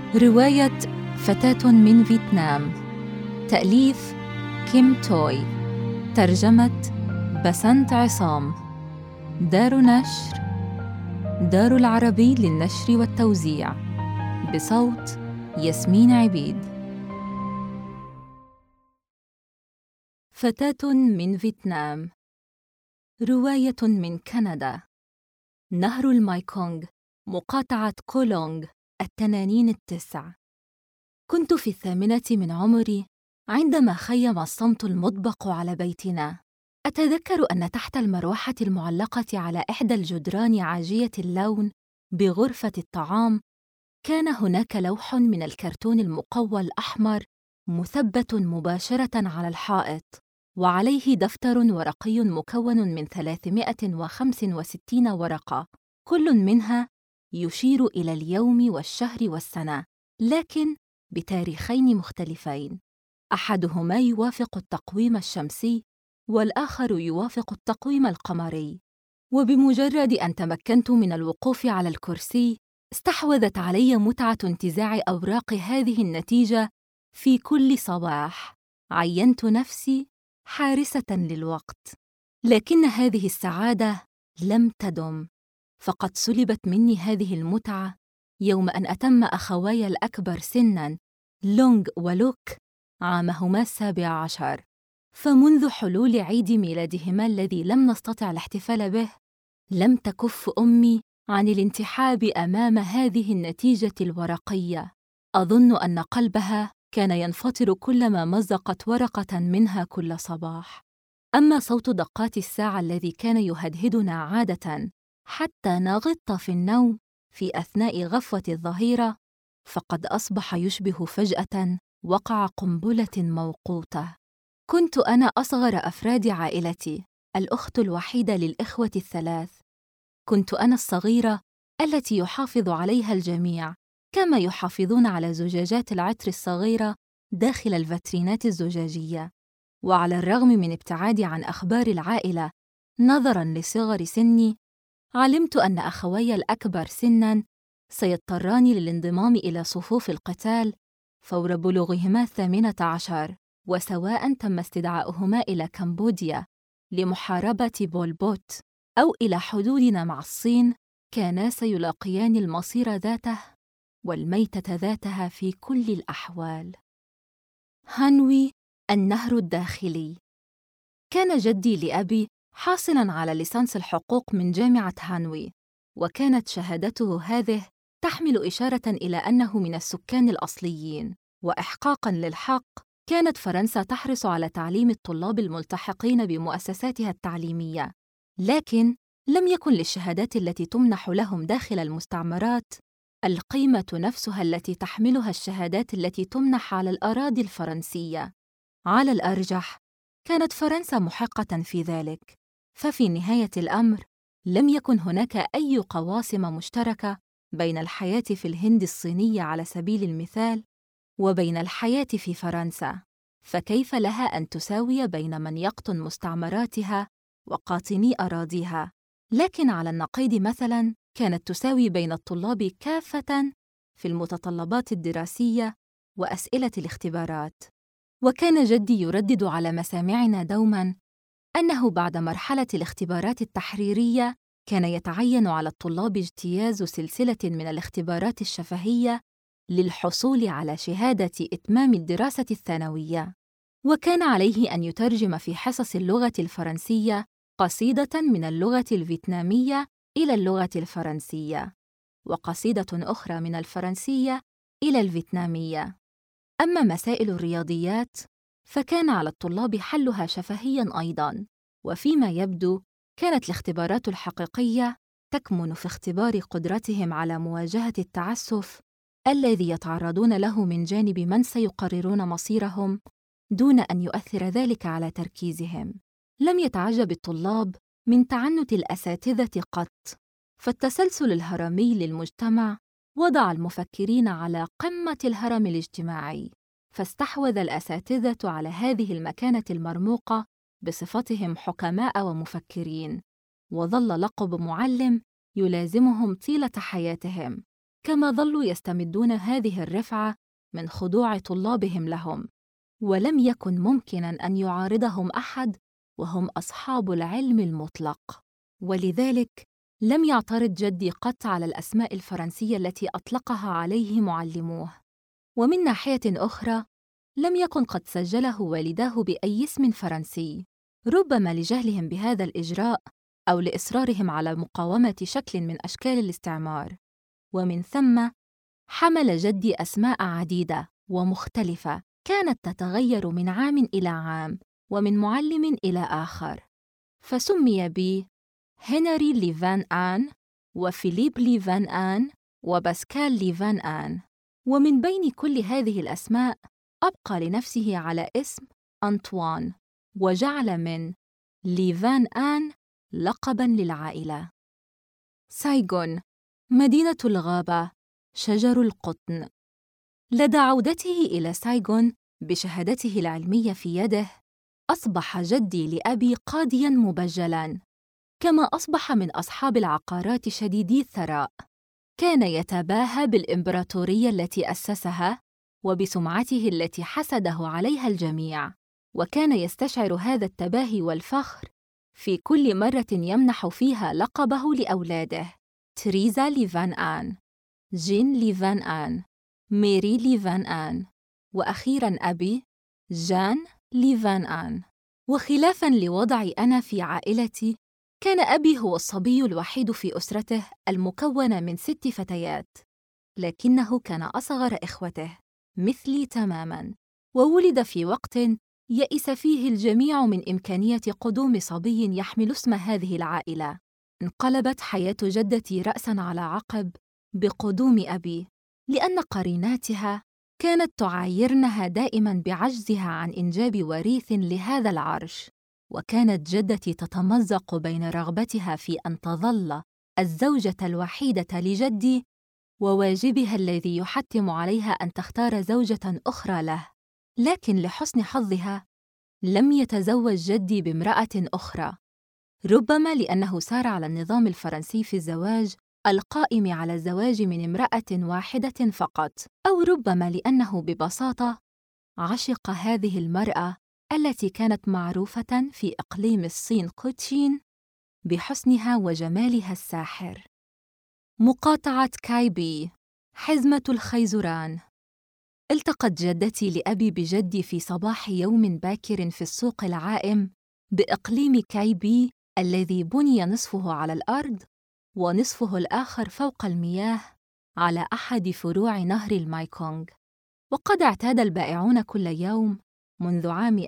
رواية فتاة من فيتنام، تأليف كيم توي، ترجمة بسنت عصام، دار نشر دار العربي للنشر والتوزيع، بصوت ياسمين عبيد. فتاة من فيتنام، رواية من كندا. نهر المايكونغ، مقاطعة كولونغ، التنانين التسع. كنت في 8 من عمري عندما خيم الصمت المطبق على بيتنا. أتذكر أن تحت المروحة المعلقة على إحدى الجدران عاجية اللون بغرفة الطعام كان هناك لوح من الكرتون المقوى الأحمر مثبت مباشرة على الحائط، وعليه دفتر ورقي مكون من 365 ورقة، كل منها يشير إلى اليوم والشهر والسنة، لكن بتاريخين مختلفين. أحدهما يوافق التقويم الشمسي والآخر يوافق التقويم القمري. وبمجرد أن تمكنت من الوقوف على الكرسي استحوذت علي متعة انتزاع أوراق هذه النتيجة. في كل صباح عينت نفسي حارسة للوقت، لكن هذه السعادة لم تدم، فقد سلبت مني هذه المتعة يوم أن أتم أخواي الأكبر سناً لونغ ولوك عامهما 17. فمنذ حلول عيد ميلادهما الذي لم نستطع الاحتفال به لم تكف أمي عن الانتحاب أمام هذه النتيجة الورقية. أظن أن قلبها كان ينفطر كلما مزقت ورقة منها كل صباح. أما صوت دقات الساعة الذي كان يهدهدنا عادة حتى نغط في النوم في أثناء غفوة الظهيرة فقد أصبح يشبه فجأة وقع قنبلة موقوتة. كنت أنا أصغر أفراد عائلتي، الأخت الوحيدة للإخوة الثلاث. كنت أنا الصغيرة التي يحافظ عليها الجميع كما يحافظون على زجاجات العطر الصغيرة داخل الفاترينات الزجاجية. وعلى الرغم من ابتعادي عن أخبار العائلة نظراً لصغر سني، علمت أن أخواي الأكبر سناً سيضطران للانضمام إلى صفوف القتال فور بلوغهما 18، وسواء تم استدعاؤهما إلى كمبوديا لمحاربة بول بوت أو إلى حدودنا مع الصين، كانا سيلاقيان المصير ذاته والميتة ذاتها في كل الأحوال. هانوي، النهر الداخلي. كان جدي لأبي حاصلاً على ليسانس الحقوق من جامعة هانوي، وكانت شهادته هذه تحمل إشارة إلى أنه من السكان الأصليين. وإحقاقاً للحق كانت فرنسا تحرص على تعليم الطلاب الملتحقين بمؤسساتها التعليمية، لكن لم يكن للشهادات التي تمنح لهم داخل المستعمرات القيمة نفسها التي تحملها الشهادات التي تمنح على الأراضي الفرنسية. على الأرجح كانت فرنسا محقة في ذلك، ففي نهاية الأمر لم يكن هناك أي قواسم مشتركة بين الحياة في الهند الصينية على سبيل المثال وبين الحياة في فرنسا، فكيف لها أن تساوي بين من يقطن مستعمراتها وقاطني أراضيها؟ لكن على النقيض مثلاً كانت تساوي بين الطلاب كافة في المتطلبات الدراسية وأسئلة الاختبارات. وكان جدي يردد على مسامعنا دوماً أنه بعد مرحلة الاختبارات التحريرية كان يتعين على الطلاب اجتياز سلسلة من الاختبارات الشفهية للحصول على شهادة إتمام الدراسة الثانوية، وكان عليه أن يترجم في حصص اللغة الفرنسية قصيدة من اللغة الفيتنامية إلى اللغة الفرنسية، وقصيدة أخرى من الفرنسية إلى الفيتنامية. أما مسائل الرياضيات فكان على الطلاب حلها شفهياً أيضاً، وفيما يبدو كانت الاختبارات الحقيقية تكمن في اختبار قدرتهم على مواجهة التعسف الذي يتعرضون له من جانب من سيقررون مصيرهم دون أن يؤثر ذلك على تركيزهم. لم يتعجب الطلاب من تعنت الأساتذة قط، فالتسلسل الهرمي للمجتمع وضع المفكرين على قمة الهرم الاجتماعي، فاستحوذ الأساتذة على هذه المكانة المرموقة بصفتهم حكماء ومفكرين، وظل لقب معلم يلازمهم طيلة حياتهم، كما ظلوا يستمدون هذه الرفعة من خضوع طلابهم لهم، ولم يكن ممكناً أن يعارضهم أحد وهم أصحاب العلم المطلق. ولذلك لم يعترض جدي قط على الأسماء الفرنسية التي أطلقها عليه معلموه. ومن ناحية أخرى لم يكن قد سجله والداه بأي اسم فرنسي، ربما لجهلهم بهذا الإجراء أو لإصرارهم على مقاومة شكل من أشكال الاستعمار. ومن ثم حمل جدي أسماء عديدة ومختلفة كانت تتغير من عام إلى عام ومن معلم إلى آخر، فسمي ب هنري ليفان آن وفيليب ليفان آن وباسكال ليفان آن. ومن بين كل هذه الأسماء أبقى لنفسه على اسم أنطوان، وجعل من ليفان آن لقباً للعائلة. سايغون، مدينة الغابة، شجر القطن. لدى عودته إلى سايغون بشهادته العلمية في يده، أصبح جدي لأبي قاضياً مبجلاً، كما أصبح من أصحاب العقارات شديدي الثراء. كان يتباهى بالإمبراطورية التي أسسها وبسمعته التي حسده عليها الجميع، وكان يستشعر هذا التباهي والفخر في كل مرة يمنح فيها لقبه لأولاده: تريزا ليفان آن، جين ليفان آن، ميري ليفان آن، وأخيراً أبي جان ليفان آن. وخلافاً لوضعي أنا في عائلتي، كان أبي هو الصبي الوحيد في أسرته المكونة من 6 فتيات، لكنه كان أصغر إخوته مثلي تماماً، وولد في وقت يئس فيه الجميع من إمكانية قدوم صبي يحمل اسم هذه العائلة. انقلبت حياة جدتي رأساً على عقب بقدوم أبي، لأن قريناتها كانت تعايرنها دائماً بعجزها عن إنجاب وريث لهذا العرش. وكانت جدتي تتمزق بين رغبتها في أن تظل الزوجة الوحيدة لجدي وواجبها الذي يحتم عليها أن تختار زوجة أخرى له. لكن لحسن حظها لم يتزوج جدي بامرأة أخرى، ربما لأنه سار على النظام الفرنسي في الزواج القائم على الزواج من امرأة واحدة فقط، أو ربما لأنه ببساطة عشق هذه المرأة التي كانت معروفة في إقليم الصين كوتشين بحسنها وجمالها الساحر. مقاطعة كايبي، حزمة الخيزران. التقت جدتي لأبي بجدي في صباح يوم باكر في السوق العائم بإقليم كايبي الذي بني نصفه على الأرض ونصفه الآخر فوق المياه على أحد فروع نهر المايكونغ. وقد اعتاد البائعون كل يوم منذ عام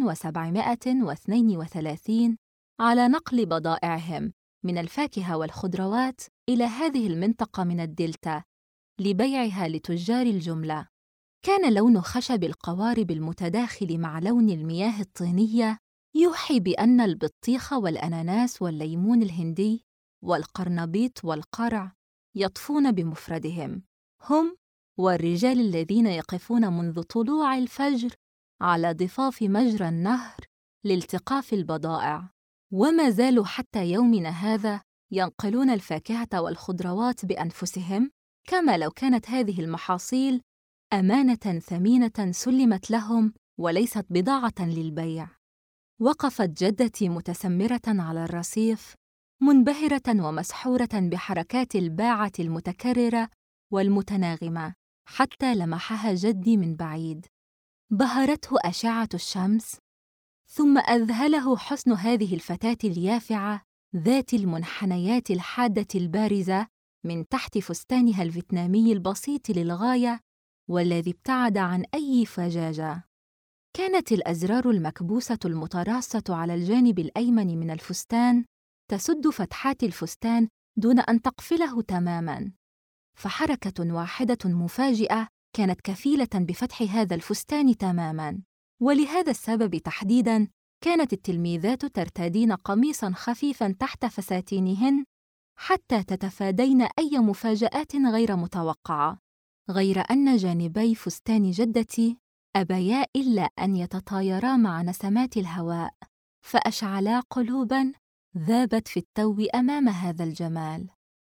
1732 على نقل بضائعهم من الفاكهة والخضروات إلى هذه المنطقة من الدلتا لبيعها لتجار الجملة. كان لون خشب القوارب المتداخل مع لون المياه الطينية يوحي بأن البطيخ والأناناس والليمون الهندي والقرنبيط والقرع يطفون بمفردهم، هم والرجال الذين يقفون منذ طلوع الفجر على ضفاف مجرى النهر لالتقاف البضائع. وما زالوا حتى يومنا هذا ينقلون الفاكهة والخضروات بأنفسهم، كما لو كانت هذه المحاصيل أمانة ثمينة سلمت لهم وليست بضاعة للبيع. وقفت جدتي متسمرة على الرصيف، منبهرة ومسحورة بحركات الباعة المتكررة والمتناغمة، حتى لمحها جدي من بعيد. بهرته أشعة الشمس، ثم أذهله حسن هذه الفتاة اليافعة ذات المنحنيات الحادة البارزة من تحت فستانها الفيتنامي البسيط للغاية والذي ابتعد عن أي فجاجة. كانت الأزرار المكبوسة المتراصة على الجانب الأيمن من الفستان تسد فتحات الفستان دون أن تقفله تماماً، فحركة واحدة مفاجئة كانت كفيلة بفتح هذا الفستان تماماً. ولهذا السبب تحديداً كانت التلميذات ترتدين قميصاً خفيفاً تحت فساتينهن حتى تتفادين أي مفاجآت غير متوقعة، غير أن جانبي فستان جدتي أبيا إلا أن يتطايرا مع نسمات الهواء، فأشعلا قلوباً ذابت في التو أمام هذا الجمال.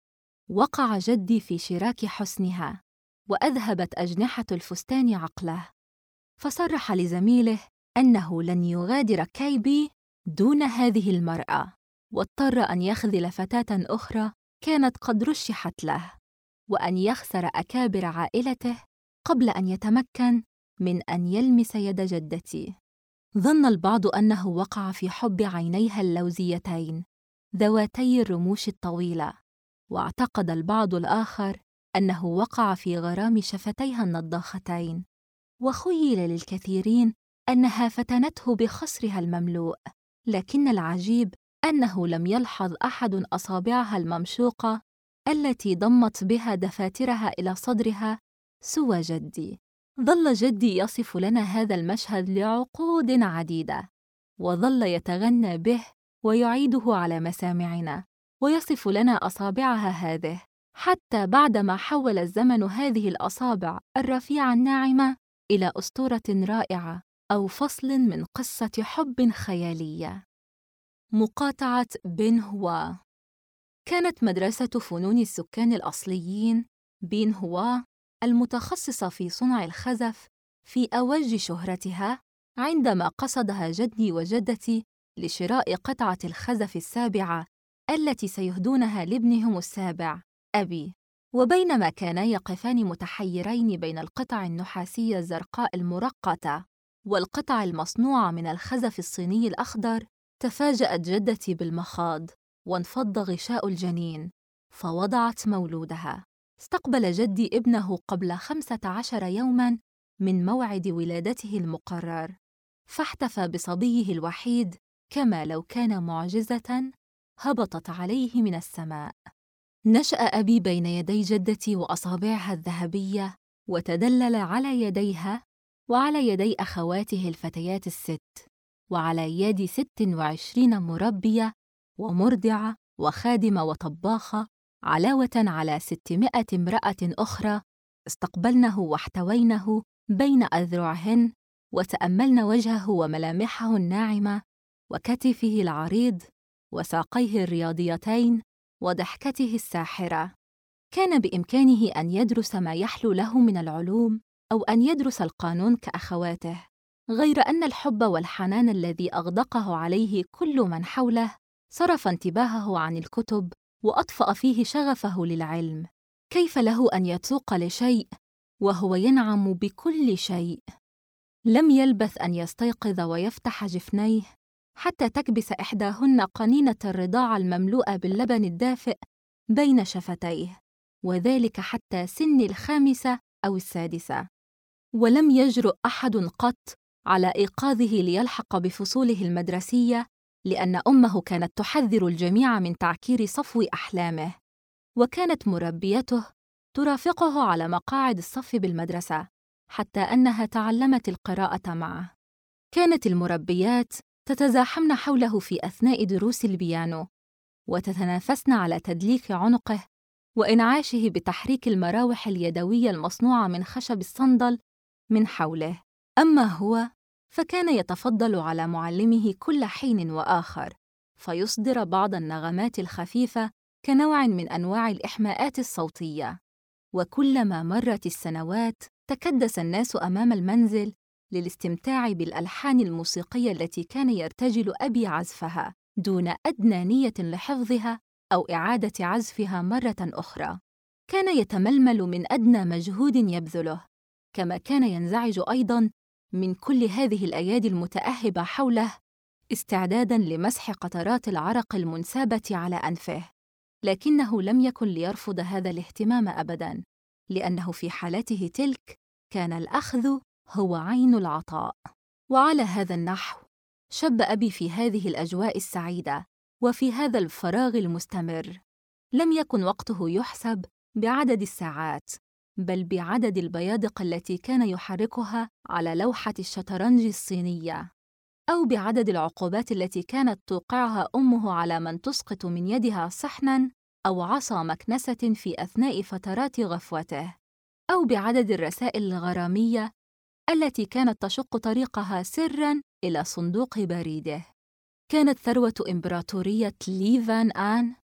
وقع جدي في شراك حسنها، وأذهبت أجنحة الفستان عقله، فصرح لزميله أنه لن يغادر كايبي دون هذه المرأة، واضطر أن يخذل فتاة أخرى كانت قد رشحت له، وأن يخسر أكابر عائلته قبل أن يتمكن من أن يلمس يد جدتي. ظن البعض أنه وقع في حب عينيها اللوزيتين ذواتي الرموش الطويلة، واعتقد البعض الآخر أنه وقع في غرام شفتيها النضاختين، وخيل للكثيرين أنها فتنته بخصرها المملوء، لكن العجيب أنه لم يلحظ أحد أصابعها الممشوقة التي ضمت بها دفاترها إلى صدرها سوى جدي. ظل جدي يصف لنا هذا المشهد لعقود عديدة، وظل يتغنى به ويعيده على مسامعنا، ويصف لنا أصابعها هذه، حتى بعدما حول الزمن هذه الأصابع الرفيعة الناعمة إلى أسطورة رائعة أو فصل من قصة حب خيالية. مقاطعة بين هوا. كانت مدرسة فنون السكان الأصليين بين هوا المتخصصة في صنع الخزف في أوج شهرتها عندما قصدها جدي وجدتي لشراء قطعة الخزف السابعة التي سيهدونها لابنهم السابع أبي. وبينما كانا يقفان متحيرين بين القطع النحاسية الزرقاء المرقطة والقطع المصنوعة من الخزف الصيني الأخضر، تفاجأت جدتي بالمخاض، وانفض غشاء الجنين، فوضعت مولودها. استقبل جدي ابنه قبل 15 يوماً من موعد ولادته المقرر، فاحتفى بصبيه الوحيد كما لو كان معجزة هبطت عليه من السماء. نشأ أبي بين يدي جدتي وأصابعها الذهبية، وتدلل على يديها وعلى يدي أخواته الفتيات الست، وعلى يد 26 مربية ومرضعة وخادمة وطباخة، علاوة على 600 امرأة أخرى استقبلنه واحتوينه بين أذرعهن، وتأملن وجهه وملامحه الناعمة وكتفه العريض وساقيه الرياضيتين وضحكته الساحرة. كان بإمكانه أن يدرس ما يحلو له من العلوم أو أن يدرس القانون كأخواته، غير أن الحب والحنان الذي أغدقه عليه كل من حوله صرف انتباهه عن الكتب وأطفأ فيه شغفه للعلم. كيف له أن يتوق لشيء وهو ينعم بكل شيء؟ لم يلبث أن يستيقظ ويفتح جفنيه حتى تكبس إحداهن قنينة الرضاعة المملوءة باللبن الدافئ بين شفتيه، وذلك حتى سن 5 أو 6. ولم يجرؤ أحد قط على إيقاظه ليلحق بفصوله المدرسية، لأن أمه كانت تحذر الجميع من تعكير صفو أحلامه، وكانت مربيته ترافقه على مقاعد الصف بالمدرسة حتى أنها تعلمت القراءة معه. كانت المربيات تتزاحمن حوله في أثناء دروس البيانو، وتتنافسن على تدليك عنقه وإنعاشه بتحريك المراوح اليدوية المصنوعة من خشب الصندل من حوله. أما هو فكان يتفضل على معلمه كل حين وآخر، فيصدر بعض النغمات الخفيفة كنوع من أنواع الإحماءات الصوتية. وكلما مرت السنوات تكدس الناس أمام المنزل للاستمتاع بالألحان الموسيقية التي كان يرتجل أبي عزفها دون أدنى نية لحفظها أو إعادة عزفها مرة أخرى. كان يتململ من أدنى مجهود يبذله، كما كان ينزعج أيضاً من كل هذه الأيادي المتأهبة حوله استعداداً لمسح قطرات العرق المنسابة على أنفه. لكنه لم يكن ليرفض هذا الاهتمام أبداً، لأنه في حالته تلك كان الأخذ هو عين العطاء. وعلى هذا النحو شب أبي في هذه الأجواء السعيدة وفي هذا الفراغ المستمر. لم يكن وقته يحسب بعدد الساعات، بل بعدد البيادق التي كان يحركها على لوحة الشطرنج الصينية، أو بعدد العقوبات التي كانت توقعها أمه على من تسقط من يدها صحناً أو عصا مكنسة في أثناء فترات غفوته، أو بعدد الرسائل الغرامية التي كانت تشق طريقها سراً إلى صندوق بريده. كانت ثروة إمبراطورية لي فان آن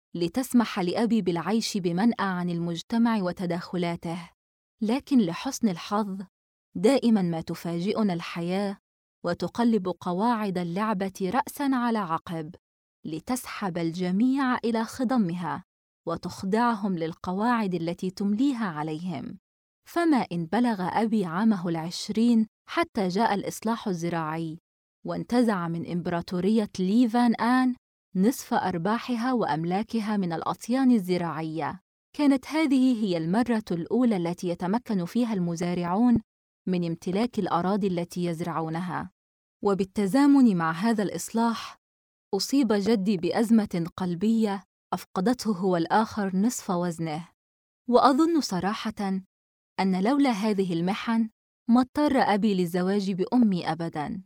لتسمح لأبي بالعيش بمنأى عن المجتمع وتداخلاته، لكن لحسن الحظ دائماً ما تفاجئنا الحياة وتقلب قواعد اللعبة رأساً على عقب لتسحب الجميع إلى خضمها وتخضعهم للقواعد التي تمليها عليهم. فما إن بلغ أبي عامه 20 حتى جاء الإصلاح الزراعي وانتزع من إمبراطورية لي فان آن نصف أرباحها وأملاكها من الأطيان الزراعية. كانت هذه هي المرة الأولى التي يتمكن فيها المزارعون من امتلاك الأراضي التي يزرعونها. وبالتزامن مع هذا الإصلاح أصيب جدي بأزمة قلبية أفقدته هو الآخر نصف وزنه. وأظن صراحةً أن لولا هذه المحن ما اضطر أبي للزواج بأمي أبداً.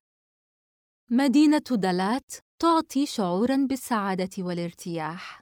مدينة دالات تعطي شعوراً بالسعادة والارتياح.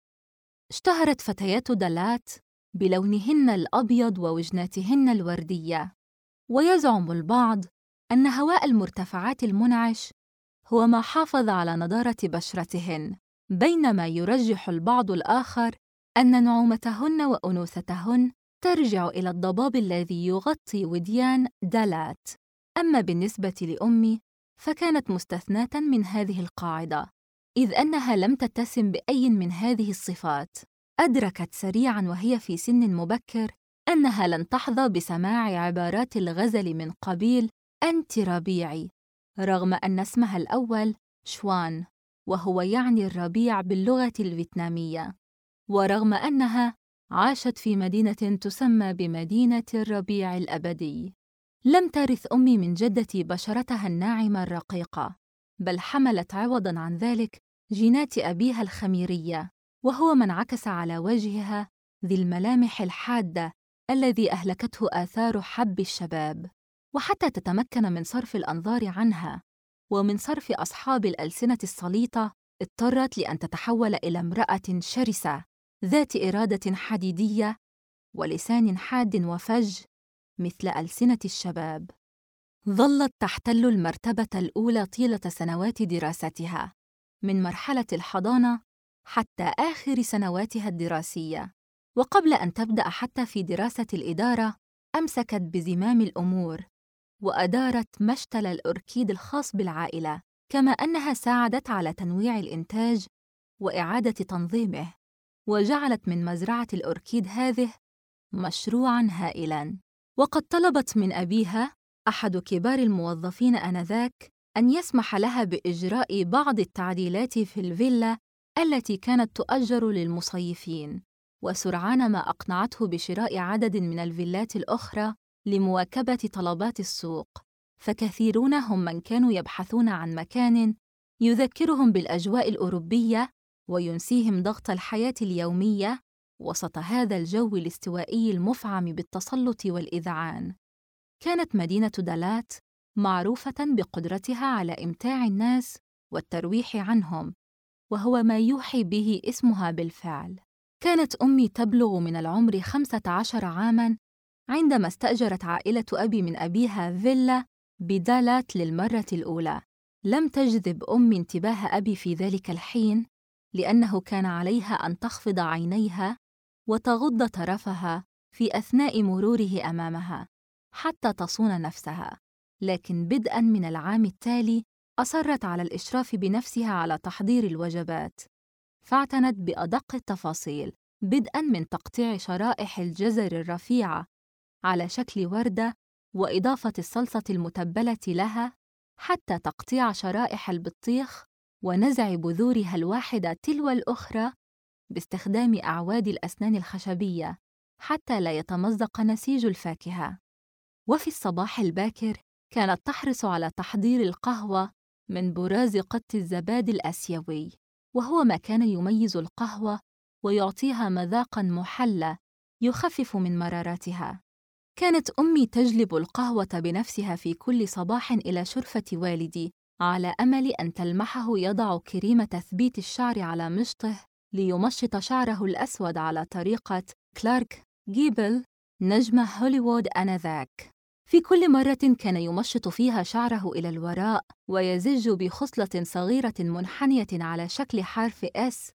اشتهرت فتيات دالات بلونهن الأبيض ووجناتهن الوردية، ويزعم البعض أن هواء المرتفعات المنعش هو ما حافظ على نضارة بشرتهن، بينما يرجح البعض الآخر أن نعومتهن وأنوثتهن ترجع إلى الضباب الذي يغطي وديان دالات. أما بالنسبة لأمي فكانت مستثناة من هذه القاعدة، إذ أنها لم تتسم بأي من هذه الصفات. أدركت سريعاً وهي في سن مبكر أنها لن تحظى بسماع عبارات الغزل من قبيل أنت ربيعي، رغم أن اسمها الأول شوان وهو يعني الربيع باللغة الفيتنامية، ورغم أنها عاشت في مدينة تسمى بمدينة الربيع الأبدي. لم ترث أمي من جدتي بشرتها الناعمة الرقيقة، بل حملت عوضاً عن ذلك جينات أبيها الخميرية، وهو من انعكس على وجهها ذي الملامح الحادة الذي أهلكته آثار حب الشباب. وحتى تتمكن من صرف الأنظار عنها ومن صرف أصحاب الألسنة السليطة، اضطرت لأن تتحول إلى امرأة شرسة ذات إرادة حديدية ولسان حاد وفج مثل ألسنة الشباب. ظلت تحتل المرتبة الأولى طيلة سنوات دراستها، من مرحلة الحضانة حتى آخر سنواتها الدراسية. وقبل أن تبدأ حتى في دراسة الإدارة، أمسكت بزمام الأمور وأدارت مشتل الأوركيد الخاص بالعائلة، كما أنها ساعدت على تنويع الإنتاج وإعادة تنظيمه، وجعلت من مزرعة الأوركيد هذه مشروعاً هائلاً. وقد طلبت من أبيها أحد كبار الموظفين آنذاك أن يسمح لها بإجراء بعض التعديلات في الفيلا التي كانت تؤجر للمصيفين، وسرعان ما أقنعته بشراء عدد من الفيلات الأخرى لمواكبة طلبات السوق. فكثيرون هم من كانوا يبحثون عن مكان يذكرهم بالأجواء الأوروبية وينسيهم ضغط الحياة اليومية وسط هذا الجو الاستوائي المفعم بالتسلط والإذعان. كانت مدينة دالات معروفة بقدرتها على إمتاع الناس والترويح عنهم، وهو ما يوحي به اسمها بالفعل. كانت أمي تبلغ من العمر 15 عاماً عندما استأجرت عائلة أبي من أبيها فيلا بدالات للمرة الأولى. لم تجذب أمي انتباه أبي في ذلك الحين، لأنه كان عليها أن تخفض عينيها وتغض طرفها في أثناء مروره أمامها حتى تصون نفسها. لكن بدءاً من العام التالي أصرت على الإشراف بنفسها على تحضير الوجبات، فاعتنت بأدق التفاصيل، بدءاً من تقطيع شرائح الجزر الرفيعة على شكل وردة وإضافة الصلصة المتبلة لها، حتى تقطيع شرائح البطيخ ونزع بذورها الواحدة تلو الأخرى باستخدام أعواد الأسنان الخشبية حتى لا يتمزق نسيج الفاكهة. وفي الصباح الباكر كانت تحرص على تحضير القهوة من براز قط الزبادي الآسيوي، وهو ما كان يميز القهوة ويعطيها مذاقاً محلى يخفف من مراراتها. كانت أمي تجلب القهوة بنفسها في كل صباح إلى شرفة والدي على أمل أن تلمحه يضع كريم تثبيت الشعر على مشطه ليمشط شعره الأسود على طريقة كلارك جيبل نجم هوليوود آنذاك. في كل مرة كان يمشط فيها شعره إلى الوراء ويزج بخصلة صغيرة منحنية على شكل حرف S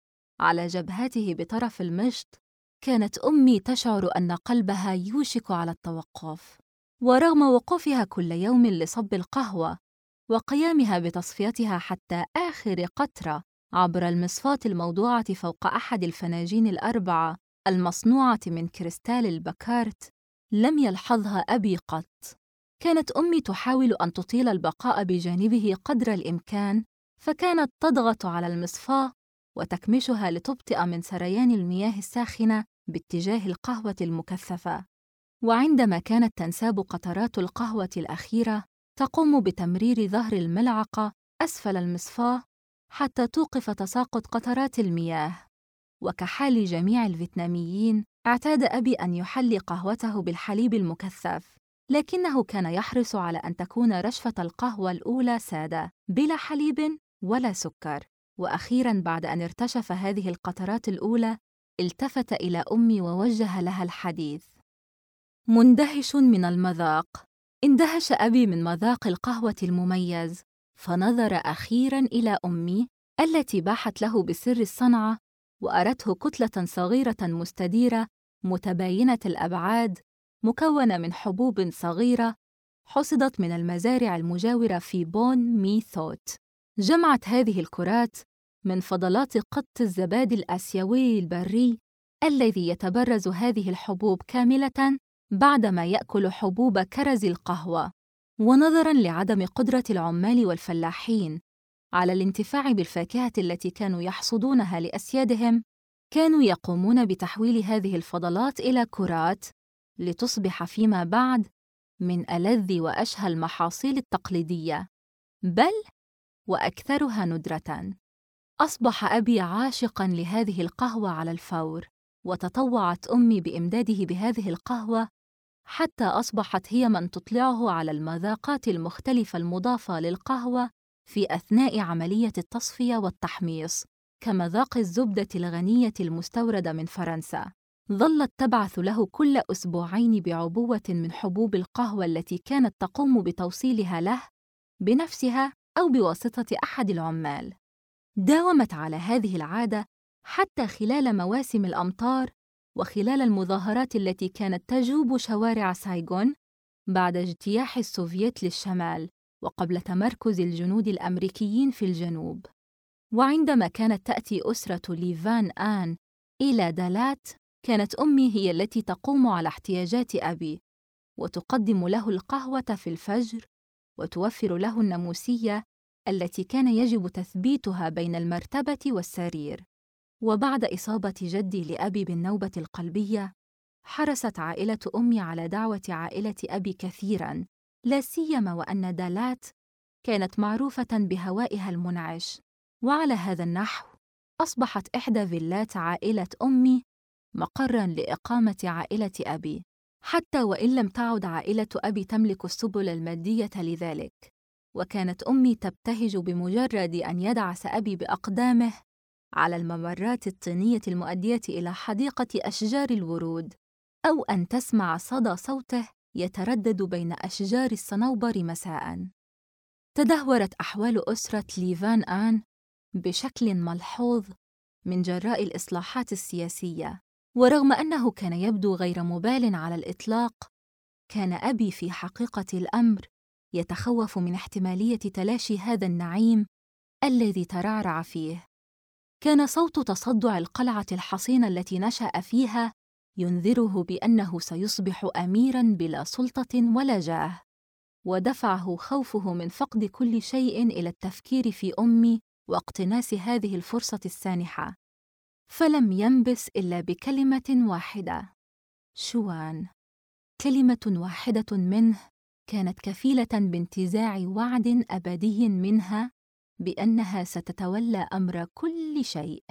على جبهته بطرف المشط، كانت أمي تشعر أن قلبها يوشك على التوقف. ورغم وقوفها كل يوم لصب القهوة وقيامها بتصفيتها حتى آخر قطرة عبر المصفاة الموضوعة فوق أحد الفناجين الأربعة المصنوعة من كريستال البكارت، لم يلحظها أبي قط. كانت أمي تحاول أن تطيل البقاء بجانبه قدر الإمكان، فكانت تضغط على المصفاة وتكمشها لتبطئ من سريان المياه الساخنة باتجاه القهوة المكثفة. وعندما كانت تنساب قطرات القهوة الأخيرة، تقوم بتمرير ظهر الملعقة أسفل المصفاة حتى توقف تساقط قطرات المياه. وكحال جميع الفيتناميين، اعتاد أبي أن يحلي قهوته بالحليب المكثف، لكنه كان يحرص على أن تكون رشفة القهوة الأولى سادة بلا حليب ولا سكر. وأخيراً بعد أن ارتشف هذه القطرات الأولى، التفت إلى أمي ووجه لها الحديث. مندهش من المذاق. اندهش أبي من مذاق القهوة المميز، فنظر أخيراً إلى أمي التي باحت له بسر الصنعة، وأرته كتلة صغيرة مستديرة متباينة الأبعاد، مكونة من حبوب صغيرة حصدت من المزارع المجاورة في بون مي ثوت. جمعت هذه الكرات من فضلات قط الزبادي الآسيوي البري الذي يتبرز هذه الحبوب كاملة بعدما يأكل حبوب كرز القهوة. ونظراً لعدم قدرة العمال والفلاحين على الانتفاع بالفاكهة التي كانوا يحصدونها لأسيادهم، كانوا يقومون بتحويل هذه الفضلات إلى كرات لتصبح فيما بعد من ألذ وأشهى المحاصيل التقليدية، بل وأكثرها ندرة. أصبح أبي عاشقاً لهذه القهوة على الفور، وتطوعت أمي بإمداده بهذه القهوة حتى أصبحت هي من تطلعه على المذاقات المختلفة المضافة للقهوة في أثناء عملية التصفية والتحميص، كمذاق الزبدة الغنية المستوردة من فرنسا. ظلت تبعث له كل أسبوعين بعبوة من حبوب القهوة التي كانت تقوم بتوصيلها له بنفسها أو بواسطة أحد العمال. داومت على هذه العادة حتى خلال مواسم الأمطار وخلال المظاهرات التي كانت تجوب شوارع سايغون بعد اجتياح السوفييت للشمال وقبل تمركز الجنود الأمريكيين في الجنوب. وعندما كانت تأتي أسرة ليفان آن إلى دالات، كانت أمي هي التي تقوم على احتياجات أبي، وتقدم له القهوة في الفجر، وتوفر له الناموسية التي كان يجب تثبيتها بين المرتبة والسرير. وبعد إصابة جدي لأبي بالنوبة القلبية، حرصت عائلة أمي على دعوة عائلة أبي كثيراً، لا سيما وأن دالات كانت معروفة بهوائها المنعش. وعلى هذا النحو أصبحت إحدى فيلات عائلة أمي مقراً لإقامة عائلة أبي، حتى وإن لم تعد عائلة أبي تملك السبل المادية لذلك. وكانت أمي تبتهج بمجرد أن يدعس أبي بأقدامه على الممرات الطينية المؤدية إلى حديقة أشجار الورود، أو أن تسمع صدى صوته يتردد بين أشجار الصنوبر مساءً. تدهورت أحوال أسرة ليفان آن بشكل ملحوظ من جراء الإصلاحات السياسية، ورغم أنه كان يبدو غير مبال على الإطلاق، كان أبي في حقيقة الأمر يتخوف من احتمالية تلاشي هذا النعيم الذي ترعرع فيه. كان صوت تصدع القلعة الحصينة التي نشأ فيها ينذره بأنه سيصبح أميراً بلا سلطة ولا جاه، ودفعه خوفه من فقد كل شيء إلى التفكير في أمي واقتناس هذه الفرصة السانحة. فلم ينبس إلا بكلمة واحدة: شوان. كلمة واحدة منه كانت كفيلة بانتزاع وعد أبدي منها بأنها ستتولى أمر كل شيء.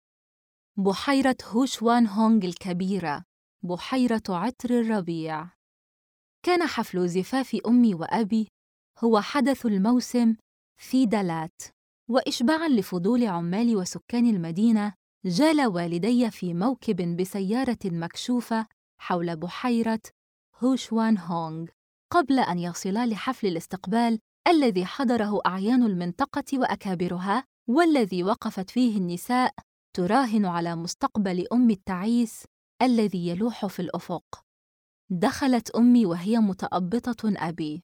بحيرة هوشوان هونغ الكبيرة، بحيرة عطر الربيع. كان حفل زفاف أمي وأبي هو حدث الموسم في دالات، وإشباعاً لفضول عمال وسكان المدينة، جال والدي في موكب بسيارة مكشوفة حول بحيرة هوشوان هونغ قبل أن يصلا لحفل الاستقبال الذي حضره أعيان المنطقة وأكابرها، والذي وقفت فيه النساء تراهن على مستقبل أمي التعيس الذي يلوح في الأفق. دخلت أمي وهي متأبطة أبي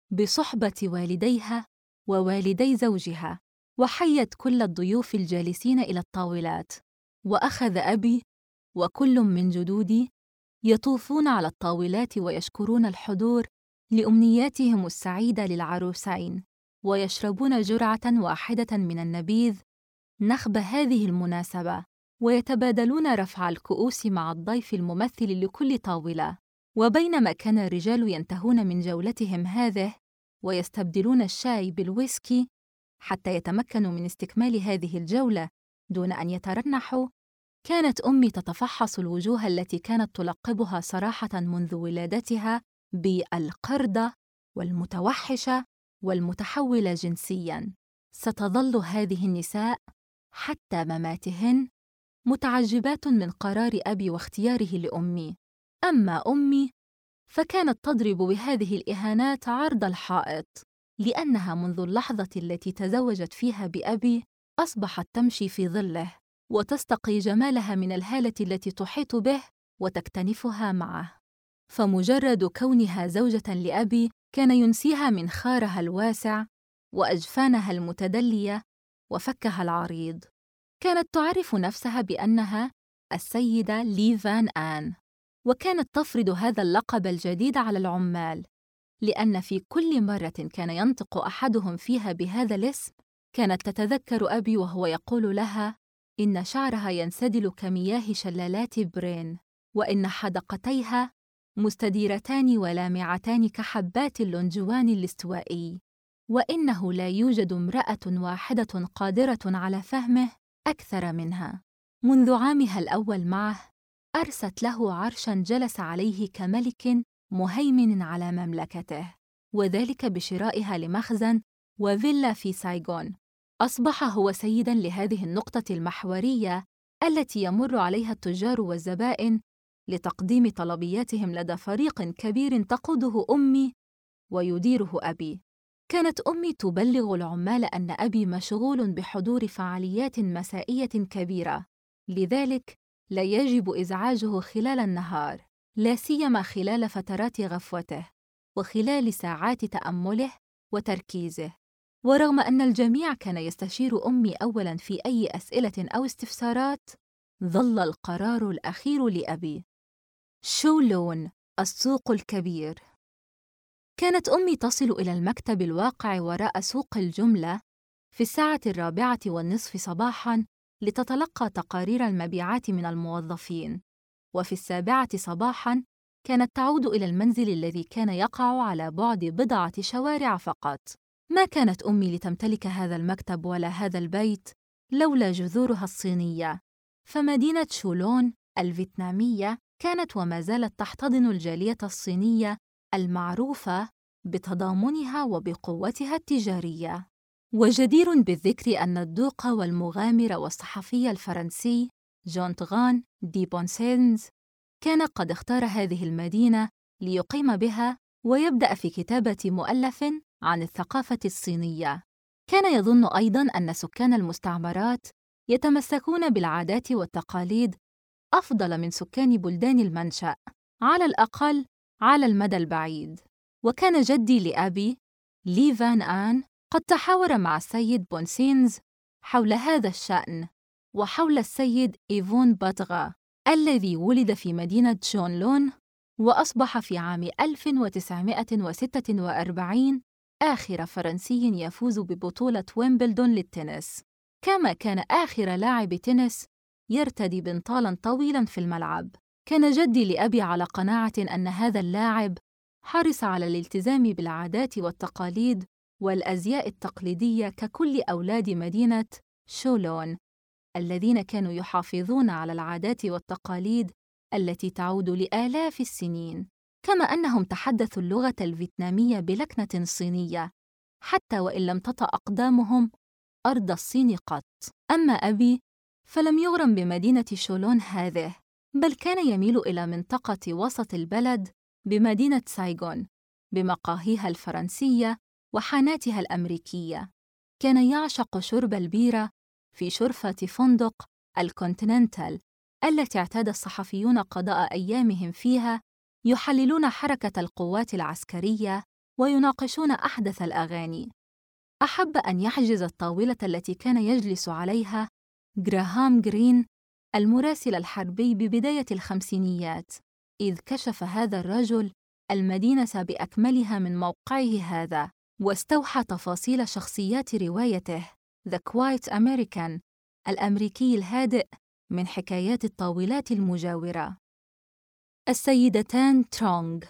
بصحبة والديها ووالدي زوجها، وحيت كل الضيوف الجالسين إلى الطاولات، وأخذ أبي وكل من جدودي يطوفون على الطاولات ويشكرون الحضور لأمنياتهم السعيدة للعروسين، ويشربون جرعة واحدة من النبيذ نخب هذه المناسبة، ويتبادلون رفع الكؤوس مع الضيف الممثل لكل طاولة. وبينما كان الرجال ينتهون من جولتهم هذه ويستبدلون الشاي بالويسكي حتى يتمكنوا من استكمال هذه الجولة دون أن يترنحوا، كانت أمي تتفحص الوجوه التي كانت تلقبها صراحة منذ ولادتها بالقردة والمتوحشة والمتحولة جنسياً. ستظل هذه النساء حتى مماتهن متعجبات من قرار أبي واختياره لأمي. أما أمي فكانت تضرب بهذه الإهانات عرض الحائط، لأنها منذ اللحظة التي تزوجت فيها بأبي أصبحت تمشي في ظله وتستقي جمالها من الهالة التي تحيط به وتكتنفها معه، فمجرد كونها زوجة لأبي كان ينسيها من خارها الواسع وأجفانها المتدلية وفكها العريض. كانت تعرف نفسها بأنها السيدة لي فان آن، وكانت تفرض هذا اللقب الجديد على العمال، لأن في كل مرة كان ينطق أحدهم فيها بهذا الاسم كانت تتذكر أبي وهو يقول لها إن شعرها ينسدل كمياه شلالات برين، وإن حدقتيها مستديرتان ولامعتان كحبات اللونجوان الاستوائي، وإنه لا يوجد امرأة واحدة قادرة على فهمه أكثر منها. منذ عامها الأول معه أرست له عرشاً جلس عليه كملك مهيمن على مملكته، وذلك بشرائها لمخزن وفيلا في سايغون. أصبح هو سيداً لهذه النقطة المحورية التي يمر عليها التجار والزبائن لتقديم طلبياتهم لدى فريق كبير تقوده أمي ويديره أبي. كانت أمي تبلغ العمال أن أبي مشغول بحضور فعاليات مسائية كبيرة، لذلك لا يجب إزعاجه خلال النهار، لا سيما خلال فترات غفوته وخلال ساعات تأمله وتركيزه. ورغم أن الجميع كان يستشير أمي أولاً في أي أسئلة أو استفسارات، ظل القرار الأخير لأبي. شولون، السوق الكبير. كانت أمي تصل إلى المكتب الواقع وراء سوق الجملة في 4:15 صباحاً لتتلقى تقارير المبيعات من الموظفين، وفي 7 صباحاً كانت تعود إلى المنزل الذي كان يقع على بعد بضعة شوارع فقط. ما كانت أمي لتمتلك هذا المكتب ولا هذا البيت لولا جذورها الصينية، فمدينة شولون الفيتنامية كانت وما زالت تحتضن الجالية الصينية المعروفة بتضامنها وبقوتها التجارية. وجدير بالذكر أن الدوق والمغامر والصحفي الفرنسي جون تغان دي بونسينز كان قد اختار هذه المدينة ليقيم بها ويبدأ في كتابة مؤلف عن الثقافة الصينية. كان يظن أيضاً أن سكان المستعمرات يتمسكون بالعادات والتقاليد أفضل من سكان بلدان المنشأ، على الأقل على المدى البعيد. وكان جدي لأبي لي فان آن قد تحاور مع السيد بونسينز حول هذا الشأن وحول السيد إيفون باتغا الذي ولد في مدينة شونلون وأصبح في عام 1946 آخر فرنسي يفوز ببطولة ويمبلدون للتنس، كما كان آخر لاعب تنس يرتدي بنطالاً طويلاً في الملعب. كان جدي لأبي على قناعة أن هذا اللاعب حرص على الالتزام بالعادات والتقاليد والأزياء التقليدية ككل أولاد مدينة شولون الذين كانوا يحافظون على العادات والتقاليد التي تعود لآلاف السنين، كما أنهم تحدثوا اللغة الفيتنامية بلكنة صينية حتى وإن لم تطأ أقدامهم أرض الصين قط. أما أبي فلم يغرم بمدينة شولون هذه، بل كان يميل إلى منطقة وسط البلد بمدينة سايغون بمقاهيها الفرنسية وحاناتها الأمريكية. كان يعشق شرب البيرة في شرفة فندق الكونتيننتال التي اعتاد الصحفيون قضاء أيامهم فيها يحللون حركة القوات العسكرية ويناقشون أحدث الأغاني. أحب أن يحجز الطاولة التي كان يجلس عليها غراهام جرين المراسل الحربي ببداية الخمسينيات، إذ كشف هذا الرجل المدينة بأكملها من موقعه هذا، واستوحى تفاصيل شخصيات روايته The Quiet American الأمريكي الهادئ من حكايات الطاولات المجاورة. السيدتان ترونغ.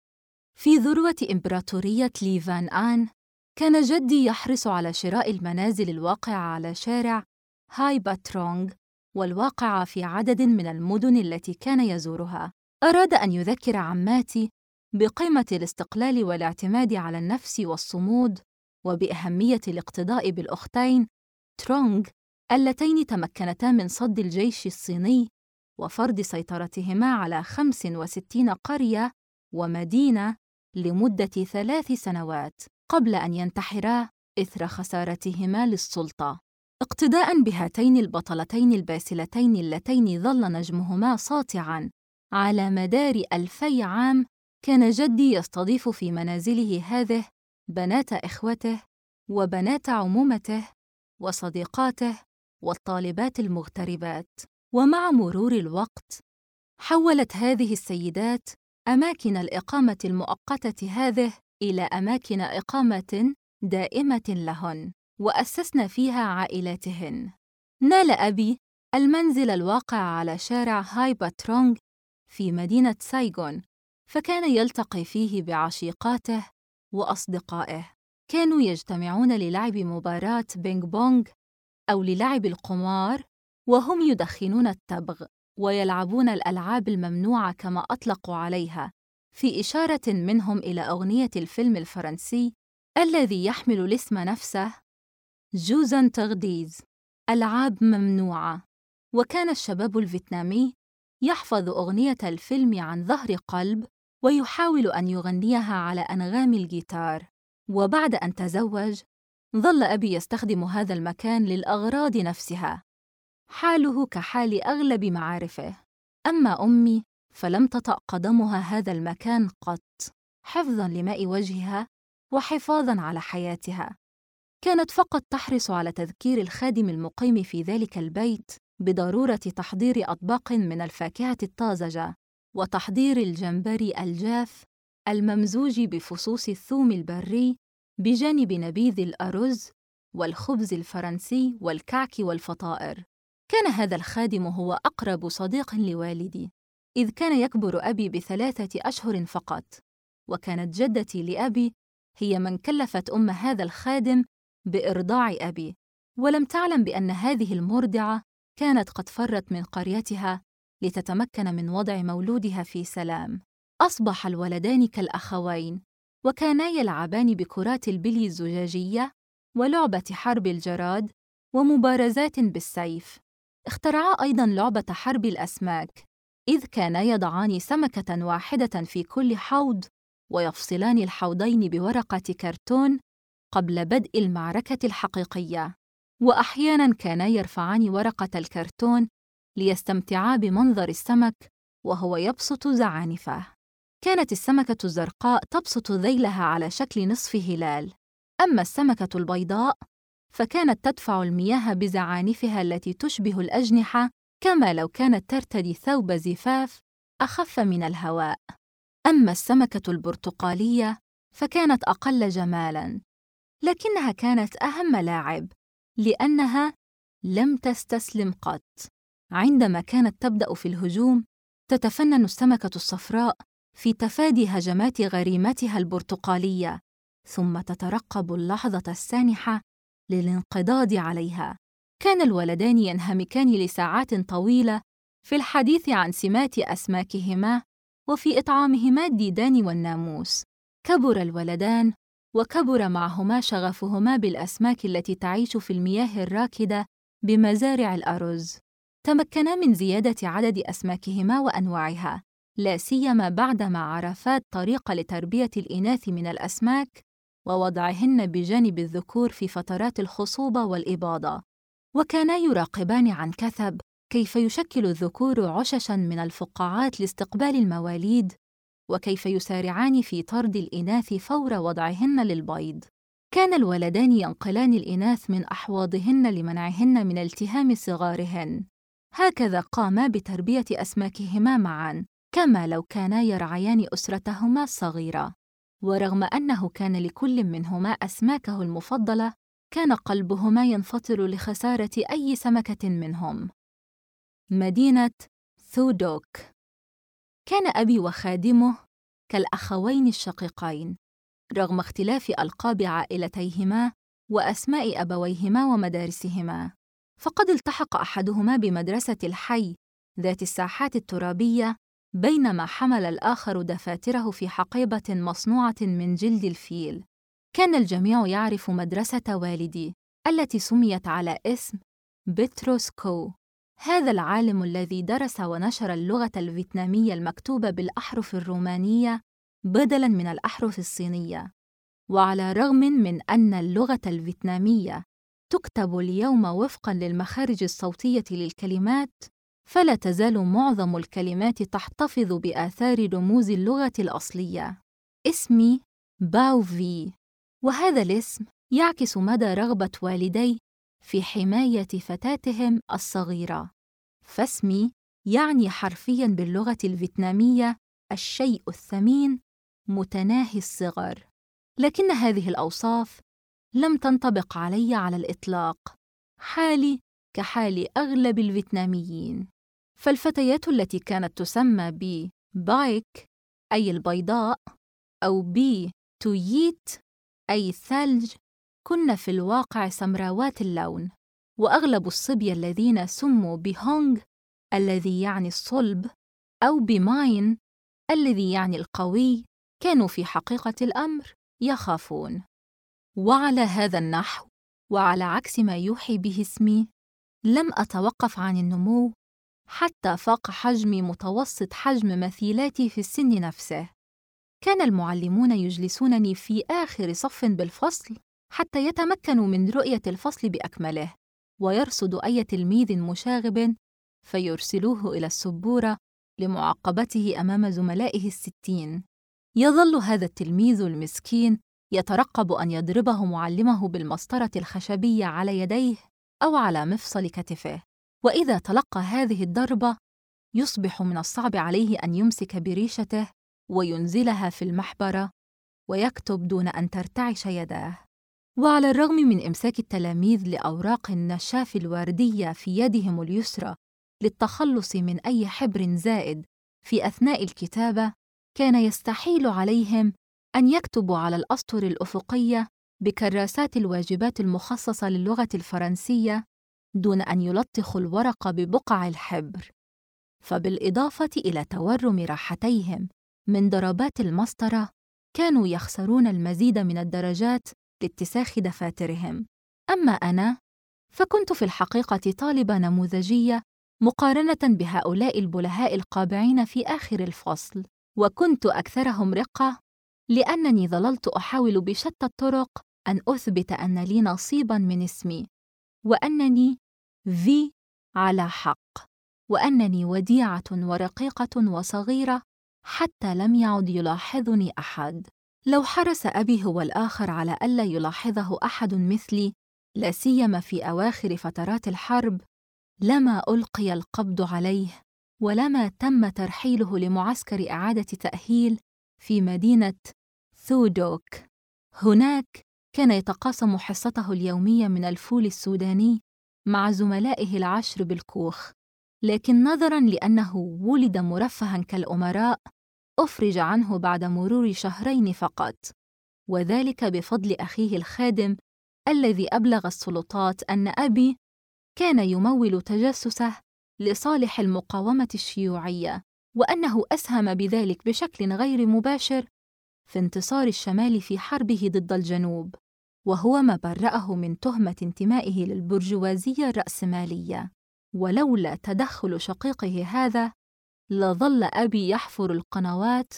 في ذروة إمبراطورية لي فان آن، كان جدي يحرص على شراء المنازل الواقعة على شارع هاي باترونغ والواقعة في عدد من المدن التي كان يزورها. أراد أن يذكر عماتي بقيمة الاستقلال والاعتماد على النفس والصمود، وبأهمية الاقتداء بالأختين ترونغ اللتين تمكنتا من صد الجيش الصيني وفرض سيطرتهما على 65 قرية ومدينة لمدة 3 سنوات قبل أن ينتحرا إثر خسارتهما للسلطة. اقتداءً بهاتين البطلتين الباسلتين اللتين ظل نجمهما ساطعاً على مدار 2000 عام، كان جدي يستضيف في منازله هذه بنات إخوته وبنات عمومته وصديقاته والطالبات المغتربات. ومع مرور الوقت حولت هذه السيدات أماكن الإقامة المؤقتة هذه إلى أماكن إقامة دائمة لهن، وأسسن فيها عائلاتهن. نال أبي المنزل الواقع على شارع هاي باترونغ في مدينة سايغون، فكان يلتقي فيه بعشيقاته وأصدقائه. كانوا يجتمعون للعب مباراة بينغ بونغ أو للعب القمار، وهم يدخنون التبغ ويلعبون الألعاب الممنوعة كما أطلقوا عليها، في إشارة منهم إلى أغنية الفيلم الفرنسي الذي يحمل الاسم نفسه جوزان تغديز، ألعاب ممنوعة. وكان الشباب الفيتنامي يحفظ أغنية الفيلم عن ظهر قلب ويحاول أن يغنيها على أنغام الجيتار. وبعد أن تزوج، ظل أبي يستخدم هذا المكان للأغراض نفسها، حاله كحال أغلب معارفه. أما أمي فلم تطأ قدمها هذا المكان قط، حفظاً لماء وجهها وحفاظاً على حياتها. كانت فقط تحرص على تذكير الخادم المقيم في ذلك البيت بضرورة تحضير أطباق من الفاكهة الطازجة، وتحضير الجمبري الجاف الممزوج بفصوص الثوم البري بجانب نبيذ الأرز والخبز الفرنسي والكعك والفطائر. كان هذا الخادم هو أقرب صديق لوالدي، إذ كان يكبر أبي ب3 أشهر فقط، وكانت جدتي لأبي هي من كلفت أم هذا الخادم بإرضاع أبي، ولم تعلم بأن هذه المرضعة كانت قد فرت من قريتها لتتمكن من وضع مولودها في سلام. أصبح الولدان كالأخوين، وكانا يلعبان بكرات البلي الزجاجية ولعبة حرب الجراد ومبارزات بالسيف. اخترعا أيضاً لعبة حرب الأسماك، إذ كانا يضعان سمكة واحدة في كل حوض ويفصلان الحوضين بورقة كرتون قبل بدء المعركة الحقيقية. وأحياناً كانا يرفعان ورقة الكرتون ليستمتعا بمنظر السمك وهو يبسط زعانفه. كانت السمكة الزرقاء تبسط ذيلها على شكل نصف هلال، أما السمكة البيضاء فكانت تدفع المياه بزعانفها التي تشبه الأجنحة، كما لو كانت ترتدي ثوب زفاف أخف من الهواء. أما السمكة البرتقالية فكانت أقل جمالاً، لكنها كانت أهم لاعب، لأنها لم تستسلم قط. عندما كانت تبدأ في الهجوم، تتفنن السمكة الصفراء في تفادي هجمات غريمتها البرتقالية، ثم تترقب اللحظة السانحة للانقضاض عليها. كان الولدان ينهمكان لساعات طويلة في الحديث عن سمات أسماكهما وفي إطعامهما الديدان والناموس. كبر الولدان وكبر معهما شغفهما بالأسماك التي تعيش في المياه الراكدة بمزارع الأرز. تمكنا من زيادة عدد أسماكهما وأنواعها، لا سيما بعدما عرفا الطريقة لتربية الإناث من الأسماك ووضعهن بجانب الذكور في فترات الخصوبة والإباضة. وكانا يراقبان عن كثب كيف يشكل الذكور عششاً من الفقاعات لاستقبال المواليد، وكيف يسارعان في طرد الإناث فور وضعهن للبيض. كان الولدان ينقلان الإناث من أحواضهن لمنعهن من التهام صغارهن. هكذا قاما بتربية أسماكهما معاً، كما لو كانا يرعيان أسرتهما الصغيرة. ورغم أنه كان لكل منهما أسماكه المفضلة، كان قلبهما ينفطر لخسارة أي سمكة منهم. مدينة ثودوك. كان أبي وخادمه كالأخوين الشقيقين، رغم اختلاف ألقاب عائلتيهما وأسماء أبويهما ومدارسهما. فقد التحق أحدهما بمدرسة الحي ذات الساحات الترابية، بينما حمل الآخر دفاتره في حقيبة مصنوعة من جلد الفيل. كان الجميع يعرف مدرسة والدي التي سميت على اسم بطرس كو، هذا العالم الذي درس ونشر اللغة الفيتنامية المكتوبة بالأحرف الرومانية بدلاً من الأحرف الصينية. وعلى الرغم من أن اللغة الفيتنامية تكتب اليوم وفقاً للمخارج الصوتية للكلمات، فلا تزال معظم الكلمات تحتفظ بآثار رموز اللغة الأصلية. اسمي باو في، وهذا الاسم يعكس مدى رغبة والدي في حماية فتاتهم الصغيرة. فاسمي يعني حرفياً باللغة الفيتنامية الشيء الثمين متناهي الصغر. لكن هذه الأوصاف لم تنطبق علي على الإطلاق، حالي كحال أغلب الفيتناميين. فالفتيات التي كانت تسمى بايك أي البيضاء أو توييت أي الثلج كن في الواقع سمراوات اللون، وأغلب الصبية الذين سموا بهونغ الذي يعني الصلب أو بماين الذي يعني القوي كانوا في حقيقة الأمر يخافون. وعلى هذا النحو، وعلى عكس ما يوحي به اسمي، لم أتوقف عن النمو حتى فاق حجمي متوسط حجم مثيلاتي في السن نفسه. كان المعلمون يجلسونني في آخر صف بالفصل حتى يتمكنوا من رؤية الفصل بأكمله، ويرصدوا أي تلميذ مشاغب فيرسلوه إلى السبورة لمعاقبته أمام زملائه 60. يظل هذا التلميذ المسكين يترقب أن يضربه معلمه بالمسطرة الخشبية على يديه أو على مفصل كتفه، وإذا تلقى هذه الضربة يصبح من الصعب عليه أن يمسك بريشته وينزلها في المحبرة ويكتب دون أن ترتعش يداه. وعلى الرغم من إمساك التلاميذ لأوراق النشاف الوردية في يدهم اليسرى للتخلص من أي حبر زائد في أثناء الكتابة، كان يستحيل عليهم أن يكتبوا على الأسطر الأفقية بكراسات الواجبات المخصصة للغة الفرنسية دون أن يلطخوا الورق ببقع الحبر. فبالإضافة إلى تورم راحتيهم من ضربات المسطرة، كانوا يخسرون المزيد من الدرجات لاتساخ دفاترهم. أما أنا فكنت في الحقيقة طالبة نموذجية مقارنة بهؤلاء البلهاء القابعين في آخر الفصل، وكنت أكثرهم رقة لأنني ظللت أحاول بشتى الطرق أن أثبت أن لي نصيباً من اسمي، وأنني في على حق، وأنني وديعة ورقيقة وصغيرة حتى لم يعد يلاحظني أحد. لو حرص أبي هو الآخر على ألا يلاحظه أحد مثلي، لا سيما في أواخر فترات الحرب، لما ألقي القبض عليه ولما تم ترحيله لمعسكر إعادة تأهيل في مدينة ثودوك. هناك كان يتقاسم حصته اليومية من الفول السوداني مع زملائه 10 بالكوخ، لكن نظراً لأنه ولد مرفهاً كالأمراء، أفرج عنه بعد مرور 2 فقط، وذلك بفضل أخيه الخادم الذي أبلغ السلطات أن أبي كان يمول تجسسه لصالح المقاومة الشيوعية، وأنه أسهم بذلك بشكل غير مباشر في انتصار الشمال في حربه ضد الجنوب، وهو ما برأه من تهمة انتمائه للبرجوازية الرأسمالية. ولولا تدخل شقيقه هذا، لظل أبي يحفر القنوات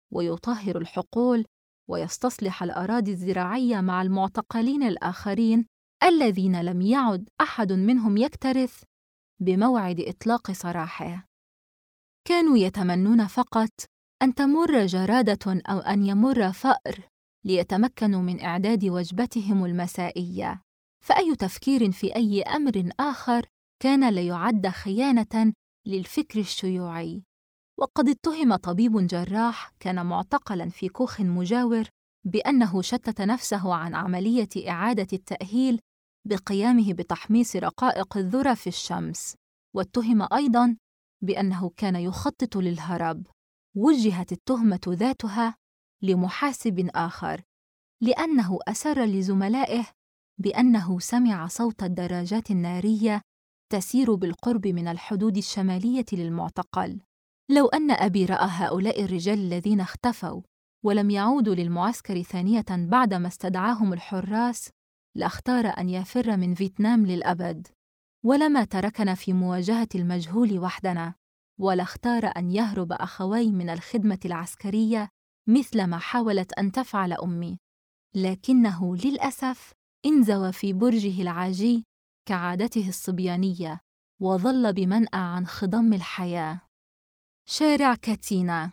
ويطهر الحقول ويستصلح الأراضي الزراعية مع المعتقلين الآخرين الذين لم يعد أحد منهم يكترث بموعد إطلاق سراحه. كانوا يتمنون فقط أن تمر جرادة أو أن يمر فأر ليتمكنوا من إعداد وجبتهم المسائية، فأي تفكير في أي أمر آخر كان ليعد خيانة للفكر الشيوعي. وقد اتهم طبيب جراح كان معتقلاً في كوخ مجاور بأنه شتت نفسه عن عملية إعادة التأهيل بقيامه بتحميص رقائق الذرة في الشمس، واتهم أيضاً بأنه كان يخطط للهرب. وجهت التهمة ذاتها لمحاسب آخر لأنه أسر لزملائه بأنه سمع صوت الدراجات النارية تسير بالقرب من الحدود الشمالية للمعتقل. لو أن أبي رأى هؤلاء الرجال الذين اختفوا ولم يعودوا للمعسكر ثانية بعدما استدعاهم الحراس، لاختار أن يفر من فيتنام للأبد، ولما تركنا في مواجهة المجهول وحدنا، ولا اختار أن يهرب أخوي من الخدمة العسكرية مثلما حاولت أن تفعل أمي. لكنه للأسف انزوى في برجه العاجي كعادته الصبيانية، وظل بمنأى عن خضم الحياة. شارع كاتينا.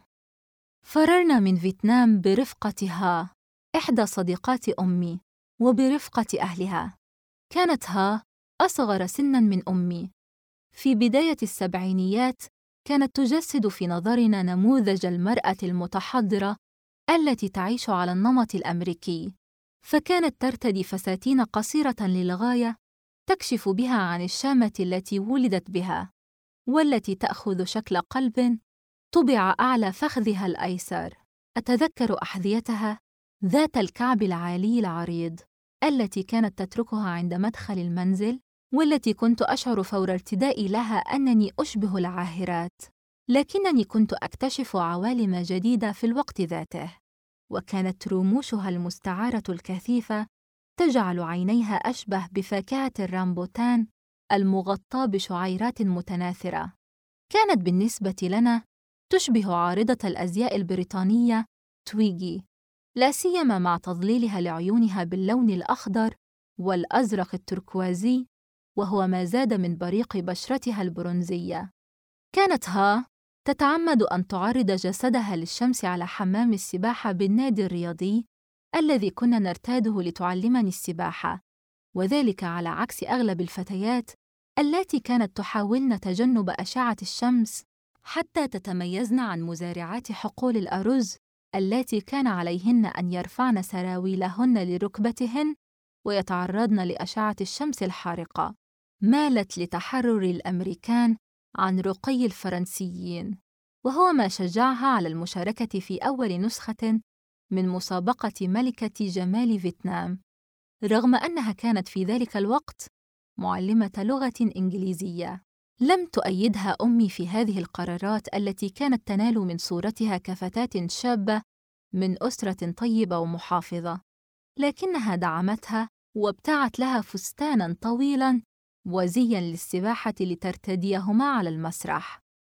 فررنا من فيتنام برفقة ها، إحدى صديقات أمي، وبرفقة أهلها. كانت ها أصغر سناً من أمي. في بداية السبعينيات كانت تجسد في نظرنا نموذج المرأة المتحضرة التي تعيش على النمط الأمريكي، فكانت ترتدي فساتين قصيرة للغاية تكشف بها عن الشامة التي ولدت بها، والتي تأخذ شكل قلب طبع أعلى فخذها الأيسر. أتذكر أحذيتها ذات الكعب العالي العريض التي كانت تتركها عند مدخل المنزل، والتي كنت أشعر فور ارتدائي لها أنني أشبه العاهرات، لكنني كنت أكتشف عوالم جديدة في الوقت ذاته. وكانت رموشها المستعارة الكثيفة تجعل عينيها أشبه بفاكهة الرامبوتان المغطاة بشعيرات متناثرة. كانت بالنسبة لنا تشبه عارضة الأزياء البريطانية تويجي، لا سيما مع تظليلها لعيونها باللون الأخضر والأزرق التركوازي، وهو ما زاد من بريق بشرتها البرونزية. كانت ها تتعمد أن تعرض جسدها للشمس على حمام السباحة بالنادي الرياضي الذي كنا نرتاده لتعلمني السباحة، وذلك على عكس أغلب الفتيات اللاتي كانت تحاولن تجنب أشعة الشمس حتى تتميزن عن مزارعات حقول الأرز اللاتي كان عليهن أن يرفعن سراويلهن لركبتهن ويتعرضن لأشعة الشمس الحارقة. مالت لتحرر الأمريكان عن رقي الفرنسيين، وهو ما شجعها على المشاركة في أول نسخة من مسابقة ملكة جمال فيتنام، رغم أنها كانت في ذلك الوقت معلمة لغة إنجليزية. لم تؤيدها أمي في هذه القرارات التي كانت تنال من صورتها كفتاة شابة من أسرة طيبة ومحافظة، لكنها دعمتها وابتعت لها فستاناً طويلاً وزياً للسباحة لترتديهما على المسرح،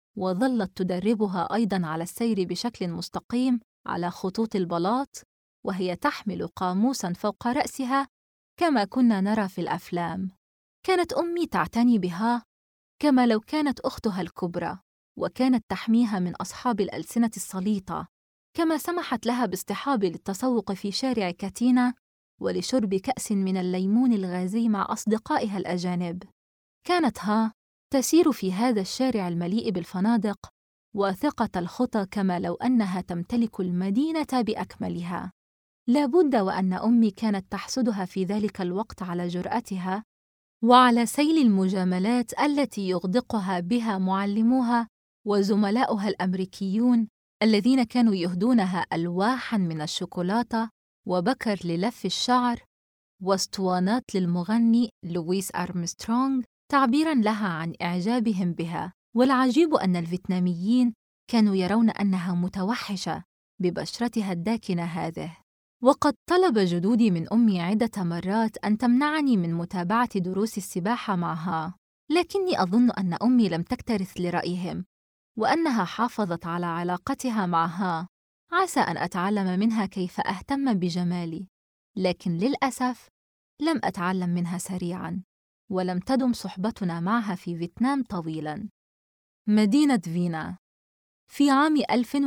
وظلت تدربها أيضاً على السير بشكل مستقيم على خطوط البلاط وهي تحمل قاموساً فوق رأسها كما كنا نرى في الأفلام. كانت أمي تعتني بها كما لو كانت أختها الكبرى، وكانت تحميها من أصحاب الألسنة السليطة، كما سمحت لها باصطحاب للتسوق في شارع كاتينا ولشرب كأس من الليمون الغازي مع أصدقائها الأجانب. كانت ها تسير في هذا الشارع المليء بالفنادق واثقة الخطى كما لو أنها تمتلك المدينة بأكملها. لا بد وأن أمي كانت تحسدها في ذلك الوقت على جرأتها وعلى سيل المجاملات التي يغدقها بها معلموها وزملاؤها الأمريكيون الذين كانوا يهدونها ألواحاً من الشوكولاتة وبكر للف الشعر واسطوانات للمغني لويس أرمسترونغ تعبيراً لها عن إعجابهم بها. والعجيب أن الفيتناميين كانوا يرون أنها متوحشة ببشرتها الداكنة هذه. وقد طلب جدودي من أمي عدة مرات أن تمنعني من متابعة دروس السباحة معها، لكني أظن أن أمي لم تكترث لرأيهم، وأنها حافظت على علاقتها معها. عسى أن أتعلم منها كيف أهتم بجمالي، لكن للأسف لم أتعلم منها سريعاً. ولم تدم صحبتنا معها في فيتنام طويلاً. مدينة فيينا. في عام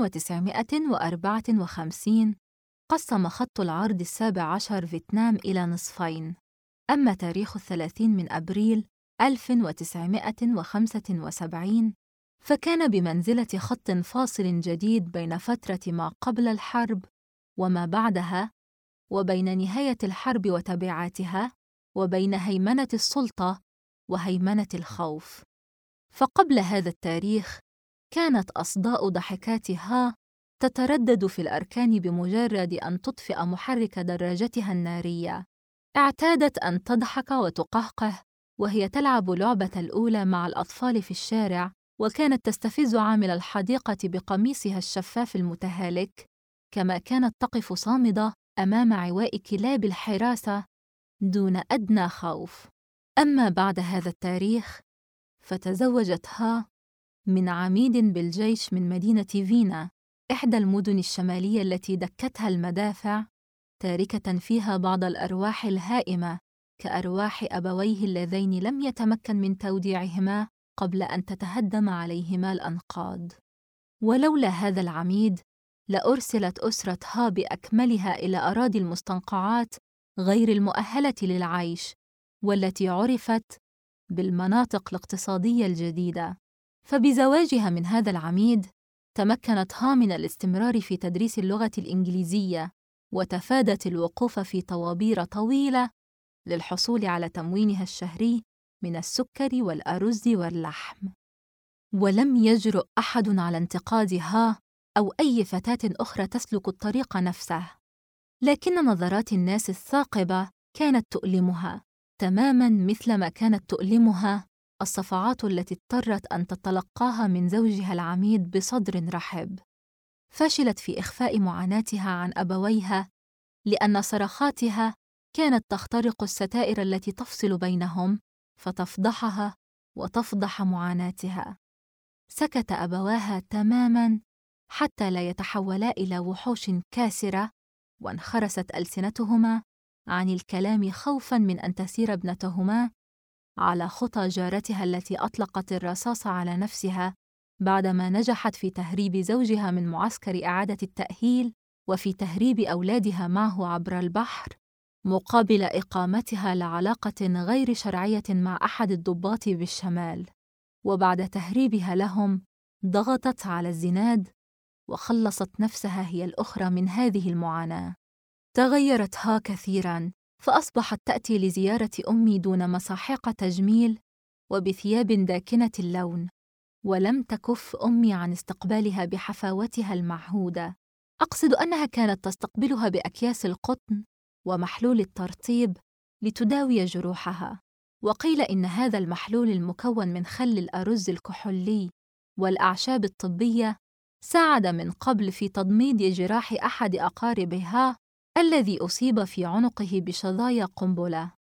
1954 قسم خط العرض 17 فيتنام إلى نصفين. أما تاريخ 30 من أبريل 1975 فكان بمنزلة خط فاصل جديد بين فترة ما قبل الحرب وما بعدها، وبين نهاية الحرب وتبعاتها، وبين هيمنة السلطة وهيمنة الخوف. فقبل هذا التاريخ كانت أصداء ضحكاتها تتردد في الأركان بمجرد أن تطفئ محرك دراجتها النارية. اعتادت أن تضحك وتقهقه وهي تلعب لعبة الأولى مع الأطفال في الشارع، وكانت تستفز عامل الحديقة بقميصها الشفاف المتهالك، كما كانت تقف صامدة أمام عواء كلاب الحراسة دون أدنى خوف. أما بعد هذا التاريخ فتزوجت ها من عميد بالجيش من مدينة فيينا، إحدى المدن الشمالية التي دكتها المدافع، تاركة فيها بعض الأرواح الهائمة كأرواح أبويه اللذين لم يتمكن من توديعهما قبل أن تتهدم عليهما الأنقاض. ولولا هذا العميد لأرسلت أسرة ها بأكملها إلى أراضي المستنقعات غير المؤهلة للعيش، والتي عرفت بالمناطق الاقتصادية الجديدة. فبزواجها من هذا العميد تمكنت ها من الاستمرار في تدريس اللغة الإنجليزية، وتفادت الوقوف في طوابير طويلة للحصول على تموينها الشهري من السكر والأرز واللحم. ولم يجرؤ أحد على انتقادها أو أي فتاة أخرى تسلك الطريق نفسه، لكن نظرات الناس الثاقبة كانت تؤلمها تماماً مثلما كانت تؤلمها الصفعات التي اضطرت أن تتلقاها من زوجها العميد بصدر رحب. فشلت في إخفاء معاناتها عن أبويها، لأن صرخاتها كانت تخترق الستائر التي تفصل بينهم فتفضحها وتفضح معاناتها. سكت أبواها تماماً حتى لا يتحولا إلى وحوش كاسرة، وانخرست ألسنتهما عن الكلام خوفاً من أن تسير ابنتهما على خطى جارتها التي أطلقت الرصاص على نفسها بعدما نجحت في تهريب زوجها من معسكر إعادة التأهيل وفي تهريب أولادها معه عبر البحر، مقابل إقامتها لعلاقة غير شرعية مع أحد الضباط بالشمال. وبعد تهريبها لهم ضغطت على الزناد وخلصت نفسها هي الأخرى من هذه المعاناة. تغيرت ها كثيراً، فأصبحت تأتي لزيارة أمي دون مصاحيق تجميل وبثياب داكنة اللون، ولم تكف أمي عن استقبالها بحفاوتها المعهودة. أقصد أنها كانت تستقبلها بأكياس القطن ومحلول الترطيب لتداوي جروحها. وقيل إن هذا المحلول المكون من خل الأرز الكحولي والأعشاب الطبية ساعد من قبل في تضميد جراح أحد أقاربها الذي أصيب في عنقه بشظايا قنبلة،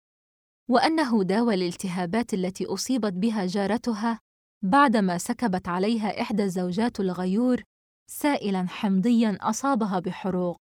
وأنه داوى الالتهابات التي أصيبت بها جارتها بعدما سكبت عليها إحدى الزوجات الغيور سائلاً حمضياً أصابها بحروق.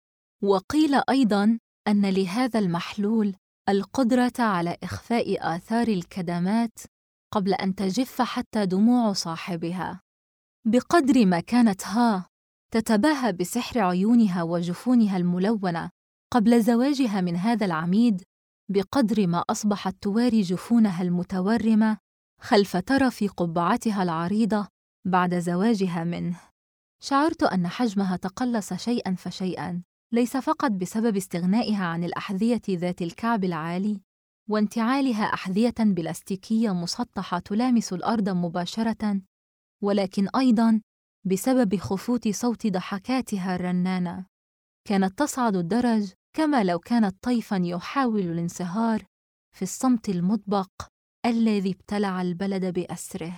وقيل أيضاً أن لهذا المحلول القدرة على إخفاء آثار الكدمات قبل أن تجف حتى دموع صاحبها. بقدر ما كانت ها تتباهى بسحر عيونها وجفونها الملونة قبل زواجها من هذا العميد، بقدر ما أصبحت تواري جفونها المتورمة خلف طرف قبعتها العريضة بعد زواجها منه. شعرت أن حجمها تقلص شيئاً فشيئاً، ليس فقط بسبب استغنائها عن الأحذية ذات الكعب العالي وانتعالها أحذية بلاستيكية مسطحة تلامس الأرض مباشرة، ولكن أيضاً بسبب خفوت صوت ضحكاتها الرنانة. كانت تصعد الدرج كما لو كانت طيفاً يحاول الانصهار في الصمت المطبق الذي ابتلع البلد بأسره.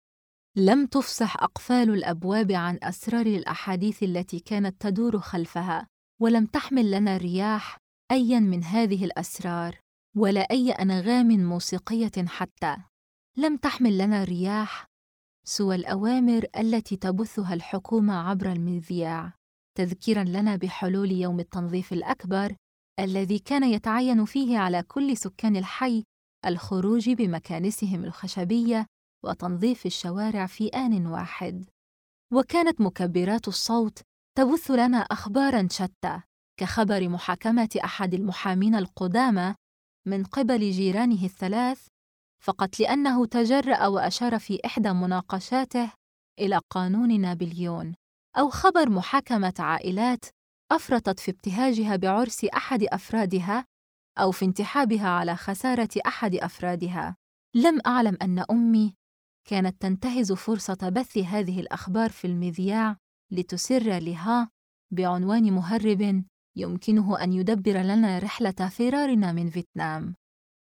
لم تفصح أقفال الأبواب عن أسرار الأحاديث التي كانت تدور خلفها، ولم تحمل لنا الرياح أياً من هذه الأسرار، ولا أي أنغام موسيقية حتى. لم تحمل لنا الرياح سوى الأوامر التي تبثها الحكومة عبر المذياع، تذكيراً لنا بحلول يوم التنظيف الأكبر الذي كان يتعين فيه على كل سكان الحي الخروج بمكانسهم الخشبية وتنظيف الشوارع في آن واحد. وكانت مكبرات الصوت تبث لنا أخباراً شتى، كخبر محاكمة أحد المحامين القدامى من قبل جيرانه الثلاث فقط لأنه تجرأ وأشار في إحدى مناقشاته إلى قانون نابليون، أو خبر محاكمة عائلات أفرطت في ابتهاجها بعرس أحد أفرادها أو في انتحابها على خسارة أحد أفرادها. لم أعلم أن أمي كانت تنتهز فرصة بث هذه الأخبار في المذياع لتسر لها بعنوان مهرب يمكنه أن يدبر لنا رحلة فرارنا من فيتنام.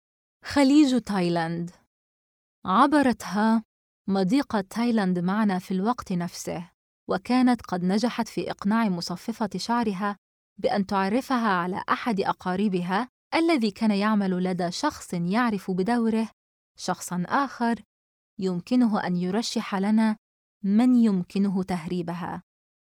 خليج تايلاند. عبرت ها مضيق تايلاند معنا في الوقت نفسه، وكانت قد نجحت في إقناع مصففة شعرها بأن تعرفها على أحد أقاربها الذي كان يعمل لدى شخص يعرف بدوره شخصاً آخر يمكنه أن يرشح لنا من يمكنه تهريبها.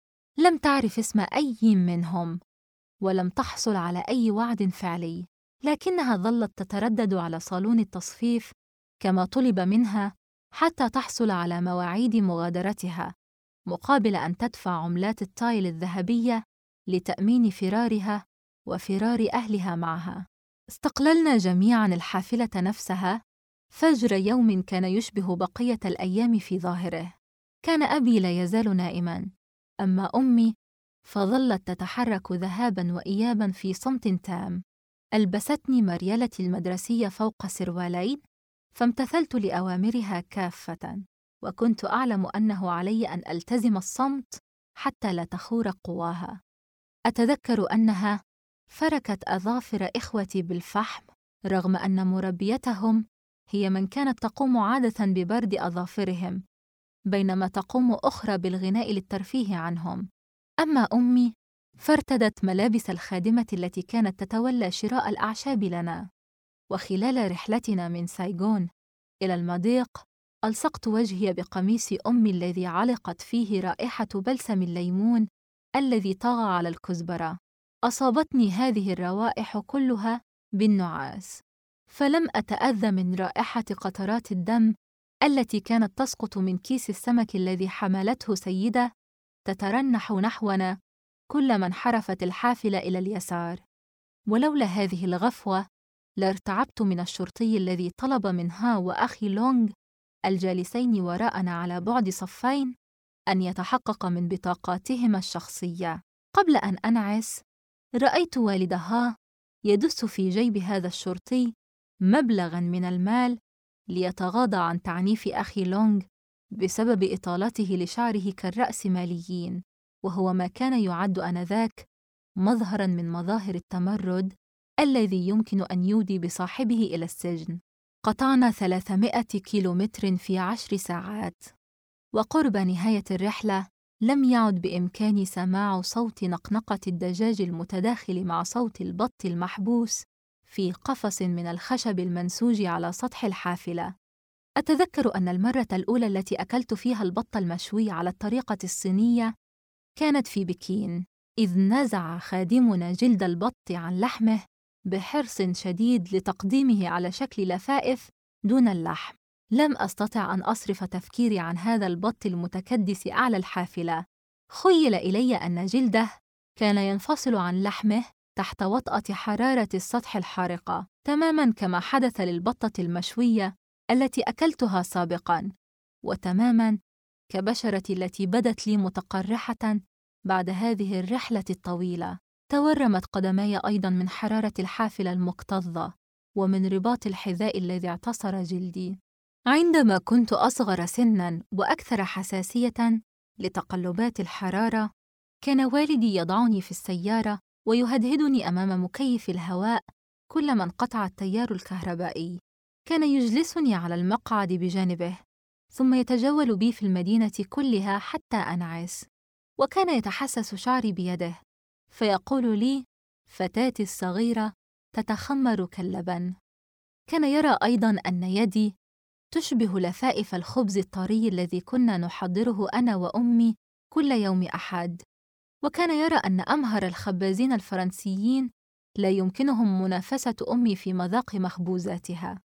لم تعرف اسم أي منهم، ولم تحصل على أي وعد فعلي، لكنها ظلت تتردد على صالون التصفيف كما طلب منها حتى تحصل على مواعيد مغادرتها، مقابل أن تدفع عملات التايل الذهبية لتأمين فرارها وفرار أهلها معها. استقللنا جميعاً الحافلة نفسها فجر يوم كان يشبه بقية الأيام في ظاهره. كان أبي لا يزال نائماً، أما أمي فظلت تتحرك ذهاباً وإياباً في صمت تام. ألبستني مريالتي المدرسية فوق سروالين، فامتثلت لأوامرها كافة، وكنت أعلم أنه علي أن ألتزم الصمت حتى لا تخور قواها. أتذكر أنها فركت أظافر إخوتي بالفحم، رغم أن مربيتهم هي من كانت تقوم عادة ببرد أظافرهم، بينما تقوم أخرى بالغناء للترفيه عنهم. أما أمي فارتدت ملابس الخادمة التي كانت تتولى شراء الأعشاب لنا. وخلال رحلتنا من سايغون إلى المضيق ألصقت وجهي بقميص أمي الذي علقت فيه رائحة بلسم الليمون الذي طغى على الكزبرة. أصابتني هذه الروائح كلها بالنعاس، فلم أتأذى من رائحة قطرات الدم التي كانت تسقط من كيس السمك الذي حملته سيدة تترنح نحونا كلما انحرفت الحافلة إلى اليسار. ولولا هذه الغفوة لارتعبت من الشرطي الذي طلب منها وأخي لونغ الجالسين وراءنا على بعد صفين أن يتحقق من بطاقاتهما الشخصية. قبل أن أنعس رأيت والدها يدس في جيب هذا الشرطي مبلغاً من المال ليتغاضى عن تعنيف أخي لونغ بسبب إطالته لشعره كالرأسماليين، وهو ما كان يعد آنذاك مظهراً من مظاهر التمرد الذي يمكن أن يودي بصاحبه إلى السجن. قطعنا 300 كيلومتر في 10 ساعات، وقرب نهاية الرحلة لم يعد بإمكاني سماع صوت نقنقة الدجاج المتداخل مع صوت البط المحبوس في قفص من الخشب المنسوج على سطح الحافلة. أتذكر أن المرة الأولى التي أكلت فيها البط المشوي على الطريقة الصينية كانت في بكين، إذ نزع خادمنا جلد البط عن لحمه بحرص شديد لتقديمه على شكل لفائف دون اللحم. لم أستطع أن أصرف تفكيري عن هذا البط المتكدس أعلى الحافلة. خيل إلي أن جلده كان ينفصل عن لحمه تحت وطأة حرارة السطح الحارقة، تماماً كما حدث للبطة المشوية التي أكلتها سابقاً، وتماماً كبشرتي التي بدت لي متقرحة بعد هذه الرحلة الطويلة. تورمت قدماي أيضاً من حرارة الحافلة المكتظة ومن رباط الحذاء الذي اعتصر جلدي. عندما كنت أصغر سناً وأكثر حساسية لتقلبات الحرارة، كان والدي يضعني في السيارة ويهدهدني أمام مكيف الهواء كلما انقطع التيار الكهربائي. كان يجلسني على المقعد بجانبه، ثم يتجول بي في المدينة كلها حتى أنعس، وكان يتحسس شعري بيده فيقول لي: فتاتي الصغيرة تتخمر كاللبن. كان يرى أيضاً أن يدي تشبه لفائف الخبز الطري الذي كنا نحضره أنا وأمي كل يوم أحد، وكان يرى أن أمهر الخبازين الفرنسيين لا يمكنهم منافسة أمي في مذاق مخبوزاتها.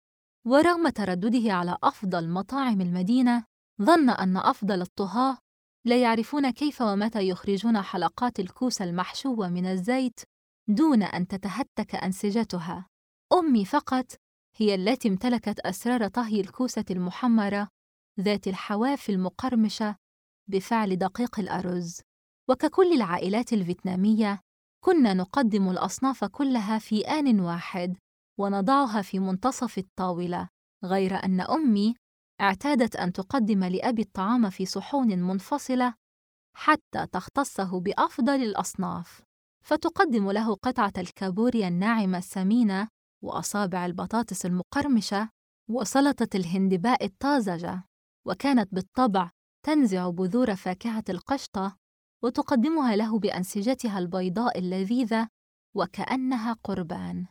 ورغم تردده على أفضل مطاعم المدينة، ظن أن أفضل الطهاة لا يعرفون كيف ومتى يخرجون حلقات الكوسة المحشوة من الزيت دون أن تتهتك أنسجتها. أمي فقط هي التي امتلكت أسرار طهي الكوسة المحمرة ذات الحواف المقرمشة بفعل دقيق الأرز. وككل العائلات الفيتنامية، كنا نقدم الأصناف كلها في آن واحد ونضعها في منتصف الطاولة، غير أن أمي اعتادت أن تقدم لأبي الطعام في صحون منفصلة حتى تختصه بأفضل الأصناف، فتقدم له قطعة الكابوريا الناعمة السمينة وأصابع البطاطس المقرمشة وسلطة الهندباء الطازجة، وكانت بالطبع تنزع بذور فاكهة القشطة وتقدمها له بأنسجتها البيضاء اللذيذة وكأنها قربان.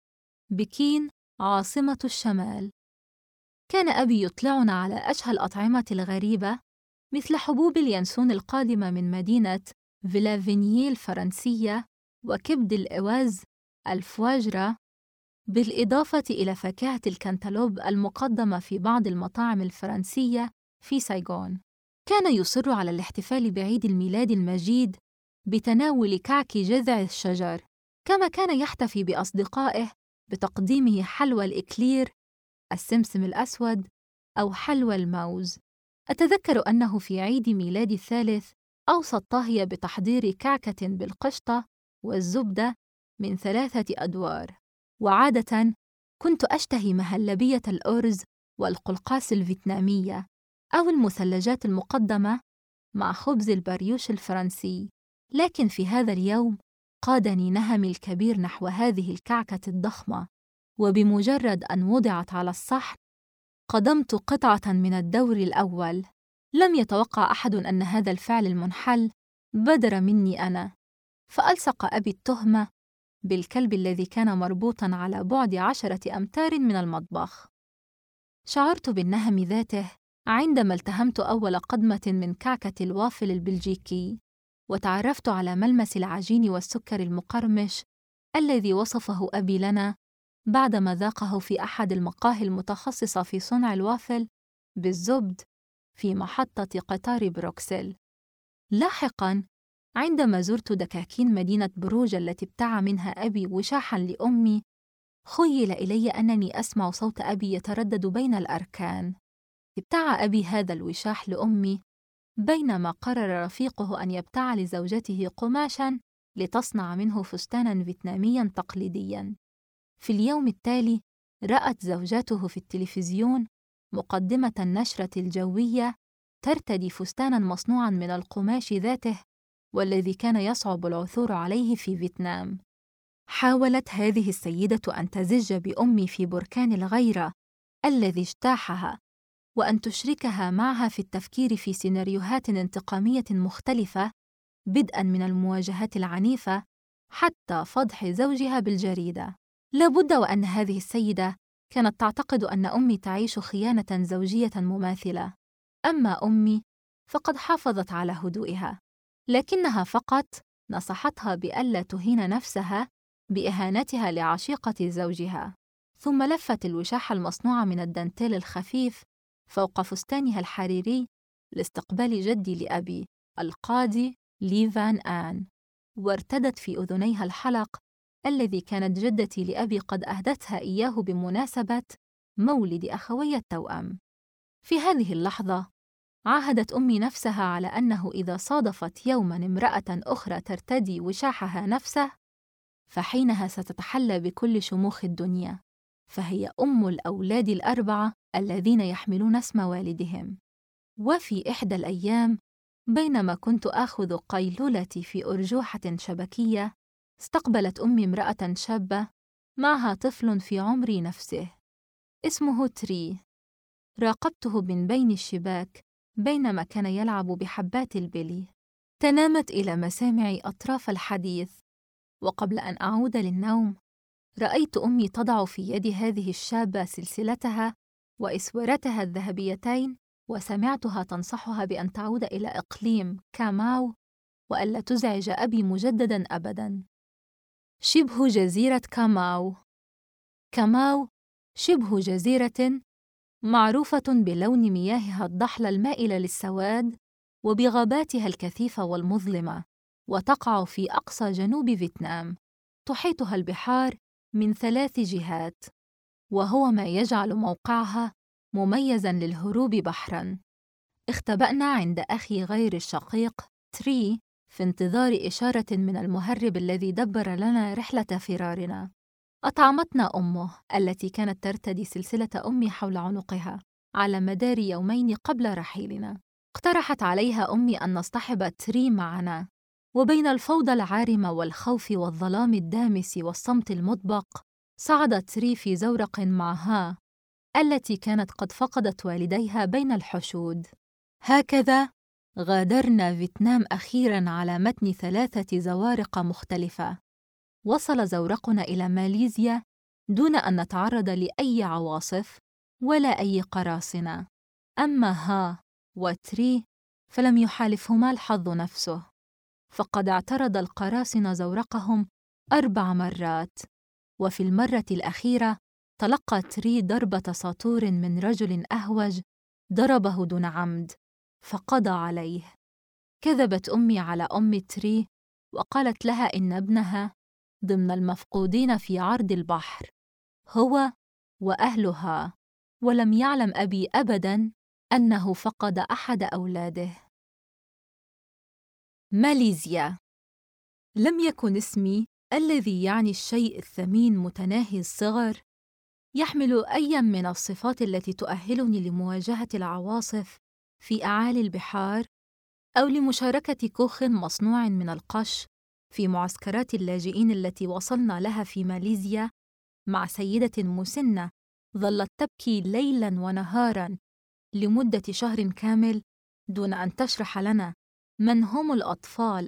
بكين عاصمة الشمال. كان أبي يطلعنا على أشهى الأطعمة الغريبة مثل حبوب اليانسون القادمة من مدينة فيلافينيي الفرنسية وكبد الإوز الفواجرا، بالإضافة إلى فاكهة الكنتالوب المقدمة في بعض المطاعم الفرنسية في سايغون. كان يصر على الاحتفال بعيد الميلاد المجيد بتناول كعك جذع الشجر، كما كان يحتفي بأصدقائه بتقديمه حلوى الإكلير، السمسم الأسود أو حلوى الموز. أتذكر أنه في عيد ميلادي الثالث أوصى الطاهية بتحضير كعكة بالقشطة والزبدة من 3 أدوار، وعادة كنت أشتهي مهلبية الأرز والقلقاس الفيتنامية أو المثلجات المقدمة مع خبز البريوش الفرنسي. لكن في هذا اليوم قادني نهمي الكبير نحو هذه الكعكة الضخمة، وبمجرد أن وضعت على الصحن قدمت قطعة من الدور الأول. لم يتوقع أحد أن هذا الفعل المنحل بدر مني أنا، فألصق أبي التهمة بالكلب الذي كان مربوطاً على بعد 10 أمتار من المطبخ. شعرت بالنهم ذاته عندما التهمت أول قدمة من كعكة الوافل البلجيكي، وتعرفت على ملمس العجين والسكر المقرمش الذي وصفه أبي لنا بعدما ذاقه في أحد المقاهي المتخصصة في صنع الوافل بالزبد في محطة قطار بروكسل. لاحقاً، عندما زرت دكاكين مدينة بروج التي ابتاع منها أبي وشاحاً لأمي، خيل إلي أنني أسمع صوت أبي يتردد بين الأركان. ابتاع أبي هذا الوشاح لأمي بينما قرر رفيقه أن يبتاع لزوجته قماشاً لتصنع منه فستاناً فيتنامياً تقليدياً. في اليوم التالي رأت زوجته في التلفزيون مقدمة النشرة الجوية ترتدي فستاناً مصنوعاً من القماش ذاته والذي كان يصعب العثور عليه في فيتنام. حاولت هذه السيدة أن تزج بأمي في بركان الغيرة الذي اجتاحها، وأن تشركها معها في التفكير في سيناريوهات انتقامية مختلفة، بدءاً من المواجهات العنيفة حتى فضح زوجها بالجريدة. لابد وأن هذه السيدة كانت تعتقد أن أمي تعيش خيانة زوجية مماثلة، أما أمي فقد حافظت على هدوئها، لكنها فقط نصحتها بألا تهين نفسها بإهانتها لعشيقة زوجها. ثم لفت الوشاح المصنوع من الدانتيل الخفيف فوق فستانها الحريري لاستقبال جدي لأبي القاضي لي فان آن، وارتدت في أذنيها الحلق الذي كانت جدتي لأبي قد أهدتها إياه بمناسبة مولد أخوي التوأم. في هذه اللحظة عاهدت أمي نفسها على أنه إذا صادفت يوماً امرأة أخرى ترتدي وشاحها نفسه فحينها ستتحلى بكل شموخ الدنيا، فهي أم الأولاد ال4 الذين يحملون اسم والدهم. وفي إحدى الأيام بينما كنت آخذ قيلولتي في أرجوحة شبكية، استقبلت أمي امرأة شابة معها طفل في عمري نفسه اسمه تري. راقبته من بين الشباك بينما كان يلعب بحبات البلي. تنامت إلى مسامع أطراف الحديث، وقبل أن أعود للنوم رأيت أمي تضع في يد هذه الشابة سلسلتها وإسورتها الذهبيتين، وسمعتها تنصحها بأن تعود إلى إقليم كاماو وألا تزعج أبي مجدداً أبداً. شبه جزيرة كاماو. كاماو شبه جزيرة معروفة بلون مياهها الضحلة المائلة للسواد وبغاباتها الكثيفة والمظلمة، وتقع في أقصى جنوب فيتنام. تحيطها البحار من 3 جهات، وهو ما يجعل موقعها مميزاً للهروب بحراً. اختبأنا عند أخي غير الشقيق تري في انتظار إشارة من المهرب الذي دبر لنا رحلة فرارنا. أطعمتنا أمه التي كانت ترتدي سلسلة أمي حول عنقها على مدار يومين قبل رحيلنا. اقترحت عليها أمي أن نصطحب تري معنا، وبين الفوضى العارمة والخوف والظلام الدامس والصمت المطبق صعد تري في زورق معها التي كانت قد فقدت والديها بين الحشود. هكذا غادرنا فيتنام أخيراً على متن 3 زوارق مختلفة. وصل زورقنا إلى ماليزيا دون أن نتعرض لأي عواصف ولا أي قراصنة. أما ها وتري فلم يحالفهما الحظ نفسه، فقد اعترض القراصنة زورقهم 4 مرات، وفي المرة الأخيرة تلقى تري ضربة ساطور من رجل أهوج ضربه دون عمد فقضى عليه. كذبت أمي على أم تري وقالت لها إن ابنها ضمن المفقودين في عرض البحر، هو وأهلها، ولم يعلم أبي أبداً أنه فقد أحد أولاده. ماليزيا. لم يكن اسمي الذي يعني الشيء الثمين متناهي الصغر يحمل أياً من الصفات التي تؤهلني لمواجهة العواصف في أعالي البحار، أو لمشاركة كوخ مصنوع من القش في معسكرات اللاجئين التي وصلنا لها في ماليزيا مع سيدة مسنة ظلت تبكي ليلاً ونهاراً لمدة شهر كامل دون أن تشرح لنا من هم الأطفال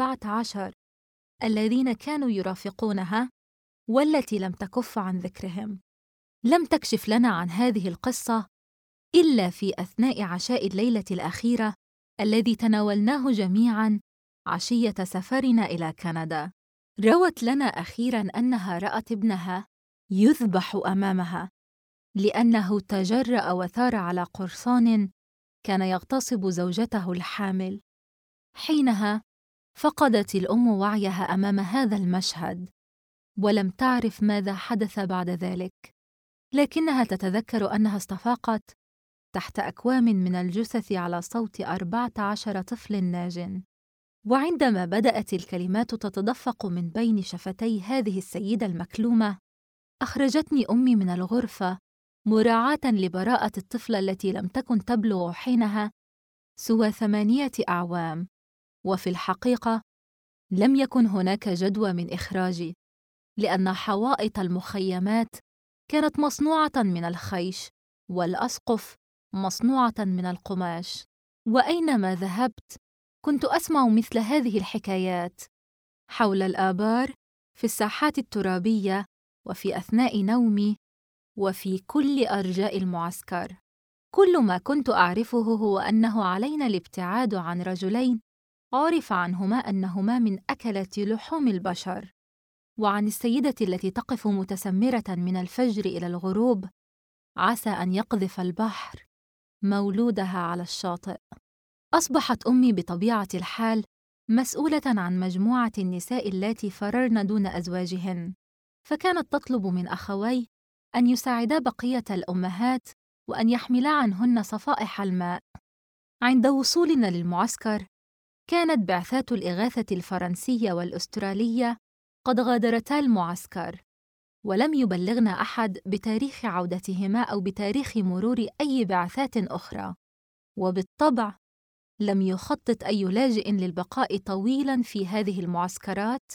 14 الذين كانوا يرافقونها والتي لم تكف عن ذكرهم. لم تكشف لنا عن هذه القصة إلا في أثناء عشاء الليلة الأخيرة الذي تناولناه جميعاً عشية سفرنا إلى كندا. روت لنا أخيراً أنها رأت ابنها يذبح أمامها لأنه تجرأ وثار على قرصان كان يغتصب زوجته الحامل. حينها فقدت الأم وعيها أمام هذا المشهد، ولم تعرف ماذا حدث بعد ذلك، لكنها تتذكر أنها استفاقت تحت أكوام من الجثث على صوت 14 طفل ناج. وعندما بدأت الكلمات تتدفق من بين شفتي هذه السيدة المكلومة، أخرجتني أمي من الغرفة مراعاة لبراءة الطفلة التي لم تكن تبلغ حينها سوى 8 أعوام. وفي الحقيقة لم يكن هناك جدوى من إخراجي، لأن حوائط المخيمات كانت مصنوعة من الخيش والأسقف مصنوعة من القماش. وأينما ذهبت كنت أسمع مثل هذه الحكايات حول الآبار في الساحات الترابية وفي أثناء نومي وفي كل أرجاء المعسكر. كل ما كنت أعرفه هو أنه علينا الابتعاد عن رجلين عرف عنهما أنهما من أكلة لحوم البشر، وعن السيدة التي تقف متسمرة من الفجر إلى الغروب عسى أن يقذف البحر مولودها على الشاطئ. أصبحت أمي بطبيعة الحال مسؤولة عن مجموعة النساء اللاتي فررن دون أزواجهن، فكانت تطلب من أخوي أن يساعدا بقية الأمهات وأن يحملا عنهن صفائح الماء. عند وصولنا للمعسكر كانت بعثات الإغاثة الفرنسية والأسترالية قد غادرتا المعسكر، ولم يبلغنا أحد بتاريخ عودتهما أو بتاريخ مرور أي بعثات أخرى. وبالطبع لم يخطط أي لاجئ للبقاء طويلاً في هذه المعسكرات،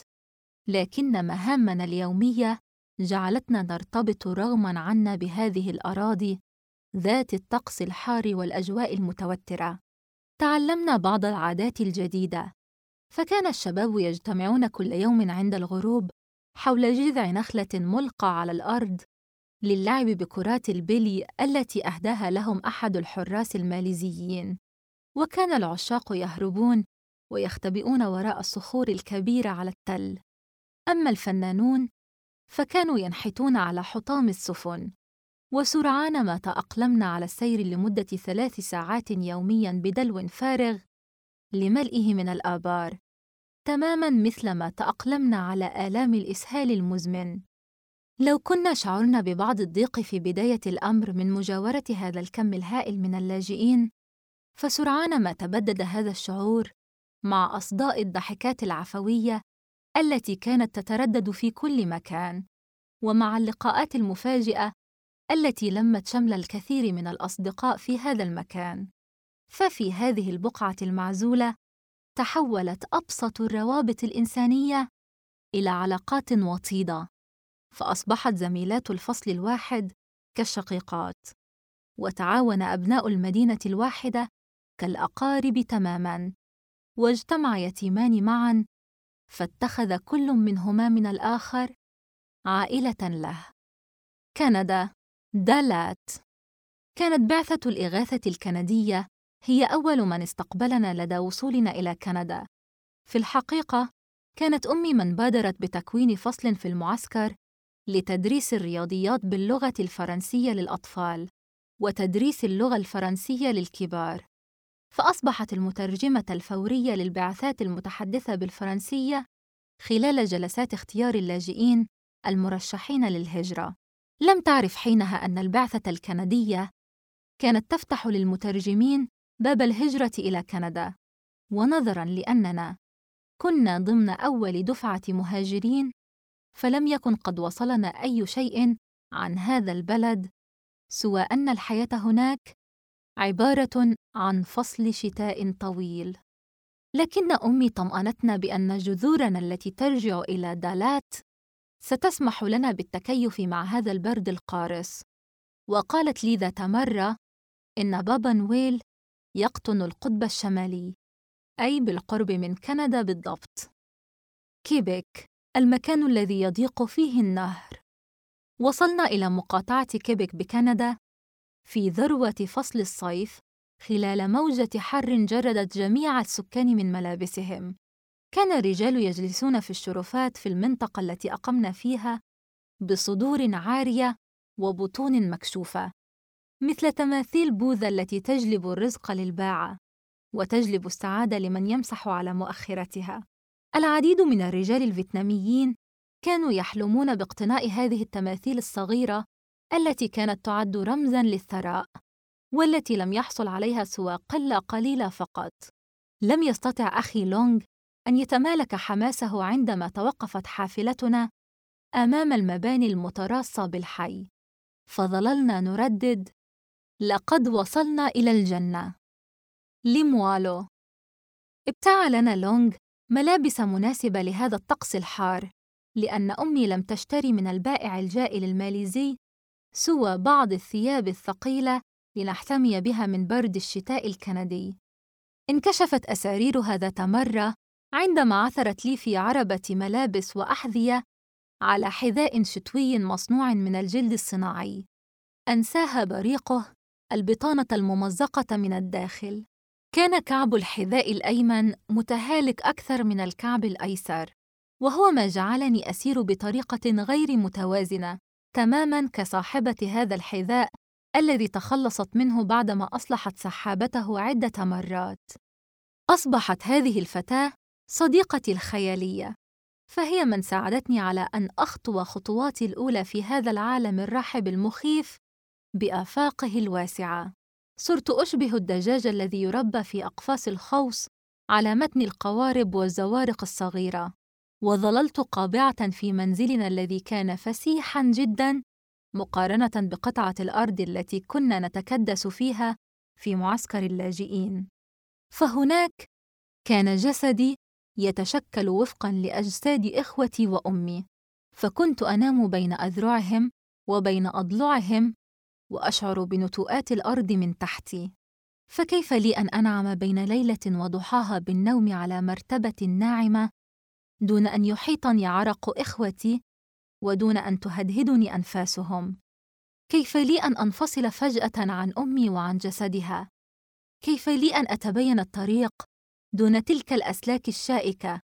لكن مهامنا اليومية جعلتنا نرتبط رغماً عنا بهذه الأراضي ذات الطقس الحار والأجواء المتوترة. تعلمنا بعض العادات الجديدة، فكان الشباب يجتمعون كل يوم عند الغروب حول جذع نخلة ملقى على الأرض للعب بكرات البلي التي أهداها لهم أحد الحراس الماليزيين. وكان العشاق يهربون ويختبئون وراء الصخور الكبيرة على التل. أما الفنانون فكانوا ينحتون على حطام السفن وسرعان ما تأقلمنا على السير لمدة 3 ساعات يومياً بدلو فارغ لملئه من الآبار، تماماً مثلما تأقلمنا على آلام الإسهال المزمن. لو كنا شعرنا ببعض الضيق في بداية الأمر من مجاورة هذا الكم الهائل من اللاجئين، فسرعان ما تبدد هذا الشعور مع أصداء الضحكات العفوية التي كانت تتردد في كل مكان، ومع اللقاءات المفاجئة التي لمت شمل الكثير من الأصدقاء في هذا المكان. ففي هذه البقعة المعزولة تحولت أبسط الروابط الإنسانية إلى علاقات وطيدة، فأصبحت زميلات الفصل الواحد كالشقيقات، وتعاون أبناء المدينة الواحدة كالأقارب تماماً، واجتمع يتيمان معاً، فاتخذ كل منهما من الآخر عائلة له. كندا، دالات. كانت بعثة الإغاثة الكندية هي أول من استقبلنا لدى وصولنا إلى كندا. في الحقيقة، كانت أمي من بادرت بتكوين فصل في المعسكر لتدريس الرياضيات باللغة الفرنسية للأطفال، وتدريس اللغة الفرنسية للكبار، فأصبحت المترجمة الفورية للبعثات المتحدثة بالفرنسية خلال جلسات اختيار اللاجئين المرشحين للهجرة. لم تعرف حينها أن البعثة الكندية كانت تفتح للمترجمين باب الهجرة إلى كندا، ونظراً لأننا كنا ضمن أول دفعة مهاجرين، فلم يكن قد وصلنا أي شيء عن هذا البلد سوى أن الحياة هناك عبارة عن فصل شتاء طويل. لكن أمي طمأنتنا بأن جذورنا التي ترجع إلى دالات ستسمح لنا بالتكيف مع هذا البرد القارس، وقالت لي ذات مرة إن بابا نويل يقطن القطب الشمالي، أي بالقرب من كندا بالضبط. كيبيك، المكان الذي يضيق فيه النهر. وصلنا إلى مقاطعة كيبيك بكندا في ذروة فصل الصيف، خلال موجة حر جردت جميع السكان من ملابسهم. كان الرجال يجلسون في الشرفات في المنطقة التي أقمنا فيها بصدور عارية وبطون مكشوفة، مثل تماثيل بوذا التي تجلب الرزق للباعة وتجلب السعادة لمن يمسح على مؤخرتها. العديد من الرجال الفيتناميين كانوا يحلمون باقتناء هذه التماثيل الصغيرة التي كانت تعد رمزاً للثراء، والتي لم يحصل عليها سوى قلة قليلة فقط. لم يستطع أخي لونغ أن يتمالك حماسه عندما توقفت حافلتنا أمام المباني المتراصة بالحي، فظللنا نردد: لقد وصلنا إلى الجنة. ليموالو. ابتاع لنا لونغ ملابس مناسبة لهذا الطقس الحار، لأن أمي لم تشتري من البائع الجائل الماليزي سوى بعض الثياب الثقيلة لنحتمي بها من برد الشتاء الكندي. انكشفت أساريرها ذات مرة عندما عثرت لي في عربة ملابس وأحذية على حذاء شتوي مصنوع من الجلد الصناعي، أنساها بريقه البطانة الممزقة من الداخل. كان كعب الحذاء الأيمن متهالك أكثر من الكعب الأيسر، وهو ما جعلني أسير بطريقة غير متوازنة، تماماً كصاحبة هذا الحذاء الذي تخلصت منه بعدما أصلحت سحابته عدة مرات. أصبحت هذه الفتاة صديقتي الخيالية، فهي من ساعدتني على أن أخطو خطواتي الأولى في هذا العالم الرحب المخيف بآفاقه الواسعة. صرت أشبه الدجاج الذي يربى في أقفاص الخوص على متن القوارب والزوارق الصغيرة، وظللت قابعة في منزلنا الذي كان فسيحاً جداً مقارنة بقطعة الأرض التي كنا نتكدس فيها في معسكر اللاجئين. فهناك كان جسدي يتشكل وفقاً لأجساد إخوتي وأمي، فكنت أنام بين أذرعهم وبين أضلعهم وأشعر بنتوءات الأرض من تحتي. فكيف لي أن أنعم بين ليلة وضحاها بالنوم على مرتبة ناعمة دون أن يحيطني عرق إخوتي ودون أن تهدهدني أنفاسهم؟ كيف لي أن أنفصل فجأة عن أمي وعن جسدها؟ كيف لي أن أتبين الطريق دون تلك الأسلاك الشائكة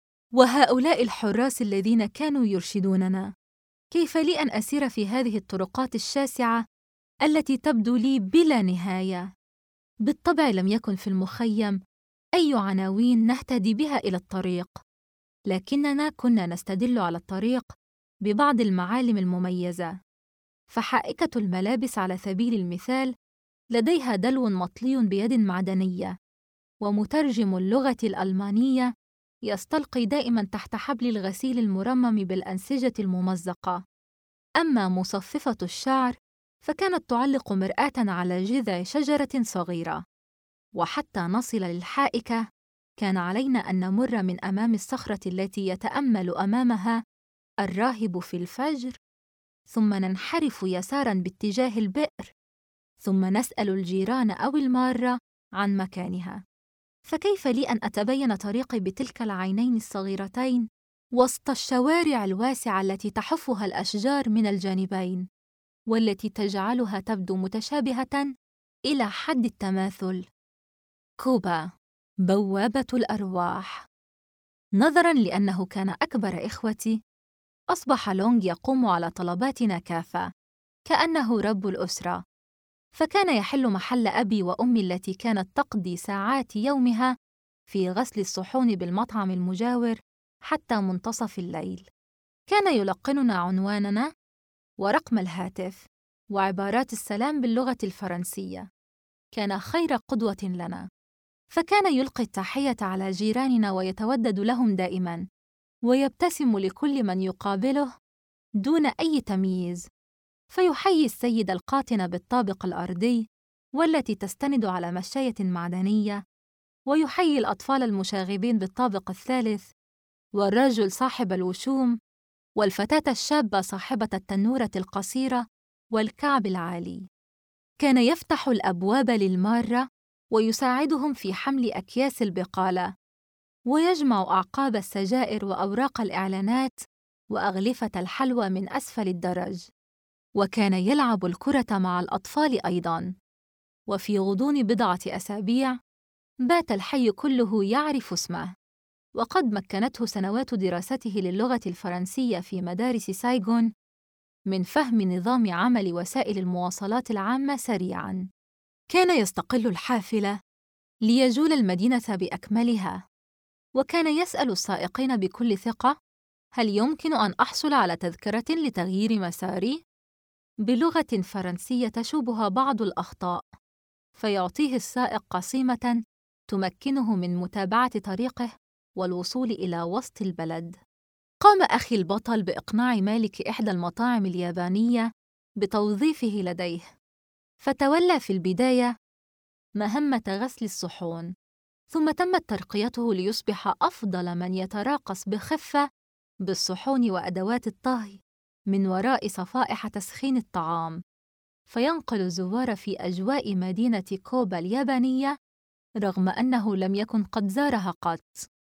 وهؤلاء الحراس الذين كانوا يرشدوننا؟ كيف لي أن أسير في هذه الطرقات الشاسعة التي تبدو لي بلا نهاية. بالطبع لم يكن في المخيم أي عناوين نهتدي بها إلى الطريق، لكننا كنا نستدل على الطريق ببعض المعالم المميزة. فحائكة الملابس على سبيل المثال لديها دلو مطلي بيد معدنية، ومترجم اللغة الألمانية يستلقي دائماً تحت حبل الغسيل المرمم بالأنسجة الممزقة. أما مصففة الشعر فكانت تعلق مرآة على جذع شجرة صغيرة. وحتى نصل للحائكة كان علينا أن نمر من أمام الصخرة التي يتأمل أمامها الراهب في الفجر، ثم ننحرف يساراً باتجاه البئر، ثم نسأل الجيران أو المارة عن مكانها. فكيف لي أن أتبين طريقي بتلك العينين الصغيرتين وسط الشوارع الواسعة التي تحفها الأشجار من الجانبين، والتي تجعلها تبدو متشابهة إلى حد التماثل؟ كوبا، بوابة الأرواح. نظراً لأنه كان أكبر إخوتي، أصبح لونغ يقوم على طلباتنا كافة كأنه رب الأسرة، فكان يحل محل أبي وأمي التي كانت تقضي ساعات يومها في غسل الصحون بالمطعم المجاور حتى منتصف الليل. كان يلقننا عنواننا ورقم الهاتف وعبارات السلام باللغة الفرنسية. كان خير قدوة لنا، فكان يلقي التحية على جيراننا ويتودد لهم دائماً، ويبتسم لكل من يقابله دون أي تمييز، فيحيي السيد القاطن بالطابق الأرضي والتي تستند على مشاية معدنية، ويحيي الأطفال المشاغبين بالطابق الثالث، والرجل صاحب الوشوم، والفتاة الشابة صاحبة التنورة القصيرة والكعب العالي. كان يفتح الأبواب للمارة ويساعدهم في حمل أكياس البقالة، ويجمع أعقاب السجائر وأوراق الإعلانات وأغلفة الحلوى من أسفل الدرج، وكان يلعب الكرة مع الأطفال أيضاً. وفي غضون بضعة أسابيع بات الحي كله يعرف اسمه، وقد مكنته سنوات دراسته للغة الفرنسية في مدارس سايغون من فهم نظام عمل وسائل المواصلات العامة سريعاً. كان يستقل الحافلة ليجول المدينة بأكملها، وكان يسأل السائقين بكل ثقة: هل يمكن أن أحصل على تذكرة لتغيير مساري؟ بلغة فرنسية تشوبها بعض الأخطاء، فيعطيه السائق قصيمة تمكنه من متابعة طريقه والوصول إلى وسط البلد. قام أخي البطل بإقناع مالك إحدى المطاعم اليابانية بتوظيفه لديه، فتولى في البداية مهمة غسل الصحون، ثم تمت ترقيته ليصبح أفضل من يتراقص بخفة بالصحون وأدوات الطهي من وراء صفائح تسخين الطعام، فينقل الزوار في أجواء مدينة كوبا اليابانية رغم أنه لم يكن قد زارها قط.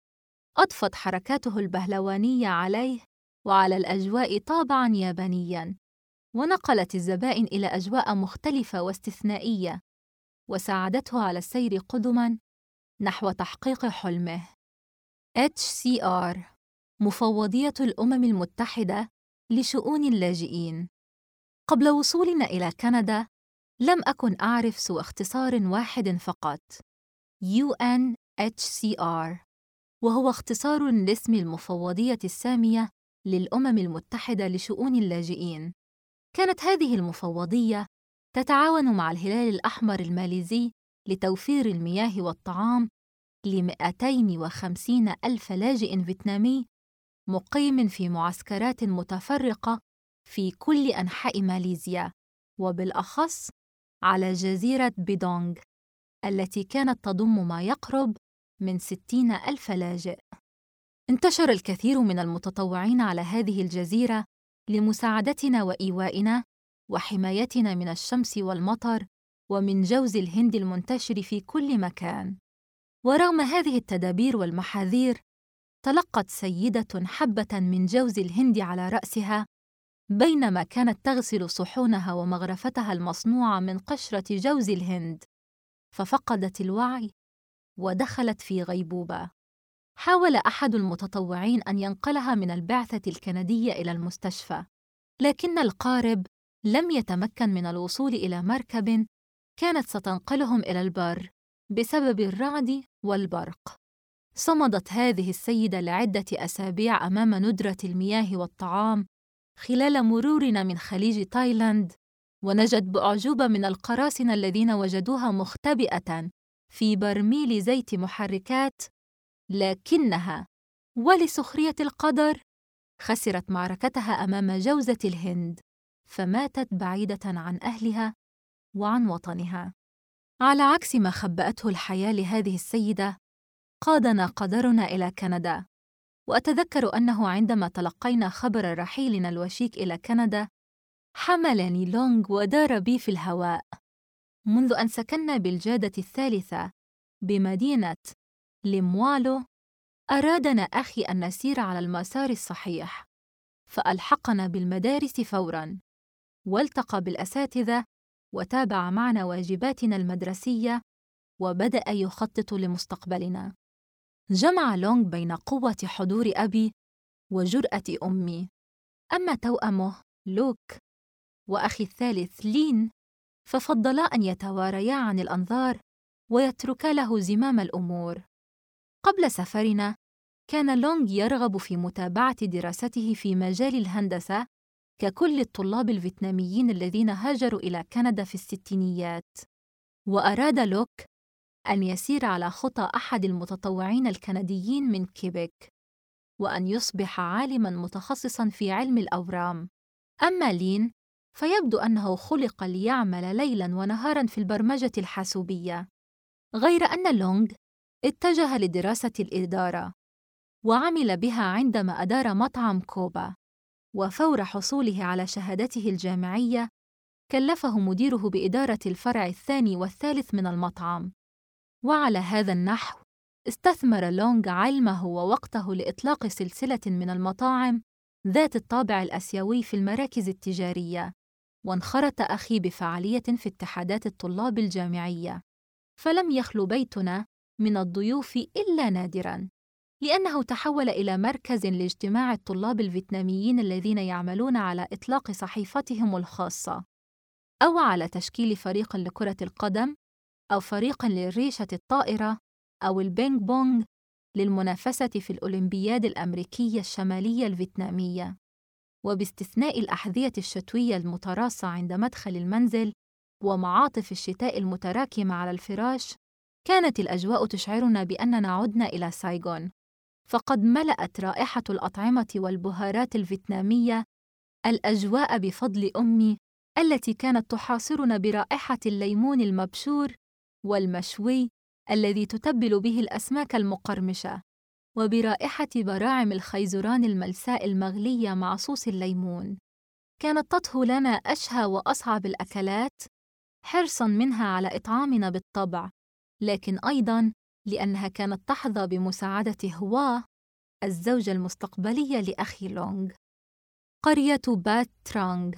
أضفت حركاته البهلوانية عليه وعلى الأجواء طابعاً يابانياً، ونقلت الزبائن إلى أجواء مختلفة واستثنائية، وساعدته على السير قدماً نحو تحقيق حلمه. HCR، مفوضية الأمم المتحدة لشؤون اللاجئين. قبل وصولنا إلى كندا لم أكن أعرف سوى اختصار واحد فقط: UNHCR، وهو اختصار لاسم المفوضية السامية للأمم المتحدة لشؤون اللاجئين. كانت هذه المفوضية تتعاون مع الهلال الأحمر الماليزي لتوفير المياه والطعام ل250 ألف لاجئ فيتنامي مقيم في معسكرات متفرقة في كل أنحاء ماليزيا، وبالأخص على جزيرة بيدونغ التي كانت تضم ما يقرب من 60 ألف لاجئ. انتشر الكثير من المتطوعين على هذه الجزيرة لمساعدتنا وإيوائنا وحمايتنا من الشمس والمطر ومن جوز الهند المنتشر في كل مكان. ورغم هذه التدابير والمحاذير، تلقت سيدة حبة من جوز الهند على رأسها بينما كانت تغسل صحونها ومغرفتها المصنوعة من قشرة جوز الهند، ففقدت الوعي ودخلت في غيبوبة. حاول أحد المتطوعين أن ينقلها من البعثة الكندية إلى المستشفى، لكن القارب لم يتمكن من الوصول إلى مركب كانت ستنقلهم إلى البر بسبب الرعد والبرق. صمدت هذه السيدة لعدة أسابيع أمام ندرة المياه والطعام خلال مرورنا من خليج تايلاند، ونجت بأعجوبة من القراصنة الذين وجدوها مختبئة في برميل زيت محركات، لكنها ولسخرية القدر خسرت معركتها أمام جوزة الهند، فماتت بعيدة عن أهلها وعن وطنها. على عكس ما خبأته الحياة لهذه السيدة، قادنا قدرنا إلى كندا. وأتذكر أنه عندما تلقينا خبر رحيلنا الوشيك إلى كندا، حملني لونغ ودار بي في الهواء. منذ أن سكننا بالجادة الثالثة بمدينة ليموالو، أرادنا أخي أن نسير على المسار الصحيح، فألحقنا بالمدارس فوراً، والتقى بالأساتذة وتابع معنا واجباتنا المدرسية، وبدأ يخطط لمستقبلنا. جمع لونغ بين قوة حضور أبي وجرأة أمي. أما توأمه لوك وأخي الثالث لين ففضلا أن يتواريا عن الأنظار ويتركا له زمام الأمور. قبل سفرنا كان لونغ يرغب في متابعة دراسته في مجال الهندسة ككل الطلاب الفيتناميين الذين هاجروا إلى كندا في الستينيات، وأراد لوك أن يسير على خطى أحد المتطوعين الكنديين من كيبيك، وأن يصبح عالماً متخصصاً في علم الأورام. أما لين فيبدو أنه خلق ليعمل ليلاً ونهاراً في البرمجة الحاسوبية، غير أن لونغ اتجه لدراسة الإدارة وعمل بها عندما أدار مطعم كوبا. وفور حصوله على شهادته الجامعية كلفه مديره بإدارة الفرع الثاني والثالث من المطعم. وعلى هذا النحو استثمر لونغ علمه ووقته لإطلاق سلسلة من المطاعم ذات الطابع الآسيوي في المراكز التجارية. وانخرط أخي بفعالية في اتحادات الطلاب الجامعية، فلم يخلو بيتنا من الضيوف إلا نادراً، لأنه تحول إلى مركز لاجتماع الطلاب الفيتناميين الذين يعملون على إطلاق صحيفتهم الخاصة، أو على تشكيل فريق لكرة القدم، أو فريق للريشة الطائرة، أو البينغ بونغ للمنافسة في الأولمبياد الأمريكية الشمالية الفيتنامية. وباستثناء الأحذية الشتوية المتراصة عند مدخل المنزل ومعاطف الشتاء المتراكمة على الفراش، كانت الأجواء تشعرنا بأننا عدنا إلى سايغون. فقد ملأت رائحة الأطعمة والبهارات الفيتنامية الأجواء بفضل أمي التي كانت تحاصرنا برائحة الليمون المبشور والمشوي الذي تتبل به الأسماك المقرمشة، وبرائحة براعم الخيزران الملساء المغلية مع صوص الليمون. كانت تطهو لنا أشهى وأصعب الأكلات حرصاً منها على إطعامنا بالطبع، لكن أيضاً لأنها كانت تحظى بمساعدة هوا الزوجة المستقبلية لأخي لونغ. قرية بات ترانغ.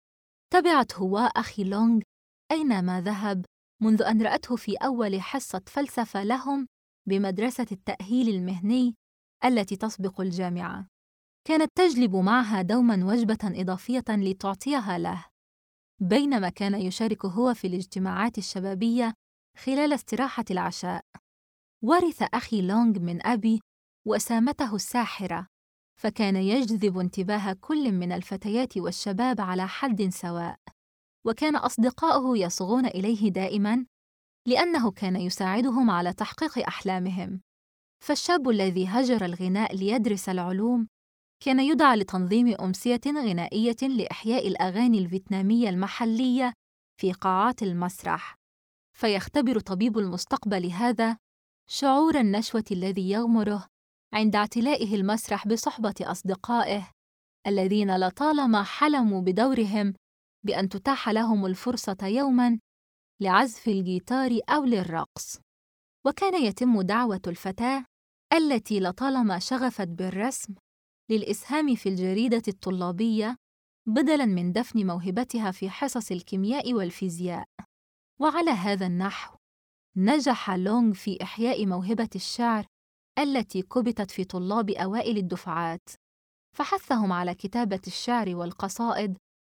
تبعت هوا أخي لونغ أينما ذهب منذ أن رأته في أول حصة فلسفة لهم بمدرسة التأهيل المهني التي تسبق الجامعة. كانت تجلب معها دوماً وجبة إضافية لتعطيها له، بينما كان يشارك هو في الاجتماعات الشبابية خلال استراحة العشاء. ورث أخي لونغ من أبي وسامته الساحرة، فكان يجذب انتباه كل من الفتيات والشباب على حد سواء، وكان أصدقاؤه يصغون إليه دائماً لأنه كان يساعدهم على تحقيق أحلامهم. فالشاب الذي هجر الغناء ليدرس العلوم كان يدعى لتنظيم أمسية غنائية لإحياء الأغاني الفيتنامية المحلية في قاعات المسرح، فيختبر طبيب المستقبل هذا شعور النشوة الذي يغمره عند اعتلائه المسرح بصحبة أصدقائه الذين لطالما حلموا بدورهم بأن تتاح لهم الفرصة يوماً لعزف الجيتار أو للرقص. وكان يتم دعوة الفتاة التي لطالما شغفت بالرسم للإسهام في الجريدة الطلابية بدلاً من دفن موهبتها في حصص الكيمياء والفيزياء. وعلى هذا النحو نجح لونغ في إحياء موهبة الشعر التي كبتت في طلاب أوائل الدفعات، فحثهم على كتابة الشعر والقصائد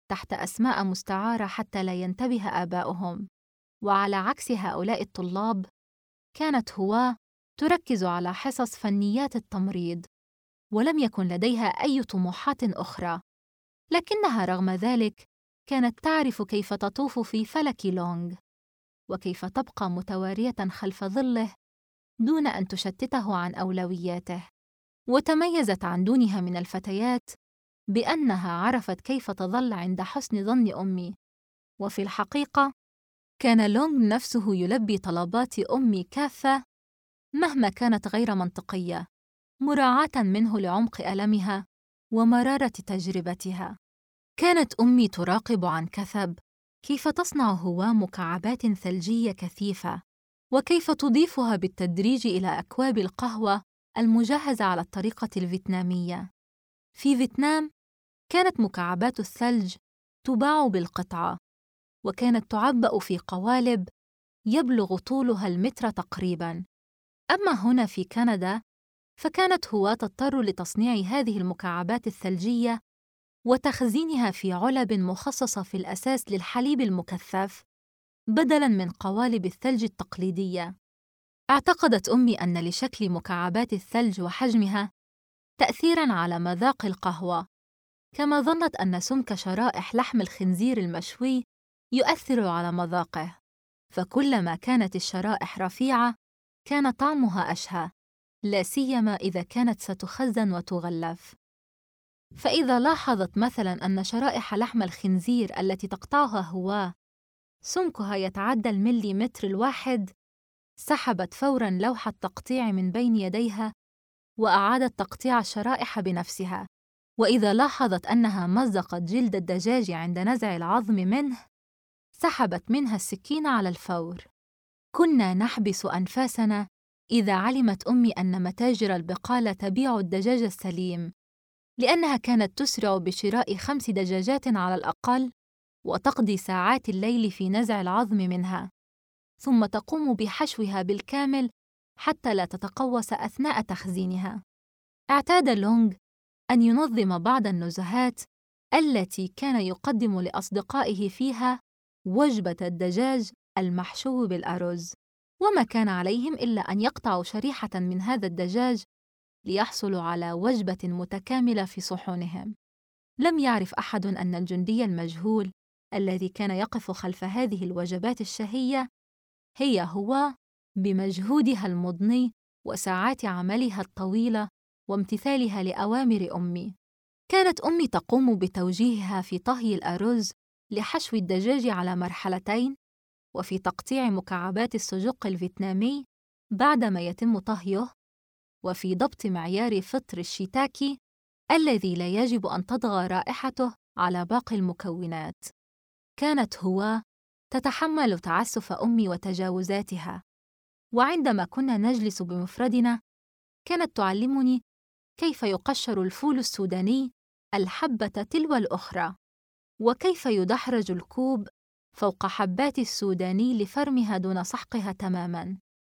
تحت أسماء مستعارة حتى لا ينتبه آباؤهم. وعلى عكس هؤلاء الطلاب، كانت هوا تركز على حصص فنيات التمريض، ولم يكن لديها أي طموحات أخرى، لكنها رغم ذلك كانت تعرف كيف تطوف في فلك لونغ، وكيف تبقى متوارية خلف ظله دون أن تشتته عن أولوياته. وتميزت عن دونها من الفتيات بأنها عرفت كيف تظل عند حسن ظن أمي. وفي الحقيقة كان لونغ نفسه يلبي طلبات أمي كافة مهما كانت غير منطقية، مراعاة منه لعمق ألمها ومرارة تجربتها. كانت أمي تراقب عن كثب كيف تصنع هوا مكعبات ثلجية كثيفة، وكيف تضيفها بالتدريج إلى أكواب القهوة المجهزة على الطريقة الفيتنامية. في فيتنام كانت مكعبات الثلج تباع بالقطعة، وكانت تعبأ في قوالب يبلغ طولها المتر تقريباً. أما هنا في كندا، فكانت هوا تضطر لتصنيع هذه المكعبات الثلجية وتخزينها في علب مخصصة في الأساس للحليب المكثف بدلاً من قوالب الثلج التقليدية. اعتقدت أمي أن لشكل مكعبات الثلج وحجمها تأثيراً على مذاق القهوة، كما ظنت أن سمك شرائح لحم الخنزير المشوي يؤثر على مذاقه، فكلما كانت الشرائح رفيعة كان طعمها أشهى، لا سيما إذا كانت ستخزن وتغلف. فإذا لاحظت مثلاً أن شرائح لحم الخنزير التي تقطعها هوا سمكها يتعدى المليمتر الواحد، سحبت فوراً لوح التقطيع من بين يديها وأعادت تقطيع الشرائح بنفسها. وإذا لاحظت أنها مزقت جلد الدجاج عند نزع العظم منه، سحبت منها السكين على الفور. كنا نحبس أنفاسنا إذا علمت أمي أن متاجر البقالة تبيع الدجاج السليم، لأنها كانت تسرع بشراء 5 دجاجات على الأقل، وتقضي ساعات الليل في نزع العظم منها، ثم تقوم بحشوها بالكامل حتى لا تتقوس أثناء تخزينها. اعتاد لونغ أن ينظم بعض النزهات التي كان يقدم لأصدقائه فيها وجبة الدجاج المحشو بالأرز، وما كان عليهم إلا أن يقطعوا شريحة من هذا الدجاج ليحصلوا على وجبة متكاملة في صحونهم. لم يعرف أحد أن الجندي المجهول الذي كان يقف خلف هذه الوجبات الشهية هي هو، بمجهودها المضني وساعات عملها الطويلة وامتثالها لأوامر أمي. كانت أمي تقوم بتوجيهها في طهي الأرز لحشو الدجاج على مرحلتين، وفي تقطيع مكعبات السجق الفيتنامي بعدما يتم طهيه، وفي ضبط معيار فطر الشيتاكي الذي لا يجب أن تطغى رائحته على باقي المكونات. كانت هوا تتحمل تعسف أمي وتجاوزاتها، وعندما كنا نجلس بمفردنا كانت تعلمني كيف يقشر الفول السوداني الحبة تلو الأخرى، وكيف يدحرج الكوب فوق حبات السوداني لفرمها دون سحقها تماماً.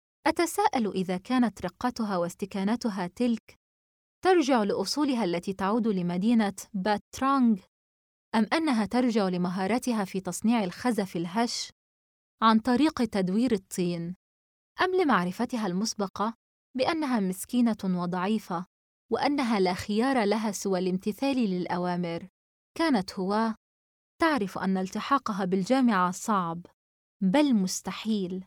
أتساءل إذا كانت رقتها واستكانتها تلك ترجع لأصولها التي تعود لمدينة بات ترانغ، أم أنها ترجع لمهارتها في تصنيع الخزف الهش عن طريق تدوير الطين، أم لمعرفتها المسبقة بأنها مسكينة وضعيفة وأنها لا خيار لها سوى الامتثال للأوامر. كانت هوا تعرف أن التحاقها بالجامعة صعب بل مستحيل،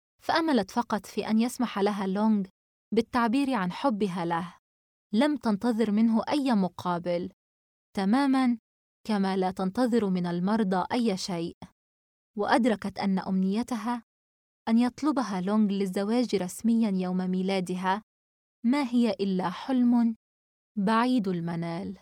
فأملت فقط في أن يسمح لها لونغ بالتعبير عن حبها له. لم تنتظر منه أي مقابل، تماماً كما لا تنتظر من المرضى أي شيء. وأدركت أن أمنيتها أن يطلبها لونغ للزواج رسمياً يوم ميلادها ما هي إلا حلم بعيد المنال.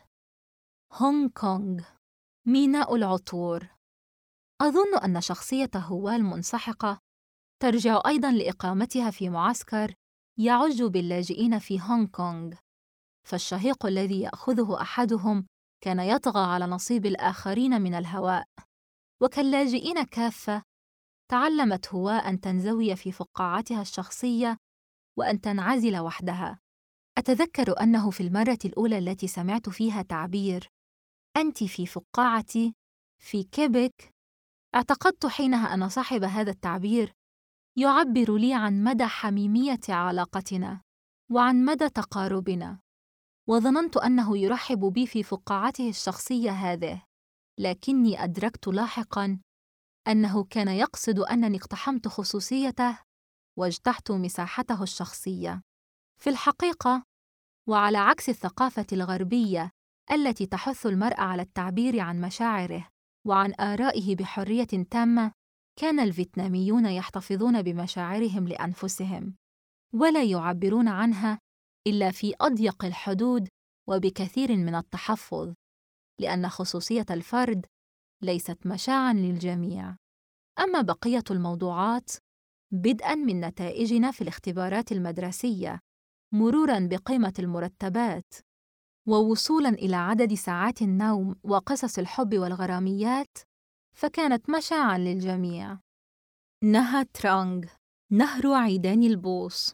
هونغ كونغ، ميناء العطور. أظن أن شخصية هوا المنسحقة ترجع أيضاً لإقامتها في معسكر يعج باللاجئين في هونغ كونغ، فالشهيق الذي يأخذه أحدهم كان يطغى على نصيب الآخرين من الهواء. وكاللاجئين كافة، تعلمت هوا أن تنزوي في فقاعتها الشخصية وأن تنعزل وحدها. أتذكر أنه في المرة الأولى التي سمعت فيها تعبير "أنت في فقاعتي" في كيبك، اعتقدت حينها أن صاحب هذا التعبير يعبر لي عن مدى حميمية علاقتنا وعن مدى تقاربنا، وظننت أنه يرحب بي في فقاعته الشخصية هذه، لكني أدركت لاحقاً أنه كان يقصد أنني اقتحمت خصوصيته واجتحت مساحته الشخصية. في الحقيقة، وعلى عكس الثقافة الغربية التي تحث المرء على التعبير عن مشاعره وعن آرائه بحرية تامة، كان الفيتناميون يحتفظون بمشاعرهم لأنفسهم، ولا يعبرون عنها إلا في أضيق الحدود وبكثير من التحفظ، لأن خصوصية الفرد ليست مشاعًا للجميع. أما بقية الموضوعات، بدءًا من نتائجنا في الاختبارات المدرسية، مروراً بقيمة المرتبات، ووصولاً إلى عدد ساعات النوم وقصص الحب والغراميات، فكانت مشاعًا للجميع. نها ترانغ، نهر عيدان البوص.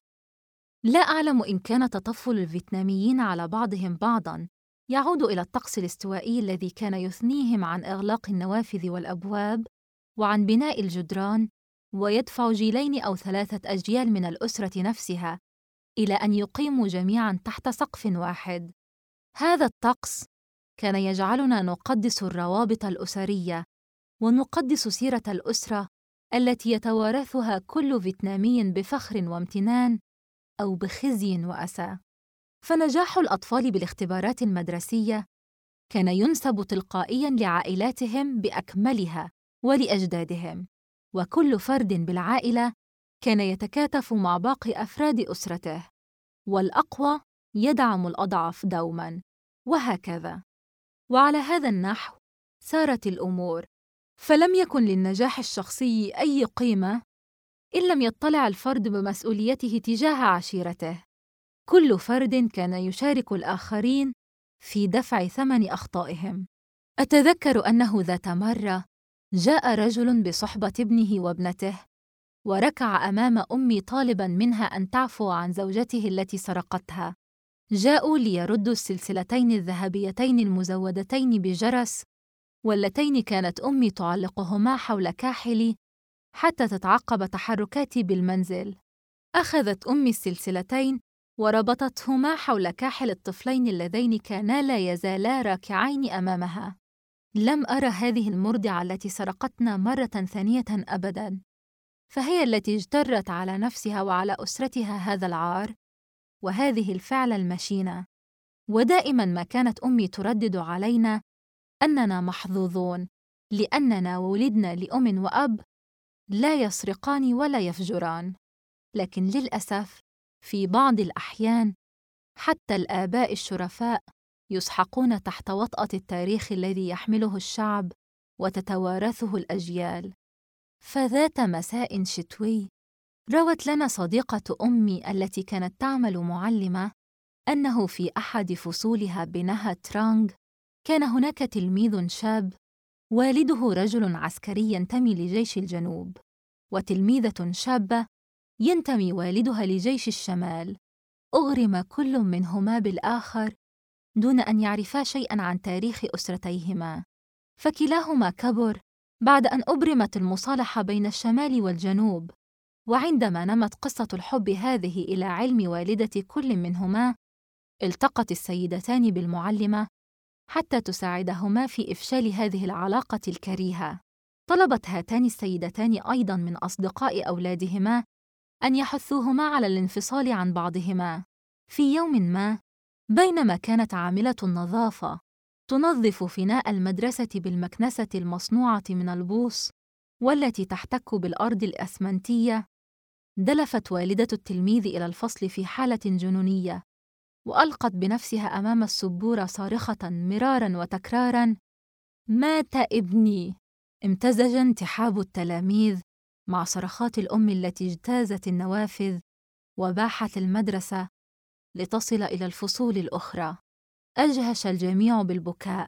لا أعلم إن كان تطفل الفيتناميين على بعضهم بعضاً يعود إلى الطقس الاستوائي الذي كان يثنيهم عن إغلاق النوافذ والأبواب وعن بناء الجدران، ويدفع جيلين أو 3 أجيال من الأسرة نفسها إلى أن يقيموا جميعاً تحت سقف واحد. هذا الطقس كان يجعلنا نقدس الروابط الأسرية ونقدس سيرة الأسرة التي يتوارثها كل فيتنامي بفخر وامتنان أو بخزي وأسى. فنجاح الأطفال بالاختبارات المدرسية كان ينسب تلقائياً لعائلاتهم بأكملها ولأجدادهم، وكل فرد بالعائلة كان يتكاتف مع باقي أفراد أسرته، والأقوى يدعم الأضعف دوماً، وهكذا. وعلى هذا النحو سارت الأمور، فلم يكن للنجاح الشخصي أي قيمة إن لم يطلع الفرد بمسؤوليته تجاه عشيرته. كل فرد كان يشارك الآخرين في دفع ثمن أخطائهم. أتذكر أنه ذات مرة جاء رجل بصحبة ابنه وابنته، وركع أمام أمي طالباً منها أن تعفو عن زوجته التي سرقتها. جاءوا ليردوا السلسلتين الذهبيتين المزودتين بجرس، واللتين كانت أمي تعلقهما حول كاحلي حتى تتعقب تحركاتي بالمنزل. أخذت أمي السلسلتين وربطتهما حول كاحل الطفلين اللذين كانا لا يزالا راكعين أمامها. لم أرى هذه المرضعة التي سرقتنا مرة ثانية أبداً، فهي التي اجترت على نفسها وعلى أسرتها هذا العار وهذه الفعلة المشينة. ودائماً ما كانت أمي تردد علينا أننا محظوظون لأننا ولدنا لأم وأب لا يسرقان ولا يفجران. لكن للأسف في بعض الأحيان حتى الآباء الشرفاء يسحقون تحت وطأة التاريخ الذي يحمله الشعب وتتوارثه الأجيال. فذات مساء شتوي روت لنا صديقة أمي التي كانت تعمل معلمة أنه في أحد فصولها بنها ترانغ كان هناك تلميذ شاب والده رجل عسكري ينتمي لجيش الجنوب، وتلميذة شابة ينتمي والدها لجيش الشمال. أغرم كل منهما بالآخر دون أن يعرفا شيئاً عن تاريخ أسرتيهما، فكلاهما كبر بعد أن أبرمت المصالحة بين الشمال والجنوب. وعندما نمت قصة الحب هذه إلى علم والدة كل منهما، التقت السيدتان بالمعلمة حتى تساعدهما في إفشال هذه العلاقة الكريهة. طلبت هاتان السيدتان أيضاً من أصدقاء أولادهما أن يحثوهما على الانفصال عن بعضهما. في يوم ما، بينما كانت عاملة النظافة تنظف فناء المدرسة بالمكنسة المصنوعة من البوص والتي تحتك بالأرض الأسمنتية، دلفت والدة التلميذ إلى الفصل في حالة جنونية، وألقت بنفسها أمام السبورة صارخة مراراً وتكراراً: مات ابني! امتزج انتحاب التلاميذ مع صرخات الأم التي اجتازت النوافذ وباحت المدرسة لتصل إلى الفصول الأخرى. أجهش الجميع بالبكاء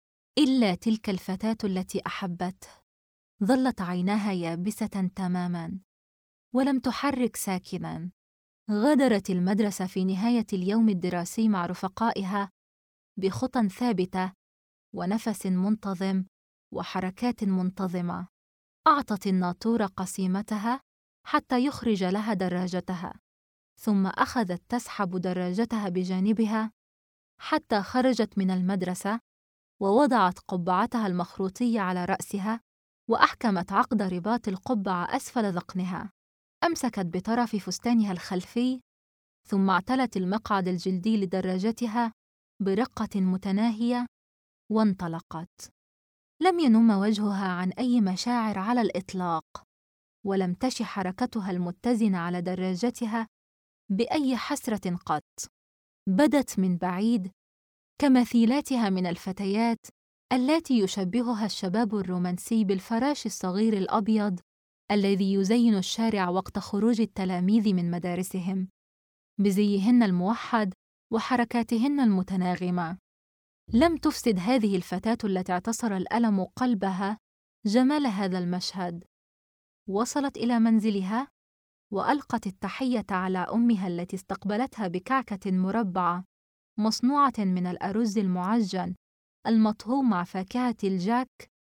إلا تلك الفتاة التي أحبته. ظلت عيناها يابسة تماماً ولم تحرك ساكناً. غادرت المدرسة في نهاية اليوم الدراسي مع رفقائها بخطى ثابتة ونفس منتظم وحركات منتظمة. أعطت الناطورة قسيمتها حتى يخرج لها دراجتها، ثم أخذت تسحب دراجتها بجانبها حتى خرجت من المدرسة، ووضعت قبعتها المخروطية على رأسها، وأحكمت عقد رباط القبعة أسفل ذقنها. أمسكت بطرف فستانها الخلفي، ثم اعتلت المقعد الجلدي لدراجتها برقة متناهية وانطلقت. لم ينم وجهها عن أي مشاعر على الإطلاق، ولم تش حركتها المتزنة على دراجتها بأي حسرة قط. بدت من بعيد كمثيلاتها من الفتيات اللاتي يشبهها الشباب الرومانسي بالفراش الصغير الأبيض الذي يزين الشارع وقت خروج التلاميذ من مدارسهم، بزيهن الموحد وحركاتهن المتناغمة. لم تفسد هذه الفتاة التي اعتصر الألم قلبها جمال هذا المشهد. وصلت إلى منزلها وألقت التحية على أمها التي استقبلتها بكعكة مربعة مصنوعة من الأرز المعجن المطهو مع فاكهة الجاك،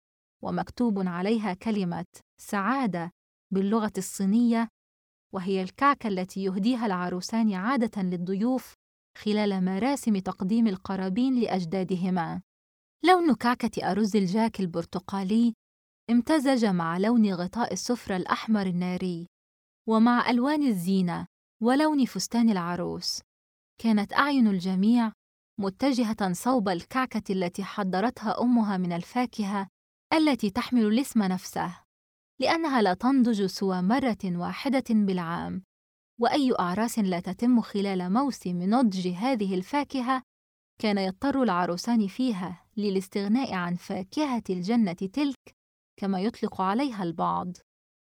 ومكتوب عليها كلمة سعادة باللغة الصينية، وهي الكعكة التي يهديها العروسان عادة للضيوف خلال مراسم تقديم القرابين لأجدادهما. لون كعكة أرز الجاك البرتقالي امتزج مع لون غطاء السفرة الأحمر الناري، ومع ألوان الزينة ولون فستان العروس. كانت أعين الجميع متجهة صوب الكعكة التي حضرتها أمها من الفاكهة التي تحمل الاسم نفسه، لأنها لا تنضج سوى مرة واحدة بالعام، وأي أعراس لا تتم خلال موسم نضج هذه الفاكهة كان يضطر العروسان فيها للاستغناء عن فاكهة الجنة تلك كما يطلق عليها البعض.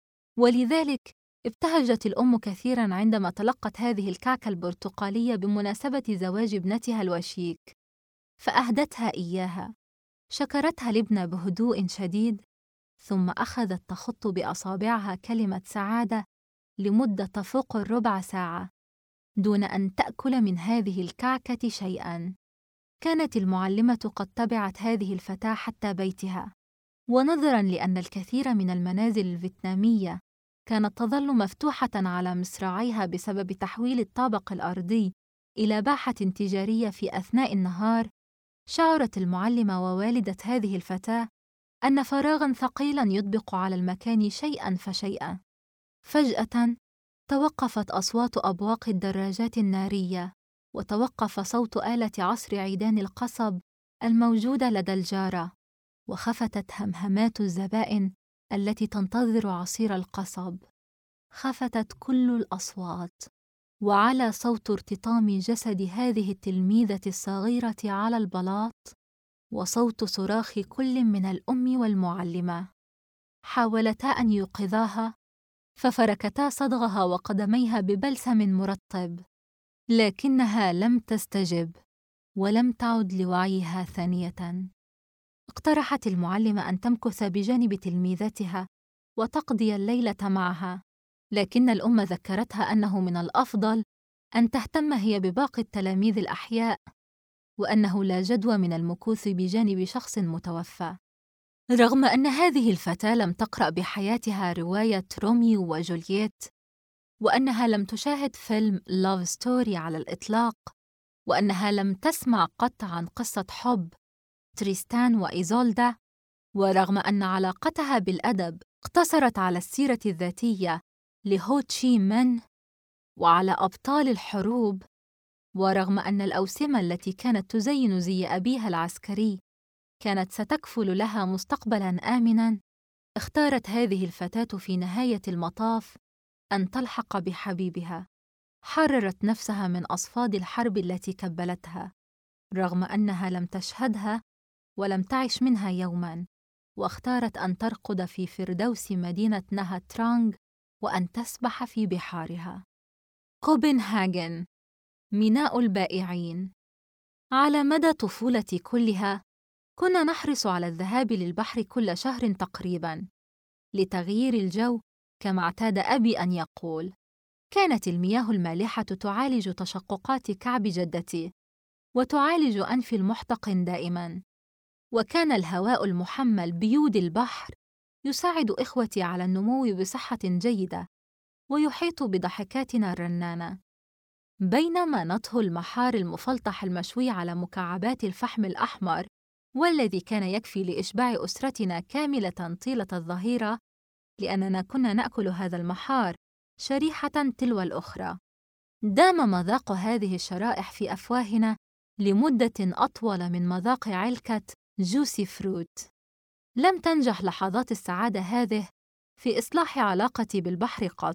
ولذلك ابتهجت الأم كثيراً عندما تلقت هذه الكعكة البرتقالية بمناسبة زواج ابنتها الوشيك، فأهدتها إياها. شكرتها الابنة بهدوء شديد، ثم أخذت تخط بأصابعها كلمة سعادة لمدة تفوق الربع ساعة دون أن تأكل من هذه الكعكة شيئاً. كانت المعلمة قد تبعت هذه الفتاة حتى بيتها، ونظراً لأن الكثير من المنازل الفيتنامية كانت تظل مفتوحة على مصراعيها بسبب تحويل الطابق الأرضي إلى باحة تجارية في أثناء النهار، شعرت المعلمة ووالدة هذه الفتاة أن فراغاً ثقيلاً يطبق على المكان شيئاً فشيئاً. فجأة توقفت أصوات أبواق الدراجات النارية، وتوقف صوت آلة عصر عيدان القصب الموجودة لدى الجارة، وخفتت همهمات الزبائن التي تنتظر عصير القصب. خفتت كل الأصوات، وعلى صوت ارتطام جسد هذه التلميذة الصغيرة على البلاط، وصوت صراخ كل من الأم والمعلمة. حاولتا أن يوقظاها، ففركتا صدغها وقدميها ببلسم مرطب، لكنها لم تستجب ولم تعد لوعيها ثانية. اقترحت المعلمة أن تمكث بجانب تلميذتها وتقضي الليلة معها، لكن الأم ذكرتها أنه من الأفضل أن تهتم هي بباقي التلاميذ الأحياء، وأنه لا جدوى من المكوث بجانب شخص متوفى. رغم أن هذه الفتاة لم تقرأ بحياتها رواية روميو وجولييت، وأنها لم تشاهد فيلم لاف ستوري على الإطلاق، وأنها لم تسمع قط عن قصة حب تريستان وإيزولدا، ورغم أن علاقتها بالأدب اقتصرت على السيرة الذاتية لهو تشي من وعلى أبطال الحروب، ورغم أن الأوسمة التي كانت تزين زي أبيها العسكري كانت ستكفل لها مستقبلاً آمناً، اختارت هذه الفتاة في نهاية المطاف أن تلحق بحبيبها. حررت نفسها من أصفاد الحرب التي كبلتها، رغم أنها لم تشهدها ولم تعش منها يوماً، واختارت أن ترقد في فردوس مدينة نها ترانغ وأن تسبح في بحارها. كوبنهاجن، ميناء البائعين. على مدى طفولتي كلها كنا نحرص على الذهاب للبحر كل شهر تقريباً لتغيير الجو، كما اعتاد أبي أن يقول. كانت المياه المالحة تعالج تشققات كعب جدتي وتعالج أنفي المحتقن دائماً، وكان الهواء المحمل بيود البحر يساعد إخوتي على النمو بصحة جيدة ويحيط بضحكاتنا الرنانة. بينما نطهو المحار المفلطح المشوي على مكعبات الفحم الأحمر، والذي كان يكفي لإشباع أسرتنا كاملة طيلة الظهيرة، لأننا كنا نأكل هذا المحار شريحة تلو الأخرى. دام مذاق هذه الشرائح في أفواهنا لمدة أطول من مذاق علكة جوسي فروت. لم تنجح لحظات السعادة هذه في إصلاح علاقتي بالبحر قط.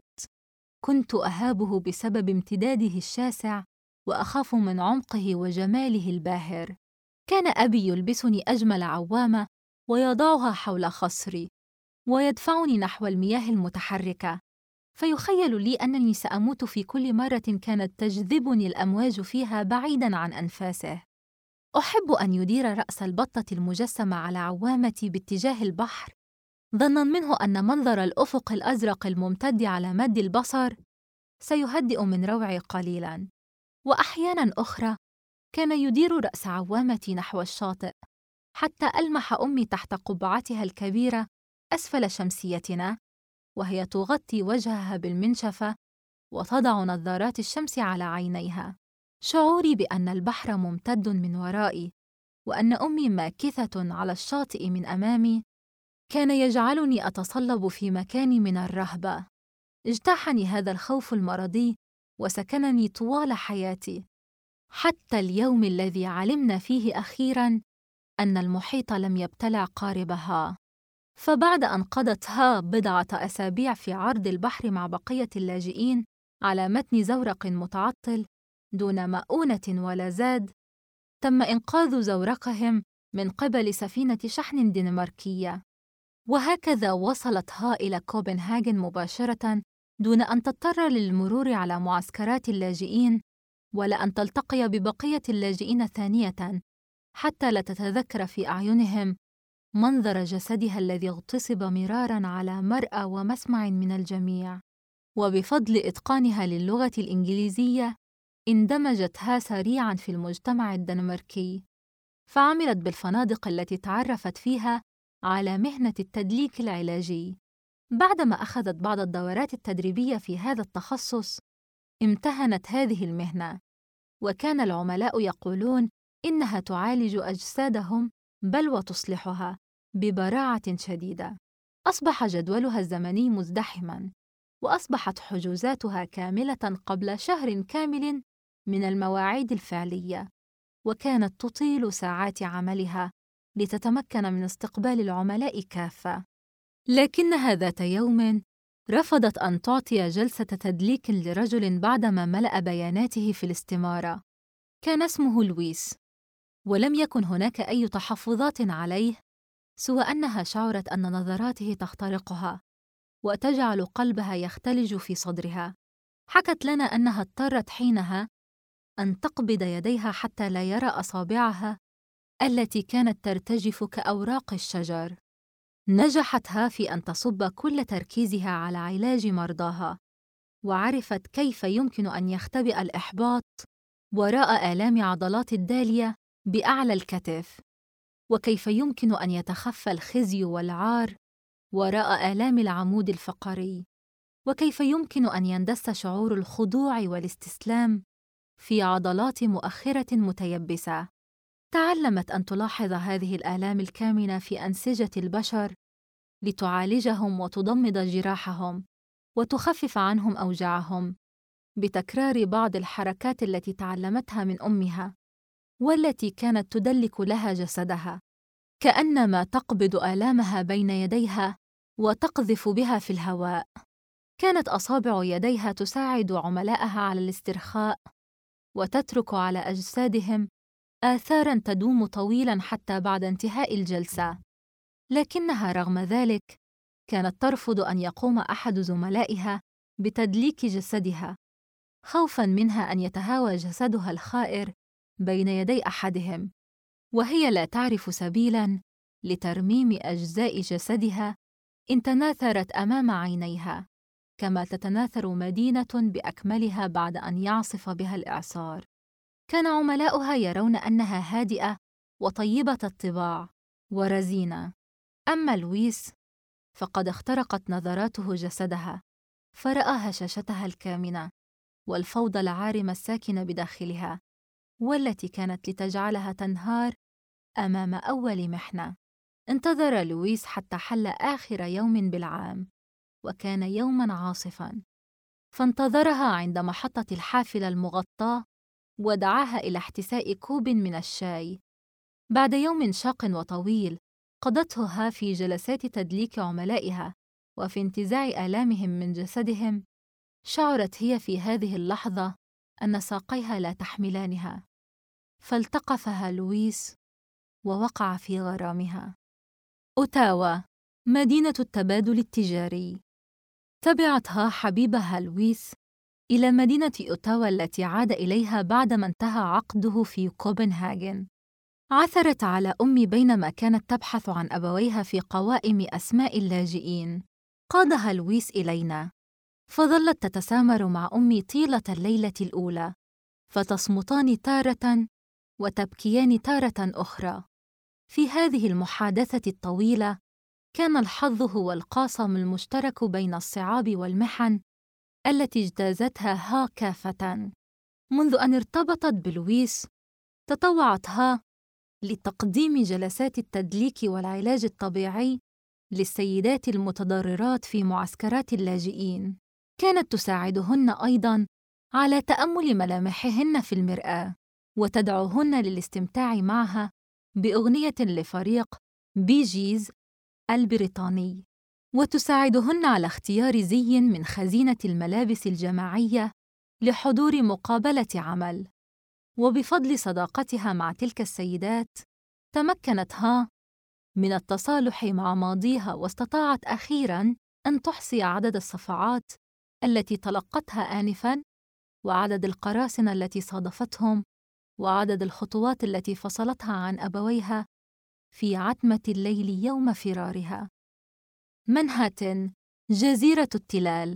كنت أهابه بسبب امتداده الشاسع وأخاف من عمقه وجماله الباهر. كان أبي يلبسني أجمل عوامة ويضعها حول خصري ويدفعني نحو المياه المتحركة، فيخيل لي أنني سأموت في كل مرة كانت تجذبني الأمواج فيها بعيداً عن أنفاسه. أحب أن يدير رأس البطة المجسمة على عوامتي باتجاه البحر، ظناً منه أن منظر الأفق الأزرق الممتد على مد البصر سيهدئ من روعي قليلاً. وأحياناً أخرى كان يدير رأس عوامتي نحو الشاطئ حتى ألمح أمي تحت قبعتها الكبيرة أسفل شمسيتنا، وهي تغطي وجهها بالمنشفة وتضع نظارات الشمس على عينيها. شعوري بأن البحر ممتد من ورائي وأن أمي ماكثة على الشاطئ من أمامي كان يجعلني أتصلب في مكاني من الرهبة. اجتاحني هذا الخوف المرضي وسكنني طوال حياتي، حتى اليوم الذي علمنا فيه أخيراً أن المحيط لم يبتلع قاربها. فبعد أن قضت بضعة أسابيع في عرض البحر مع بقية اللاجئين على متن زورق متعطل دون مؤونة ولا زاد، تم إنقاذ زورقهم من قبل سفينة شحن دنماركية. وهكذا وصلت إلى كوبنهاجن مباشرة دون أن تضطر للمرور على معسكرات اللاجئين ولا أن تلتقي ببقية اللاجئين ثانية، حتى لا تتذكر في أعينهم منظر جسدها الذي اغتصب مراراً على مرأى ومسمع من الجميع. وبفضل إتقانها للغة الإنجليزية اندمجت سريعاً في المجتمع الدنماركي، فعملت بالفنادق التي تعرفت فيها على مهنة التدليك العلاجي. بعدما أخذت بعض الدورات التدريبية في هذا التخصص، امتهنت هذه المهنة، وكان العملاء يقولون إنها تعالج أجسادهم بل وتصلحها ببراعة شديدة. أصبح جدولها الزمني مزدحماً، وأصبحت حجوزاتها كاملة قبل شهر كامل من المواعيد الفعلية، وكانت تطيل ساعات عملها لتتمكن من استقبال العملاء كافة. لكنها ذات يوم رفضت أن تعطي جلسة تدليك لرجل بعدما ملأ بياناته في الاستمارة. كان اسمه لويس، ولم يكن هناك أي تحفظات عليه سوى أنها شعرت أن نظراته تخترقها وتجعل قلبها يختلج في صدرها. حكت لنا أنها اضطرت حينها أن تقبض يديها حتى لا يرى أصابعها التي كانت ترتجف كأوراق الشجر. نجحت في أن تصب كل تركيزها على علاج مرضاها، وعرفت كيف يمكن أن يختبئ الإحباط وراء آلام عضلات الدالية بأعلى الكتف، وكيف يمكن أن يتخفى الخزي والعار وراء آلام العمود الفقري، وكيف يمكن أن يندس شعور الخضوع والاستسلام في عضلات مؤخرة متيبسة. تعلمت أن تلاحظ هذه الآلام الكامنة في أنسجة البشر لتعالجهم وتضمد جراحهم وتخفف عنهم أوجاعهم بتكرار بعض الحركات التي تعلمتها من أمها، والتي كانت تدلك لها جسدها، كأنما تقبض آلامها بين يديها وتقذف بها في الهواء. كانت أصابع يديها تساعد عملاءها على الاسترخاء وتترك على أجسادهم آثاراً تدوم طويلاً حتى بعد انتهاء الجلسة. لكنها رغم ذلك كانت ترفض أن يقوم أحد زملائها بتدليك جسدها، خوفاً منها أن يتهاوى جسدها الخائر بين يدي أحدهم، وهي لا تعرف سبيلاً لترميم أجزاء جسدها إن تناثرت أمام عينيها، كما تتناثر مدينة بأكملها بعد أن يعصف بها الإعصار. كان عملاؤها يرون أنها هادئة وطيبة الطباع، ورزينة. أما لويس فقد اخترقت نظراته جسدها، فرأى هشاشتها الكامنة والفوضى العارمة الساكنة بداخلها، والتي كانت لتجعلها تنهار أمام أول محنة. انتظر لويس حتى حل آخر يوم بالعام، وكان يوماً عاصفاً، فانتظرها عند محطة الحافلة المغطاة ودعاها إلى احتساء كوب من الشاي. بعد يوم شاق وطويل قضته ها في جلسات تدليك عملائها وفي انتزاع آلامهم من جسدهم، شعرت هي في هذه اللحظة أن ساقيها لا تحملانها، فالتقفها لويس ووقع في غرامها. أوتاوا، مدينة التبادل التجاري. تبعتها حبيبها لويس إلى مدينة أوتاوا التي عاد إليها بعدما انتهى عقده في كوبنهاجن. عثرت على أمي بينما كانت تبحث عن أبويها في قوائم أسماء اللاجئين. قادها لويس إلينا، فظلت تتسامر مع أمي طيلة الليلة الأولى، فتصمتان تارة وتبكيان تارة أخرى. في هذه المحادثة الطويلة كان الحظ هو القاسم المشترك بين الصعاب والمحن التي اجتازتها ها كافة. منذ أن ارتبطت بلويس تطوعت ها لتقديم جلسات التدليك والعلاج الطبيعي للسيدات المتضررات في معسكرات اللاجئين. كانت تساعدهن أيضاً على تأمل ملامحهن في المرآة، وتدعوهن للاستمتاع معها بأغنية لفريق بي جيز البريطاني، وتساعدهن على اختيار زي من خزينة الملابس الجماعية لحضور مقابلة عمل. وبفضل صداقتها مع تلك السيدات تمكنت ها من التصالح مع ماضيها، واستطاعت أخيراً أن تحصي عدد الصفعات التي تلقتها آنفاً، وعدد القراصنة التي صادفتهم، وعدد الخطوات التي فصلتها عن أبويها في عتمة الليل يوم فرارها. منهاتن، جزيرة التلال.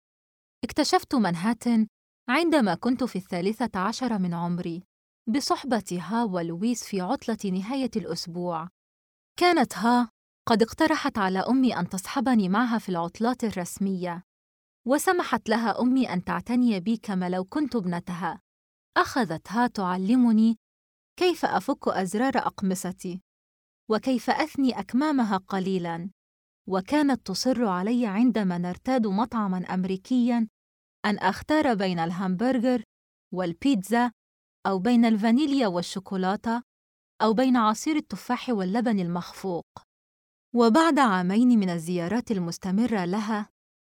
اكتشفت منهاتن عندما كنت في 13 من عمري بصحبة ها ولويس في عطلة نهاية الأسبوع. كانت ها قد اقترحت على أمي أن تصحبني معها في العطلات الرسمية، وسمحت لها أمي أن تعتني بي كما لو كنت ابنتها. أخذت ها تعلمني كيف أفك أزرار أقمصتي وكيف أثني أكمامها قليلاً، وكانت تصر علي عندما نرتاد مطعماً أمريكياً أن أختار بين الهامبرغر والبيتزا، أو بين الفانيليا والشوكولاتة، أو بين عصير التفاح واللبن المخفوق. وبعد عامين من الزيارات المستمرة لها،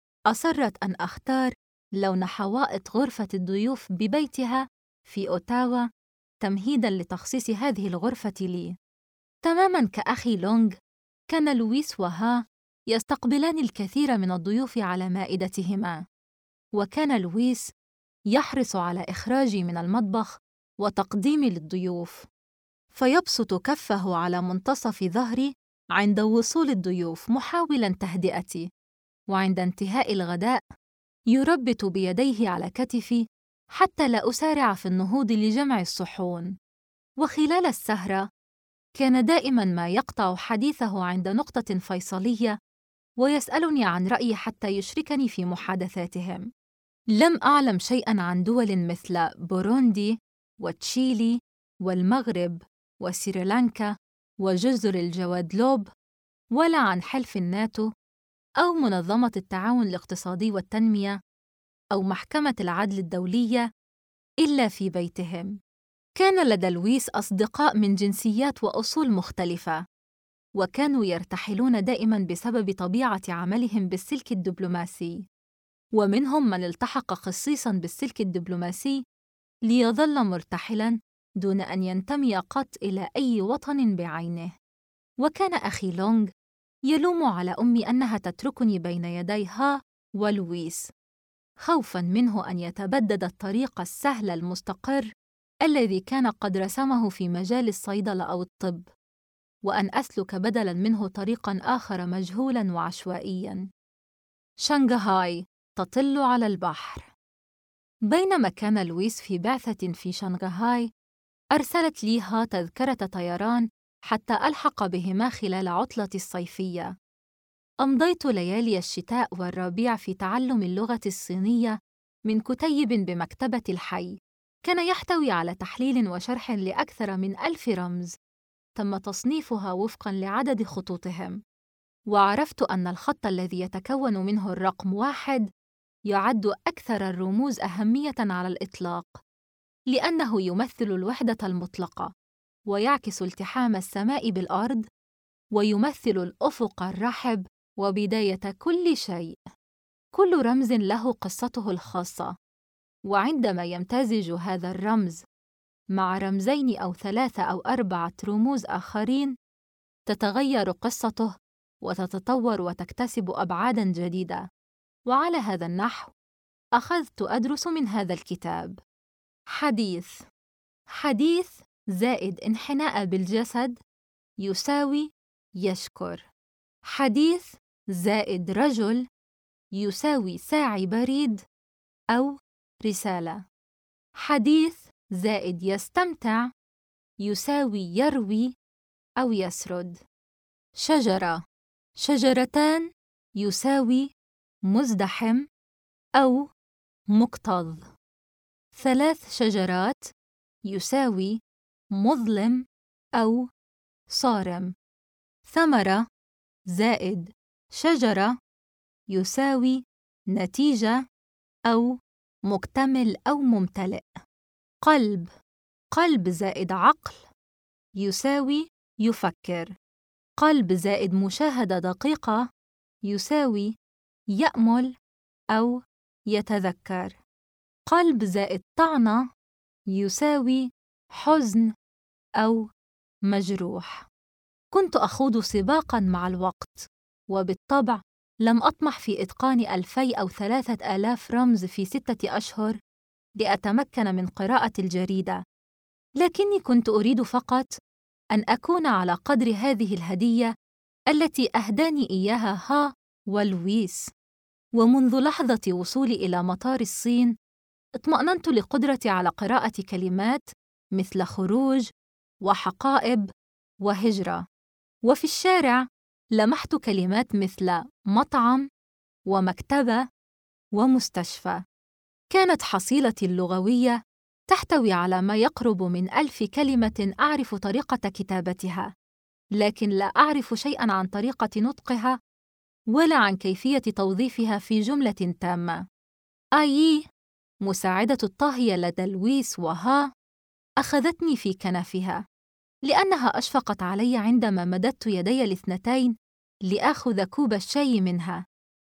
أصرت أن أختار لون حوائط غرفة الضيوف ببيتها في أوتاوا تمهيداً لتخصيص هذه الغرفة لي. تماماً كأخي لونغ، كان لويس وها يستقبلان الكثير من الضيوف على مائدتهما، وكان لويس يحرص على إخراجي من المطبخ وتقديمي للضيوف، فيبسط كفه على منتصف ظهري عند وصول الضيوف محاولاً تهدئتي، وعند انتهاء الغداء يربت بيديه على كتفي حتى لا أسارع في النهوض لجمع الصحون. وخلال السهرة كان دائماً ما يقطع حديثه عند نقطة فيصلية ويسألني عن رأيي حتى يشركني في محادثاتهم. لم أعلم شيئاً عن دول مثل بوروندي وتشيلي والمغرب وسريلانكا وجزر الجوادلوب، ولا عن حلف الناتو أو منظمة التعاون الاقتصادي والتنمية أو محكمة العدل الدولية إلا في بيتهم. كان لدى لويس أصدقاء من جنسيات وأصول مختلفة، وكانوا يرتحلون دائماً بسبب طبيعة عملهم بالسلك الدبلوماسي، ومنهم من التحق خصيصاً بالسلك الدبلوماسي ليظل مرتحلاً دون أن ينتمي قط إلى أي وطن بعينه. وكان أخي لونغ يلوم على أمي أنها تتركني بين يدي ها ولويس، خوفاً منه أن يتبدد الطريق السهل المستقر الذي كان قد رسمه في مجال الصيدلة أو الطب، وأن أسلك بدلاً منه طريقاً آخر مجهولاً وعشوائياً. شنغهاي تطل على البحر. بينما كان لويس في بعثة في شنغهاي، أرسلت لي ها تذكرة طيران حتى ألحق بهما خلال عطلة الصيفية. أمضيت ليالي الشتاء والربيع في تعلم اللغة الصينية من كتيب بمكتبة الحي، كان يحتوي على تحليل وشرح لأكثر من 1000 رمز تم تصنيفها وفقاً لعدد خطوطهم، وعرفت أن الخط الذي يتكون منه الرقم 1 يعد أكثر الرموز أهمية على الإطلاق، لأنه يمثل الوحدة المطلقة، ويعكس التحام السماء بالأرض، ويمثل الأفق الرحب وبداية كل شيء. كل رمز له قصته الخاصة، وعندما يمتزج هذا الرمز مع رمزين أو 3 أو 4 رموز آخرين، تتغير قصته وتتطور وتكتسب أبعاداً جديدة. وعلى هذا النحو أخذت أدرس من هذا الكتاب. حديث. حديث زائد انحناء بالجسد يساوي يشكر. حديث زائد رجل يساوي ساعي بريد أو رسالة. حديث زائد يستمتع يساوي يروي أو يسرد. شجرة. شجرتان يساوي مزدحم أو مكتظ. 3 شجرات يساوي مظلم أو صارم. ثمرة زائد شجرة يساوي نتيجة أو مكتمل أو ممتلئ. قلب. قلب زائد عقل يساوي يفكر. قلب زائد مشاهدة دقيقة يساوي يأمل أو يتذكر. قلب زائد طعنة يساوي حزن أو مجروح. كنت أخوض سباقاً مع الوقت، وبالطبع لم أطمح في إتقان 2000 أو 3000 رمز في 6 أشهر لأتمكن من قراءة الجريدة، لكني كنت أريد فقط أن أكون على قدر هذه الهدية التي أهداني إياها ها ولويس. ومنذ لحظة وصولي إلى مطار الصين اطمأننت لقدرتي على قراءة كلمات مثل خروج وحقائب وهجرة، وفي الشارع لمحت كلمات مثل مطعم ومكتبة ومستشفى. كانت حصيلتي اللغوية تحتوي على ما يقرب من 1000 كلمة أعرف طريقة كتابتها، لكن لا أعرف شيئاً عن طريقة نطقها ولا عن كيفية توظيفها في جملة تامة. آيي مساعدة الطاهية لدى لويس وها أخذتني في كنفها، لأنها أشفقت علي عندما مددت يدي الاثنتين لآخذ كوب الشاي منها،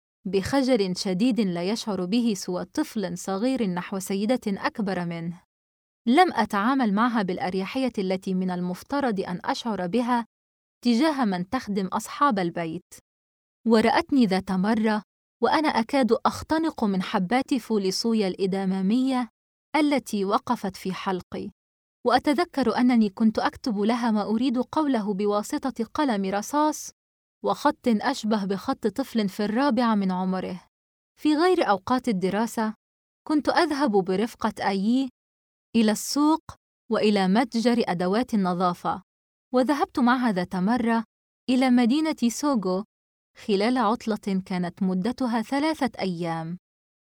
بخجل شديد لا يشعر به سوى طفل صغير نحو سيدة أكبر منه. لم أتعامل معها بالأريحية التي من المفترض أن أشعر بها تجاه من تخدم أصحاب البيت. ورأتني ذات مرة وأنا أكاد أختنق من حبات فول صويا الإدامامية التي وقفت في حلقي، وأتذكر أنني كنت أكتب لها ما أريد قوله بواسطة قلم رصاص وخط أشبه بخط طفل في 4 من عمره. في غير أوقات الدراسة كنت أذهب برفقة آيي إلى السوق وإلى متجر أدوات النظافة، وذهبت معها ذات مرة إلى مدينة سوغو خلال عطلة كانت مدتها 3 أيام.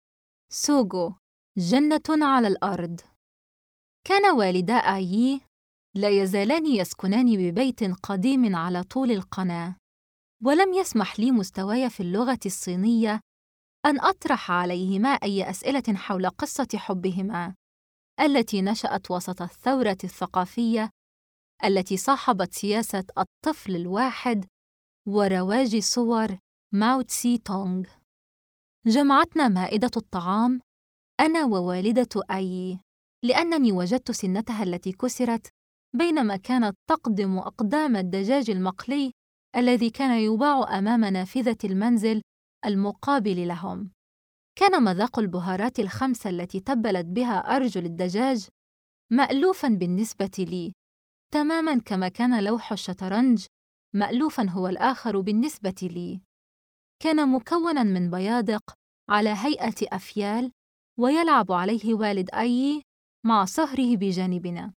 سوغو جنة على الأرض. كان والدا آيي لا يزالان يسكنان ببيت قديم على طول القناة، ولم يسمح لي مستواي في اللغة الصينية أن أطرح عليهما أي أسئلة حول قصة حبهما التي نشأت وسط الثورة الثقافية التي صاحبت سياسة الطفل الواحد ورواج صور ماو تسي تونغ. جمعتنا مائدة الطعام أنا ووالدة آيي، لأنني وجدت سنتها التي كسرت بينما كانت تقدم أقدام الدجاج المقلي الذي كان يباع أمام نافذة المنزل المقابل لهم. كان مذاق البهارات ال5 التي تبلت بها أرجل الدجاج مألوفاً بالنسبة لي، تماماً كما كان لوح الشطرنج مألوفاً هو الآخر بالنسبة لي. كان مكوناً من بيادق على هيئة أفيال، ويلعب عليه والد آيي مع صهره بجانبنا.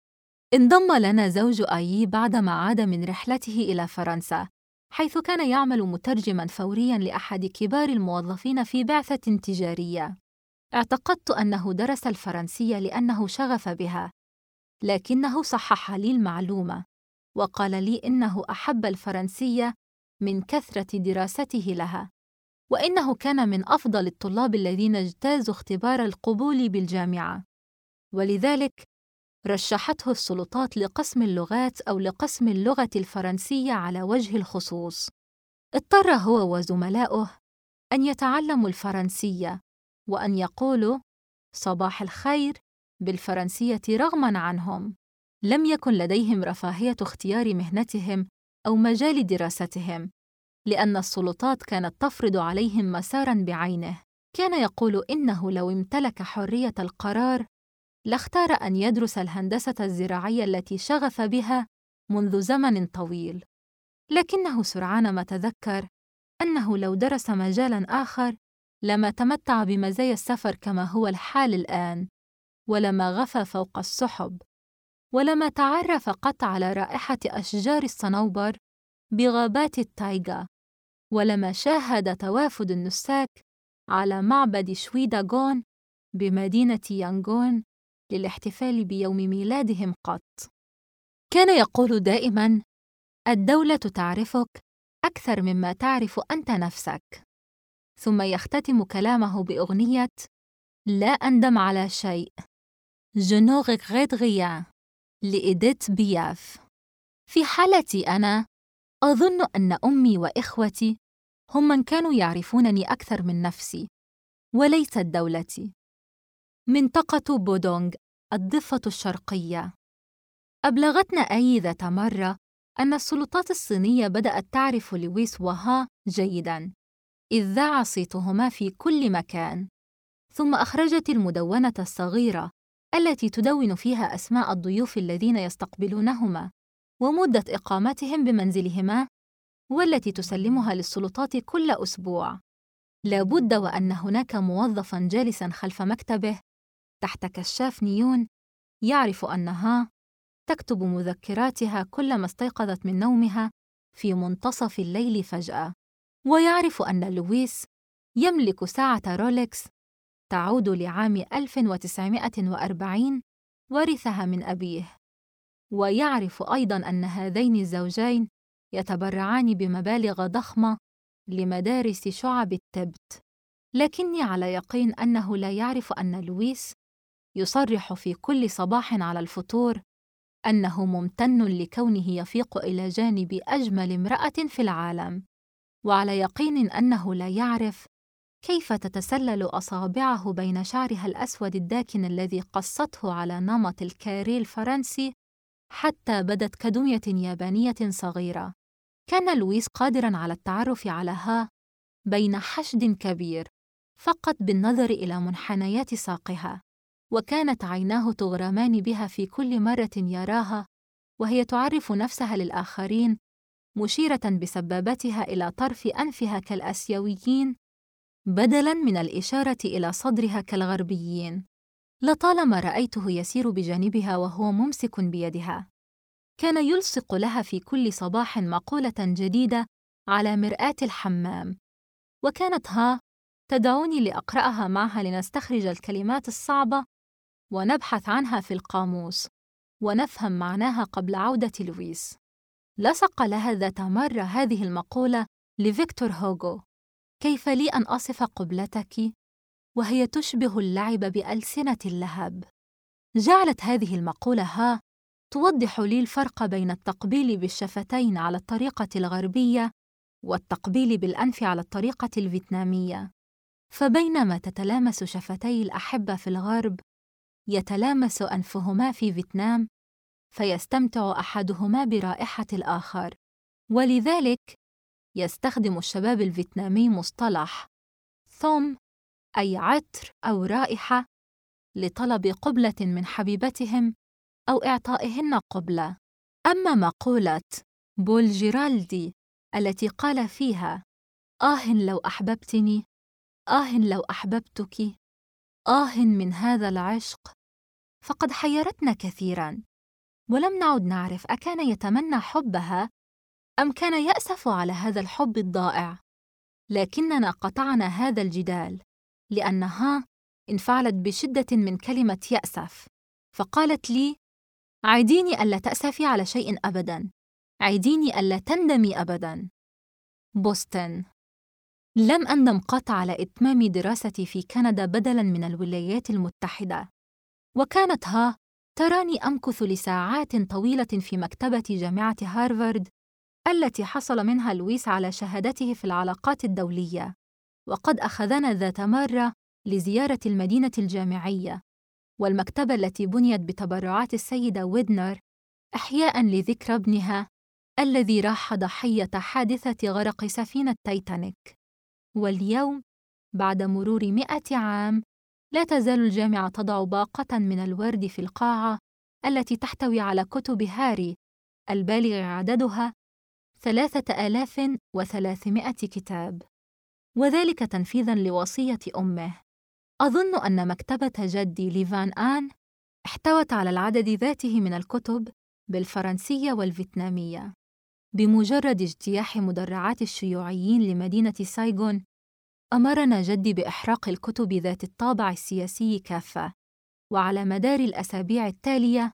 انضم لنا زوج آيي بعدما عاد من رحلته إلى فرنسا، حيث كان يعمل مترجماً فورياً لأحد كبار الموظفين في بعثة تجارية. اعتقدت أنه درس الفرنسية لأنه شغف بها، لكنه صحح لي المعلومة وقال لي إنه أحب الفرنسية من كثرة دراسته لها، وإنه كان من أفضل الطلاب الذين اجتازوا اختبار القبول بالجامعة، ولذلك رشحته السلطات لقسم اللغات أو لقسم اللغة الفرنسية على وجه الخصوص. اضطر هو وزملاؤه أن يتعلموا الفرنسية وأن يقولوا صباح الخير بالفرنسية رغماً عنهم. لم يكن لديهم رفاهية اختيار مهنتهم أو مجال دراستهم، لأن السلطات كانت تفرض عليهم مساراً بعينه. كان يقول إنه لو امتلك حرية القرار لاختار أن يدرس الهندسة الزراعية التي شغف بها منذ زمن طويل، لكنه سرعان ما تذكر أنه لو درس مجالاً آخر لما تمتع بمزايا السفر كما هو الحال الآن، ولما غفى فوق السحب، ولما تعرف قط على رائحة أشجار الصنوبر بغابات التايغا، ولما شاهد توافد النساك على معبد شويداغون بمدينة يانغون للاحتفال بيوم ميلادهم قط. كان يقول دائماً: الدولة تعرفك أكثر مما تعرف أنت نفسك. ثم يختتم كلامه بأغنية لا أندم على شيء Je ne regrette rien لإيديث بياف. في حالتي أنا، أظن أن أمي وإخوتي هم من كانوا يعرفونني أكثر من نفسي وليست دولتي. منطقة بودونغ، الضفة الشرقية. أبلغتنا آي ذات مرة أن السلطات الصينية بدأت تعرف لويس وها جيداً، إذ ذاع صيتهما في كل مكان. ثم أخرجت المدونة الصغيرة التي تدون فيها أسماء الضيوف الذين يستقبلونهما ومدة إقامتهم بمنزلهما، والتي تسلمها للسلطات كل أسبوع. لا بد وأن هناك موظفاً جالساً خلف مكتبه تحت كشاف نيون يعرف أنها تكتب مذكراتها كلما استيقظت من نومها في منتصف الليل فجأة، ويعرف أن لويس يملك ساعة رولكس تعود لعام 1940 ورثها من أبيه، ويعرف أيضاً أن هذين الزوجين يتبرعان بمبالغ ضخمة لمدارس شعب التبت. لكني على يقين أنه لا يعرف أن لويس يصرح في كل صباح على الفطور أنه ممتن لكونه يفيق إلى جانب أجمل امرأة في العالم، وعلى يقين أنه لا يعرف كيف تتسلل أصابعه بين شعرها الأسود الداكن الذي قصته على نمط الكاري الفرنسي حتى بدت كدمية يابانية صغيرة. كان لويس قادراً على التعرف على ها بين حشد كبير فقط بالنظر إلى منحنيات ساقها، وكانت عيناه تغرمان بها في كل مرة يراها وهي تعرف نفسها للآخرين، مشيرة بسبابتها إلى طرف أنفها كالآسيويين بدلاً من الإشارة إلى صدرها كالغربيين. لطالما رأيته يسير بجانبها وهو ممسك بيدها. كان يلصق لها في كل صباح مقولة جديدة على مرآة الحمام، وكانت ها تدعوني لأقرأها معها لنستخرج الكلمات الصعبة ونبحث عنها في القاموس ونفهم معناها قبل عودة لويس. لصق لها ذات مرة هذه المقولة لفيكتور هوغو: كيف لي أن أصف قبلتك وهي تشبه اللعب بألسنة اللهب. جعلت هذه المقولة ها توضح لي الفرق بين التقبيل بالشفتين على الطريقة الغربية والتقبيل بالأنف على الطريقة الفيتنامية. فبينما تتلامس شفتي الأحبة في الغرب، يتلامس أنفهما في فيتنام، فيستمتع أحدهما برائحة الآخر. ولذلك يستخدم الشباب الفيتنامي مصطلح ثوم، أي عطر أو رائحة، لطلب قبلة من حبيبتهم أو إعطائهن قبلة. أما مقولة بول جيرالدي التي قال فيها لو أحببتني، لو أحببتك، من هذا العشق، فقد حيرتنا كثيراً، ولم نعد نعرف أكان يتمنى حبها أم كان يأسف على هذا الحب الضائع. لكننا قطعنا هذا الجدال لأنها انفعلت بشدة من كلمة يأسف، فقالت لي: عديني ألا تأسفي على شيء أبداً، عديني ألا تندمي أبداً. بوسطن. لم أندم قط على إتمام دراستي في كندا بدلاً من الولايات المتحدة، وكانت تراني أمكث لساعات طويلة في مكتبة جامعة هارفارد التي حصل منها لويس على شهادته في العلاقات الدولية، وقد أخذنا ذات مرة لزيارة المدينة الجامعية والمكتبة التي بنيت بتبرعات السيدة ويدنر إحياءً لذكرى ابنها الذي راح ضحية حادثة غرق سفينة تايتانيك. واليوم بعد مرور 100 عام لا تزال الجامعة تضع باقة من الورد في القاعة التي تحتوي على كتب هاري البالغ عددها 3300 كتاب، وذلك تنفيذاً لوصية أمه. أظن أن مكتبة جدي ليفان آن احتوت على العدد ذاته من الكتب بالفرنسية والفيتنامية. بمجرد اجتياح مدرعات الشيوعيين لمدينة سايغون، أمرنا جدي بإحراق الكتب ذات الطابع السياسي كافة، وعلى مدار الأسابيع التالية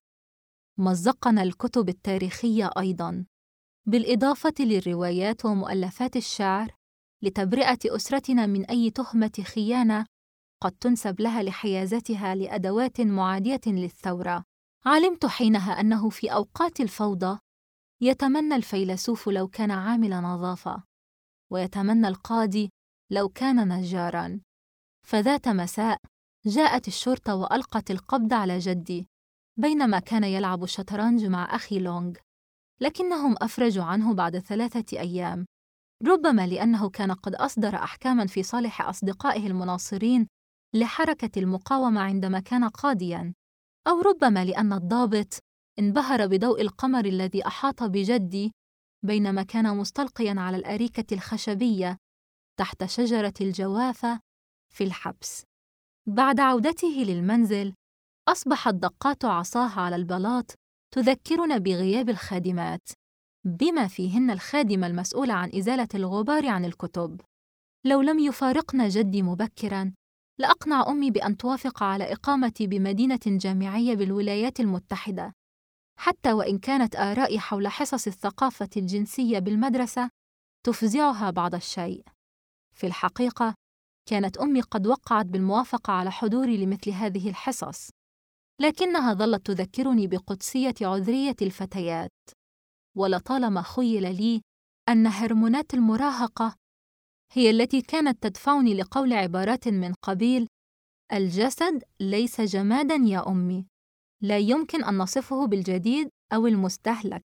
مزقنا الكتب التاريخية أيضاً، بالإضافة للروايات ومؤلفات الشعر، لتبرئة أسرتنا من أي تهمة خيانة قد تنسب لها لحيازتها لأدوات معادية للثورة. علمت حينها أنه في أوقات الفوضى يتمنى الفيلسوف لو كان عامل نظافة، ويتمنى القاضي لو كان نجاراً. فذات مساء جاءت الشرطة وألقت القبض على جدي بينما كان يلعب الشطرنج مع أخي لونغ، لكنهم أفرجوا عنه بعد 3 أيام، ربما لأنه كان قد أصدر أحكاماً في صالح أصدقائه المناصرين لحركة المقاومة عندما كان قاضياً، أو ربما لأن الضابط انبهر بضوء القمر الذي أحاط بجدي بينما كان مستلقياً على الأريكة الخشبية تحت شجرة الجوافة في الحبس. بعد عودته للمنزل أصبحت دقات عصاه على البلاط تذكرنا بغياب الخادمات، بما فيهن الخادمة المسؤولة عن إزالة الغبار عن الكتب. لو لم يفارقنا جدي مبكراً لأقنع أمي بأن توافق على إقامتي بمدينة جامعية بالولايات المتحدة، حتى وإن كانت آرائي حول حصص الثقافة الجنسية بالمدرسة تفزعها بعض الشيء. في الحقيقة كانت أمي قد وقعت بالموافقة على حضوري لمثل هذه الحصص، لكنها ظلت تذكرني بقدسية عذرية الفتيات، ولطالما خيل لي أن هرمونات المراهقة هي التي كانت تدفعني لقول عبارات من قبيل: الجسد ليس جماداً يا أمي، لا يمكن أن نصفه بالجديد أو المستهلك،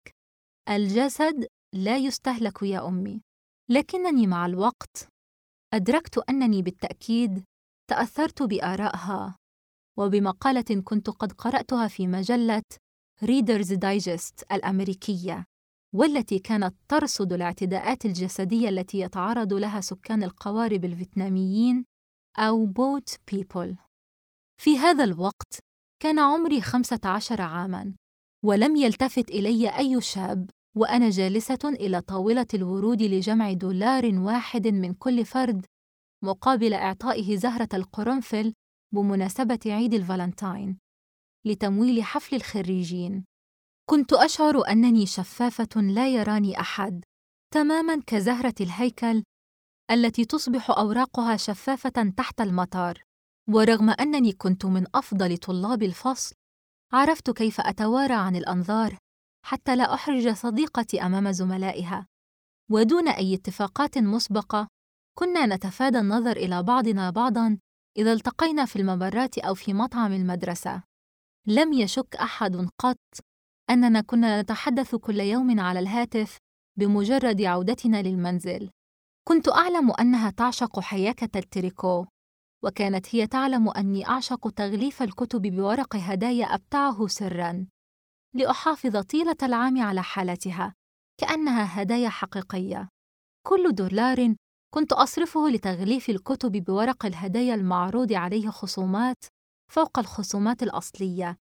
الجسد لا يستهلك يا أمي. لكنني مع الوقت أدركت أنني بالتأكيد تأثرت بآرائها وبمقالة كنت قد قرأتها في مجلة Reader's Digest الأمريكية، والتي كانت ترصد الاعتداءات الجسدية التي يتعرض لها سكان القوارب الفيتناميين أو Boat People. في هذا الوقت كان عمري 15 عاماً، ولم يلتفت إلي أي شاب وأنا جالسة إلى طاولة الورود لجمع $1 من كل فرد مقابل إعطائه زهرة القرنفل بمناسبة عيد الفالنتاين لتمويل حفل الخريجين. كنت أشعر أنني شفافة لا يراني أحد، تماماً كزهرة الهيكل التي تصبح أوراقها شفافة تحت المطر. ورغم أنني كنت من أفضل طلاب الفصل، عرفت كيف أتوارى عن الأنظار حتى لا أحرج صديقتي أمام زملائها، ودون أي اتفاقات مسبقة كنا نتفادى النظر إلى بعضنا بعضاً إذا التقينا في الممرات أو في مطعم المدرسة. لم يشك أحد قط أننا كنا نتحدث كل يوم على الهاتف بمجرد عودتنا للمنزل. كنت أعلم أنها تعشق حياكة التريكو، وكانت هي تعلم أني أعشق تغليف الكتب بورق هدايا أبتعه سراً لأحافظ طيلة العام على حالتها كأنها هدايا حقيقية. كل $1 كنت أصرفه لتغليف الكتب بورق الهدايا المعروض عليه خصومات فوق الخصومات الأصلية،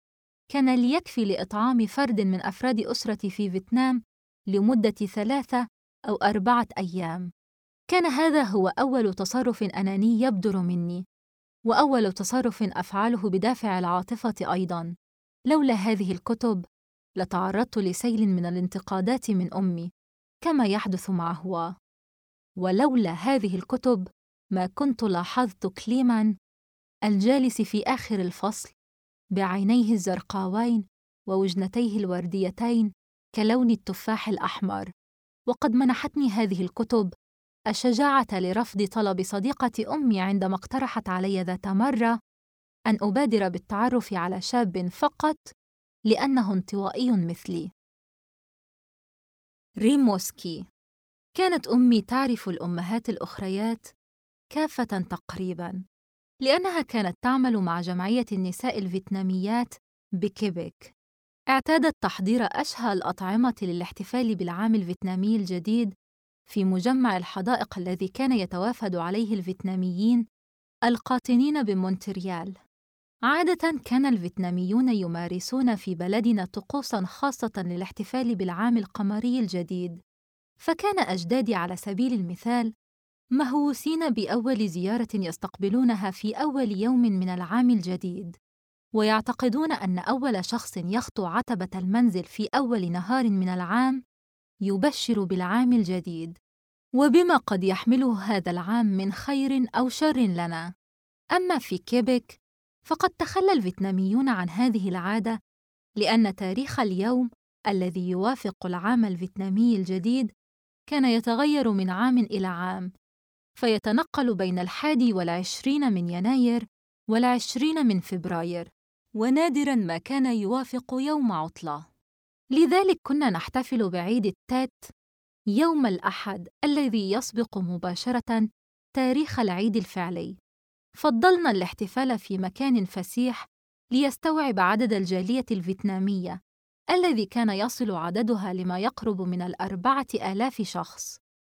كان ليكفي لإطعام فرد من أفراد أسرتي في فيتنام لمدة 3 أو 4 أيام. كان هذا هو أول تصرف أناني يبدر مني، وأول تصرف أفعله بدافع العاطفة أيضاً. لولا هذه الكتب لتعرضت لسيل من الانتقادات من أمي كما يحدث مع هوا، ولولا هذه الكتب ما كنت لاحظت كليمان الجالس في آخر الفصل بعينيه الزرقاوين ووجنتيه الورديتين كلون التفاح الأحمر. وقد منحتني هذه الكتب الشجاعة لرفض طلب صديقة أمي عندما اقترحت علي ذات مرة أن أبادر بالتعرف على شاب فقط لأنه انطوائي مثلي. ريموسكي. كانت أمي تعرف الأمهات الأخريات كافة تقريباً، لأنها كانت تعمل مع جمعية النساء الفيتناميات بكيبيك. اعتادت تحضير أشهى الأطعمة للاحتفال بالعام الفيتنامي الجديد في مجمع الحدائق الذي كان يتوافد عليه الفيتناميين القاطنين بمونتريال. عادة كان الفيتناميون يمارسون في بلدنا طقوساً خاصة للاحتفال بالعام القمري الجديد، فكان أجدادي على سبيل المثال مهووسين بأول زيارة يستقبلونها في أول يوم من العام الجديد، ويعتقدون أن أول شخص يخطو عتبة المنزل في أول نهار من العام يبشر بالعام الجديد، وبما قد يحمله هذا العام من خير أو شر لنا. أما في كيبيك فقد تخلى الفيتناميون عن هذه العادة، لأن تاريخ اليوم الذي يوافق العام الفيتنامي الجديد كان يتغير من عام إلى عام، فيتنقل بين 21 من يناير و20 من فبراير، ونادراً ما كان يوافق يوم عطلة. لذلك كنا نحتفل بعيد التات يوم الأحد الذي يسبق مباشرة تاريخ العيد الفعلي. فضلنا الاحتفال في مكان فسيح ليستوعب عدد الجالية الفيتنامية الذي كان يصل عددها لما يقرب من 4000 شخص،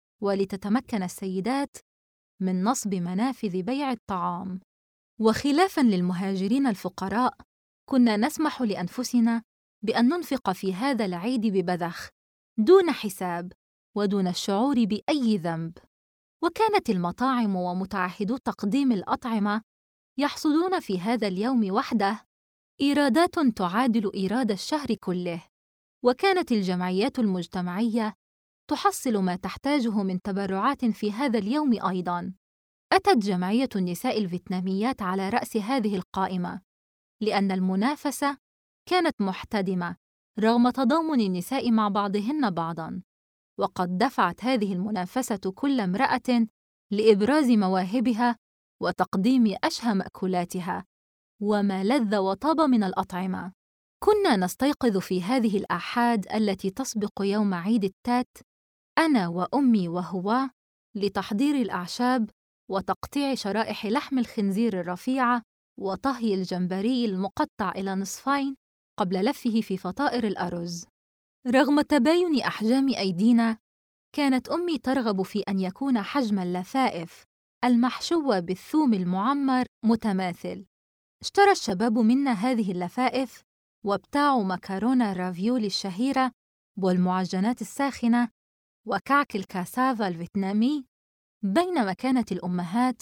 ولتتمكن السيدات من نصب منافذ بيع الطعام. وخلافاً للمهاجرين الفقراء، كنا نسمح لأنفسنا بأن ننفق في هذا العيد ببذخ دون حساب ودون الشعور بأي ذنب. وكانت المطاعم ومتعهدو تقديم الأطعمة يحصدون في هذا اليوم وحده إيرادات تعادل إيراد الشهر كله، وكانت الجمعيات المجتمعية تحصل ما تحتاجه من تبرعات في هذا اليوم أيضاً. أتت جمعية النساء الفيتناميات على رأس هذه القائمة، لأن المنافسة كانت محتدمة رغم تضامن النساء مع بعضهن بعضاً، وقد دفعت هذه المنافسة كل امرأة لإبراز مواهبها وتقديم أشهى مأكولاتها وما لذ وطاب من الأطعمة. كنا نستيقظ في هذه الآحاد التي تسبق يوم عيد التات أنا وأمي وهو لتحضير الأعشاب وتقطيع شرائح لحم الخنزير الرفيعة وطهي الجمبري المقطع إلى نصفين قبل لفه في فطائر الأرز. رغم تباين أحجام أيدينا، كانت أمي ترغب في أن يكون حجم اللفائف المحشوة بالثوم المعمر متماثل. اشترى الشباب منا هذه اللفائف وابتاعوا مكرونة الرافيولي الشهيرة والمعجنات الساخنة وكعك الكاسافا الفيتنامي، بينما كانت الأمهات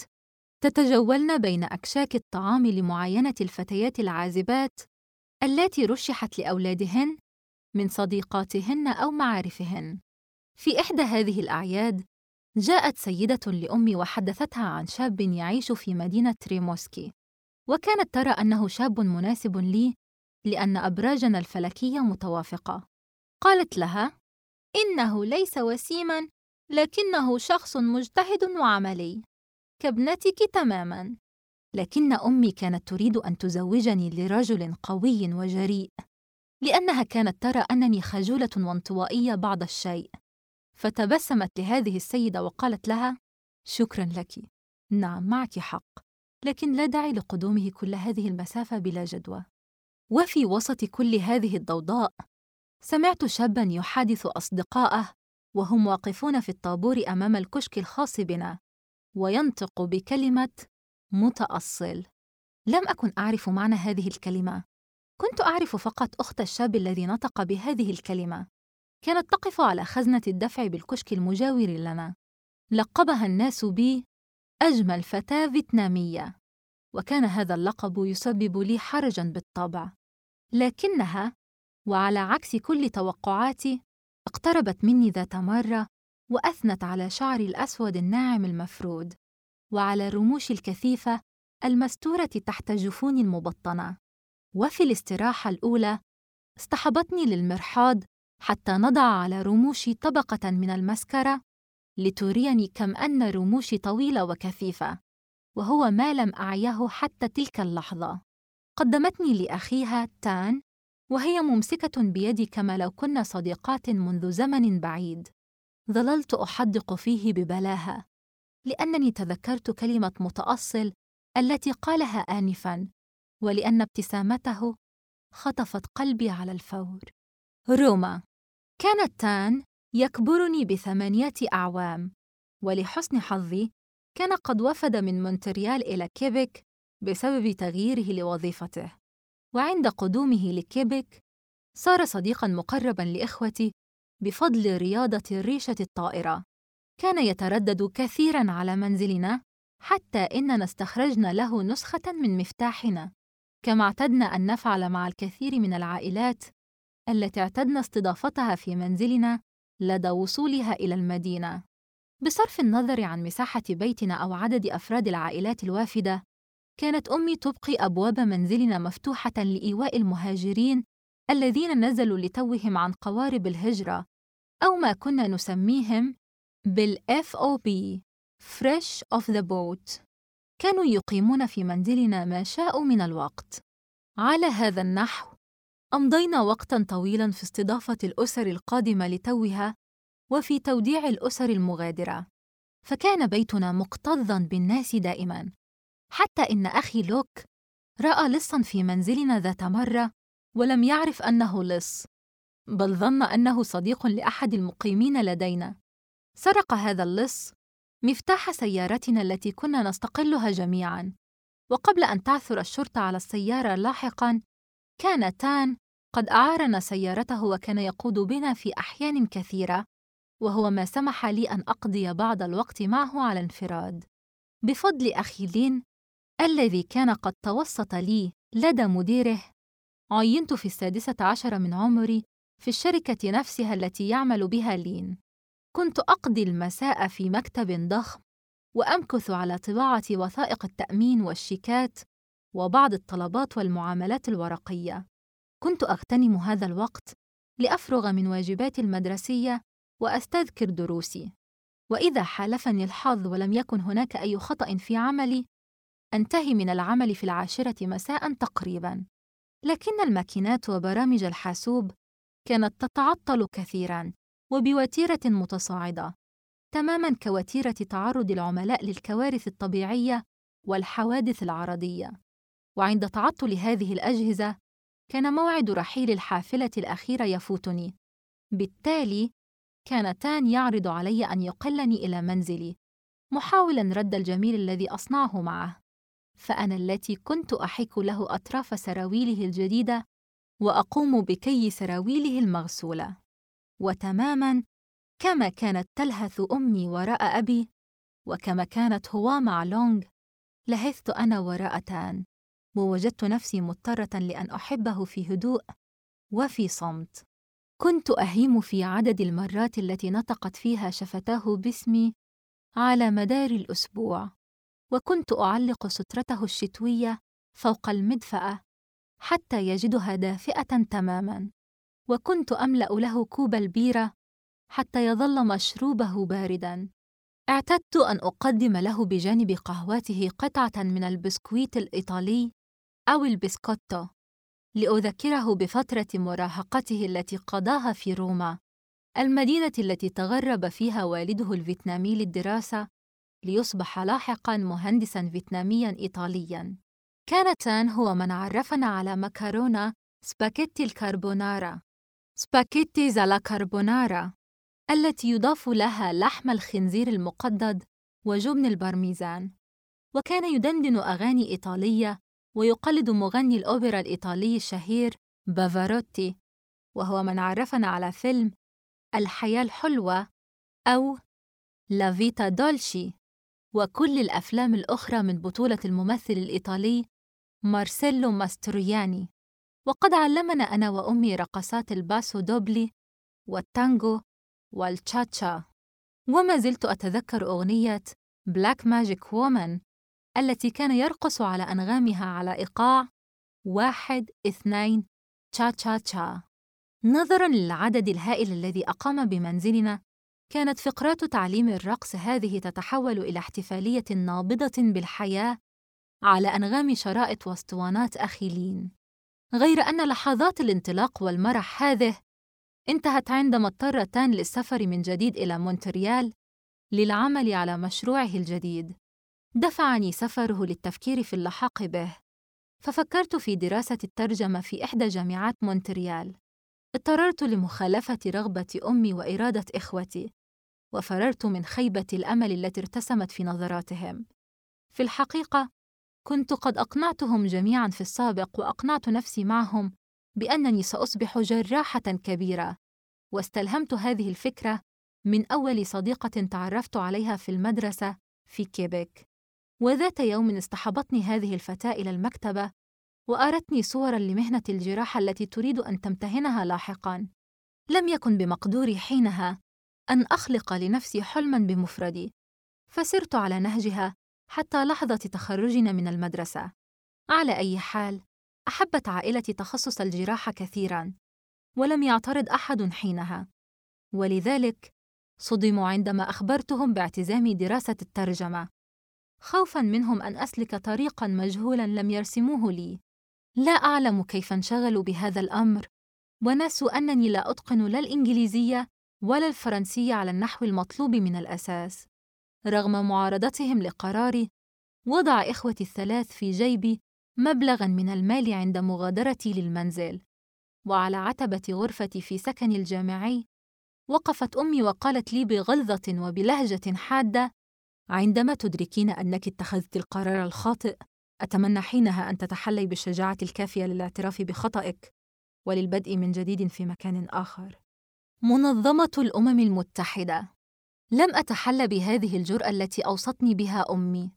تتجولن بين أكشاك الطعام لمعاينة الفتيات العازبات اللاتي رشحت لأولادهن من صديقاتهن أو معارفهن. في إحدى هذه الأعياد جاءت سيدة لأمي وحدثتها عن شاب يعيش في مدينة ريموسكي، وكانت ترى أنه شاب مناسب لي لأن أبراجنا الفلكية متوافقة. قالت لها: إنه ليس وسيماً، لكنه شخص مجتهد وعملي كابنتك تماماً. لكن أمي كانت تريد أن تزوجني لرجل قوي وجريء، لأنها كانت ترى أنني خجولة وانطوائية بعض الشيء. فتبسمت لهذه السيدة وقالت لها: شكراً لك، نعم معك حق، لكن لا داعي لقدومه كل هذه المسافة بلا جدوى. وفي وسط كل هذه الضوضاء سمعت شاباً يحادث أصدقائه وهم واقفون في الطابور أمام الكشك الخاص بنا، وينطق بكلمة متأصل. لم أكن أعرف معنى هذه الكلمة، كنت أعرف فقط أخت الشاب الذي نطق بهذه الكلمة. كانت تقف على خزنة الدفع بالكشك المجاور لنا. لقبها الناس بي أجمل فتاة فيتنامية، وكان هذا اللقب يسبب لي حرجاً بالطبع. لكنها، وعلى عكس كل توقعاتي، اقتربت مني ذات مرة وأثنت على شعري الأسود الناعم المفرود، وعلى رموشي الكثيفة المستورة تحت جفوني المبطنة. وفي الاستراحة الأولى اصطحبتني للمرحاض حتى نضع على رموشي طبقة من المسكرة لتريني كم أن رموشي طويلة وكثيفة، وهو ما لم أعيه حتى تلك اللحظة. قدمتني لأخيها تان، وهي ممسكة بيدي كما لو كنا صديقات منذ زمن بعيد. ظللت أحدق فيه ببلاهة، لأنني تذكرت كلمة متأصل التي قالها آنفاً، ولأن ابتسامته خطفت قلبي على الفور. روما. كانت تان يكبرني ب8 أعوام، ولحسن حظي كان قد وفد من مونتريال إلى كيبيك بسبب تغييره لوظيفته. وعند قدومه لكيبيك صار صديقاً مقرباً لإخوتي بفضل رياضة ريشة الطائرة. كان يتردد كثيراً على منزلنا، حتى إننا استخرجنا له نسخة من مفتاحنا، كما اعتدنا أن نفعل مع الكثير من العائلات التي اعتدنا استضافتها في منزلنا لدى وصولها إلى المدينة. بصرف النظر عن مساحة بيتنا أو عدد أفراد العائلات الوافدة، كانت أمي تبقي أبواب منزلنا مفتوحة لإيواء المهاجرين الذين نزلوا لتوهم عن قوارب الهجرة، أو ما كنا نسميهم بالFOB Fresh off the boat. كانوا يقيمون في منزلنا ما شاءوا من الوقت. على هذا النحو أمضينا وقتاً طويلاً في استضافة الأسر القادمة لتوها وفي توديع الأسر المغادرة، فكان بيتنا مكتظاً بالناس دائماً، حتى إن أخي لوك رأى لصاً في منزلنا ذات مرة ولم يعرف أنه لص، بل ظن أنه صديق لأحد المقيمين لدينا. سرق هذا اللص مفتاح سيارتنا التي كنا نستقلها جميعاً، وقبل أن تعثر الشرطة على السيارة لاحقاً، كان تان قد أعارنا سيارته وكان يقود بنا في أحيان كثيرة، وهو ما سمح لي أن أقضي بعض الوقت معه على انفراد. بفضل أخي لين الذي كان قد توسط لي لدى مديره، عينت في 16 من عمري في الشركة نفسها التي يعمل بها لين. كنت أقضي المساء في مكتب ضخم وأمكث على طباعة وثائق التأمين والشيكات وبعض الطلبات والمعاملات الورقية. كنت أغتنم هذا الوقت لأفرغ من واجباتي المدرسية وأستذكر دروسي، وإذا حالفني الحظ ولم يكن هناك أي خطأ في عملي، أنتهي من العمل في 10 مساءً تقريباً. لكن الماكينات وبرامج الحاسوب كانت تتعطل كثيراً وبوتيرة متصاعدة، تماماً كوتيرة تعرض العملاء للكوارث الطبيعية والحوادث العرضية. وعند تعطل هذه الأجهزة كان موعد رحيل الحافلة الأخيرة يفوتني، بالتالي كان تان يعرض علي أن يقلني إلى منزلي، محاولاً رد الجميل الذي أصنعه معه، فأنا التي كنت أحك له أطراف سراويله الجديدة وأقوم بكي سراويله المغسولة. وتماماً كما كانت تلهث أمي وراء أبي، وكما كانت هو مع لونغ، لهثت أنا وراء تان، ووجدت نفسي مضطرة لأن أحبه في هدوء وفي صمت. كنت أهيم في عدد المرات التي نطقت فيها شفتاه باسمي على مدار الأسبوع، وكنت أعلق سترته الشتوية فوق المدفأة حتى يجدها دافئة تماماً، وكنت أملأ له كوب البيرة حتى يظل مشروبه بارداً. اعتدت أن أقدم له بجانب قهوته قطعة من البسكويت الإيطالي أو البسكوتو، لأذكره بفترة مراهقته التي قضاها في روما، المدينة التي تغرب فيها والده الفيتنامي للدراسة ليصبح لاحقاً مهندساً فيتنامياً إيطالياً. كان تان هو من عرفنا على مكرونة سباكيتي الكاربونارا، سباكيتي زالا كاربونارا، التي يضاف لها لحم الخنزير المقدد وجبن البارميزان. وكان يدندن أغاني إيطالية ويقلد مغني الأوبرا الإيطالي الشهير بافاروتي، وهو من عرفنا على فيلم الحياة الحلوة أو لا فيتا دولشي، وكل الأفلام الأخرى من بطولة الممثل الإيطالي مارسيلو ماستروياني. وقد علمنا أنا وأمي رقصات الباسو دوبلي والتانغو والتشاتشا. وما زلت أتذكر أغنية بلاك ماجيك وومن التي كان يرقص على أنغامها على إيقاع 1 2 تشا تشا تشا. نظراً للعدد الهائل الذي أقام بمنزلنا، كانت فقرات تعليم الرقص هذه تتحول إلى احتفالية نابضة بالحياة على أنغام شرائط واسطوانات أخيلين. غير أن لحظات الانطلاق والمرح هذه انتهت عندما اضطر تان للسفر من جديد إلى مونتريال للعمل على مشروعه الجديد. دفعني سفره للتفكير في اللحاق به، ففكرت في دراسة الترجمة في إحدى جامعات مونتريال. اضطررت لمخالفة رغبة أمي وإرادة إخوتي، وفررت من خيبة الأمل التي ارتسمت في نظراتهم. في الحقيقة، كنت قد أقنعتهم جميعاً في السابق، وأقنعت نفسي معهم بأنني سأصبح جراحة كبيرة، واستلهمت هذه الفكرة من أول صديقة تعرفت عليها في المدرسة في كيبيك. وذات يوم اصطحبتني هذه الفتاة إلى المكتبة وأرتني صوراً لمهنة الجراحة التي تريد أن تمتهنها لاحقاً. لم يكن بمقدوري حينها أن أخلق لنفسي حلماً بمفردي، فسرت على نهجها حتى لحظة تخرجنا من المدرسة. على أي حال، أحبت عائلتي تخصص الجراحة كثيراً، ولم يعترض أحد حينها، ولذلك صدموا عندما أخبرتهم باعتزامي دراسة الترجمة، خوفاً منهم أن أسلك طريقاً مجهولاً لم يرسموه لي. لا أعلم كيف انشغلوا بهذا الأمر، ونسوا أنني لا أتقن لا الإنجليزية ولا الفرنسية على النحو المطلوب من الأساس. رغم معارضتهم لقراري، وضع إخوتي الثلاث في جيبي مبلغاً من المال عند مغادرتي للمنزل. وعلى عتبة غرفتي في سكني الجامعي وقفت أمي وقالت لي بغلظة وبلهجة حادة: عندما تدركين أنك اتخذت القرار الخاطئ، أتمنى حينها أن تتحلي بالشجاعة الكافية للاعتراف بخطئك وللبدء من جديد في مكان آخر. منظمة الأمم المتحدة. لم أتحلى بهذه الجرأة التي أوصتني بها أمي،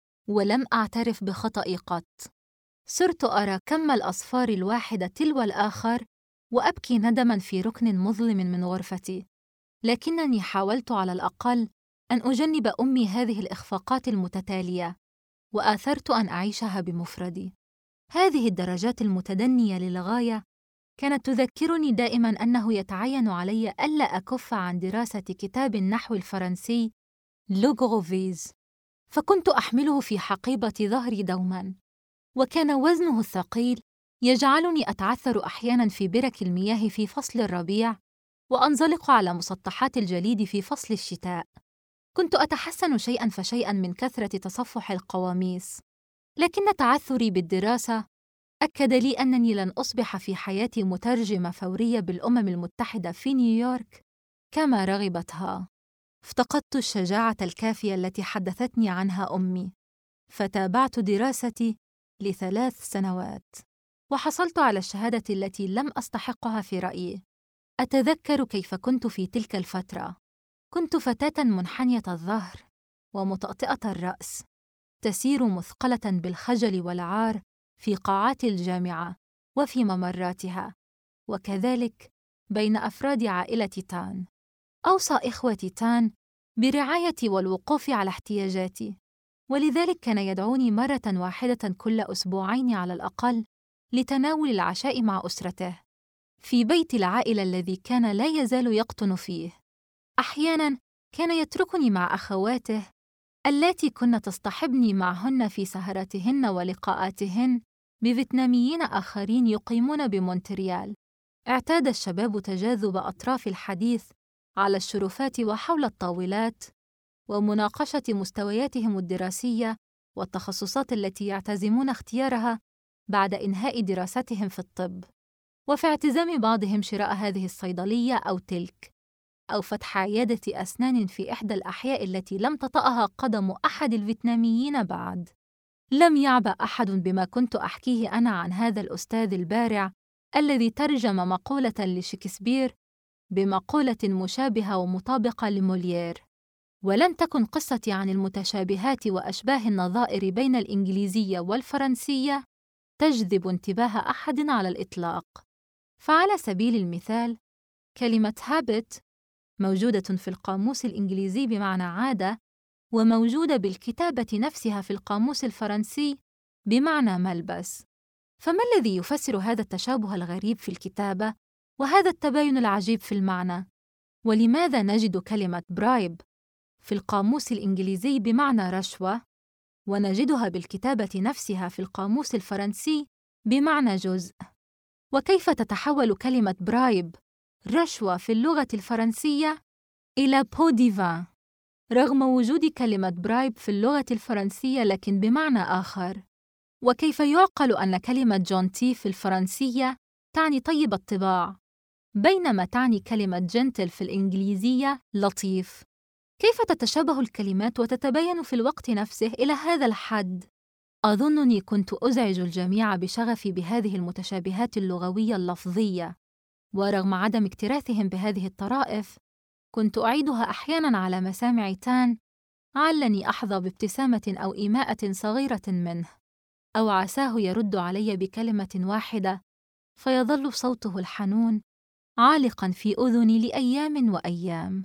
ولم أعترف بخطئي قط. صرت أرى كم الأصفار الواحدة تلو الآخر وأبكي ندماً في ركن مظلم من غرفتي، لكنني حاولت على الأقل أن أجنب أمي هذه الإخفاقات المتتالية، وآثرت أن أعيشها بمفردي. هذه الدرجات المتدنية للغاية كانت تذكرني دائماً أنه يتعين علي ألا أكف عن دراسة كتاب النحو الفرنسي لوغوفيز، فكنت أحمله في حقيبة ظهري دوماً، وكان وزنه الثقيل يجعلني أتعثر أحياناً في برك المياه في فصل الربيع، وأنزلق على مسطحات الجليد في فصل الشتاء. كنت أتحسن شيئاً فشيئاً من كثرة تصفح القواميس، لكن تعثري بالدراسة أكد لي أنني لن أصبح في حياتي مترجمة فورية بالأمم المتحدة في نيويورك كما رغبتها. افتقدت الشجاعة الكافية التي حدثتني عنها أمي، فتابعت دراستي ل3 سنوات، وحصلت على الشهادة التي لم أستحقها في رأيي. أتذكر كيف كنت في تلك الفترة. كنت فتاة منحنية الظهر ومطأطئة الرأس، تسير مثقلة بالخجل والعار في قاعات الجامعة وفي ممراتها، وكذلك بين أفراد عائلة تان. أوصى إخوتي تان برعايتي والوقوف على احتياجاتي، ولذلك كان يدعوني مرة واحدة كل أسبوعين على الأقل لتناول العشاء مع أسرته في بيت العائلة الذي كان لا يزال يقطن فيه. أحياناً كان يتركني مع أخواته اللاتي كن تصطحبني معهن في سهراتهن ولقاءاتهن بفيتناميين آخرين يقيمون بمونتريال. اعتاد الشباب تجاذب أطراف الحديث على الشرفات وحول الطاولات، ومناقشة مستوياتهم الدراسية والتخصصات التي يعتزمون اختيارها بعد إنهاء دراستهم في الطب، وفي اعتزام بعضهم شراء هذه الصيدلية أو تلك، أو فتح عيادة أسنان في إحدى الأحياء التي لم تطأها قدم أحد الفيتناميين بعد. لم يعبأ أحد بما كنت أحكيه أنا عن هذا الأستاذ البارع الذي ترجم مقولة لشكسبير بمقولة مشابهة ومطابقة لموليير. ولم تكن قصتي عن المتشابهات وأشباه النظائر بين الإنجليزية والفرنسية تجذب انتباه أحد على الإطلاق. فعلى سبيل المثال، كلمة habit موجودة في القاموس الإنجليزي بمعنى عادة، وموجودة بالكتابة نفسها في القاموس الفرنسي بمعنى ملبس. فما الذي يفسر هذا التشابه الغريب في الكتابة وهذا التباين العجيب في المعنى؟ ولماذا نجد كلمة bribe في القاموس الإنجليزي بمعنى رشوة، ونجدها بالكتابة نفسها في القاموس الفرنسي بمعنى جزء؟ وكيف تتحول كلمة برايب رشوة في اللغة الفرنسية إلى بو ديفان رغم وجود كلمة برايب في اللغة الفرنسية لكن بمعنى آخر؟ وكيف يعقل أن كلمة جونتي في الفرنسية تعني طيب الطباع بينما تعني كلمة جنتل في الإنجليزية لطيف؟ كيف تتشابه الكلمات وتتباين في الوقت نفسه إلى هذا الحد؟ أظنني كنت أزعج الجميع بشغفي بهذه المتشابهات اللغوية اللفظية، ورغم عدم اكتراثهم بهذه الطرائف، كنت أعيدها أحياناً على مسامع تان علني أحظى بابتسامة أو إيماءة صغيرة منه، أو عساه يرد علي بكلمة واحدة فيظل صوته الحنون عالقاً في أذني لأيام وأيام.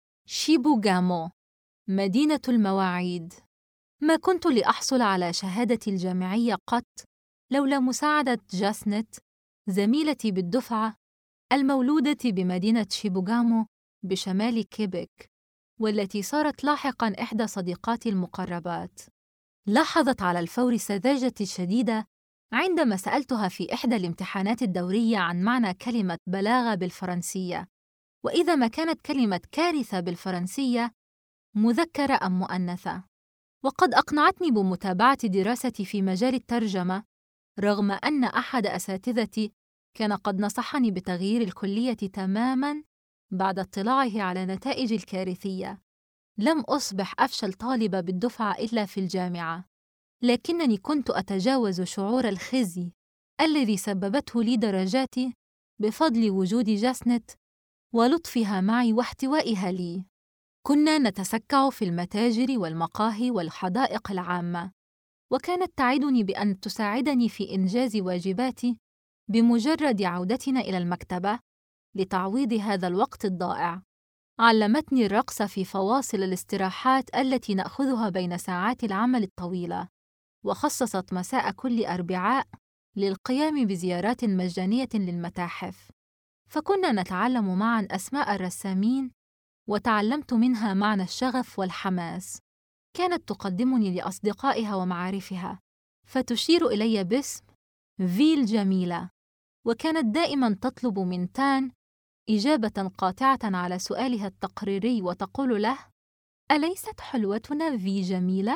شيبوغامو، مدينة المواعيد. ما كنت لأحصل على شهادتي الجامعية قط لولا مساعدة جاسنت، زميلتي بالدفعة المولودة بمدينة شيبوغامو بشمال كيبك، والتي صارت لاحقاً إحدى صديقاتي المقربات. لاحظت على الفور سذاجتي الشديدة عندما سألتها في إحدى الامتحانات الدورية عن معنى كلمة بلاغة بالفرنسية، وإذا ما كانت كلمة كارثة بالفرنسية مذكرة أم مؤنثة. وقد أقنعتني بمتابعة دراستي في مجال الترجمة، رغم أن أحد أساتذتي كان قد نصحني بتغيير الكلية تماماً بعد اطلاعه على نتائجي الكارثية. لم أصبح أفشل طالبة بالدفعة إلا في الجامعة، لكنني كنت أتجاوز شعور الخزي الذي سببته لي درجاتي بفضل وجود جاسنت ولطفها معي واحتوائها لي. كنا نتسكع في المتاجر والمقاهي والحدائق العامة، وكانت تعدني بأن تساعدني في إنجاز واجباتي بمجرد عودتنا إلى المكتبة لتعويض هذا الوقت الضائع. علمتني الرقص في فواصل الاستراحات التي نأخذها بين ساعات العمل الطويلة، وخصصت مساء كل أربعاء للقيام بزيارات مجانية للمتاحف، فكنا نتعلم معاً أسماء الرسامين، وتعلمت منها معنى الشغف والحماس. كانت تقدمني لأصدقائها ومعارفها، فتشير إلي باسم فيل جميلة، وكانت دائماً تطلب من تان إجابة قاطعة على سؤالها التقريري وتقول له: أليست حلوتنا في جميلة؟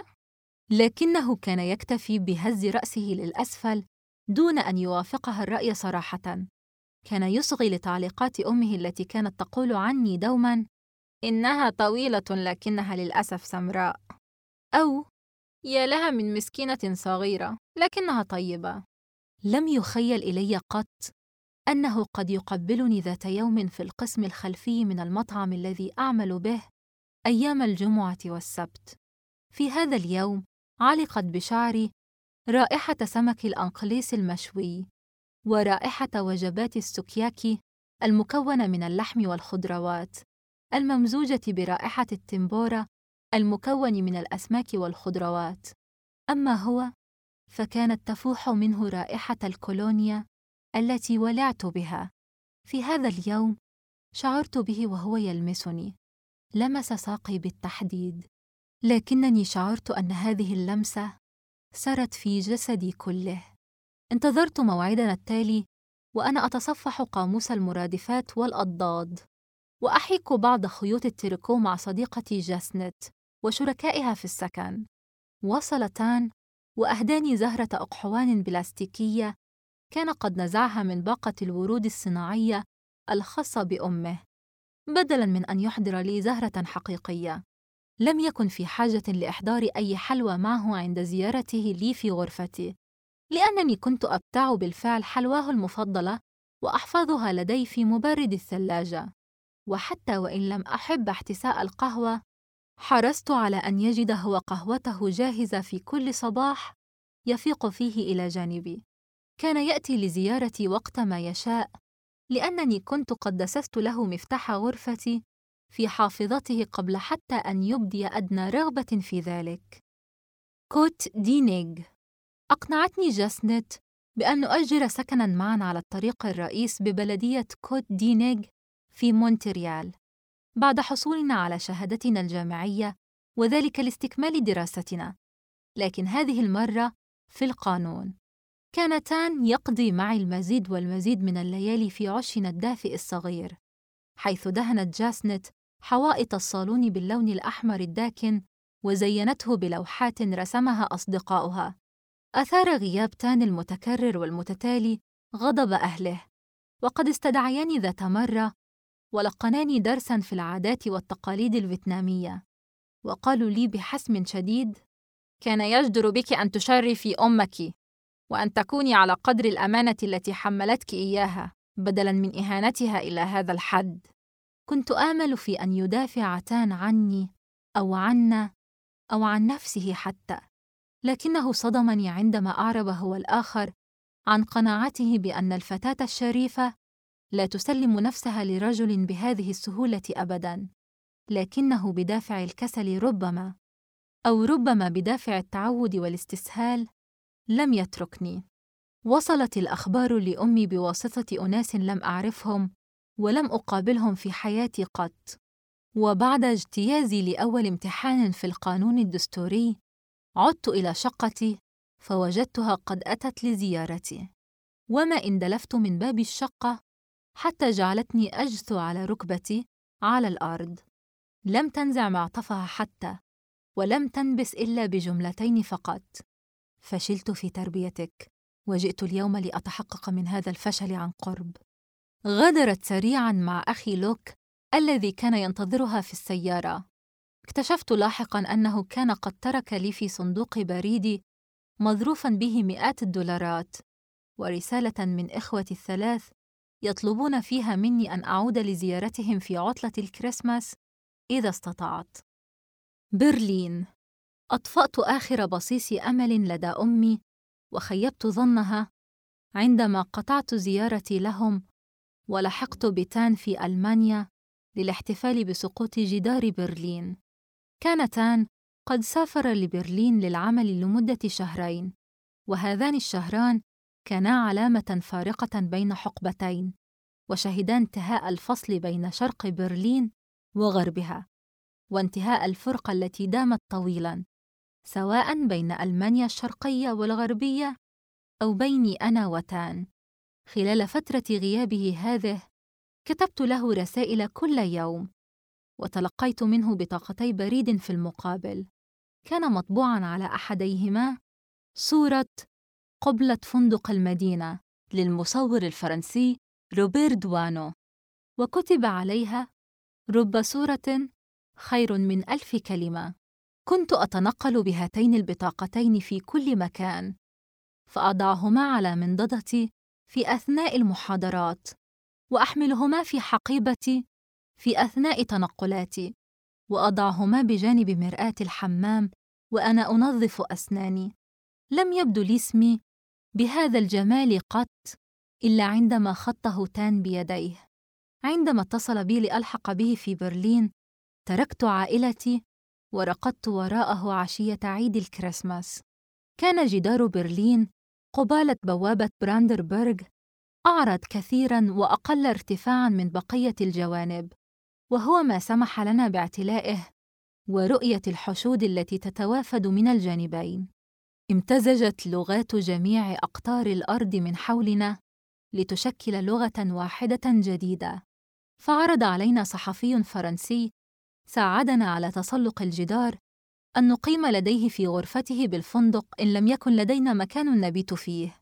لكنه كان يكتفي بهز رأسه للأسفل دون أن يوافقها الرأي صراحة. كان يصغي لتعليقات أمه التي كانت تقول عني دوماً: إنها طويلة لكنها للأسف سمراء، أو يا لها من مسكينة صغيرة لكنها طيبة. لم يخيل إلي قط أنه قد يقبلني ذات يوم في القسم الخلفي من المطعم الذي أعمل به أيام الجمعة والسبت. في هذا اليوم علقت بشعري رائحة سمك الأنقليس المشوي، ورائحة وجبات السوكياكي المكونة من اللحم والخضروات، الممزوجة برائحة التمبورا المكون من الأسماك والخضروات. أما هو فكانت تفوح منه رائحة الكولونيا التي ولعت بها. في هذا اليوم شعرت به وهو يلمسني، لمس ساقي بالتحديد، لكنني شعرت أن هذه اللمسة سرت في جسدي كله. انتظرت موعدنا التالي وأنا أتصفح قاموس المرادفات والأضداد، وأحيك بعض خيوط التريكو مع صديقتي جاسنت وشركائها في السكن. وصل تان وأهداني زهرة أقحوان بلاستيكية كان قد نزعها من باقة الورود الصناعية الخاصة بأمه، بدلاً من أن يحضر لي زهرة حقيقية. لم يكن في حاجة لإحضار أي حلوى معه عند زيارته لي في غرفتي، لأنني كنت أبتاع بالفعل حلواه المفضلة وأحفظها لدي في مبرد الثلاجة. وحتى وإن لم أحب احتساء القهوة، حرصت على أن يجد هو قهوته جاهزة في كل صباح يفيق فيه إلى جانبي. كان يأتي لزيارتي وقت ما يشاء، لأنني كنت قد دسست له مفتاح غرفتي في حافظته قبل حتى أن يبدي أدنى رغبة في ذلك. كوت دي نيغ. أقنعتني جاسنت بأن نؤجر سكناً معاً على الطريق الرئيس ببلدية كوت دي نيغ في مونتريال، بعد حصولنا على شهادتنا الجامعية، وذلك لاستكمال دراستنا، لكن هذه المرة في القانون. كان تان يقضي معي المزيد والمزيد من الليالي في عشنا الدافئ الصغير، حيث دهنت جاسنت حوائط الصالون باللون الأحمر الداكن وزينته بلوحات رسمها أصدقاؤها. أثار غياب تان المتكرر والمتتالي غضب أهله، وقد استدعياني ذات مرة ولقناني درساً في العادات والتقاليد الفيتنامية، وقالوا لي بحسم شديد: كان يجدر بك أن تشرفي أمك وأن تكوني على قدر الأمانة التي حملتك إياها، بدلاً من إهانتها إلى هذا الحد. كنت آمل في أن يدافع تان عني أو عنا أو عن نفسه حتى، لكنه صدمني عندما أعرب هو الآخر عن قناعته بأن الفتاة الشريفة لا تسلم نفسها لرجل بهذه السهولة أبداً، لكنه بدافع الكسل ربما، أو ربما بدافع التعود والاستسهال، لم يتركني. وصلت الأخبار لأمي بواسطة أناس لم أعرفهم ولم أقابلهم في حياتي قط، وبعد اجتيازي لأول امتحان في القانون الدستوري عدت إلى شقتي فوجدتها قد أتت لزيارتي، وما إن دلفت من باب الشقة حتى جعلتني أجثو على ركبتي على الأرض. لم تنزع معطفها حتى، ولم تنبس إلا بجملتين فقط: فشلت في تربيتك، وجئت اليوم لأتحقق من هذا الفشل عن قرب. غادرت سريعاً مع أخي لوك الذي كان ينتظرها في السيارة. اكتشفت لاحقاً أنه كان قد ترك لي في صندوق بريدي مظروفاً به مئات الدولارات ورسالة من إخوتي الثلاث يطلبون فيها مني أن أعود لزيارتهم في عطلة الكريسماس إذا استطعت. برلين. أطفأت آخر بصيص أمل لدى أمي وخيبت ظنها عندما قطعت زيارتي لهم ولحقت بتان في ألمانيا للاحتفال بسقوط جدار برلين. كان تان قد سافر لبرلين للعمل لمدة 2 شهر، وهذان الشهران كانا علامة فارقة بين حقبتين، وشهدا انتهاء الفصل بين شرق برلين وغربها، وانتهاء الفرقة التي دامت طويلاً، سواء بين ألمانيا الشرقية والغربية أو بيني أنا وتان. خلال فترة غيابه هذه كتبت له رسائل كل يوم، وتلقيت منه بطاقتي بريد في المقابل. كان مطبوعاً على أحديهما صورة قبلة فندق المدينة للمصور الفرنسي روبير دوانو، وكتب عليها: رب صورة خير من 1000 كلمة. كنت أتنقل بهاتين البطاقتين في كل مكان، فأضعهما على منضدتي في أثناء المحاضرات، وأحملهما في حقيبتي في أثناء تنقلاتي، وأضعهما بجانب مرآة الحمام وأنا أنظف أسناني. لم يبدو لي اسمي بهذا الجمال قط إلا عندما خطه تان بيديه. عندما اتصل بي لألحق به في برلين تركت عائلتي ورقدت وراءه عشية عيد الكريسماس. كان جدار برلين قبالة بوابة براندربرغ أعرض كثيراً وأقل ارتفاعاً من بقية الجوانب، وهو ما سمح لنا باعتلائه ورؤية الحشود التي تتوافد من الجانبين. امتزجت لغات جميع أقطار الأرض من حولنا لتشكل لغة واحدة جديدة، فعرض علينا صحفي فرنسي ساعدنا على تسلق الجدار أن نقيم لديه في غرفته بالفندق إن لم يكن لدينا مكان نبيت فيه،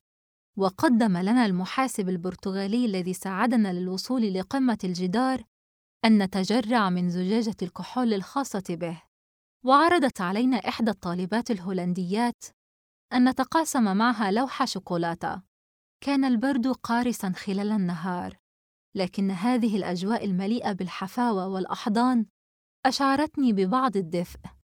وقدم لنا المحاسب البرتغالي الذي ساعدنا للوصول لقمة الجدار أن نتجرع من زجاجة الكحول الخاصة به. وعرضت علينا إحدى الطالبات الهولنديات أن نتقاسم معها لوح شوكولاتة. كان البرد قارساً خلال النهار، لكن هذه الأجواء المليئة بالحفاوة والأحضان أشعرتني ببعض الدفء،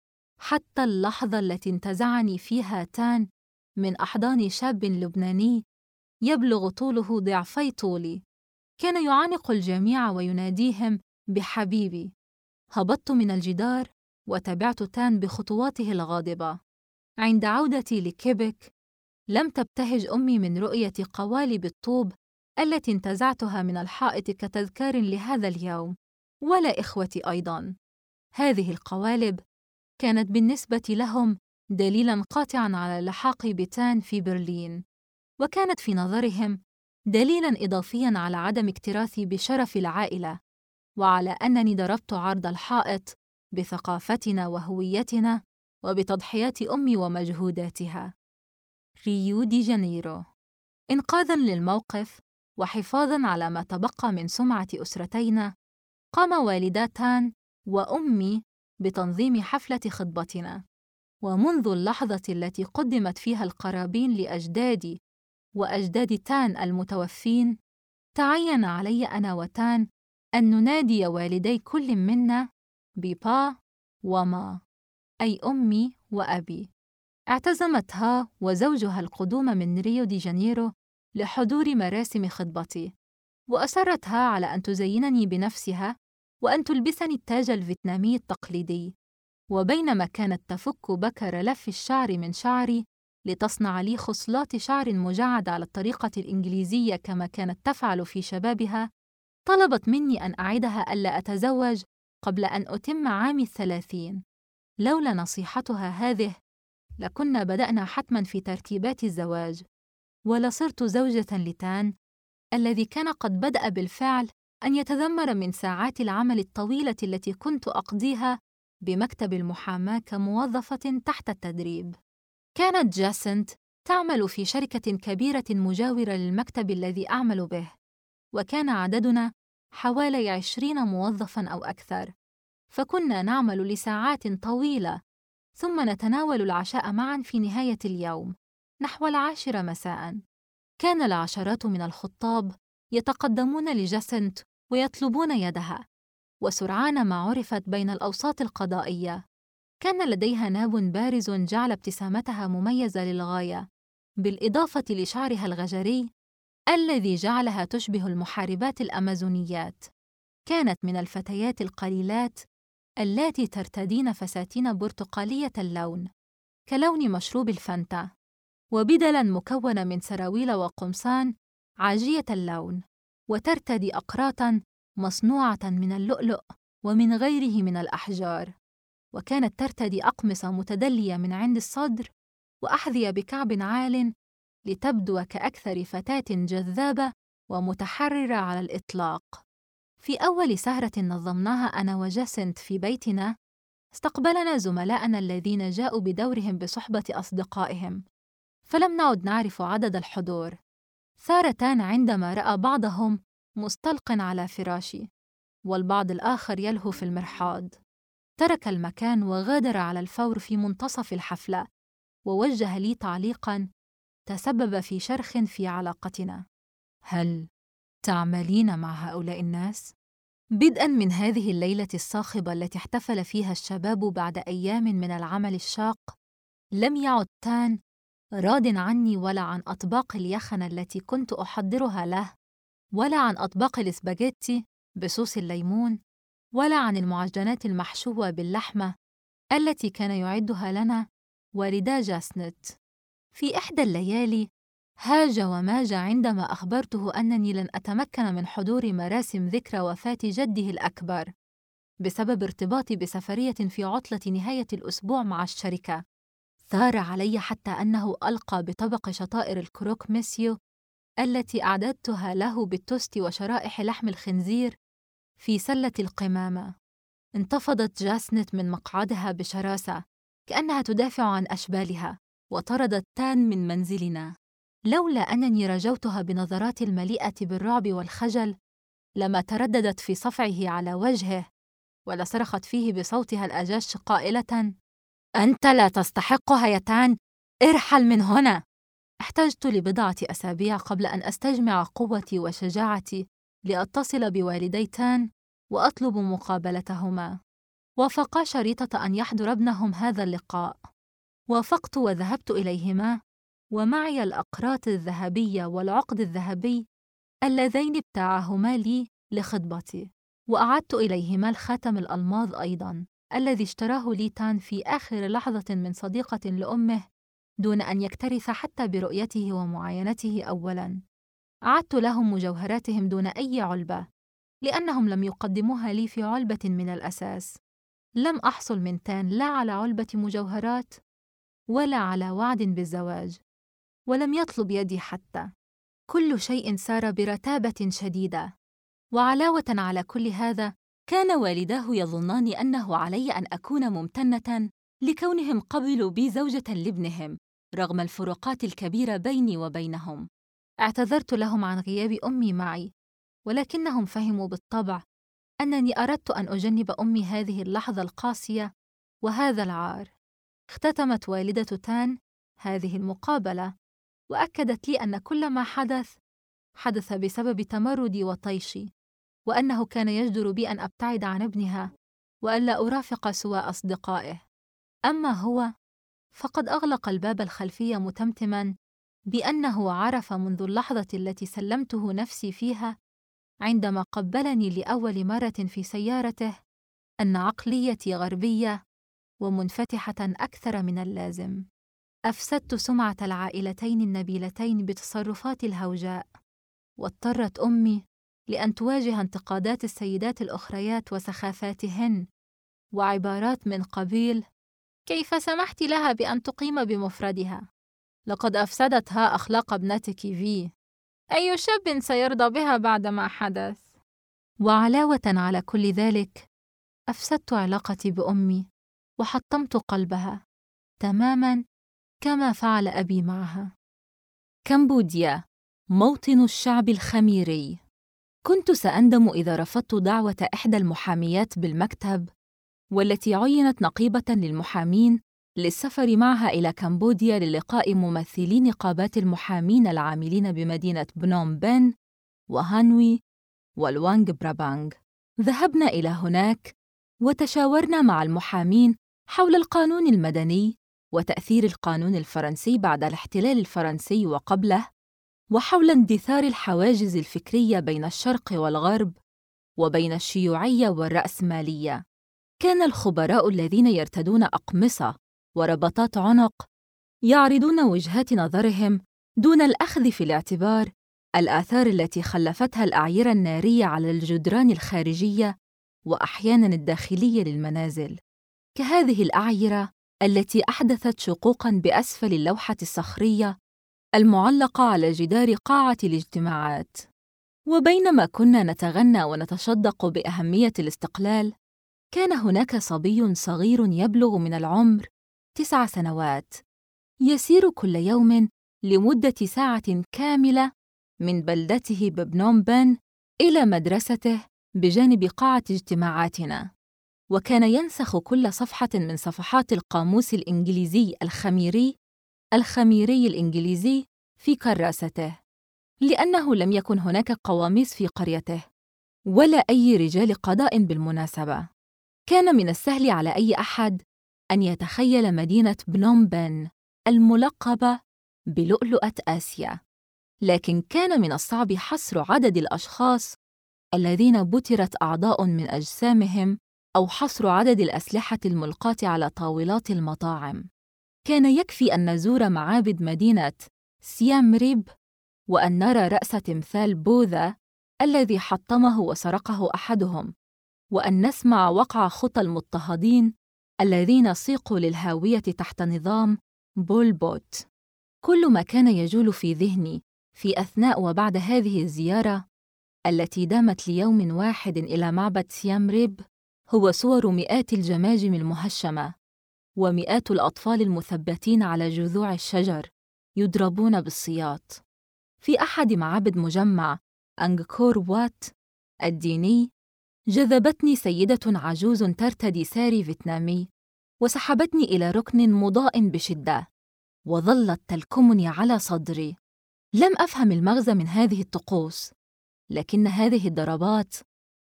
حتى اللحظة التي انتزعني فيها تان من أحضان شاب لبناني يبلغ طوله ضعفي طولي. كان يعانق الجميع ويناديهم بحبيبي. هبطت من الجدار وتبعت تان بخطواته الغاضبة. عند عودتي لكيبك لم تبتهج أمي من رؤية قوالب الطوب التي انتزعتها من الحائط كتذكار لهذا اليوم، ولا إخوتي أيضاً. هذه القوالب كانت بالنسبة لهم دليلاً قاطعاً على اللحاق بتان في برلين، وكانت في نظرهم دليلاً إضافياً على عدم اكتراثي بشرف العائلة، وعلى أنني ضربت عرض الحائط بثقافتنا وهويتنا وبتضحيات أمي ومجهوداتها. ريو دي جانيرو. إنقاذاً للموقف وحفاظاً على ما تبقى من سمعة أسرتينا، قام والدا تان وأمي بتنظيم حفلة خطبتنا. ومنذ اللحظة التي قدمت فيها القرابين لأجدادي وأجداد تان المتوفين، تعين علي أنا وتان أن ننادي والدي كل منا ببا وما، أي أمي وأبي. اعتزمت ها وزوجها القدوم من ريو دي جانيرو لحضور مراسم خطبتي، وأصرت ها على أن تزينني بنفسها وأن تلبسني التاج الفيتنامي التقليدي. وبينما كانت تفك بكر لف الشعر من شعري لتصنع لي خصلات شعر مجعد على الطريقة الإنجليزية كما كانت تفعل في شبابها، طلبت مني أن أعدها ألا أتزوج قبل أن أتم عامي 30. لولا نصيحتها هذه لكنا بدأنا حتماً في ترتيبات الزواج، ولصرت زوجة لتان الذي كان قد بدأ بالفعل أن يتذمر من ساعات العمل الطويلة التي كنت أقضيها بمكتب المحاماة كموظفة تحت التدريب. كانت جاسنت تعمل في شركة كبيرة مجاورة للمكتب الذي أعمل به، وكان عددنا حوالي 20 موظفاً أو أكثر، فكنا نعمل لساعات طويلة ثم نتناول العشاء معاً في نهاية اليوم نحو 10 مساءً. كان العشرات من الخطاب يتقدمون لجاسنت ويطلبون يدها، وسرعان ما عرفت بين الأوساط القضائية. كان لديها ناب بارز جعل ابتسامتها مميزة للغاية، بالإضافة لشعرها الغجري الذي جعلها تشبه المحاربات الأمازونيات. كانت من الفتيات القليلات اللاتي ترتدين فساتين برتقالية اللون كلون مشروب الفانتا، وبدلاً مكونة من سراويل وقمصان عاجية اللون، وترتدي أقراطاً مصنوعة من اللؤلؤ ومن غيره من الأحجار، وكانت ترتدي أقمصة متدلية من عند الصدر وأحذية بكعب عال لتبدو كأكثر فتاة جذابة ومتحررة على الإطلاق. في أول سهرة نظمناها أنا وجاسنت في بيتنا، استقبلنا زملاءنا الذين جاءوا بدورهم بصحبة أصدقائهم، فلم نعد نعرف عدد الحضور. ثار تان عندما رأى بعضهم مستلق على فراشي والبعض الآخر يلهو في المرحاض. ترك المكان وغادر على الفور في منتصف الحفلة، ووجه لي تعليقاً تسبب في شرخ في علاقتنا: هل تعملين مع هؤلاء الناس؟ بدءاً من هذه الليلة الصاخبة التي احتفل فيها الشباب بعد أيام من العمل الشاق، لم يعد تان راضٍ عني ولا عن أطباق اليخنة التي كنت أحضرها له، ولا عن أطباق الإسباجيتي بصوص الليمون، ولا عن المعجنات المحشوة باللحمة التي كان يعدها لنا والدا جاسنت. في إحدى الليالي هاج وماج عندما أخبرته أنني لن أتمكن من حضور مراسم ذكرى وفاة جده الأكبر بسبب ارتباطي بسفرية في عطلة نهاية الأسبوع مع الشركة. ثار علي حتى أنه ألقى بطبق شطائر الكروك ميسيو التي أعددتها له بالتوست وشرائح لحم الخنزير في سلة القمامة. انتفضت جاسنت من مقعدها بشراسة كأنها تدافع عن أشبالها، وطردت تان من منزلنا. لولا أنني رجوتها بنظرات المليئة بالرعب والخجل لما ترددت في صفعه على وجهه ولصرخت فيه بصوتها الأجش قائلة: أنت لا تستحق هيتان، ارحل من هنا. احتجت لبضعة أسابيع قبل أن أستجمع قوتي وشجاعتي لأتصل بوالدي تان وأطلب مقابلتهما. وافقا شريطة أن يحضر ابنهم هذا اللقاء. وافقت وذهبت إليهما، ومعي الأقراط الذهبية والعقد الذهبي اللذين ابتاعهما لي لخطبتي. وأعدت إليهما الخاتم الألماظ أيضاً الذي اشتراه لي تان في آخر لحظة من صديقة لأمه دون أن يكترث حتى برؤيته ومعاينته أولاً. أعدت لهم مجوهراتهم دون أي علبة، لأنهم لم يقدموها لي في علبة من الأساس. لم أحصل من تان لا على علبة مجوهرات ولا على وعد بالزواج، ولم يطلب يدي حتى. كل شيء سار برتابة شديدة. وعلاوة على كل هذا، كان والداه يظنان أنه علي أن أكون ممتنة لكونهم قبلوا بي زوجة لابنهم رغم الفروقات الكبيرة بيني وبينهم. اعتذرت لهم عن غياب أمي معي، ولكنهم فهموا بالطبع أنني أردت أن أجنب أمي هذه اللحظة القاسية وهذا العار. اختتمت والدة تان هذه المقابلة، وأكدت لي أن كل ما حدث بسبب تمردي وطيشي، وأنه كان يجدر بي أن أبتعد عن ابنها وألا أرافق سوى أصدقائه. أما هو فقد أغلق الباب الخلفي متمتماً بأنه عرف منذ اللحظة التي سلمته نفسي فيها عندما قبلني لأول مرة في سيارته أن عقليتي غربية ومنفتحة أكثر من اللازم. أفسدت سمعة العائلتين النبيلتين بتصرفاتي الهوجاء، واضطرت أمي لأن تواجه انتقادات السيدات الأخريات وسخافاتهن وعبارات من قبيل: كيف سمحت لها بأن تقيم بمفردها؟ لقد أفسدتها أخلاق ابنتك في. أي شاب سيرضى بها بعد ما حدث؟ وعلاوة على كل ذلك، أفسدت علاقتي بأمي وحطمت قلبها تماماً كما فعل أبي معها. كمبوديا، موطن الشعب الخميري. كنت سأندم إذا رفضت دعوة إحدى المحاميات بالمكتب، والتي عينت نقيبة للمحامين، للسفر معها إلى كمبوديا للقاء ممثلي نقابات المحامين العاملين بمدينة بنوم بن وهانوي والوانغ برابانغ. ذهبنا إلى هناك وتشاورنا مع المحامين حول القانون المدني وتأثير القانون الفرنسي بعد الاحتلال الفرنسي وقبله، وحول اندثار الحواجز الفكرية بين الشرق والغرب وبين الشيوعية والرأسمالية. كان الخبراء الذين يرتدون أقمصة وربطات عنق يعرضون وجهات نظرهم دون الأخذ في الاعتبار الآثار التي خلفتها الأعيرة النارية على الجدران الخارجية وأحياناً الداخلية للمنازل، كهذه الأعيرة التي أحدثت شقوقاً بأسفل اللوحة الصخرية المعلقة على جدار قاعة الاجتماعات. وبينما كنا نتغنى ونتشدق بأهمية الاستقلال، كان هناك صبي صغير يبلغ من العمر 9 سنوات يسير كل يوم لمدة ساعة كاملة من بلدته ببنوم بن إلى مدرسته بجانب قاعة اجتماعاتنا، وكان ينسخ كل صفحة من صفحات القاموس الإنجليزي الخميري الإنجليزي في كراسته، لأنه لم يكن هناك قواميس في قريته ولا أي رجال قضاء بالمناسبة. كان من السهل على أي أحد أن يتخيل مدينة بنوم بن الملقبة بلؤلؤة آسيا، لكن كان من الصعب حصر عدد الأشخاص الذين بترت أعضاء من أجسامهم أو حصر عدد الأسلحة الملقاة على طاولات المطاعم. كان يكفي أن نزور معابد مدينة سيام ريب وأن نرى رأس تمثال بوذا الذي حطمه وسرقه أحدهم، وأن نسمع وقع خطى المضطهدين الذين سيقوا للهاوية تحت نظام بول بوت. كل ما كان يجول في ذهني في أثناء وبعد هذه الزيارة التي دامت ليوم واحد إلى معبد سيام ريب هو صور مئات الجماجم المهشمة ومئات الأطفال المثبتين على جذوع الشجر يضربون بالسياط. في أحد معابد مجمع أنغكور وات الديني جذبتني سيدة عجوز ترتدي ساري فيتنامي وسحبتني إلى ركن مضاء بشدة، وظلت تلكمني على صدري. لم أفهم المغزى من هذه الطقوس، لكن هذه الضربات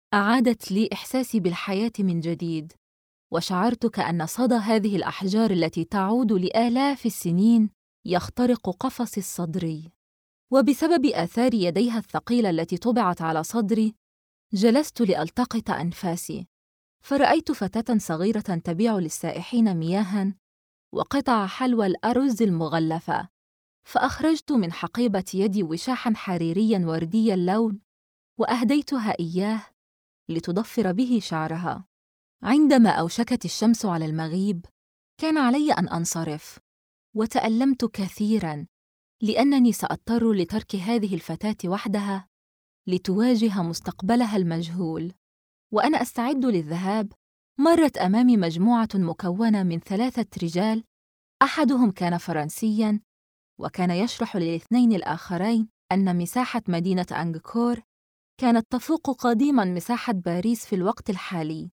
أعادت لي إحساسي بالحياة من جديد، وشعرت كأن صدى هذه الأحجار التي تعود لآلاف السنين يخترق قفصي الصدري. وبسبب آثار يديها الثقيلة التي طبعت على صدري، جلست لألتقط أنفاسي، فرأيت فتاة صغيرة تبيع للسائحين مياهاً وقطع حلوى الأرز المغلفة، فأخرجت من حقيبة يدي وشاحاً حريرياً وردي اللون وأهديتها إياه لتضفر به شعرها. عندما أوشكت الشمس على المغيب، كان علي أن أنصرف، وتألمت كثيراً لأنني سأضطر لترك هذه الفتاة وحدها لتواجه مستقبلها المجهول. وأنا أستعد للذهاب، مرت أمامي مجموعة مكونة من 3 رجال، أحدهم كان فرنسياً وكان يشرح للاثنين الآخرين أن مساحة مدينة أنغكور كانت تفوق قديماً مساحة باريس في الوقت الحالي،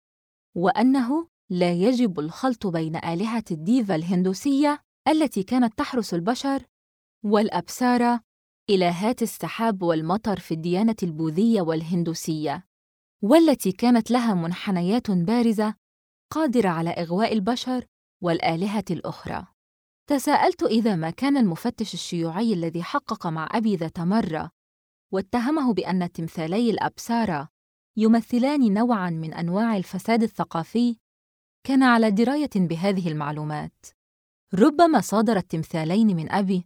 وأنه لا يجب الخلط بين آلهة الديفا الهندوسية التي كانت تحرس البشر والأبسارة، إلهات السحاب والمطر في الديانة البوذية والهندوسية، والتي كانت لها منحنيات بارزة قادرة على إغواء البشر والآلهة الأخرى. تساءلت إذا ما كان المفتش الشيوعي الذي حقق مع أبي ذات مرة واتهمه بأن تمثالي الأبسارة يمثلان نوعاً من أنواع الفساد الثقافي كان على دراية بهذه المعلومات. ربما صادر التمثالين من أبي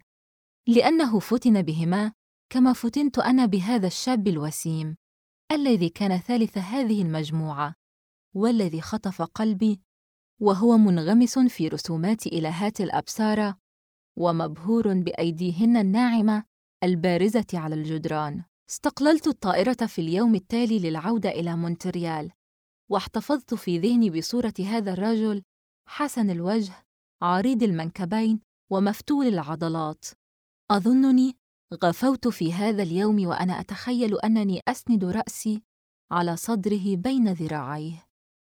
لأنه فتن بهما كما فتنت أنا بهذا الشاب الوسيم الذي كان ثالث هذه المجموعة، والذي خطف قلبي وهو منغمس في رسومات إلهات الأبسارة ومبهور بأيديهن الناعمة البارزة على الجدران. استقللت الطائرة في اليوم التالي للعودة إلى مونتريال، واحتفظت في ذهني بصورة هذا الرجل حسن الوجه، عريض المنكبين ومفتول العضلات. أظنني غفوت في هذا اليوم وأنا أتخيل أنني أسند رأسي على صدره بين ذراعيه.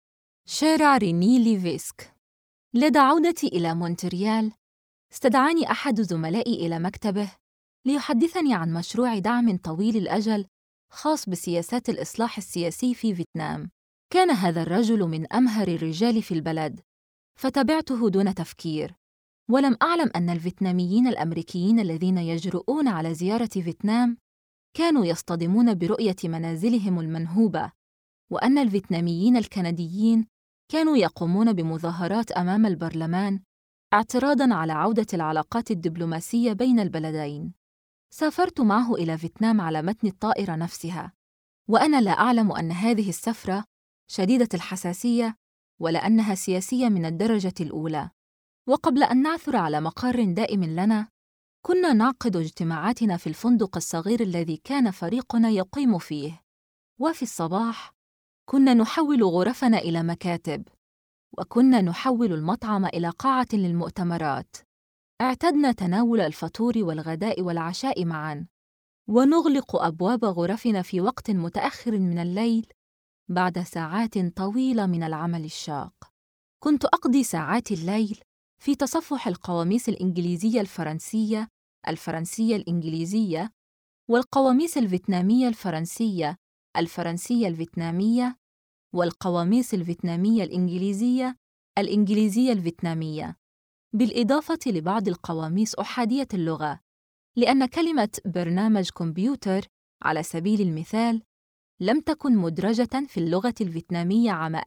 شارع ريني ليفيسك. لدى عودتي إلى مونتريال، استدعاني أحد زملائي إلى مكتبه ليحدثني عن مشروع دعم طويل الأجل خاص بسياسات الإصلاح السياسي في فيتنام. كان هذا الرجل من أمهر الرجال في البلد، فتبعته دون تفكير، ولم أعلم أن الفيتناميين الأمريكيين الذين يجرؤون على زيارة فيتنام كانوا يصطدمون برؤية منازلهم المنهوبة، وأن الفيتناميين الكنديين كانوا يقومون بمظاهرات أمام البرلمان اعتراضاً على عودة العلاقات الدبلوماسية بين البلدين. سافرت معه إلى فيتنام على متن الطائرة نفسها، وأنا لا أعلم أن هذه السفرة شديدة الحساسية ولا أنها سياسية من الدرجة الأولى. وقبل أن نعثر على مقر دائم لنا، كنا نعقد اجتماعاتنا في الفندق الصغير الذي كان فريقنا يقيم فيه، وفي الصباح كنا نحول غرفنا إلى مكاتب، وكنا نحول المطعم إلى قاعة للمؤتمرات. اعتدنا تناول الفطور والغداء والعشاء معاً، ونغلق أبواب غرفنا في وقت متأخر من الليل بعد ساعات طويلة من العمل الشاق. كنت أقضي ساعات الليل في تصفح القواميس الإنجليزية الفرنسية الإنجليزية، والقواميس الفيتنامية الفرنسية الفيتنامية، والقواميس الفيتنامية الإنجليزية الفيتنامية، بالإضافة لبعض القواميس أحادية اللغة، لأن كلمة برنامج كمبيوتر على سبيل المثال لم تكن مدرجة في اللغة الفيتنامية عام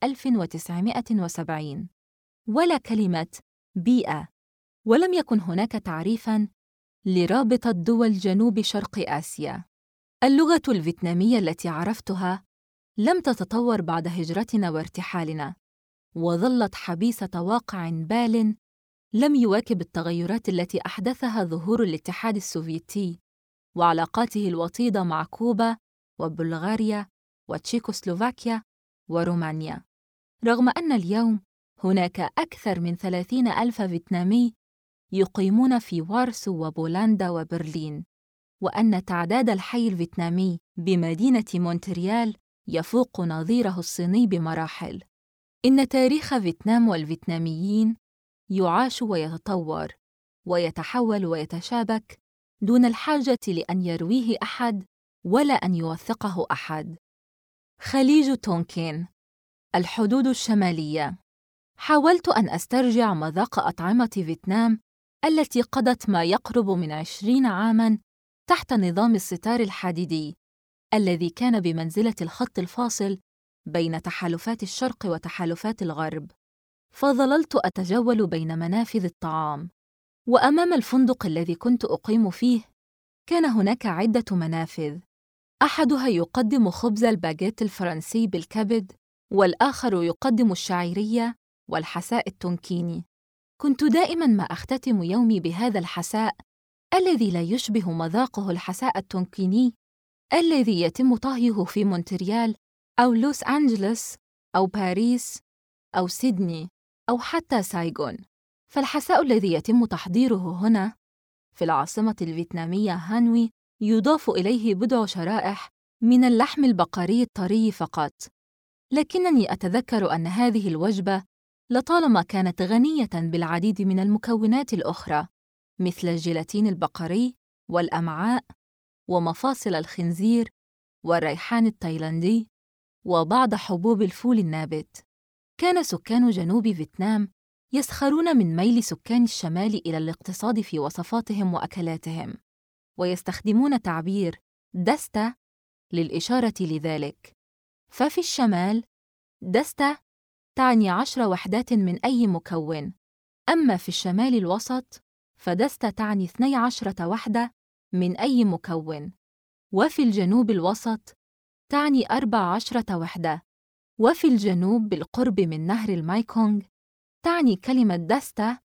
1970، ولا كلمة بيئة، ولم يكن هناك تعريفاً لرابطة دول جنوب شرق آسيا. اللغة الفيتنامية التي عرفتها لم تتطور بعد هجرتنا وارتحالنا، وظلت حبيسة واقع بال لم يواكب التغيرات التي أحدثها ظهور الاتحاد السوفيتي وعلاقاته الوطيدة مع كوبا وبلغاريا وتشيكوسلوفاكيا ورومانيا. رغم أن اليوم هناك أكثر من 30,000 فيتنامي يقيمون في وارسو وبولندا وبرلين، وأن تعداد الحي الفيتنامي بمدينة مونتريال يفوق نظيره الصيني بمراحل. إن تاريخ فيتنام والفيتناميين يعاش ويتطور ويتحول ويتشابك دون الحاجة لأن يرويه أحد ولا أن يوثقه أحد. خليج تونكين، الحدود الشمالية. حاولت أن أسترجع مذاق أطعمة فيتنام التي قضت ما يقرب من 20 عاماً تحت نظام الستار الحديدي الذي كان بمنزلة الخط الفاصل بين تحالفات الشرق وتحالفات الغرب. فظللت أتجول بين منافذ الطعام، وأمام الفندق الذي كنت أقيم فيه كان هناك عدة منافذ، أحدها يقدم خبز الباجيت الفرنسي بالكبد، والآخر يقدم الشعيرية والحساء التونكيني. كنت دائماً ما أختتم يومي بهذا الحساء الذي لا يشبه مذاقه الحساء التونكيني الذي يتم طهيه في مونتريال أو لوس أنجلوس أو باريس أو سيدني أو حتى سايغون. فالحساء الذي يتم تحضيره هنا في العاصمة الفيتنامية هانوي يضاف إليه بضع شرائح من اللحم البقري الطري فقط. لكنني أتذكر أن هذه الوجبة لطالما كانت غنية بالعديد من المكونات الأخرى مثل الجيلاتين البقري والأمعاء ومفاصل الخنزير والريحان التايلاندي وبعض حبوب الفول النابت. كان سكان جنوب فيتنام يسخرون من ميل سكان الشمال إلى الاقتصاد في وصفاتهم وأكلاتهم، ويستخدمون تعبير دستا للإشارة لذلك. ففي الشمال دستا تعني 10 وحدات من أي مكون، أما في الشمال الوسط فدستا تعني 12 وحدة من أي مكون، وفي الجنوب الوسط تعني 14 وحدة، وفي الجنوب بالقرب من نهر المايكونغ تعني كلمة دستا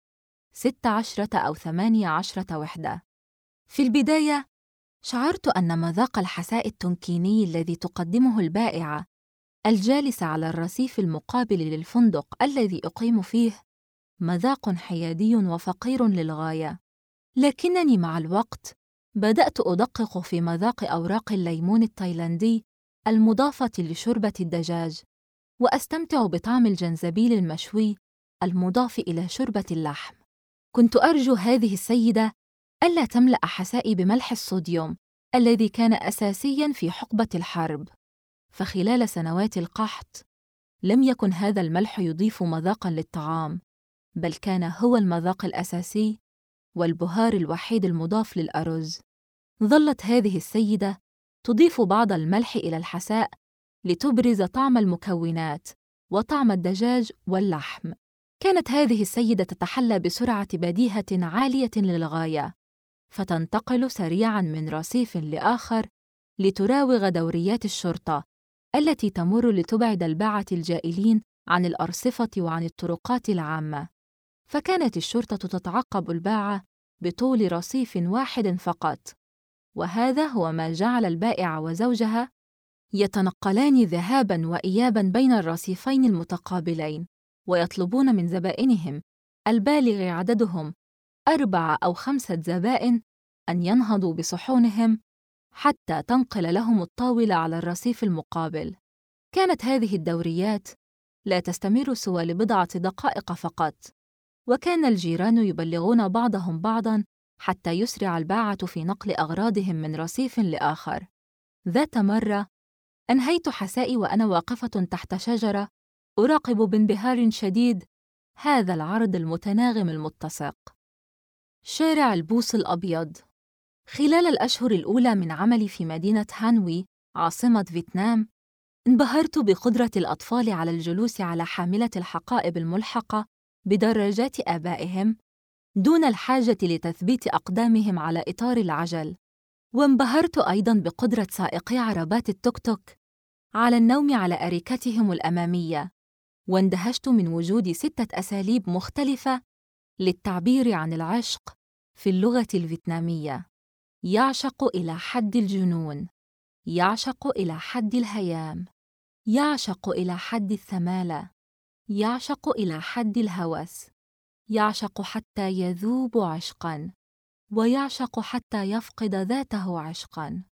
16 أو 18 وحدة. في البداية شعرت أن مذاق الحساء التونكيني الذي تقدمه البائعة الجالسة على الرصيف المقابل للفندق الذي أقيم فيه مذاق حيادي وفقير للغاية، لكنني مع الوقت بدأت أدقق في مذاق أوراق الليمون التايلاندي المضافة لشوربة الدجاج، وأستمتع بطعم الجنزبيل المشوي المضاف إلى شوربة اللحم. كنت أرجو هذه السيدة ألا تملأ حسائي بملح الصوديوم الذي كان أساسياً في حقبة الحرب، فخلال سنوات القحط لم يكن هذا الملح يضيف مذاقاً للطعام، بل كان هو المذاق الأساسي والبهار الوحيد المضاف للأرز. ظلت هذه السيدة تضيف بعض الملح إلى الحساء لتبرز طعم المكونات وطعم الدجاج واللحم. كانت هذه السيدة تتحلى بسرعة بديهة عالية للغاية، فتنتقل سريعاً من رصيف لآخر لتراوغ دوريات الشرطة التي تمر لتبعد الباعة الجائلين عن الأرصفة وعن الطرقات العامة. فكانت الشرطة تتعقب الباعة بطول رصيف واحد فقط، وهذا هو ما جعل البائعة وزوجها يتنقلان ذهاباً وإياباً بين الرصيفين المتقابلين، ويطلبون من زبائنهم البالغ عددهم 4 أو 5 زبائن أن ينهضوا بصحونهم حتى تنقل لهم الطاولة على الرصيف المقابل. كانت هذه الدوريات لا تستمر سوى لبضعة دقائق فقط، وكان الجيران يبلغون بعضهم بعضاً حتى يسرع الباعة في نقل أغراضهم من رصيف لآخر. ذات مرة أنهيت حسائي وأنا واقفة تحت شجرة أراقب بانبهار شديد هذا العرض المتناغم المتسق. شارع البوص الأبيض. خلال الأشهر الأولى من عملي في مدينة هانوي عاصمة فيتنام، انبهرت بقدرة الأطفال على الجلوس على حاملة الحقائب الملحقة بدراجات آبائهم دون الحاجة لتثبيت أقدامهم على إطار العجل. وانبهرت أيضاً بقدرة سائقي عربات التوك توك على النوم على أريكتهم الأمامية، واندهشت من وجود 6 أساليب مختلفة للتعبير عن العشق في اللغة الفيتنامية: يعشق إلى حد الجنون، يعشق إلى حد الهيام، يعشق إلى حد الثمالة، يعشق إلى حد الهوس، يعشق حتى يذوب عشقاً، ويعشق حتى يفقد ذاته عشقاً.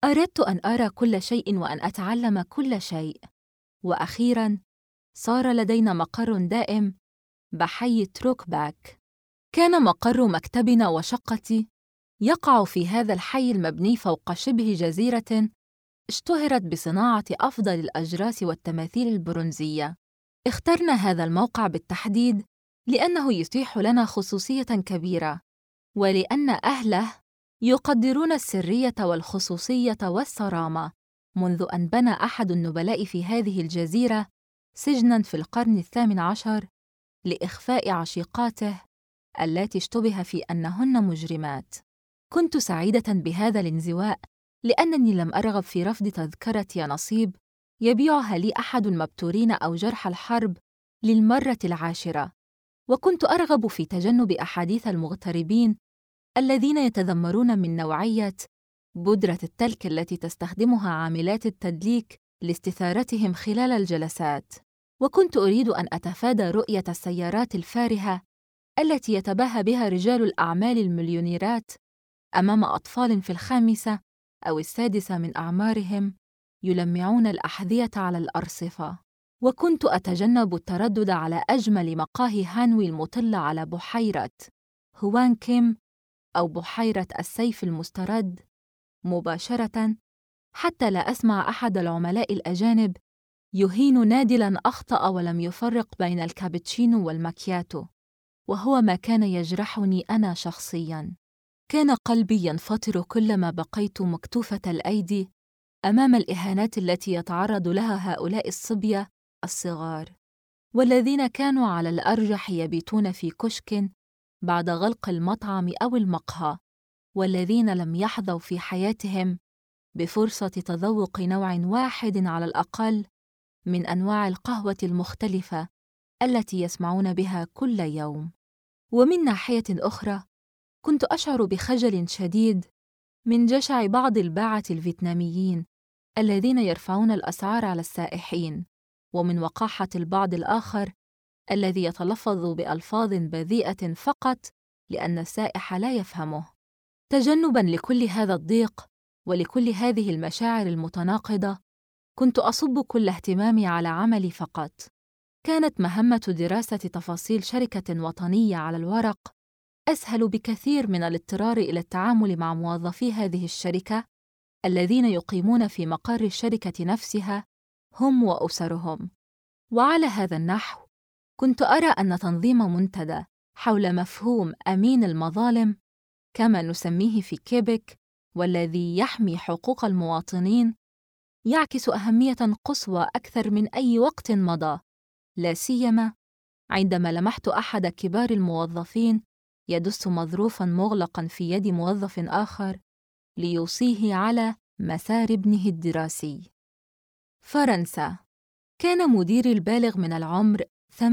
أردت أن أرى كل شيء وأن أتعلم كل شيء، وأخيراً صار لدينا مقر دائم بحي تروكباك. كان مقر مكتبنا وشقتي يقع في هذا الحي المبني فوق شبه جزيرة اشتهرت بصناعة أفضل الأجراس والتماثيل البرونزية. اخترنا هذا الموقع بالتحديد لأنه يتيح لنا خصوصية كبيرة، ولأن أهله يقدرون السرية والخصوصية والصرامة، منذ أن بنى أحد النبلاء في هذه الجزيرة سجناً في القرن ال18 لإخفاء عشيقاته اللاتي اشتبه في أنهن مجرمات. كنت سعيدة بهذا الانزواء لأنني لم أرغب في رفض تذكرة يا نصيب يبيعها لي أحد المبتورين أو جرحى الحرب للمرة العاشرة، وكنت أرغب في تجنب أحاديث المغتربين الذين يتذمرون من نوعية بودرة التلك التي تستخدمها عاملات التدليك لاستثارتهم خلال الجلسات. وكنت أريد أن أتفادى رؤية السيارات الفارهة التي يتباهى بها رجال الأعمال المليونيرات أمام أطفال في الخامسة أو السادسة من أعمارهم يلمعون الأحذية على الأرصفة. وكنت أتجنب التردد على أجمل مقاهي هانوي المطلة على بحيرة هوان كيم أو بحيرة السيف المسترد مباشرة، حتى لا أسمع أحد العملاء الأجانب يهين نادلاً أخطأ ولم يفرق بين الكابتشينو والماكياتو، وهو ما كان يجرحني أنا شخصياً. كان قلبي ينفطر كلما بقيت مكتوفة الأيدي أمام الإهانات التي يتعرض لها هؤلاء الصبية الصغار، والذين كانوا على الأرجح يبيتون في كشك بعد غلق المطعم أو المقهى، والذين لم يحظوا في حياتهم بفرصة تذوق نوع واحد على الأقل من أنواع القهوة المختلفة التي يسمعون بها كل يوم. ومن ناحية أخرى كنت أشعر بخجل شديد من جشع بعض الباعة الفيتناميين الذين يرفعون الأسعار على السائحين، ومن وقاحة البعض الآخر الذي يتلفظ بألفاظ بذيئة فقط لأن السائح لا يفهمه. تجنباً لكل هذا الضيق ولكل هذه المشاعر المتناقضة، كنت أصب كل اهتمامي على عملي فقط. كانت مهمة دراسة تفاصيل شركة وطنية على الورق أسهل بكثير من الاضطرار إلى التعامل مع موظفي هذه الشركة الذين يقيمون في مقر الشركة نفسها هم وأسرهم. وعلى هذا النحو كنت أرى أن تنظيم منتدى حول مفهوم أمين المظالم كما نسميه في كيبك، والذي يحمي حقوق المواطنين، يعكس أهمية قصوى أكثر من أي وقت مضى، لا سيما عندما لمحت أحد كبار الموظفين يدس مظروفاً مغلقاً في يد موظف آخر ليوصيه على مسار ابنه الدراسي. فرنسا. كان مديري البالغ من العمر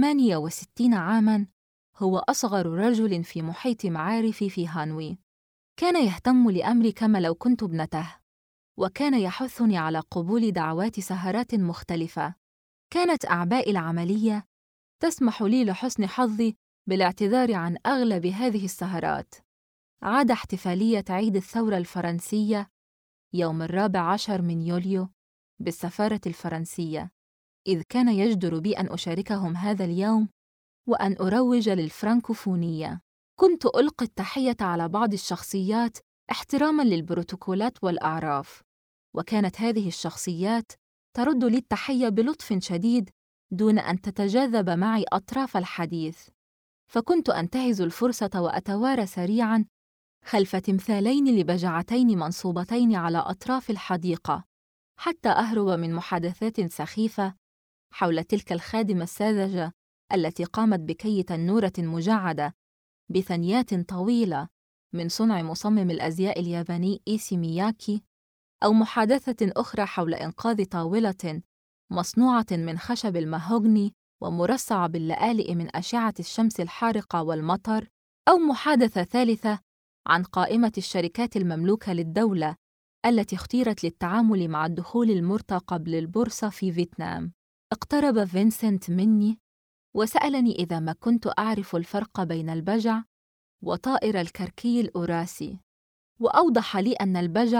68 عاماً هو أصغر رجل في محيط معارفي في هانوي. كان يهتم لأمري كما لو كنت ابنته، وكان يحثني على قبول دعوات سهرات مختلفة. كانت أعبائي العملية تسمح لي لحسن حظي بالاعتذار عن أغلب هذه السهرات، عدا احتفالية عيد الثورة الفرنسية يوم 14 من يوليو بالسفارة الفرنسية، إذ كان يجدر بي أن أشاركهم هذا اليوم وأن أروج للفرنكوفونية. كنت ألقي التحية على بعض الشخصيات احتراماً للبروتوكولات والأعراف، وكانت هذه الشخصيات ترد لي التحية بلطف شديد دون أن تتجاذب معي أطراف الحديث، فكنت أنتهز الفرصة وأتوارى سريعاً خلف تمثالين لبجعتين منصوبتين على أطراف الحديقة حتى أهرب من محادثات سخيفة حول تلك الخادمة الساذجة التي قامت بكي تنورة مجعدة بثنيات طويلة من صنع مصمم الأزياء الياباني إيسي مياكي، أو محادثة أخرى حول إنقاذ طاولة مصنوعة من خشب المهوجني ومرصعة باللآلئ من أشعة الشمس الحارقة والمطر، أو محادثة ثالثة عن قائمة الشركات المملوكة للدولة التي اختيرت للتعامل مع الدخول المرتقب للبورصة في فيتنام. اقترب فينسنت مني وسألني إذا ما كنت أعرف الفرق بين البجع وطائر الكركي الأوراسي، وأوضح لي أن البجع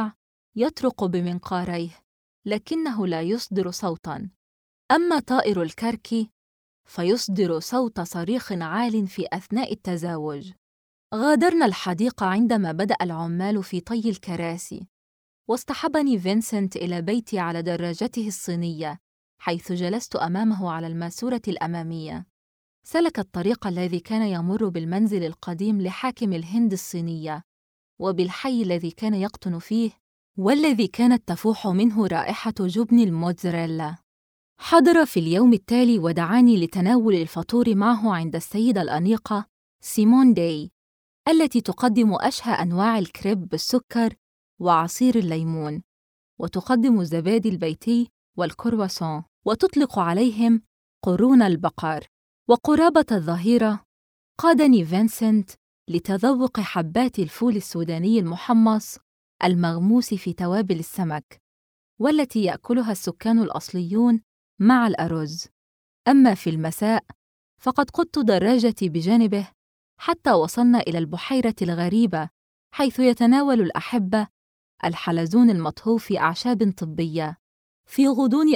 يطرق بمنقاريه، لكنه لا يصدر صوتاً. أما طائر الكركي فيصدر صوت صريخ عال في أثناء التزاوج. غادرنا الحديقة عندما بدأ العمال في طي الكراسي، واصطحبني فينسنت إلى بيتي على دراجته الصينية، حيث جلست أمامه على الماسورة الأمامية. سلك الطريق الذي كان يمر بالمنزل القديم لحاكم الهند الصينية، وبالحي الذي كان يقطن فيه، والذي كانت تفوح منه رائحة جبن الموتزاريلا. حضر في اليوم التالي ودعاني لتناول الفطور معه عند السيدة الأنيقة سيمون داي، التي تقدم أشهى أنواع الكريب بالسكر وعصير الليمون، وتقدم الزبادي البيتي والكرواسون، وتطلق عليهم قرون البقر. وقرابة الظهيرة قادني فينسنت لتذوق حبات الفول السوداني المحمص المغموس في توابل السمك، والتي يأكلها السكان الأصليون مع الأرز. أما في المساء فقد قدت دراجتي بجانبه حتى وصلنا إلى البحيرة الغريبة، حيث يتناول الأحبة الحلزون المطهو في أعشاب طبية. في غضون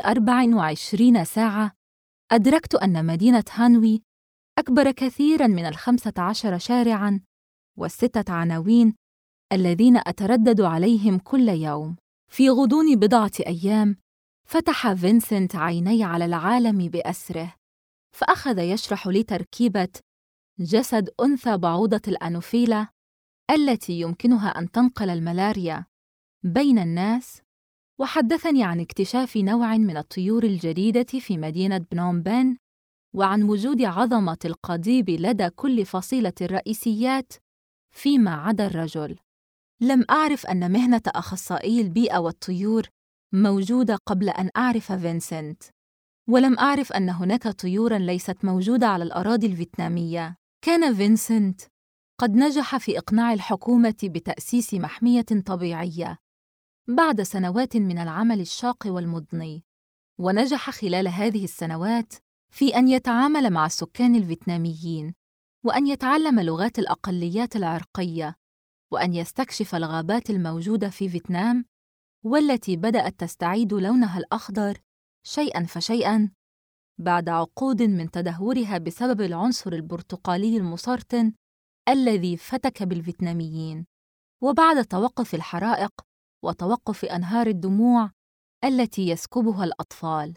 24 ساعة أدركت أن مدينة هانوي أكبر كثيراً من 15 شارعاً و6 عناوين الذين أتردد عليهم كل يوم. في غضون بضعة أيام فتح فينسنت عيني على العالم بأسره، فأخذ يشرح لي تركيبة جسد أنثى بعوضة الأنوفيلا التي يمكنها أن تنقل الملاريا بين الناس، وحدثني عن اكتشاف نوع من الطيور الجديدة في مدينة بنوم بن، وعن وجود عظمة القضيب لدى كل فصيلة الرئيسيات فيما عدا الرجل. لم أعرف أن مهنة أخصائي البيئة والطيور موجودة قبل أن أعرف فينسنت، ولم أعرف أن هناك طيوراً ليست موجودة على الأراضي الفيتنامية. كان فينسنت قد نجح في إقناع الحكومة بتأسيس محمية طبيعية بعد سنوات من العمل الشاق والمضني، ونجح خلال هذه السنوات في أن يتعامل مع السكان الفيتناميين، وأن يتعلم لغات الأقليات العرقية، وأن يستكشف الغابات الموجودة في فيتنام، والتي بدأت تستعيد لونها الأخضر شيئاً فشيئاً بعد عقود من تدهورها بسبب العنصر البرتقالي المسرطن الذي فتك بالفيتناميين، وبعد توقف الحرائق وتوقف أنهار الدموع التي يسكبها الأطفال.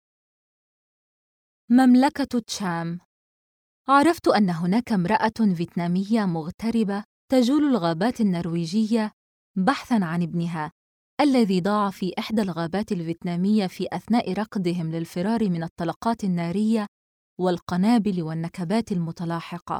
مملكة تشام. عرفت أن هناك امرأة فيتنامية مغتربة تجول الغابات النرويجية بحثاً عن ابنها الذي ضاع في إحدى الغابات الفيتنامية في أثناء ركضهم للفرار من الطلقات النارية والقنابل والنكبات المتلاحقة.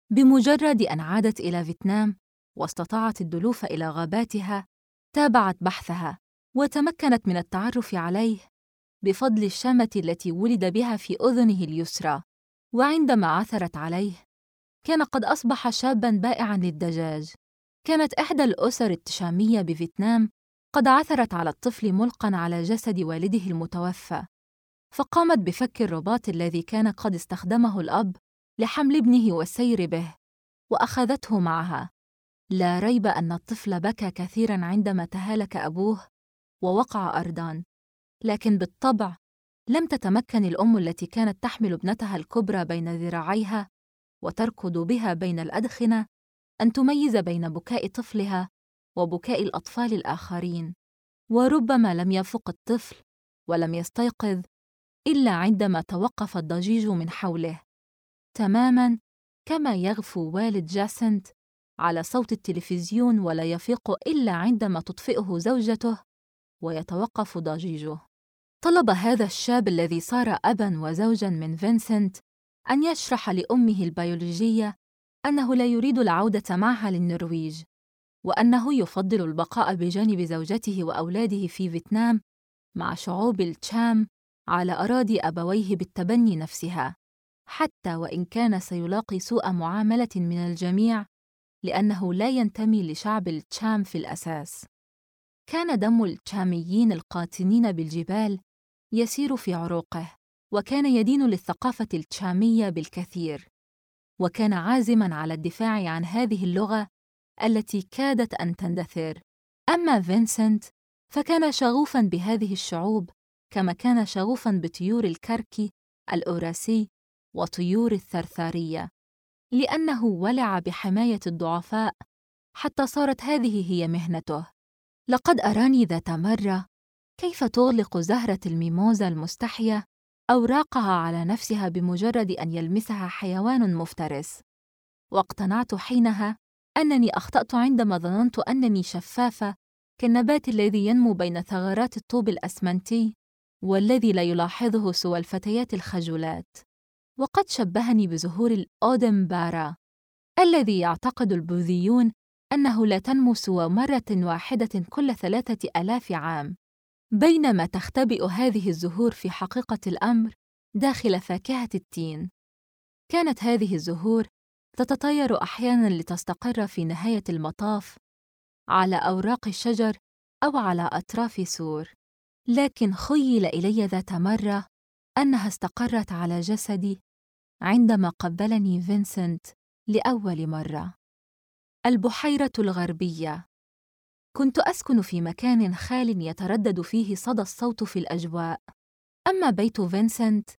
بمجرد أن عادت إلى فيتنام واستطاعت الدلوف إلى غاباتها، تابعت بحثها وتمكنت من التعرف عليه بفضل الشامة التي ولد بها في أذنه اليسرى. وعندما عثرت عليه كان قد أصبح شاباً بائعاً للدجاج. كانت إحدى الأسر التشامية بفيتنام قد عثرت على الطفل ملقاً على جسد والده المتوفى، فقامت بفك الرباط الذي كان قد استخدمه الأب لحمل ابنه والسير به، وأخذته معها. لا ريب أن الطفل بكى كثيراً عندما تهالك أبوه ووقع أرضاً، لكن بالطبع لم تتمكن الأم التي كانت تحمل ابنتها الكبرى بين ذراعيها وتركض بها بين الأدخنة أن تميز بين بكاء طفلها وبكاء الأطفال الآخرين. وربما لم يفق الطفل ولم يستيقظ إلا عندما توقف الضجيج من حوله، تماماً كما يغفو والد جاسنت على صوت التلفزيون ولا يفيق إلا عندما تطفئه زوجته ويتوقف ضجيجه. طلب هذا الشاب الذي صار أباً وزوجاً من فينسنت أن يشرح لأمه البيولوجية أنه لا يريد العودة معها للنرويج، وأنه يفضل البقاء بجانب زوجته وأولاده في فيتنام مع شعوب التشام على أراضي أبويه بالتبني نفسها، حتى وإن كان سيلاقي سوء معاملة من الجميع لأنه لا ينتمي لشعب التشام في الأساس. كان دم التشاميين القاطنين بالجبال يسير في عروقه، وكان يدين للثقافة التشامية بالكثير، وكان عازماً على الدفاع عن هذه اللغة التي كادت أن تندثر. أما فينسنت فكان شغوفاً بهذه الشعوب كما كان شغوفاً بطيور الكركي، الأوراسي، وطيور الثرثارية، لأنه ولع بحماية الضعفاء حتى صارت هذه هي مهنته. لقد أراني ذات مرة كيف تغلق زهرة الميموزا المستحية أوراقها على نفسها بمجرد أن يلمسها حيوان مفترس، واقتنعت حينها أنني أخطأت عندما ظننت أنني شفافة كالنبات الذي ينمو بين ثغرات الطوب الأسمنتي والذي لا يلاحظه سوى الفتيات الخجولات. وقد شبهني بزهور الأودمبارا الذي يعتقد البوذيون أنه لا تنمو سوى مرة واحدة كل 3000 عام، بينما تختبئ هذه الزهور في حقيقة الأمر داخل فاكهة التين. كانت هذه الزهور تتطير أحياناً لتستقر في نهاية المطاف على أوراق الشجر أو على أطراف سور، لكن خيل إلي ذات مرة أنها استقرت على جسدي عندما قبلني فينسنت لأول مرة. البحيرة الغربية. كنت أسكن في مكان خال يتردد فيه صدى الصوت في الأجواء، أما بيت فينسنت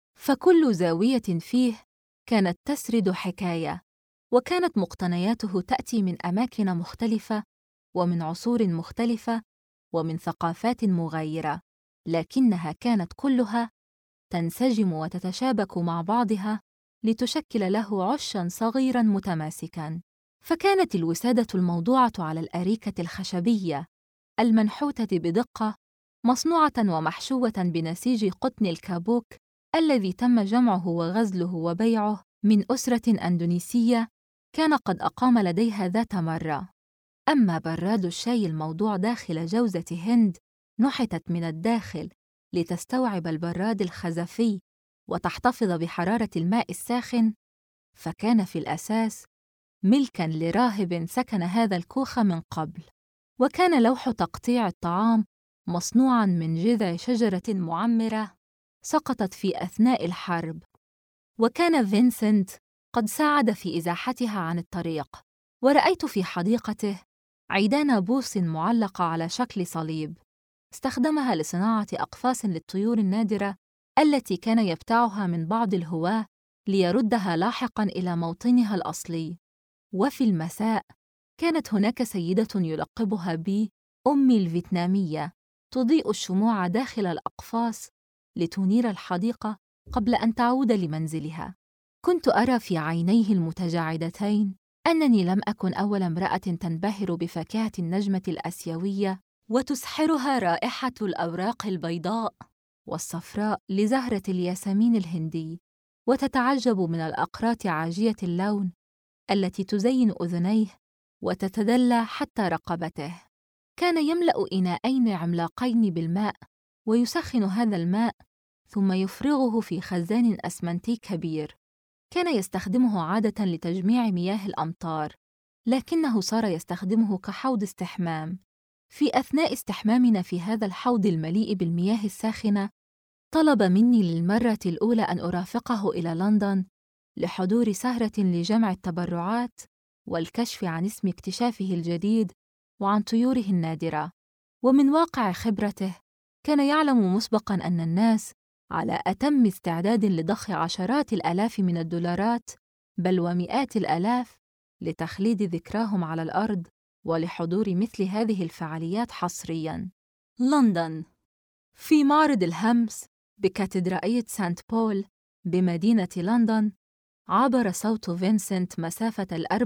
فكل زاوية فيه كانت تسرد حكاية، وكانت مقتنياته تأتي من أماكن مختلفة ومن عصور مختلفة ومن ثقافات مغايرة، لكنها كانت كلها تنسجم وتتشابك مع بعضها لتشكل له عشاً صغيراً متماسكاً. فكانت الوسادة الموضوعة على الأريكة الخشبية المنحوتة بدقة مصنوعة ومحشوة بنسيج قطن الكابوك الذي تم جمعه وغزله وبيعه من أسرة أندونيسية كان قد أقام لديها ذات مرة. أما براد الشاي الموضوع داخل جوزة هند نحتت من الداخل لتستوعب البراد الخزفي وتحتفظ بحرارة الماء الساخن، فكان في الأساس ملكاً لراهب سكن هذا الكوخ من قبل. وكان لوح تقطيع الطعام مصنوعاً من جذع شجرة معمرة سقطت في أثناء الحرب، وكان فينسنت قد ساعد في إزاحتها عن الطريق. ورأيت في حديقته عيدان بوص معلقة على شكل صليب استخدمها لصناعة أقفاص للطيور النادرة التي كان يبتاعها من بعض الهواة ليردها لاحقاً إلى موطنها الأصلي. وفي المساء كانت هناك سيدة يلقبها بي أمي الفيتنامية تضيء الشموع داخل الأقفاص لتنير الحديقة قبل أن تعود لمنزلها. كنت أرى في عينيه المتجاعدتين أنني لم أكن أول امرأة تنبهر بفاكهة النجمة الآسيوية وتسحرها رائحة الأوراق البيضاء والصفراء لزهرة الياسمين الهندي، وتتعجب من الأقراط عاجية اللون التي تزين أذنيه وتتدلى حتى رقبته. كان يملأ إناءين عملاقين بالماء ويسخن هذا الماء ثم يفرغه في خزان أسمنتي كبير كان يستخدمه عادة لتجميع مياه الأمطار، لكنه صار يستخدمه كحوض استحمام. في أثناء استحمامنا في هذا الحوض المليء بالمياه الساخنة طلب مني للمرة الأولى أن أرافقه إلى لندن لحضور سهرة لجمع التبرعات والكشف عن اسم اكتشافه الجديد وعن طيوره النادرة. ومن واقع خبرته كان يعلم مسبقاً أن الناس على أتم استعداد لضخ عشرات الآلاف من الدولارات بل ومئات الآلاف لتخليد ذكراهم على الأرض ولحضور مثل هذه الفعاليات حصرياً. لندن. في معرض الهمس بكاتدرائية سانت بول بمدينة لندن عبر صوت فينسنت مسافة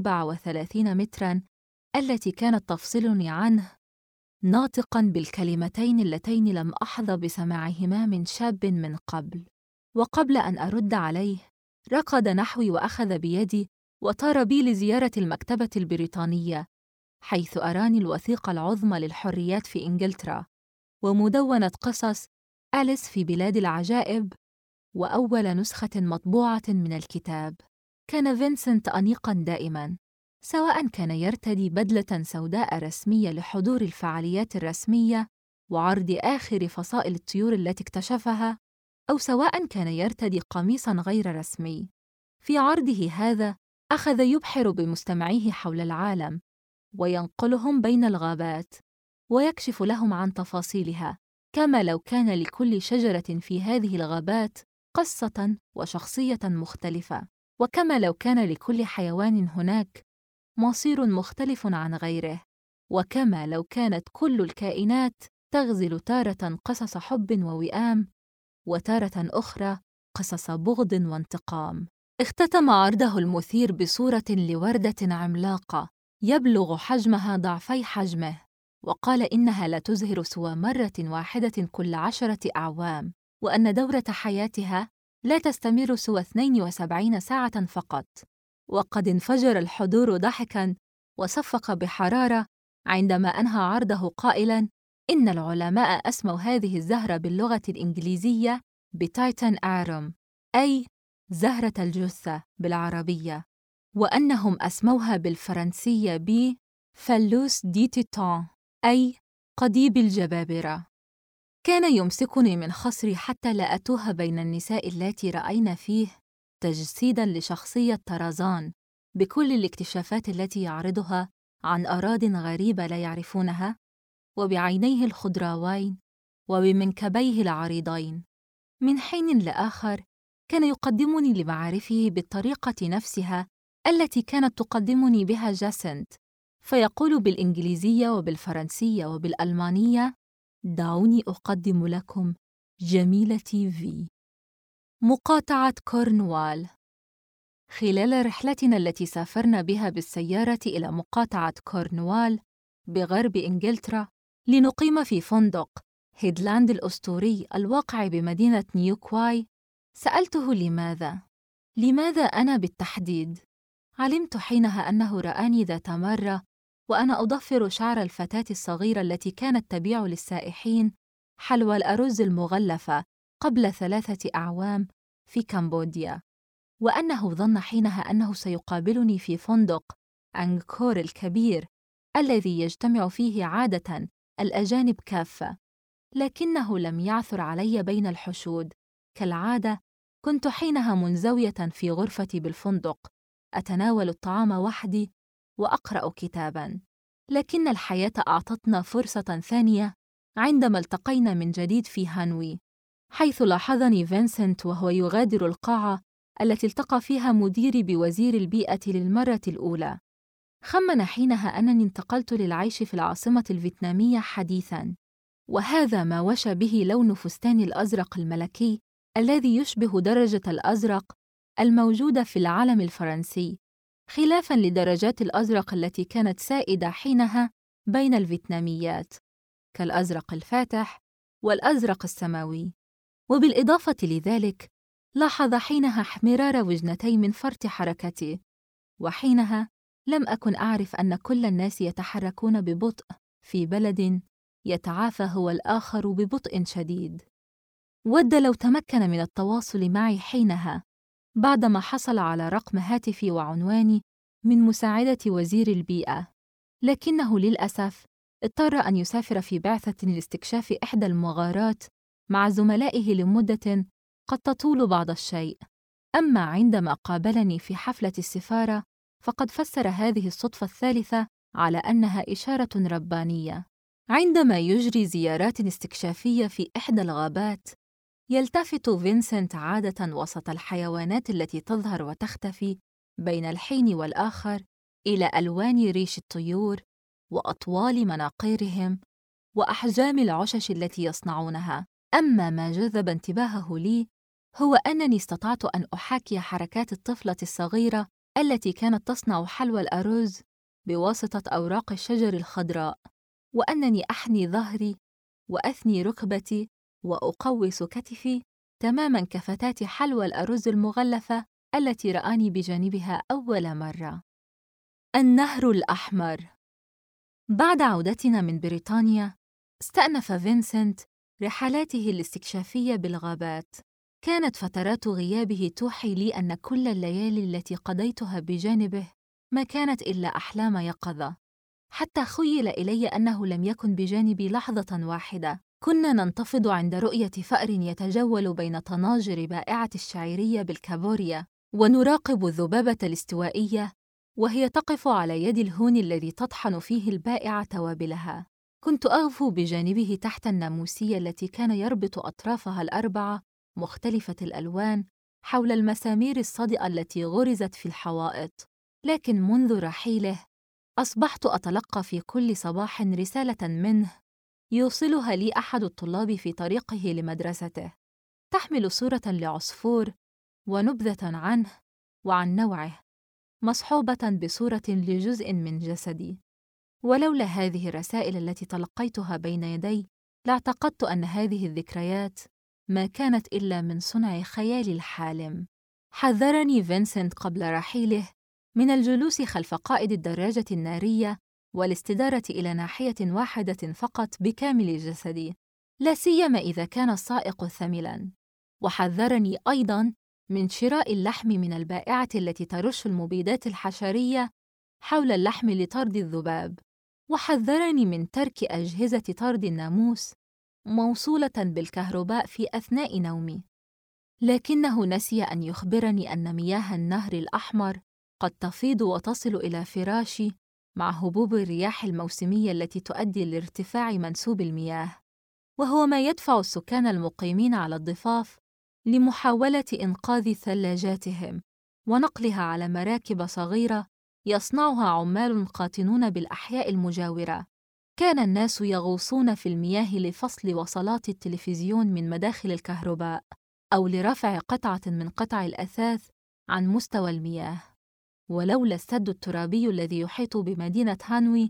34 متراً التي كانت تفصلني عنه، ناطقاً بالكلمتين اللتين لم أحظى بسماعهما من شاب من قبل. وقبل أن أرد عليه ركض نحوي وأخذ بيدي وطار بي لزيارة المكتبة البريطانية، حيث أراني الوثيقة العظمى للحريات في إنجلترا ومدونة قصص أليس في بلاد العجائب وأول نسخة مطبوعة من الكتاب. كان فينسنت أنيقاً دائماً، سواء كان يرتدي بدلة سوداء رسمية لحضور الفعاليات الرسمية وعرض آخر فصائل الطيور التي اكتشفها، أو سواء كان يرتدي قميصاً غير رسمي. في عرضه هذا أخذ يبحر بمستمعيه حول العالم وينقلهم بين الغابات ويكشف لهم عن تفاصيلها، كما لو كان لكل شجرة في هذه الغابات قصة وشخصية مختلفة، وكما لو كان لكل حيوان هناك مصير مختلف عن غيره، وكما لو كانت كل الكائنات تغزل تارة قصص حب ووئام، وتارة أخرى قصص بغض وانتقام. اختتم عرضه المثير بصورة لوردة عملاقة يبلغ حجمها ضعفي حجمه، وقال إنها لا تزهر سوى مرة واحدة كل 10 أعوام، وأن دورة حياتها لا تستمر سوى 72 ساعة فقط. وقد انفجر الحضور ضحكاً وصفق بحرارة عندما أنهى عرضه قائلاً إن العلماء أسموا هذه الزهرة باللغة الإنجليزية بتايتان آروم، أي زهرة الجثة بالعربية، وأنهم أسموها بالفرنسية فالوس دي تيتان، أي قضيب الجبابرة. كان يمسكني من خصري حتى لا أتوه بين النساء اللاتي رأينا فيه تجسيداً لشخصية طرزان بكل الاكتشافات التي يعرضها عن أراضٍ غريبة لا يعرفونها، وبعينيه الخضراوين وبمنكبيه العريضين. من حين لآخر كان يقدمني لمعارفه بالطريقة نفسها التي كانت تقدمني بها جاسنت، فيقول بالإنجليزية وبالفرنسية وبالألمانية: دعوني أقدم لكم جميلتي في. مقاطعة كورنوال. خلال رحلتنا التي سافرنا بها بالسيارة إلى مقاطعة كورنوال بغرب إنجلترا لنقيم في فندق هيدلاند الأسطوري الواقع بمدينة نيوكواي، سألته لماذا أنا بالتحديد؟ علمت حينها أنه رآني ذات مرة وأنا أضفر شعر الفتاة الصغيرة التي كانت تبيع للسائحين حلوى الأرز المغلفة قبل 3 أعوام في كمبوديا، وأنه ظن حينها أنه سيقابلني في فندق أنغكور الكبير الذي يجتمع فيه عادة الأجانب كافة، لكنه لم يعثر علي بين الحشود. كالعادة كنت حينها منزوية في غرفتي بالفندق، أتناول الطعام وحدي وأقرأ كتاباً. لكن الحياة أعطتنا فرصة ثانية عندما التقينا من جديد في هانوي، حيث لاحظني فينسنت وهو يغادر القاعة التي التقى فيها مديري بوزير البيئة للمرة الأولى. خمن حينها أنني انتقلت للعيش في العاصمة الفيتنامية حديثاً، وهذا ما وشى به لون فستاني الأزرق الملكي الذي يشبه درجة الأزرق الموجودة في العلم الفرنسي، خلافاً لدرجات الأزرق التي كانت سائدة حينها بين الفيتناميات كالأزرق الفاتح والأزرق السماوي. وبالإضافة لذلك لاحظ حينها احمرار وجنتي من فرط حركتي، وحينها لم أكن أعرف أن كل الناس يتحركون ببطء في بلد يتعافى هو الآخر ببطء شديد. ود لو تمكن من التواصل معي حينها بعدما حصل على رقم هاتفي وعنواني من مساعدة وزير البيئة، لكنه للأسف اضطر أن يسافر في بعثة لاستكشاف إحدى المغارات مع زملائه لمدة قد تطول بعض الشيء. أما عندما قابلني في حفلة السفارة فقد فسر هذه الصدفة الثالثة على أنها إشارة ربانية. عندما يجري زيارات استكشافية في إحدى الغابات، يلتفت فينسنت عادة وسط الحيوانات التي تظهر وتختفي بين الحين والآخر إلى ألوان ريش الطيور وأطوال مناقيرهم وأحجام العشش التي يصنعونها. أما ما جذب انتباهه لي هو أنني استطعت أن أحاكي حركات الطفلة الصغيرة التي كانت تصنع حلوى الأرز بواسطة أوراق الشجر الخضراء، وأنني أحني ظهري وأثني ركبتي وأقوس كتفي تماماً كفتاة حلوى الأرز المغلفة التي رآني بجانبها أول مرة. النهر الأحمر. بعد عودتنا من بريطانيا، استأنف فينسنت رحلاته الاستكشافية بالغابات. كانت فترات غيابه توحي لي أن كل الليالي التي قضيتها بجانبه ما كانت إلا أحلام يقظة، حتى خيل إلي أنه لم يكن بجانبي لحظة واحدة. كنا ننتفض عند رؤية فأر يتجول بين طناجر بائعة الشعيرية بالكابوريا، ونراقب الذبابة الاستوائية وهي تقف على يد الهون الذي تطحن فيه البائعة توابلها. كنت أغفو بجانبه تحت الناموسية التي كان يربط أطرافها الأربعة مختلفة الألوان حول المسامير الصادئة التي غرزت في الحوائط. لكن منذ رحيله أصبحت أتلقى في كل صباح رسالة منه يوصلها لي أحد الطلاب في طريقه لمدرسته، تحمل صورة لعصفور ونبذة عنه وعن نوعه، مصحوبة بصورة لجزء من جسدي. ولولا هذه الرسائل التي تلقيتها بين يدي لاعتقدت أن هذه الذكريات ما كانت إلا من صنع خيالي الحالم. حذرني فينسنت قبل رحيله من الجلوس خلف قائد الدراجة النارية والاستدارة إلى ناحية واحدة فقط بكامل جسدي، لا سيما إذا كان السائق ثملاً. وحذرني أيضاً من شراء اللحم من البائعة التي ترش المبيدات الحشرية حول اللحم لطرد الذباب، وحذرني من ترك أجهزة طرد الناموس موصولة بالكهرباء في أثناء نومي. لكنه نسي أن يخبرني أن مياه النهر الأحمر قد تفيض وتصل إلى فراشي مع هبوب الرياح الموسمية التي تؤدي لارتفاع منسوب المياه، وهو ما يدفع السكان المقيمين على الضفاف لمحاولة إنقاذ ثلاجاتهم ونقلها على مراكب صغيرة يصنعها عمال قاطنون بالأحياء المجاورة. كان الناس يغوصون في المياه لفصل وصلات التلفزيون من مداخل الكهرباء أو لرفع قطعة من قطع الأثاث عن مستوى المياه. ولولا السد الترابي الذي يحيط بمدينة هانوي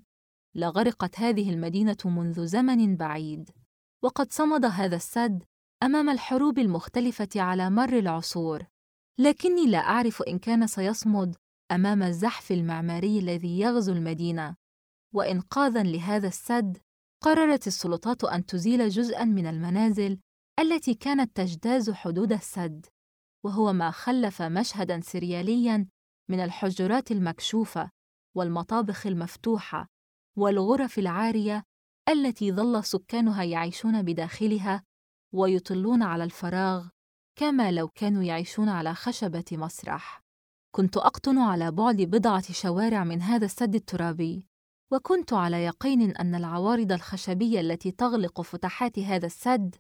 لغرقت هذه المدينة منذ زمن بعيد. وقد صمد هذا السد أمام الحروب المختلفة على مر العصور، لكني لا أعرف إن كان سيصمد أمام الزحف المعماري الذي يغزو المدينة. وإنقاذاً لهذا السد، قررت السلطات أن تزيل جزءاً من المنازل التي كانت تجتاز حدود السد، وهو ما خلف مشهداً سريالياً من الحجرات المكشوفة والمطابخ المفتوحة والغرف العارية التي ظل سكانها يعيشون بداخلها ويطلون على الفراغ كما لو كانوا يعيشون على خشبة مسرح. كنت أقطن على بعد بضعة شوارع من هذا السد الترابي، وكنت على يقين أن العوارض الخشبية التي تغلق فتحات هذا السد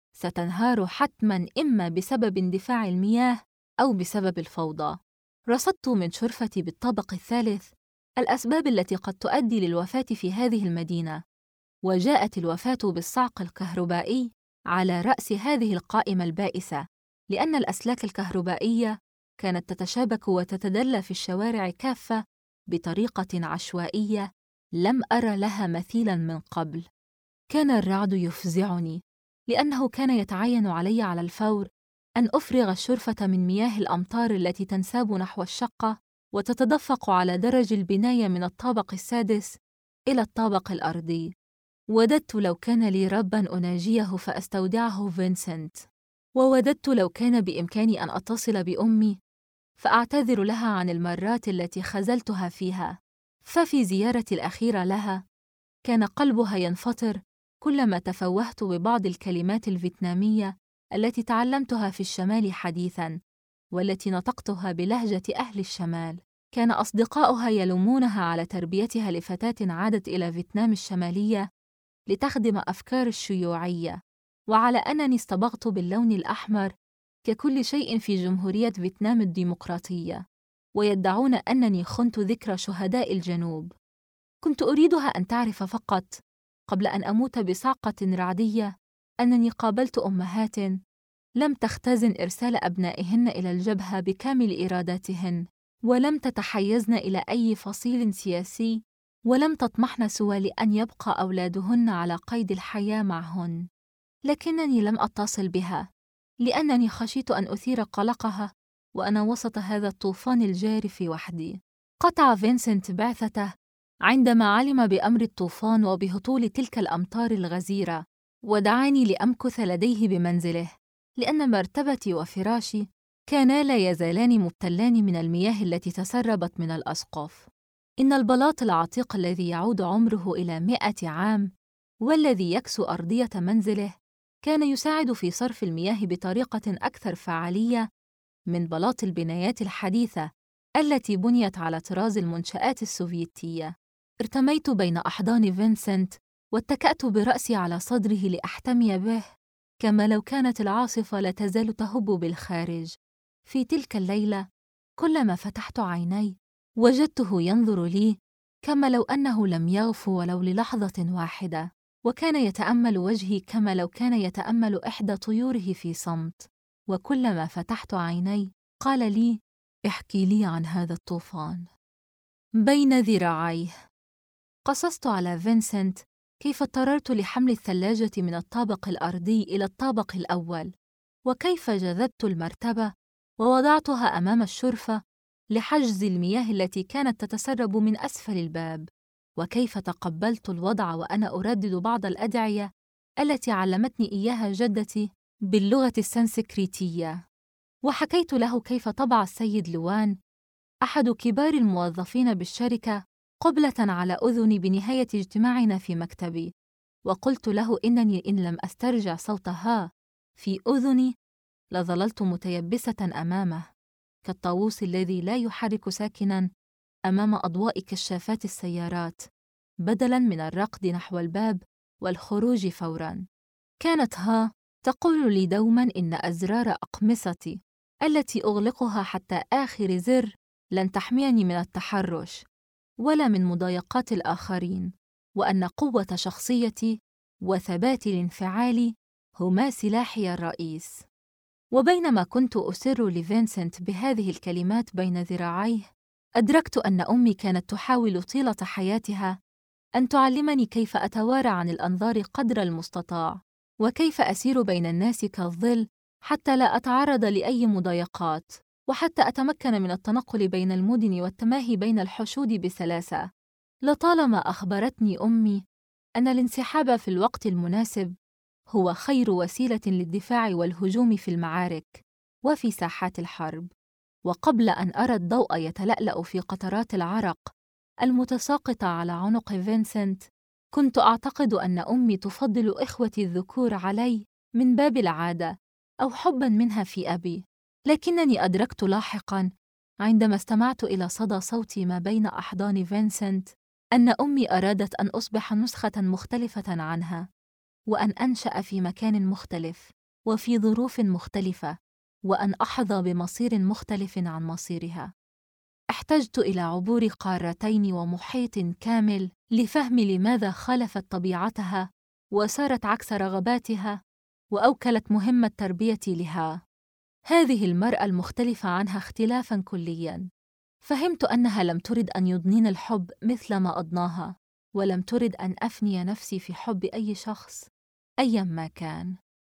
ستنهار حتماً، إما بسبب اندفاع المياه أو بسبب الفوضى. رصدت من شرفتي بالطابق الثالث الأسباب التي قد تؤدي للوفاة في هذه المدينة، وجاءت الوفاة بالصعق الكهربائي على رأس هذه القائمة البائسة، لأن الأسلاك الكهربائية كانت تتشابك وتتدلى في الشوارع كافة بطريقة عشوائية لم أرى لها مثيلاً من قبل. كان الرعد يفزعني، لأنه كان يتعين علي على الفور أن أفرغ الشرفة من مياه الأمطار التي تنساب نحو الشقة وتتدفق على درج البناية من الطابق السادس إلى الطابق الأرضي. وددت لو كان لي رباً أناجيه فأستودعه فينسنت، ووددت لو كان بإمكاني أن أتصل بأمي فأعتذر لها عن المرات التي خذلتها فيها. ففي زيارتي الأخيرة لها كان قلبها ينفطر كلما تفوهت ببعض الكلمات الفيتنامية التي تعلمتها في الشمال حديثاً، والتي نطقتها بلهجة أهل الشمال. كان أصدقاؤها يلومونها على تربيتها لفتاة عادت إلى فيتنام الشمالية لتخدم أفكار الشيوعية، وعلى أنني اصطبغت باللون الأحمر ككل شيء في جمهورية فيتنام الديمقراطية، ويدعون أنني خنت ذكرى شهداء الجنوب. كنت أريدها أن تعرف فقط قبل أن أموت بصعقة رعدية أنني قابلت أمهات لم تختزن إرسال أبنائهن إلى الجبهة بكامل إراداتهن، ولم تتحيزن إلى أي فصيل سياسي، ولم تطمحن سوى لأن يبقى أولادهن على قيد الحياة معهن. لكنني لم أتصل بها لأنني خشيت أن أثير قلقها وأنا وسط هذا الطوفان الجارف وحدي. قطع فينسنت بعثته عندما علم بأمر الطوفان وبهطول تلك الأمطار الغزيرة، ودعاني لأمكث لديه بمنزله، لأن مرتبتي وفراشي كانا لا يزالان مبتلان من المياه التي تسربت من الأسقف. إن البلاط العتيق الذي يعود عمره إلى 100 عام والذي يكسو أرضية منزله كان يساعد في صرف المياه بطريقة أكثر فعالية من بلاط البنايات الحديثة التي بنيت على طراز المنشآت السوفيتية. ارتميت بين أحضان فينسنت واتكأت برأسي على صدره لأحتمي به، كما لو كانت العاصفة لا تزال تهب بالخارج. في تلك الليلة كلما فتحت عيني وجدته ينظر لي كما لو أنه لم يغف ولو للحظة واحدة، وكان يتأمل وجهي كما لو كان يتأمل إحدى طيوره في صمت. وكلما فتحت عيني قال لي: احكي لي عن هذا الطوفان. بين ذراعيه قصصت على فينسنت كيف اضطررت لحمل الثلاجة من الطابق الأرضي إلى الطابق الأول، وكيف جذبت المرتبة ووضعتها أمام الشرفة لحجز المياه التي كانت تتسرب من أسفل الباب، وكيف تقبلت الوضع وأنا أردد بعض الأدعية التي علمتني إياها جدتي باللغة السنسكريتية. وحكيت له كيف طبع السيد لوان أحد كبار الموظفين بالشركة قبلة على أذني بنهاية اجتماعنا في مكتبي، وقلت له إنني إن لم أسترجع صوتها في أذني لظللت متيبسة أمامه كالطاووس الذي لا يحرك ساكناً أمام أضواء كشافات السيارات، بدلاً من الركض نحو الباب والخروج فوراً. كانت تقول لي دوماً إن أزرار أقمصتي التي أغلقها حتى آخر زر لن تحميني من التحرش ولا من مضايقات الآخرين، وأن قوة شخصيتي وثبات الانفعال هما سلاحي الرئيس. وبينما كنت أسر لفينسنت بهذه الكلمات بين ذراعيه، أدركت أن أمي كانت تحاول طيلة حياتها أن تعلمني كيف أتوارى عن الأنظار قدر المستطاع، وكيف أسير بين الناس كالظل حتى لا أتعرض لأي مضايقات، وحتى أتمكن من التنقل بين المدن والتماهي بين الحشود بسلاسة. لطالما أخبرتني أمي أن الانسحاب في الوقت المناسب هو خير وسيلة للدفاع والهجوم في المعارك وفي ساحات الحرب. وقبل أن أرى الضوء يتلألأ في قطرات العرق المتساقطة على عنق فينسنت، كنت أعتقد أن أمي تفضل إخوتي الذكور علي من باب العادة أو حباً منها في أبي، لكنني أدركت لاحقاً عندما استمعت إلى صدى صوتي ما بين أحضان فينسنت أن أمي أرادت أن أصبح نسخة مختلفة عنها، وأن أنشأ في مكان مختلف وفي ظروف مختلفة، وأن أحظى بمصير مختلف عن مصيرها. احتجت إلى عبور قارتين ومحيط كامل لفهم لماذا خالفت طبيعتها وسارت عكس رغباتها وأوكلت مهمة تربيتي لها. هذه المرأة المختلفة عنها اختلافاً كلياً. فهمت أنها لم ترد أن يضنين الحب مثل ما أضناها، ولم ترد أن أفني نفسي في حب أي شخص أيا ما كان.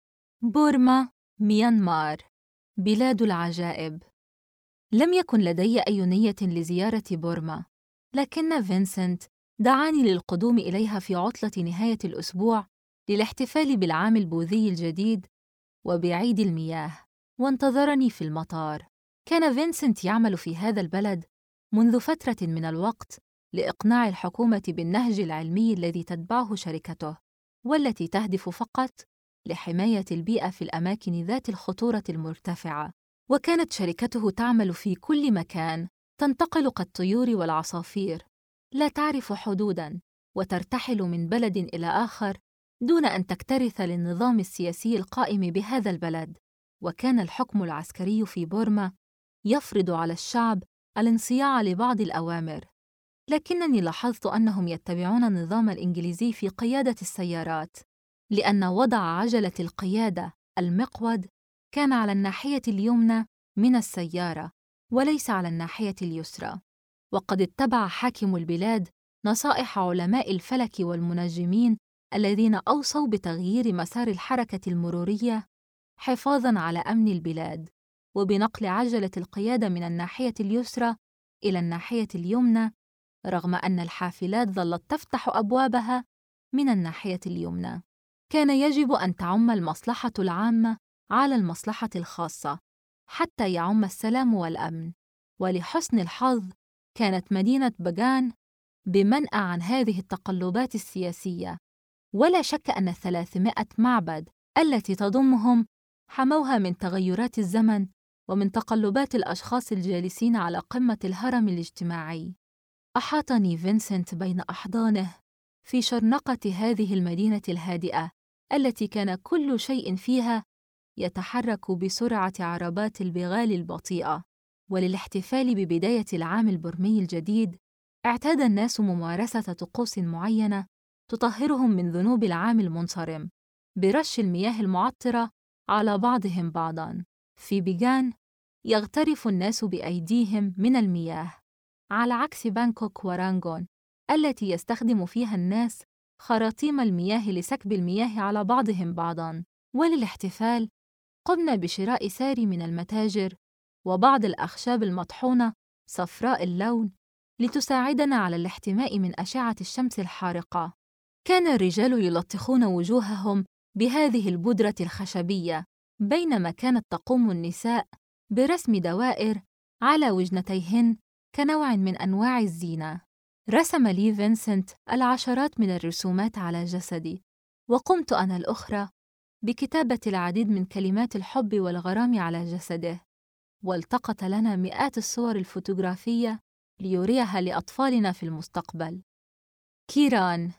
بورما، ميانمار، بلاد العجائب. لم يكن لدي أي نية لزيارة بورما، لكن فينسنت دعاني للقدوم إليها في عطلة نهاية الأسبوع للاحتفال بالعام البوذي الجديد وبعيد المياه، وانتظرني في المطار. كان فينسنت يعمل في هذا البلد منذ فترة من الوقت لإقناع الحكومة بالنهج العلمي الذي تتبعه شركته، والتي تهدف فقط لحماية البيئة في الأماكن ذات الخطورة المرتفعة. وكانت شركته تعمل في كل مكان، تنتقل كالطيور والعصافير، لا تعرف حدوداً، وترتحل من بلد إلى آخر دون أن تكترث للنظام السياسي القائم بهذا البلد. وكان الحكم العسكري في بورما يفرض على الشعب الانصياع لبعض الأوامر، لكنني لاحظت أنهم يتبعون النظام الإنجليزي في قيادة السيارات، لأن وضع عجلة القيادة المقود كان على الناحية اليمنى من السيارة وليس على الناحية اليسرى. وقد اتبع حاكم البلاد نصائح علماء الفلك والمنجمين الذين أوصوا بتغيير مسار الحركة المرورية حفاظاً على أمن البلاد، وبنقل عجلة القيادة من الناحية اليسرى إلى الناحية اليمنى، رغم أن الحافلات ظلت تفتح أبوابها من الناحية اليمنى. كان يجب أن تعم المصلحة العامة على المصلحة الخاصة حتى يعم السلام والأمن. ولحسن الحظ كانت مدينة بغان بمنأى عن هذه التقلبات السياسية، ولا شك أن 300 معبد التي تضمهم حموها من تغيرات الزمن ومن تقلبات الأشخاص الجالسين على قمة الهرم الاجتماعي. أحاطني فينسنت بين أحضانه في شرنقة هذه المدينة الهادئة التي كان كل شيء فيها يتحرك بسرعة عربات البغال البطيئة. وللاحتفال ببداية العام البرمي الجديد، اعتاد الناس ممارسة طقوس معينة تطهرهم من ذنوب العام المنصرم برش المياه المعطرة على بعضهم بعضاً. في بيجان يغترف الناس بأيديهم من المياه، على عكس بانكوك ورانغون التي يستخدم فيها الناس خراطيم المياه لسكب المياه على بعضهم بعضاً. وللاحتفال قمنا بشراء ساري من المتاجر وبعض الأخشاب المطحونة صفراء اللون لتساعدنا على الاحتماء من أشعة الشمس الحارقة. كان الرجال يلطخون وجوههم بهذه البودرة الخشبية، بينما كانت تقوم النساء برسم دوائر على وجنتيهن كنوع من أنواع الزينة. رسم لي فينسنت العشرات من الرسومات على جسدي، وقمت أنا الأخرى بكتابة العديد من كلمات الحب والغرام على جسده. والتقط لنا مئات الصور الفوتوغرافية ليريها لأطفالنا في المستقبل. كيران.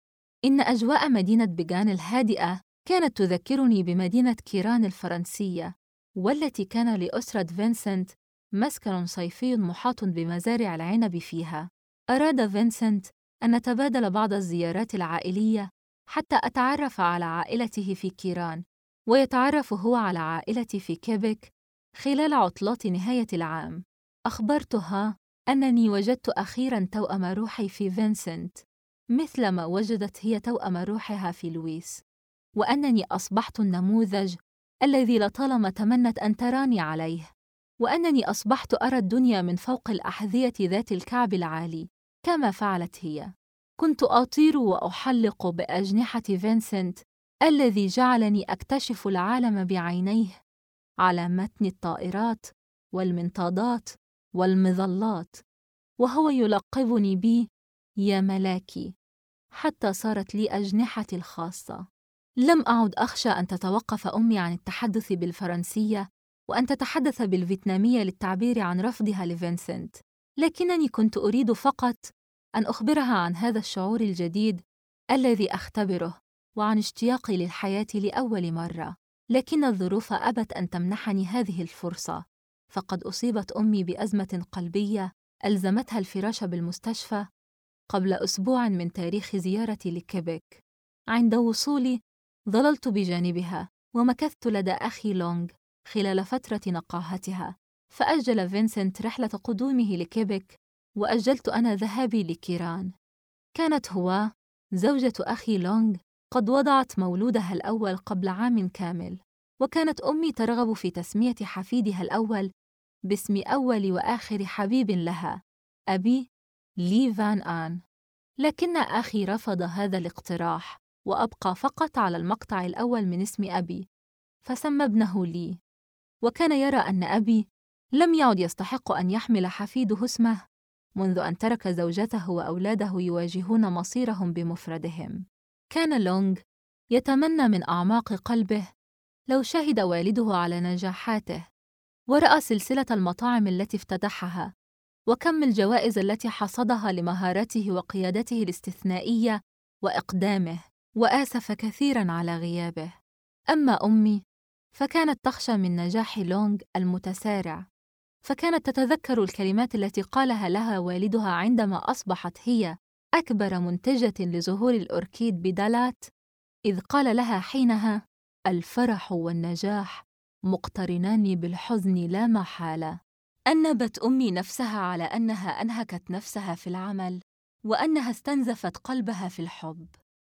إن أجواء مدينة بيجان الهادئة كانت تذكرني بمدينة كيران الفرنسية، والتي كان لأسرة فينسنت مسكن صيفي محاط بمزارع العنب فيها. أراد فينسنت أن نتبادل بعض الزيارات العائلية حتى أتعرف على عائلته في كيران، ويتعرف هو على عائلتي في كيبك خلال عطلات نهاية العام. أخبرتها أنني وجدت أخيراً توأم روحي في فينسنت، مثلما وجدت هي توأم روحها في لويس، وأنني أصبحت النموذج الذي لطالما تمنت أن تراني عليه، وأنني أصبحت أرى الدنيا من فوق الأحذية ذات الكعب العالي كما فعلت هي. كنت أطير وأحلق بأجنحة فينسنت الذي جعلني أكتشف العالم بعينيه على متن الطائرات والمنطادات والمظلات، وهو يلقبني بي يا ملاكي، حتى صارت لي أجنحتي الخاصة. لم أعد أخشى أن تتوقف أمي عن التحدث بالفرنسية وأن تتحدث بالفيتنامية للتعبير عن رفضها لفينسنت، لكنني كنت أريد فقط أن أخبرها عن هذا الشعور الجديد الذي أختبره وعن اشتياقي للحياة لأول مرة. لكن الظروف أبت أن تمنحني هذه الفرصة، فقد أصيبت أمي بأزمة قلبية ألزمتها الفراش بالمستشفى قبل أسبوع من تاريخ زيارتي لكيبك. عند وصولي ظللت بجانبها ومكثت لدى أخي لونغ خلال فترة نقاهتها، فأجل فينسنت رحلة قدومه لكيبك وأجلت أنا ذهابي لكيران. كانت هو زوجة أخي لونغ قد وضعت مولودها الأول قبل عام كامل، وكانت أمي ترغب في تسمية حفيدها الأول باسم أول وآخر حبيب لها، أبي لي فان آن. لكن أخي رفض هذا الاقتراح وأبقى فقط على المقطع الأول من اسم أبي، فسمى ابنه لي. وكان يرى أن أبي لم يعد يستحق أن يحمل حفيده اسمه منذ أن ترك زوجته وأولاده يواجهون مصيرهم بمفردهم. كان لونغ يتمنى من أعماق قلبه لو شهد والده على نجاحاته ورأى سلسلة المطاعم التي افتتحها وكم الجوائز التي حصدها لمهارته وقيادته الاستثنائية وإقدامه، وآسف كثيراً على غيابه. أما أمي فكانت تخشى من نجاح لونغ المتسارع، فكانت تتذكر الكلمات التي قالها لها والدها عندما أصبحت هي أكبر منتجة لزهور الأوركيد بدالات، إذ قال لها حينها: الفرح والنجاح مقترنان بالحزن لا محالة. أنبت أمي نفسها على أنها أنهكت نفسها في العمل وأنها استنزفت قلبها في الحب.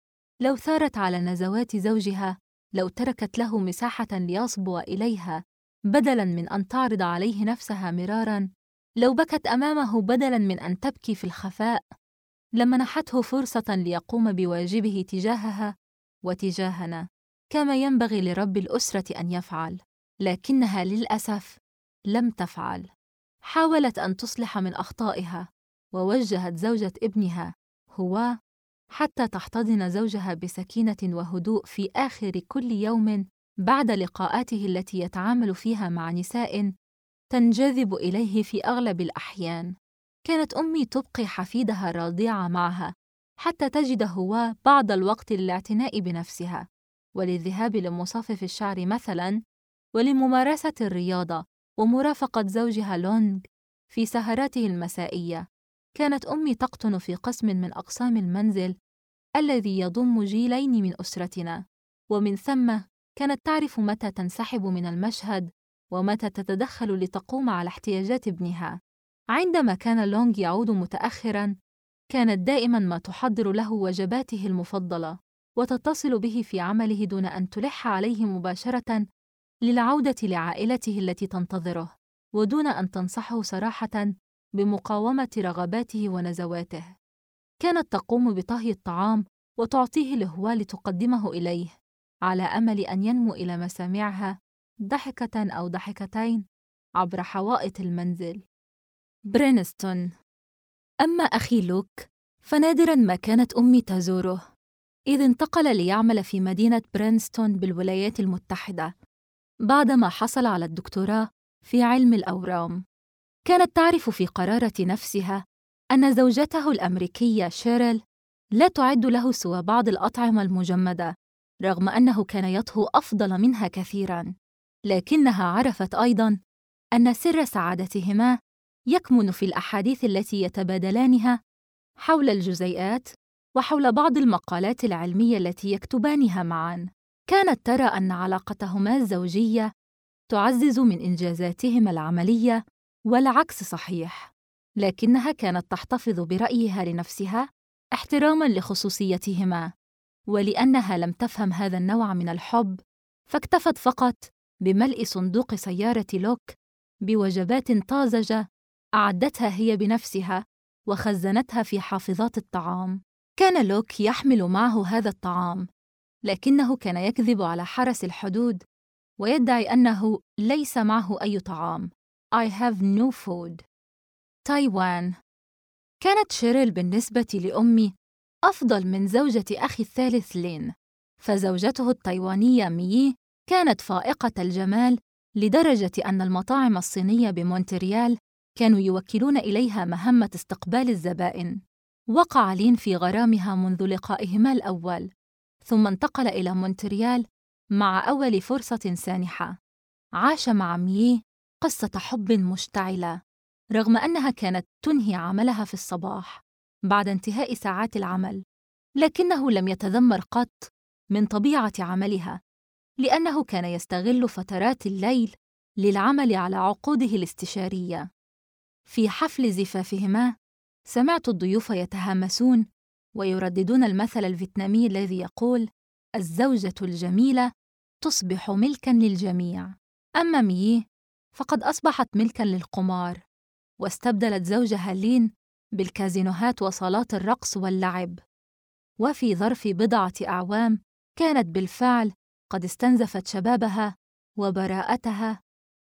لو ثارت على نزوات زوجها، لو تركت له مساحة ليصبو إليها بدلاً من أن تعرض عليه نفسها مراراً، لو بكت أمامه بدلاً من أن تبكي في الخفاء، لمنحته فرصة ليقوم بواجبه تجاهها وتجاهنا كما ينبغي لرب الأسرة أن يفعل. لكنها للأسف لم تفعل. حاولت أن تصلح من أخطائها ووجهت زوجة ابنها هو حتى تحتضن زوجها بسكينة وهدوء في آخر كل يوم بعد لقاءاته التي يتعامل فيها مع نساء تنجذب إليه في أغلب الأحيان. كانت أمي تبقي حفيدها الرضيع معها حتى تجد هو بعض الوقت للاعتناء بنفسها وللذهاب لمصفف الشعر مثلاً، ولممارسة الرياضة ومرافقة زوجها لونغ في سهراته المسائية. كانت أمي تقطن في قسم من أقسام المنزل الذي يضم جيلين من أسرتنا، ومن ثم كانت تعرف متى تنسحب من المشهد ومتى تتدخل لتقوم على احتياجات ابنها. عندما كان لونغ يعود متأخراً، كانت دائماً ما تحضر له وجباته المفضلة وتتصل به في عمله دون أن تلح عليه مباشرة للعودة لعائلته التي تنتظره، ودون أن تنصحه صراحة بمقاومة رغباته ونزواته. كانت تقوم بطهي الطعام وتعطيه لهو لتقدمه إليه، على أمل أن ينمو إلى مسامعها ضحكة أو ضحكتين عبر حوائط المنزل. برينستون. أما أخي لوك فنادراً ما كانت أمي تزوره، إذ انتقل ليعمل في مدينة برينستون بالولايات المتحدة بعدما حصل على الدكتوراه في علم الأورام. كانت تعرف في قرارة نفسها أن زوجته الأمريكية شيريل لا تعد له سوى بعض الأطعمة المجمدة، رغم أنه كان يطهو أفضل منها كثيراً. لكنها عرفت أيضاً أن سر سعادتهما يكمن في الأحاديث التي يتبادلانها حول الجزيئات وحول بعض المقالات العلمية التي يكتبانها معاً. كانت ترى أن علاقتهما الزوجية تعزز من إنجازاتهما العملية، والعكس صحيح، لكنها كانت تحتفظ برأيها لنفسها احتراماً لخصوصيتهما، ولأنها لم تفهم هذا النوع من الحب فاكتفت فقط بملء صندوق سيارة لوك بوجبات طازجة أعدتها هي بنفسها وخزنتها في حافظات الطعام. كان لوك يحمل معه هذا الطعام، لكنه كان يكذب على حرس الحدود ويدعي أنه ليس معه أي طعام. I have no food. تايوان. كانت شيريل بالنسبة لأمي أفضل من زوجة أخي الثالث لين، فزوجته التايوانية ميي كانت فائقة الجمال لدرجة أن المطاعم الصينية بمونتريال كانوا يوكلون إليها مهمة استقبال الزبائن. وقع لين في غرامها منذ لقائهما الأول، ثم انتقل إلى مونتريال مع أول فرصة سانحة. عاش مع ميي قصة حب مشتعلة، رغم أنها كانت تنهي عملها في الصباح بعد انتهاء ساعات العمل، لكنه لم يتذمر قط من طبيعة عملها، لأنه كان يستغل فترات الليل للعمل على عقوده الاستشارية. في حفل زفافهما سمعت الضيوف يتهامسون ويرددون المثل الفيتنامي الذي يقول: الزوجة الجميلة تصبح ملكاً للجميع. أما ميي فقد أصبحت ملكاً للقمار، واستبدلت زوجها لين بالكازينوهات وصالات الرقص واللعب، وفي ظرف بضعة أعوام كانت بالفعل قد استنزفت شبابها وبراءتها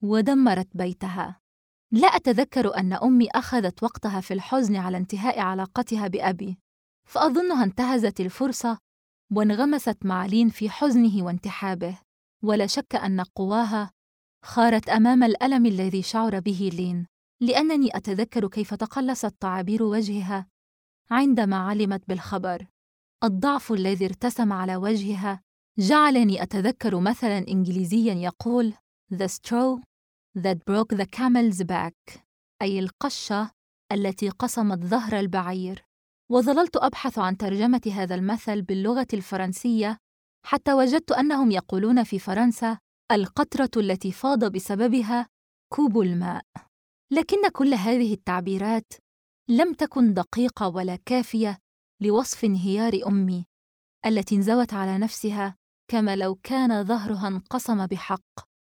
ودمرت بيتها. لا أتذكر أن أمي أخذت وقتها في الحزن على انتهاء علاقتها بأبي، فأظنها انتهزت الفرصة وانغمست مع لين في حزنه وانتحابه، ولا شك أن قواها خارت أمام الألم الذي شعر به لين، لأنني أتذكر كيف تقلصت تعابير وجهها عندما علمت بالخبر. الضعف الذي ارتسم على وجهها جعلني أتذكر مثلاً إنجليزياً يقول The straw that broke the camel's back، أي القشة التي قصمت ظهر البعير. وظللت أبحث عن ترجمة هذا المثل باللغة الفرنسية حتى وجدت أنهم يقولون في فرنسا القطرة التي فاض بسببها كوب الماء. لكن كل هذه التعبيرات لم تكن دقيقة ولا كافية لوصف انهيار أمي التي انزوت على نفسها كما لو كان ظهرها انقسم بحق.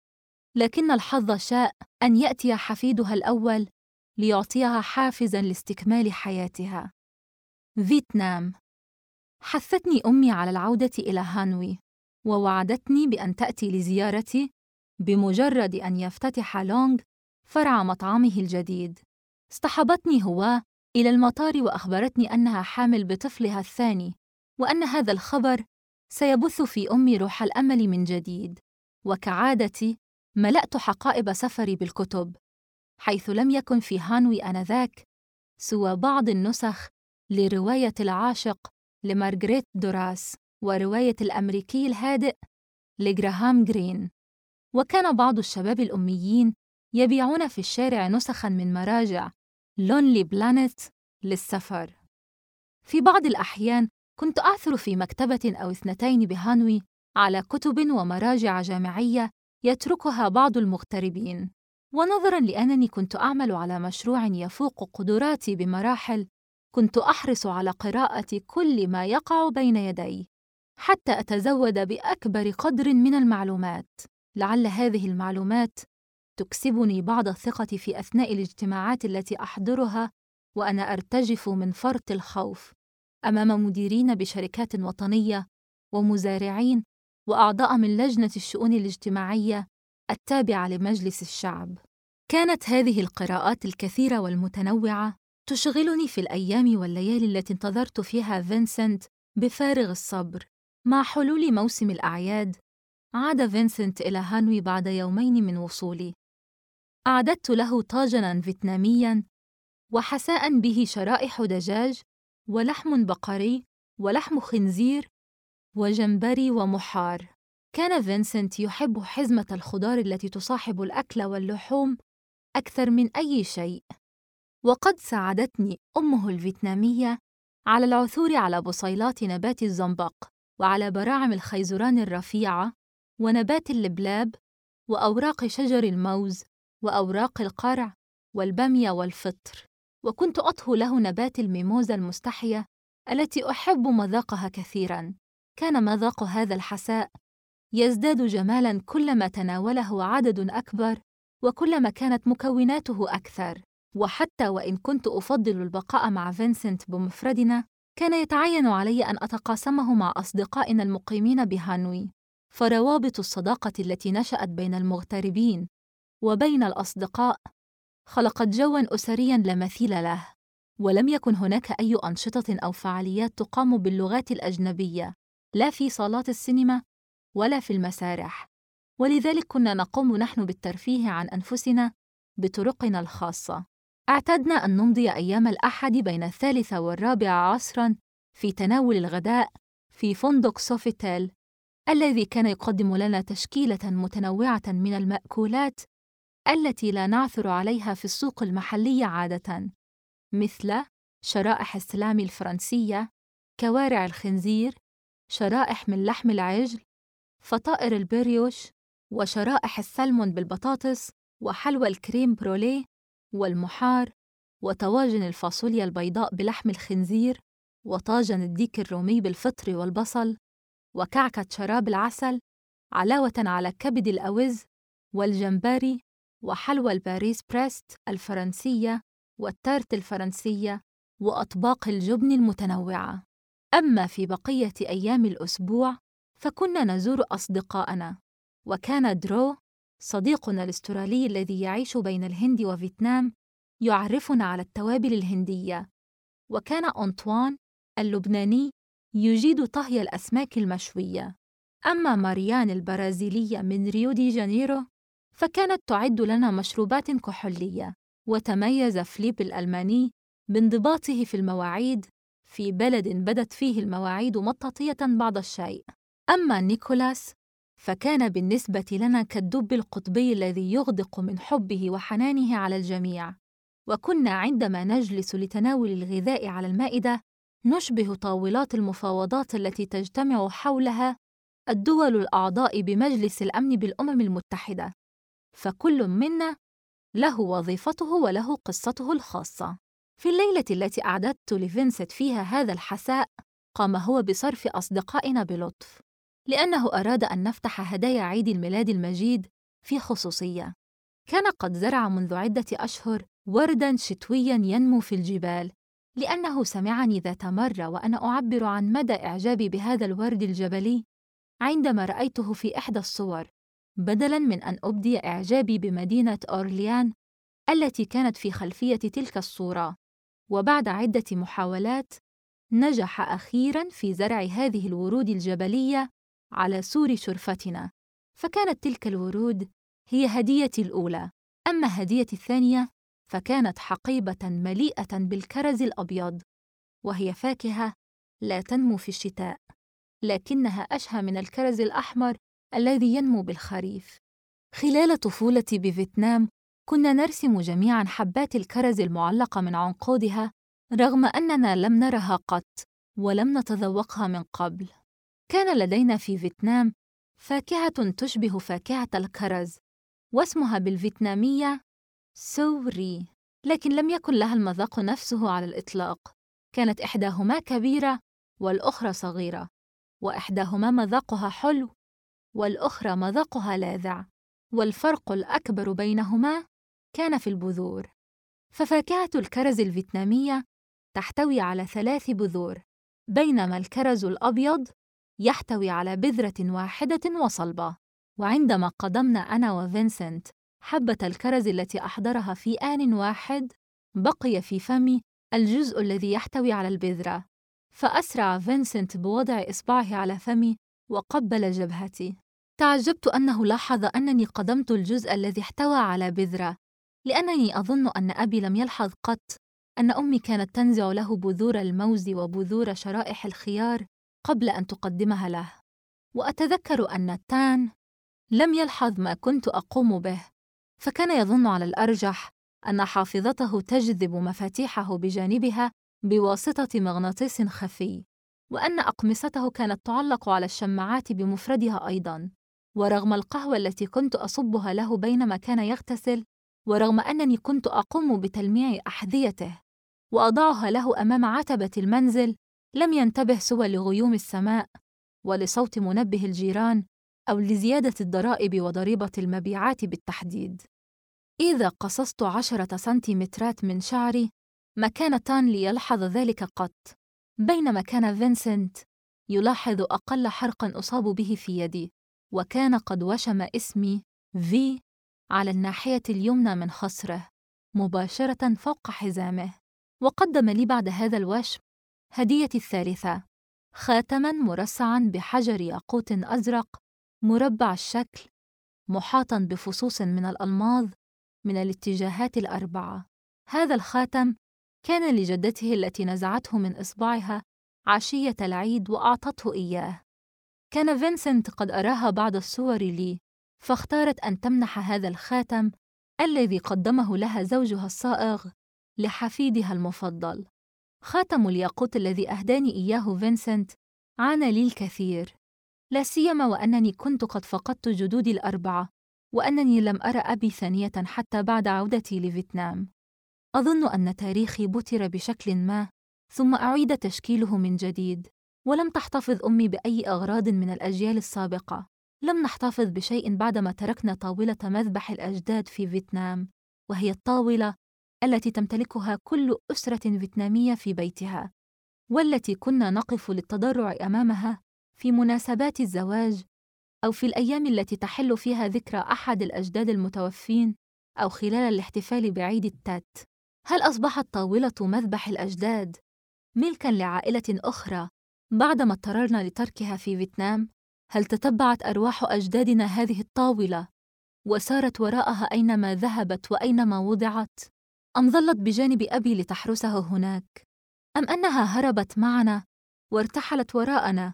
لكن الحظ شاء أن يأتي حفيدها الأول ليعطيها حافزاً لاستكمال حياتها. فيتنام. حثتني أمي على العودة إلى هانوي، ووعدتني بأن تأتي لزيارتي بمجرد أن يفتتح لونغ فرع مطعمه الجديد. اصطحبتني هو إلى المطار وأخبرتني أنها حامل بطفلها الثاني، وأن هذا الخبر سيبث في أمي روح الأمل من جديد. وكعادتي ملأت حقائب سفري بالكتب، حيث لم يكن في هانوي آنذاك سوى بعض النسخ لرواية العاشق لمارغريت دوراس، ورواية الأمريكي الهادئ لجراهام جرين. وكان بعض الشباب الأميين يبيعون في الشارع نسخاً من مراجع لونلي بلانيت للسفر. في بعض الأحيان كنت أعثر في مكتبة أو اثنتين بهانوي على كتب ومراجع جامعية يتركها بعض المغتربين، ونظراً لأنني كنت أعمل على مشروع يفوق قدراتي بمراحل، كنت أحرص على قراءة كل ما يقع بين يدي حتى أتزود بأكبر قدر من المعلومات، لعل هذه المعلومات تكسبني بعض الثقة في أثناء الاجتماعات التي أحضرها وأنا أرتجف من فرط الخوف أمام مديرين بشركات وطنية ومزارعين وأعضاء من لجنة الشؤون الاجتماعية التابعة لمجلس الشعب. كانت هذه القراءات الكثيرة والمتنوعة تشغلني في الأيام والليالي التي انتظرت فيها فينسنت بفارغ الصبر. مع حلول موسم الأعياد عاد فينسنت إلى هانوي بعد يومين من وصولي. أعددت له طاجناً فيتنامياً وحساء به شرائح دجاج ولحم بقري ولحم خنزير وجمبري ومحار. كان فينسنت يحب حزمة الخضار التي تصاحب الأكل واللحوم أكثر من أي شيء، وقد ساعدتني أمه الفيتنامية على العثور على بصيلات نبات الزنبق وعلى براعم الخيزران الرفيعة ونبات اللبلاب وأوراق شجر الموز وأوراق القرع والبامية والفطر. وكنت أطهو له نبات الميموزا المستحية التي أحب مذاقها كثيراً. كان مذاق هذا الحساء يزداد جمالاً كلما تناوله عدد أكبر وكلما كانت مكوناته أكثر. وحتى وإن كنت أفضل البقاء مع فينسنت بمفردنا، كان يتعين علي أن أتقاسمه مع أصدقائنا المقيمين بهانوي، فروابط الصداقة التي نشأت بين المغتربين وبين الأصدقاء خلقت جواً أسرياً لا مثيل له. ولم يكن هناك أي أنشطة أو فعاليات تقام باللغات الأجنبية، لا في صالات السينما ولا في المسارح، ولذلك كنا نقوم نحن بالترفيه عن أنفسنا بطرقنا الخاصة. اعتدنا أن نمضي أيام الأحد بين 3 و4 عصراً في تناول الغداء في فندق سوفيتيل، الذي كان يقدم لنا تشكيلة متنوعة من المأكولات التي لا نعثر عليها في السوق المحلية عادة، مثل شرائح السلامي الفرنسية، كوارع الخنزير، شرائح من لحم العجل، فطائر البريوش، وشرائح السلمون بالبطاطس، وحلوى الكريم بروليه، والمحار، وطواجن الفاصوليا البيضاء بلحم الخنزير، وطاجن الديك الرومي بالفطر والبصل، وكعكة شراب العسل، علاوة على كبد الأوز والجمبري، وحلوى الباريس بريست الفرنسية، والتارت الفرنسية، وأطباق الجبن المتنوعة. أما في بقية أيام الأسبوع فكنا نزور أصدقاءنا، وكان درو صديقنا الأسترالي الذي يعيش بين الهند وفيتنام يعرفنا على التوابل الهندية، وكان أنطوان اللبناني يجيد طهي الأسماك المشوية. أما ماريان البرازيلية من ريو دي جانيرو فكانت تعد لنا مشروبات كحولية. وتميز فليب الألماني بانضباطه في المواعيد في بلد بدت فيه المواعيد مطاطية بعض الشيء. أما نيكولاس فكان بالنسبة لنا كالدب القطبي الذي يغدق من حبه وحنانه على الجميع، وكنا عندما نجلس لتناول الغذاء على المائدة نشبه طاولات المفاوضات التي تجتمع حولها الدول الأعضاء بمجلس الأمن بالأمم المتحدة، فكل منا له وظيفته وله قصته الخاصة. في الليلة التي أعددت لفينسنت فيها هذا الحساء قام هو بصرف أصدقائنا بلطف، لأنه أراد أن نفتح هدايا عيد الميلاد المجيد في خصوصية. كان قد زرع منذ عدة أشهر ورداً شتوياً ينمو في الجبال، لأنه سمعني ذات مرة وأنا أعبر عن مدى إعجابي بهذا الورد الجبلي عندما رأيته في إحدى الصور، بدلاً من أن أبدي إعجابي بمدينة أورليان التي كانت في خلفية تلك الصورة. وبعد عدة محاولات نجح أخيراً في زرع هذه الورود الجبلية على سور شرفتنا، فكانت تلك الورود هي هديتي الأولى. أما هديتي الثانية فكانت حقيبة مليئة بالكرز الأبيض، وهي فاكهة لا تنمو في الشتاء، لكنها أشهى من الكرز الأحمر الذي ينمو بالخريف. خلال طفولتي بفيتنام كنا نرسم جميعاً حبات الكرز المعلقة من عنقودها، رغم أننا لم نرها قط ولم نتذوقها من قبل. كان لدينا في فيتنام فاكهة تشبه فاكهة الكرز، واسمها بالفيتنامية سوري، لكن لم يكن لها المذاق نفسه على الإطلاق. كانت إحداهما كبيرة والأخرى صغيرة، وإحداهما مذاقها حلو والأخرى مذاقها لاذع، والفرق الأكبر بينهما كان في البذور. ففاكهة الكرز الفيتنامية تحتوي على 3 بذور، بينما الكرز الأبيض يحتوي على بذرة واحدة وصلبة. وعندما قضمنا أنا وفينسنت حبة الكرز التي أحضرها في آن واحد، بقي في فمي الجزء الذي يحتوي على البذرة، فأسرع فينسنت بوضع إصبعه على فمي وقبل جبهتي. تعجبت أنه لاحظ أنني قضمت الجزء الذي احتوى على بذرة، لأنني أظن أن أبي لم يلحظ قط أن أمي كانت تنزع له بذور الموز وبذور شرائح الخيار قبل أن تقدمها له. وأتذكر أن تان لم يلحظ ما كنت أقوم به، فكان يظن على الأرجح أن حافظته تجذب مفاتيحه بجانبها بواسطة مغناطيس خفي، وأن أقمصته كانت تعلق على الشماعات بمفردها أيضاً. ورغم القهوة التي كنت أصبها له بينما كان يغتسل، ورغم أنني كنت أقوم بتلميع أحذيته وأضعها له أمام عتبة المنزل، لم ينتبه سوى لغيوم السماء ولصوت منبه الجيران أو لزيادة الضرائب وضريبة المبيعات بالتحديد. إذا قصصت 10 سنتيمترات من شعري ما كان تان ليلحظ ذلك قط، بينما كان فينسنت يلاحظ أقل حرق أصاب به في يدي، وكان قد وشم اسمي في على الناحية اليمنى من خصره مباشرة فوق حزامه. وقدم لي بعد هذا الوشم هديتي الثالثة، خاتماً مرصعاً بحجر ياقوت أزرق مربع الشكل محاطاً بفصوص من الألماظ من الاتجاهات ال4. هذا الخاتم كان لجدته التي نزعته من إصبعها عشية العيد وأعطته إياه. كان فينسنت قد أراها بعض الصور لي، فاختارت أن تمنح هذا الخاتم الذي قدمه لها زوجها الصائغ لحفيدها المفضل. خاتم الياقوت الذي أهداني إياه فينسنت عانى لي الكثير، لا سيما وأنني كنت قد فقدت جدودي ال4، وأنني لم أرى أبي ثانية حتى بعد عودتي لفيتنام. أظن أن تاريخي بُتر بشكل ما ثم أعيد تشكيله من جديد، ولم تحتفظ أمي بأي أغراض من الأجيال السابقة. لم نحتفظ بشيء بعدما تركنا طاولة مذبح الأجداد في فيتنام، وهي الطاولة التي تمتلكها كل أسرة فيتنامية في بيتها، والتي كنا نقف للتضرع أمامها في مناسبات الزواج أو في الأيام التي تحل فيها ذكرى أحد الأجداد المتوفين أو خلال الاحتفال بعيد التات. هل أصبحت طاولة مذبح الأجداد ملكاً لعائلة أخرى بعدما اضطررنا لتركها في فيتنام؟ هل تتبعت أرواح أجدادنا هذه الطاولة وسارت وراءها أينما ذهبت وأينما وضعت؟ أم ظلت بجانب أبي لتحرسه هناك؟ أم أنها هربت معنا وارتحلت وراءنا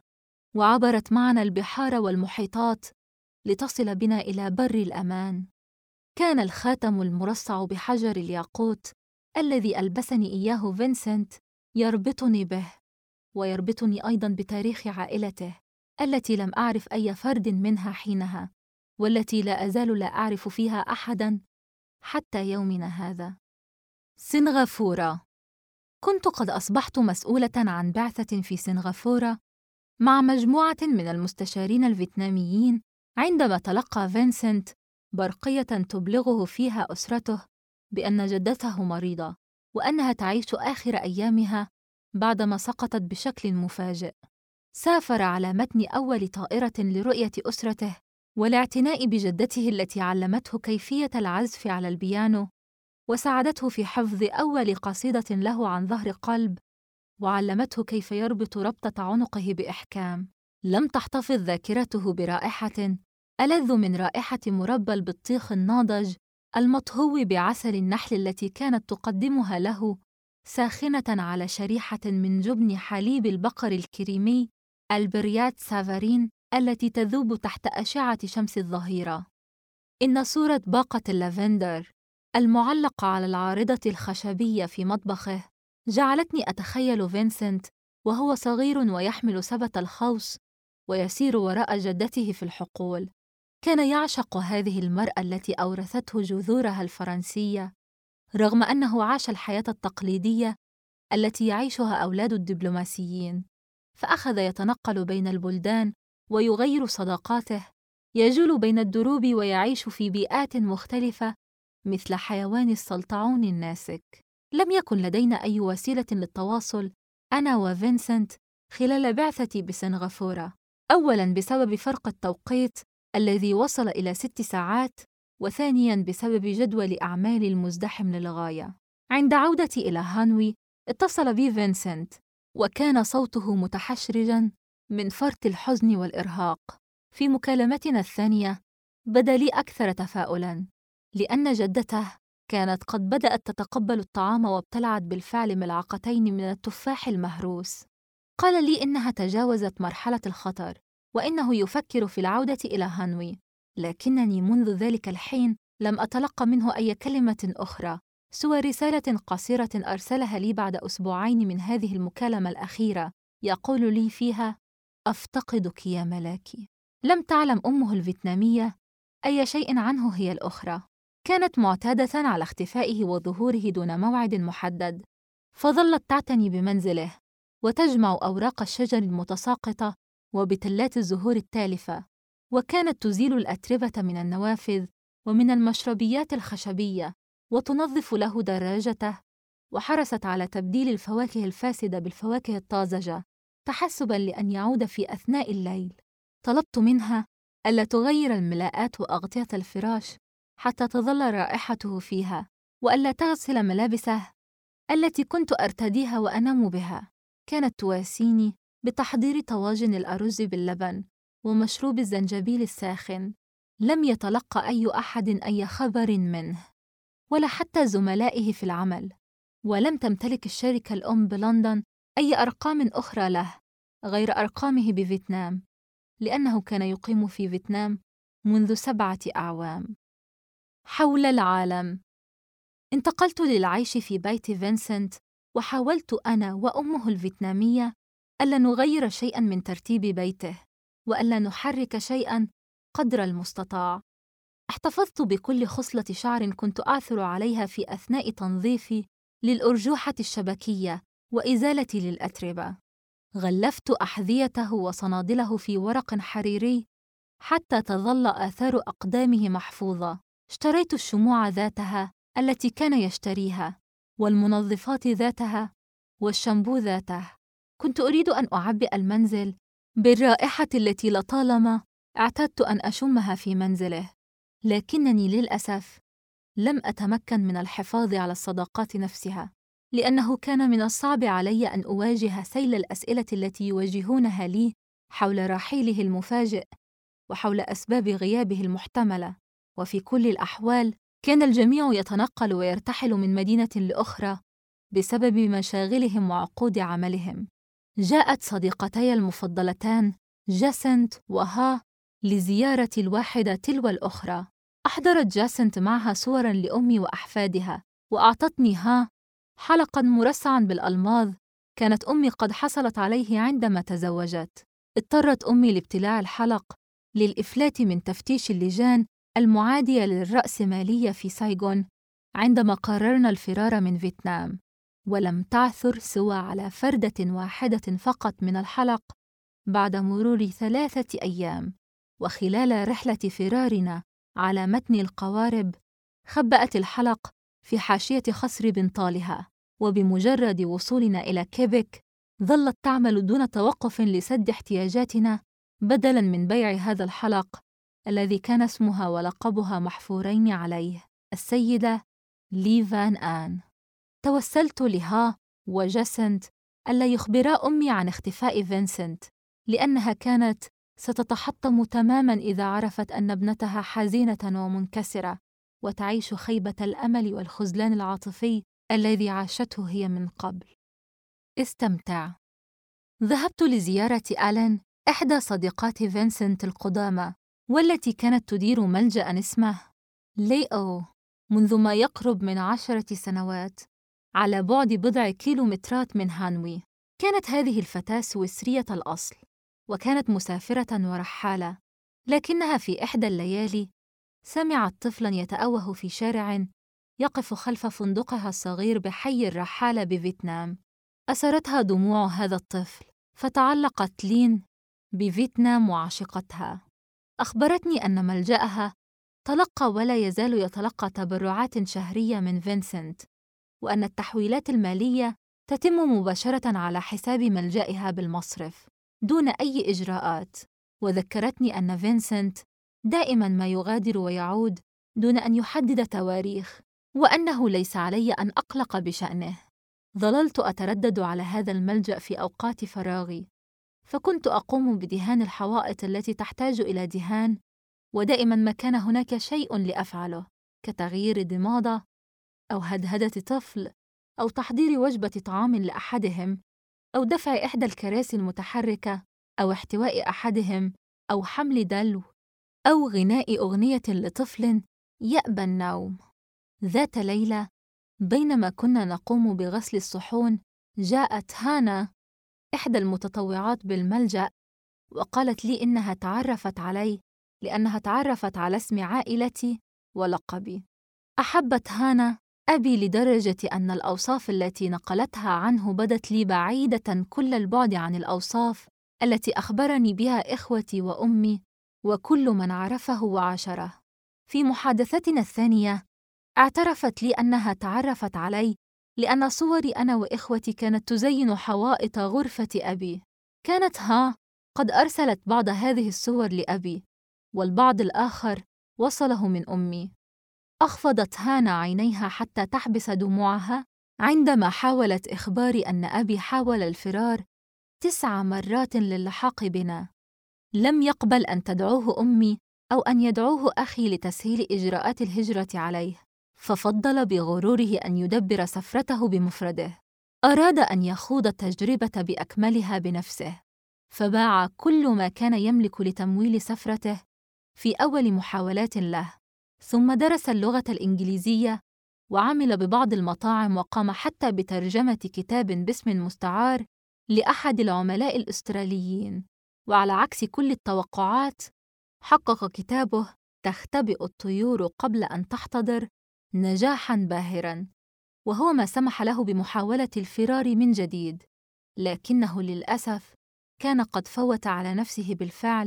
وعبرت معنا البحار والمحيطات لتصل بنا إلى بر الأمان؟ كان الخاتم المرصع بحجر الياقوت الذي ألبسني إياه فينسنت يربطني به، ويربطني أيضاً بتاريخ عائلته التي لم أعرف أي فرد منها حينها، والتي لا أزال لا أعرف فيها أحداً حتى يومنا هذا. سنغافورة. كنت قد أصبحت مسؤولة عن بعثة في سنغافورة مع مجموعة من المستشارين الفيتناميين عندما تلقى فينسنت برقية تبلغه فيها أسرته بأن جدته مريضة وأنها تعيش آخر أيامها بعدما سقطت بشكل مفاجئ. سافر على متن أول طائرة لرؤية أسرته والاعتناء بجدته التي علمته كيفية العزف على البيانو، وساعدته في حفظ أول قصيدة له عن ظهر قلب، وعلمته كيف يربط ربطة عنقه بإحكام. لم تحتفظ ذاكرته برائحة ألذ من رائحة مربى البطيخ الناضج المطهو بعسل النحل التي كانت تقدمها له ساخنة على شريحة من جبن حليب البقر الكريمي البريات سافارين التي تذوب تحت أشعة شمس الظهيرة. إن صورة باقة اللافندر المعلقة على العارضة الخشبية في مطبخه جعلتني أتخيل فينسنت وهو صغير ويحمل سبت الخوص ويسير وراء جدته في الحقول. كان يعشق هذه المرأة التي أورثته جذورها الفرنسية، رغم أنه عاش الحياة التقليدية التي يعيشها أولاد الدبلوماسيين، فأخذ يتنقل بين البلدان ويغير صداقاته، يجول بين الدروب ويعيش في بيئات مختلفة مثل حيوان السلطعون الناسك. لم يكن لدينا أي وسيلة للتواصل أنا وفينسنت خلال بعثتي بسنغافورة، أولاً بسبب فرق التوقيت الذي وصل إلى 6 ساعات، وثانياً بسبب جدول أعمالي المزدحم للغاية. عند عودتي إلى هانوي اتصل بي فينسنت، وكان صوته متحشرجاً من فرط الحزن والإرهاق. في مكالمتنا الثانية بدا لي أكثر تفاؤلاً، لأن جدته كانت قد بدأت تتقبل الطعام وابتلعت بالفعل ملعقتين من التفاح المهروس. قال لي إنها تجاوزت مرحلة الخطر وإنه يفكر في العودة إلى هانوي، لكنني منذ ذلك الحين لم أتلقى منه أي كلمة أخرى سوى رسالة قصيرة أرسلها لي بعد 2 أسبوع من هذه المكالمة الأخيرة يقول لي فيها: أفتقدك يا ملاكي. لم تعلم أمه الفيتنامية أي شيء عنه هي الأخرى. كانت معتادة على اختفائه وظهوره دون موعد محدد، فظلت تعتني بمنزله وتجمع أوراق الشجر المتساقطة وبتلات الزهور التالفة، وكانت تزيل الأتربة من النوافذ ومن المشربيات الخشبية وتنظف له دراجته، وحرصت على تبديل الفواكه الفاسدة بالفواكه الطازجة تحسباً لأن يعود في أثناء الليل. طلبت منها ألا تغير الملاءات وأغطية الفراش حتى تظل رائحته فيها، وألا تغسل ملابسه التي كنت أرتديها وأنام بها. كانت تواسيني بتحضير طواجن الأرز باللبن ومشروب الزنجبيل الساخن. لم يتلقى أي أحد أي خبر منه، ولا حتى زملائه في العمل، ولم تمتلك الشركة الأم بلندن أي أرقام أخرى له غير أرقامه بفيتنام، لأنه كان يقيم في فيتنام منذ 7 أعوام. حول العالم. انتقلت للعيش في بيت فينسنت، وحاولت أنا وأمه الفيتنامية ألا نغير شيئاً من ترتيب بيته، وألا نحرك شيئاً قدر المستطاع. احتفظت بكل خصلة شعر كنت أعثر عليها في أثناء تنظيفي للأرجوحة الشبكية وإزالتي للأتربة. غلفت أحذيته وصنادله في ورق حريري حتى تظل آثار أقدامه محفوظة. اشتريت الشموع ذاتها التي كان يشتريها، والمنظفات ذاتها، والشامبو ذاته. كنت أريد أن أعبئ المنزل بالرائحة التي لطالما اعتدت أن أشمها في منزله، لكنني للأسف لم أتمكن من الحفاظ على الصداقات نفسها، لأنه كان من الصعب علي أن أواجه سيل الأسئلة التي يوجهونها لي حول رحيله المفاجئ وحول أسباب غيابه المحتملة. وفي كل الأحوال كان الجميع يتنقل ويرتحل من مدينة لأخرى بسبب مشاغلهم وعقود عملهم. جاءت صديقتي المفضلتان جاسنت وها لزيارة الواحدة تلو الأخرى. أحضرت جاسنت معها صوراً لأمي وأحفادها، وأعطتني ها حلقاً مرصعاً بالألماظ كانت أمي قد حصلت عليه عندما تزوجت. اضطرت أمي لابتلاع الحلق للإفلات من تفتيش اللجان المعادية للرأسمالية في سايغون عندما قررنا الفرار من فيتنام، ولم تعثر سوى على فردة واحدة فقط من الحلق بعد مرور 3 أيام. وخلال رحلة فرارنا على متن القوارب خبأت الحلق في حاشية خصر بنطالها، وبمجرد وصولنا إلى كيبك ظلت تعمل دون توقف لسد احتياجاتنا بدلاً من بيع هذا الحلق الذي كان اسمها ولقبها محفورين عليه، السيدة لي فان آن. توسلت لها وجاسنت ألا يخبرا أمي عن اختفاء فينسنت، لأنها كانت ستتحطم تماماً إذا عرفت أن ابنتها حزينة ومنكسرة وتعيش خيبة الأمل والخذلان العاطفي الذي عاشته هي من قبل. استمتع. ذهبت لزيارة آلين، إحدى صديقات فينسنت القدامى، والتي كانت تدير ملجأ اسمه ليئو منذ ما يقرب من 10 سنوات، على بعد بضع كيلومترات من هانوي. كانت هذه الفتاة سويسرية الأصل، وكانت مسافرة ورحالة، لكنها في إحدى الليالي سمعت طفلاً يتأوه في شارع يقف خلف فندقها الصغير بحي الرحالة بفيتنام. أسرتها دموع هذا الطفل، فتعلقت لين بفيتنام وعشقتها. أخبرتني أن ملجأها تلقى ولا يزال يتلقى تبرعات شهرية من فينسنت، وأن التحويلات المالية تتم مباشرة على حساب ملجأها بالمصرف دون أي إجراءات. وذكرتني أن فينسنت دائماً ما يغادر ويعود دون أن يحدد تواريخ، وأنه ليس علي أن أقلق بشأنه. ظللت أتردد على هذا الملجأ في أوقات فراغي، فكنت أقوم بدهان الحوائط التي تحتاج إلى دهان، ودائماً ما كان هناك شيء لأفعله، كتغيير ضمادة أو هدهدة طفل أو تحضير وجبة طعام لأحدهم أو دفع إحدى الكراسي المتحركة أو احتواء أحدهم أو حمل دلو أو غناء أغنية لطفل يأبى النوم. ذات ليلة بينما كنا نقوم بغسل الصحون، جاءت هانا إحدى المتطوعات بالملجأ وقالت لي إنها تعرفت علي لأنها تعرفت على اسم عائلتي ولقبي. أحبت هانا أبي لدرجة أن الأوصاف التي نقلتها عنه بدت لي بعيدة كل البعد عن الأوصاف التي أخبرني بها إخوتي وأمي وكل من عرفه وعاشره. في محادثتنا الثانية اعترفت لي أنها تعرفت علي لأن صوري أنا وإخوتي كانت تزين حوائط غرفة أبي. كانت قد أرسلت بعض هذه الصور لأبي، والبعض الآخر وصله من أمي. أخفضت هانا عينيها حتى تحبس دموعها عندما حاولت إخباري أن أبي حاول الفرار 9 مرات للحاق بنا. لم يقبل أن تدعوه أمي أو أن يدعوه أخي لتسهيل إجراءات الهجرة عليه، ففضل بغروره أن يدبر سفرته بمفرده. أراد أن يخوض التجربة بأكملها بنفسه، فباع كل ما كان يملك لتمويل سفرته في أول محاولات له، ثم درس اللغة الإنجليزية وعمل ببعض المطاعم، وقام حتى بترجمة كتاب باسم مستعار لأحد العملاء الأستراليين. وعلى عكس كل التوقعات، حقق كتابه تختبئ الطيور قبل أن تحتضر نجاحاً باهراً، وهو ما سمح له بمحاولة الفرار من جديد، لكنه للأسف كان قد فوت على نفسه بالفعل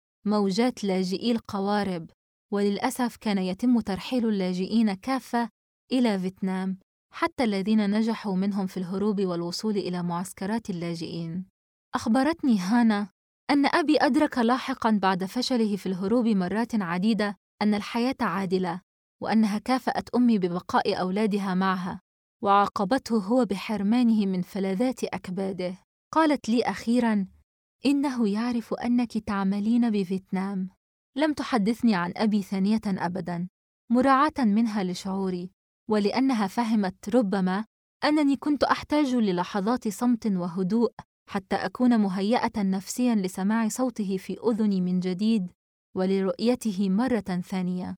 موجات لاجئي القوارب، وللأسف كان يتم ترحيل اللاجئين كافة إلى فيتنام، حتى الذين نجحوا منهم في الهروب والوصول إلى معسكرات اللاجئين. أخبرتني هانا أن أبي أدرك لاحقاً بعد فشله في الهروب مرات عديدة أن الحياة عادلة، وأنها كافأت أمي ببقاء أولادها معها، وعاقبته هو بحرمانه من فلذات أكباده. قالت لي أخيراً إنه يعرف أنك تعملين بفيتنام. لم تحدثني عن أبي ثانية أبداً، مراعاة منها لشعوري، ولأنها فهمت ربما أنني كنت أحتاج للحظات صمت وهدوء حتى أكون مهيئة نفسياً لسماع صوته في أذني من جديد ولرؤيته مرة ثانية.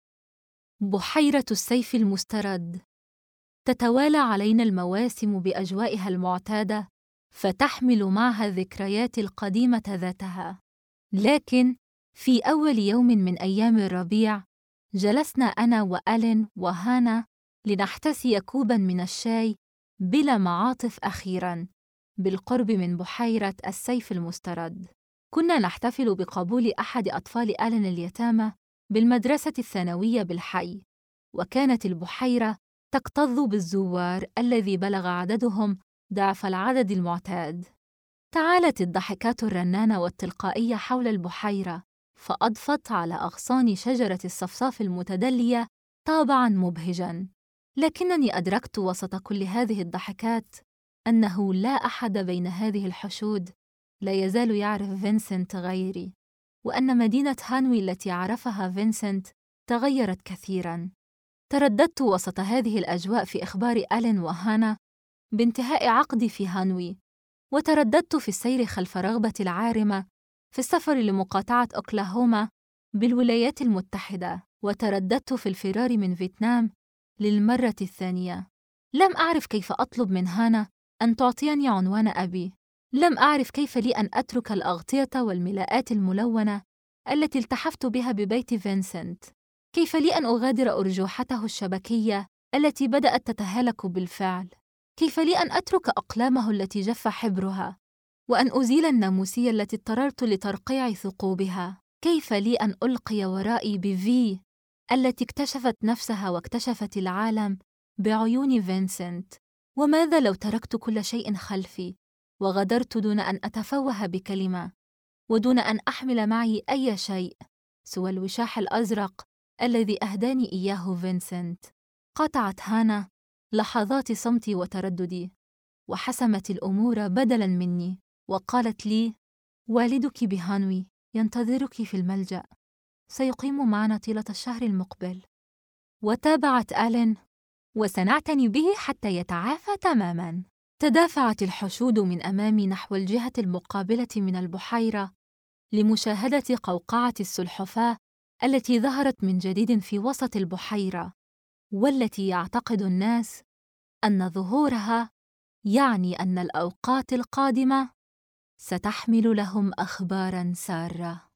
بحيرة السيف المسترد. تتوالى علينا المواسم بأجوائها المعتادة، فتحمل معها الذكريات القديمة ذاتها. لكن في أول يوم من أيام الربيع، جلسنا أنا وآلين وهانا لنحتسي كوباً من الشاي بلا معاطف أخيراً بالقرب من بحيرة السيف المسترد. كنا نحتفل بقبول أحد أطفال آلين اليتامى بالمدرسة الثانوية بالحي، وكانت البحيرة تكتظ بالزوار الذي بلغ عددهم ضعف العدد المعتاد. تعالت الضحكات الرنانة والتلقائية حول البحيرة، فأضفت على أغصان شجرة الصفصاف المتدلية طابعاً مبهجاً. لكنني أدركت وسط كل هذه الضحكات أنه لا أحد بين هذه الحشود لا يزال يعرف فينسنت غيري، وأن مدينة هانوي التي عرفها فينسنت تغيرت كثيراً. ترددت وسط هذه الأجواء في إخبار آلين وهانا بانتهاء عقدي في هانوي، وترددت في السير خلف رغبتي العارمة في السفر لمقاطعة أوكلاهوما بالولايات المتحدة، وترددت في الفرار من فيتنام للمرة الثانية. لم أعرف كيف أطلب من هانا أن تعطيني عنوان أبي. لم أعرف كيف لي أن أترك الأغطية والملاءات الملونة التي التحفت بها ببيت فينسنت. كيف لي أن أغادر أرجوحته الشبكية التي بدأت تتهالك بالفعل. كيف لي أن أترك أقلامه التي جف حبرها، وأن أزيل الناموسية التي اضطررت لترقيع ثقوبها. كيف لي أن ألقي ورائي بفي التي اكتشفت نفسها واكتشفت العالم بعيون فينسنت. وماذا لو تركت كل شيء خلفي وغادرت دون أن أتفوه بكلمة، ودون أن أحمل معي أي شيء سوى الوشاح الأزرق الذي أهداني إياه فينسنت؟ قطعت هانا لحظات صمتي وترددي، وحسمت الأمور بدلاً مني، وقالت لي: والدك بهانوي ينتظرك في الملجأ، سيقيم معنا طيلة الشهر المقبل. وتابعت آلين: وسنعتني به حتى يتعافى تماماً. تدافعت الحشود من أمامي نحو الجهة المقابلة من البحيرة لمشاهدة قوقعة السلحفاة التي ظهرت من جديد في وسط البحيرة، والتي يعتقد الناس أن ظهورها يعني أن الأوقات القادمة ستحمل لهم أخباراً سارة.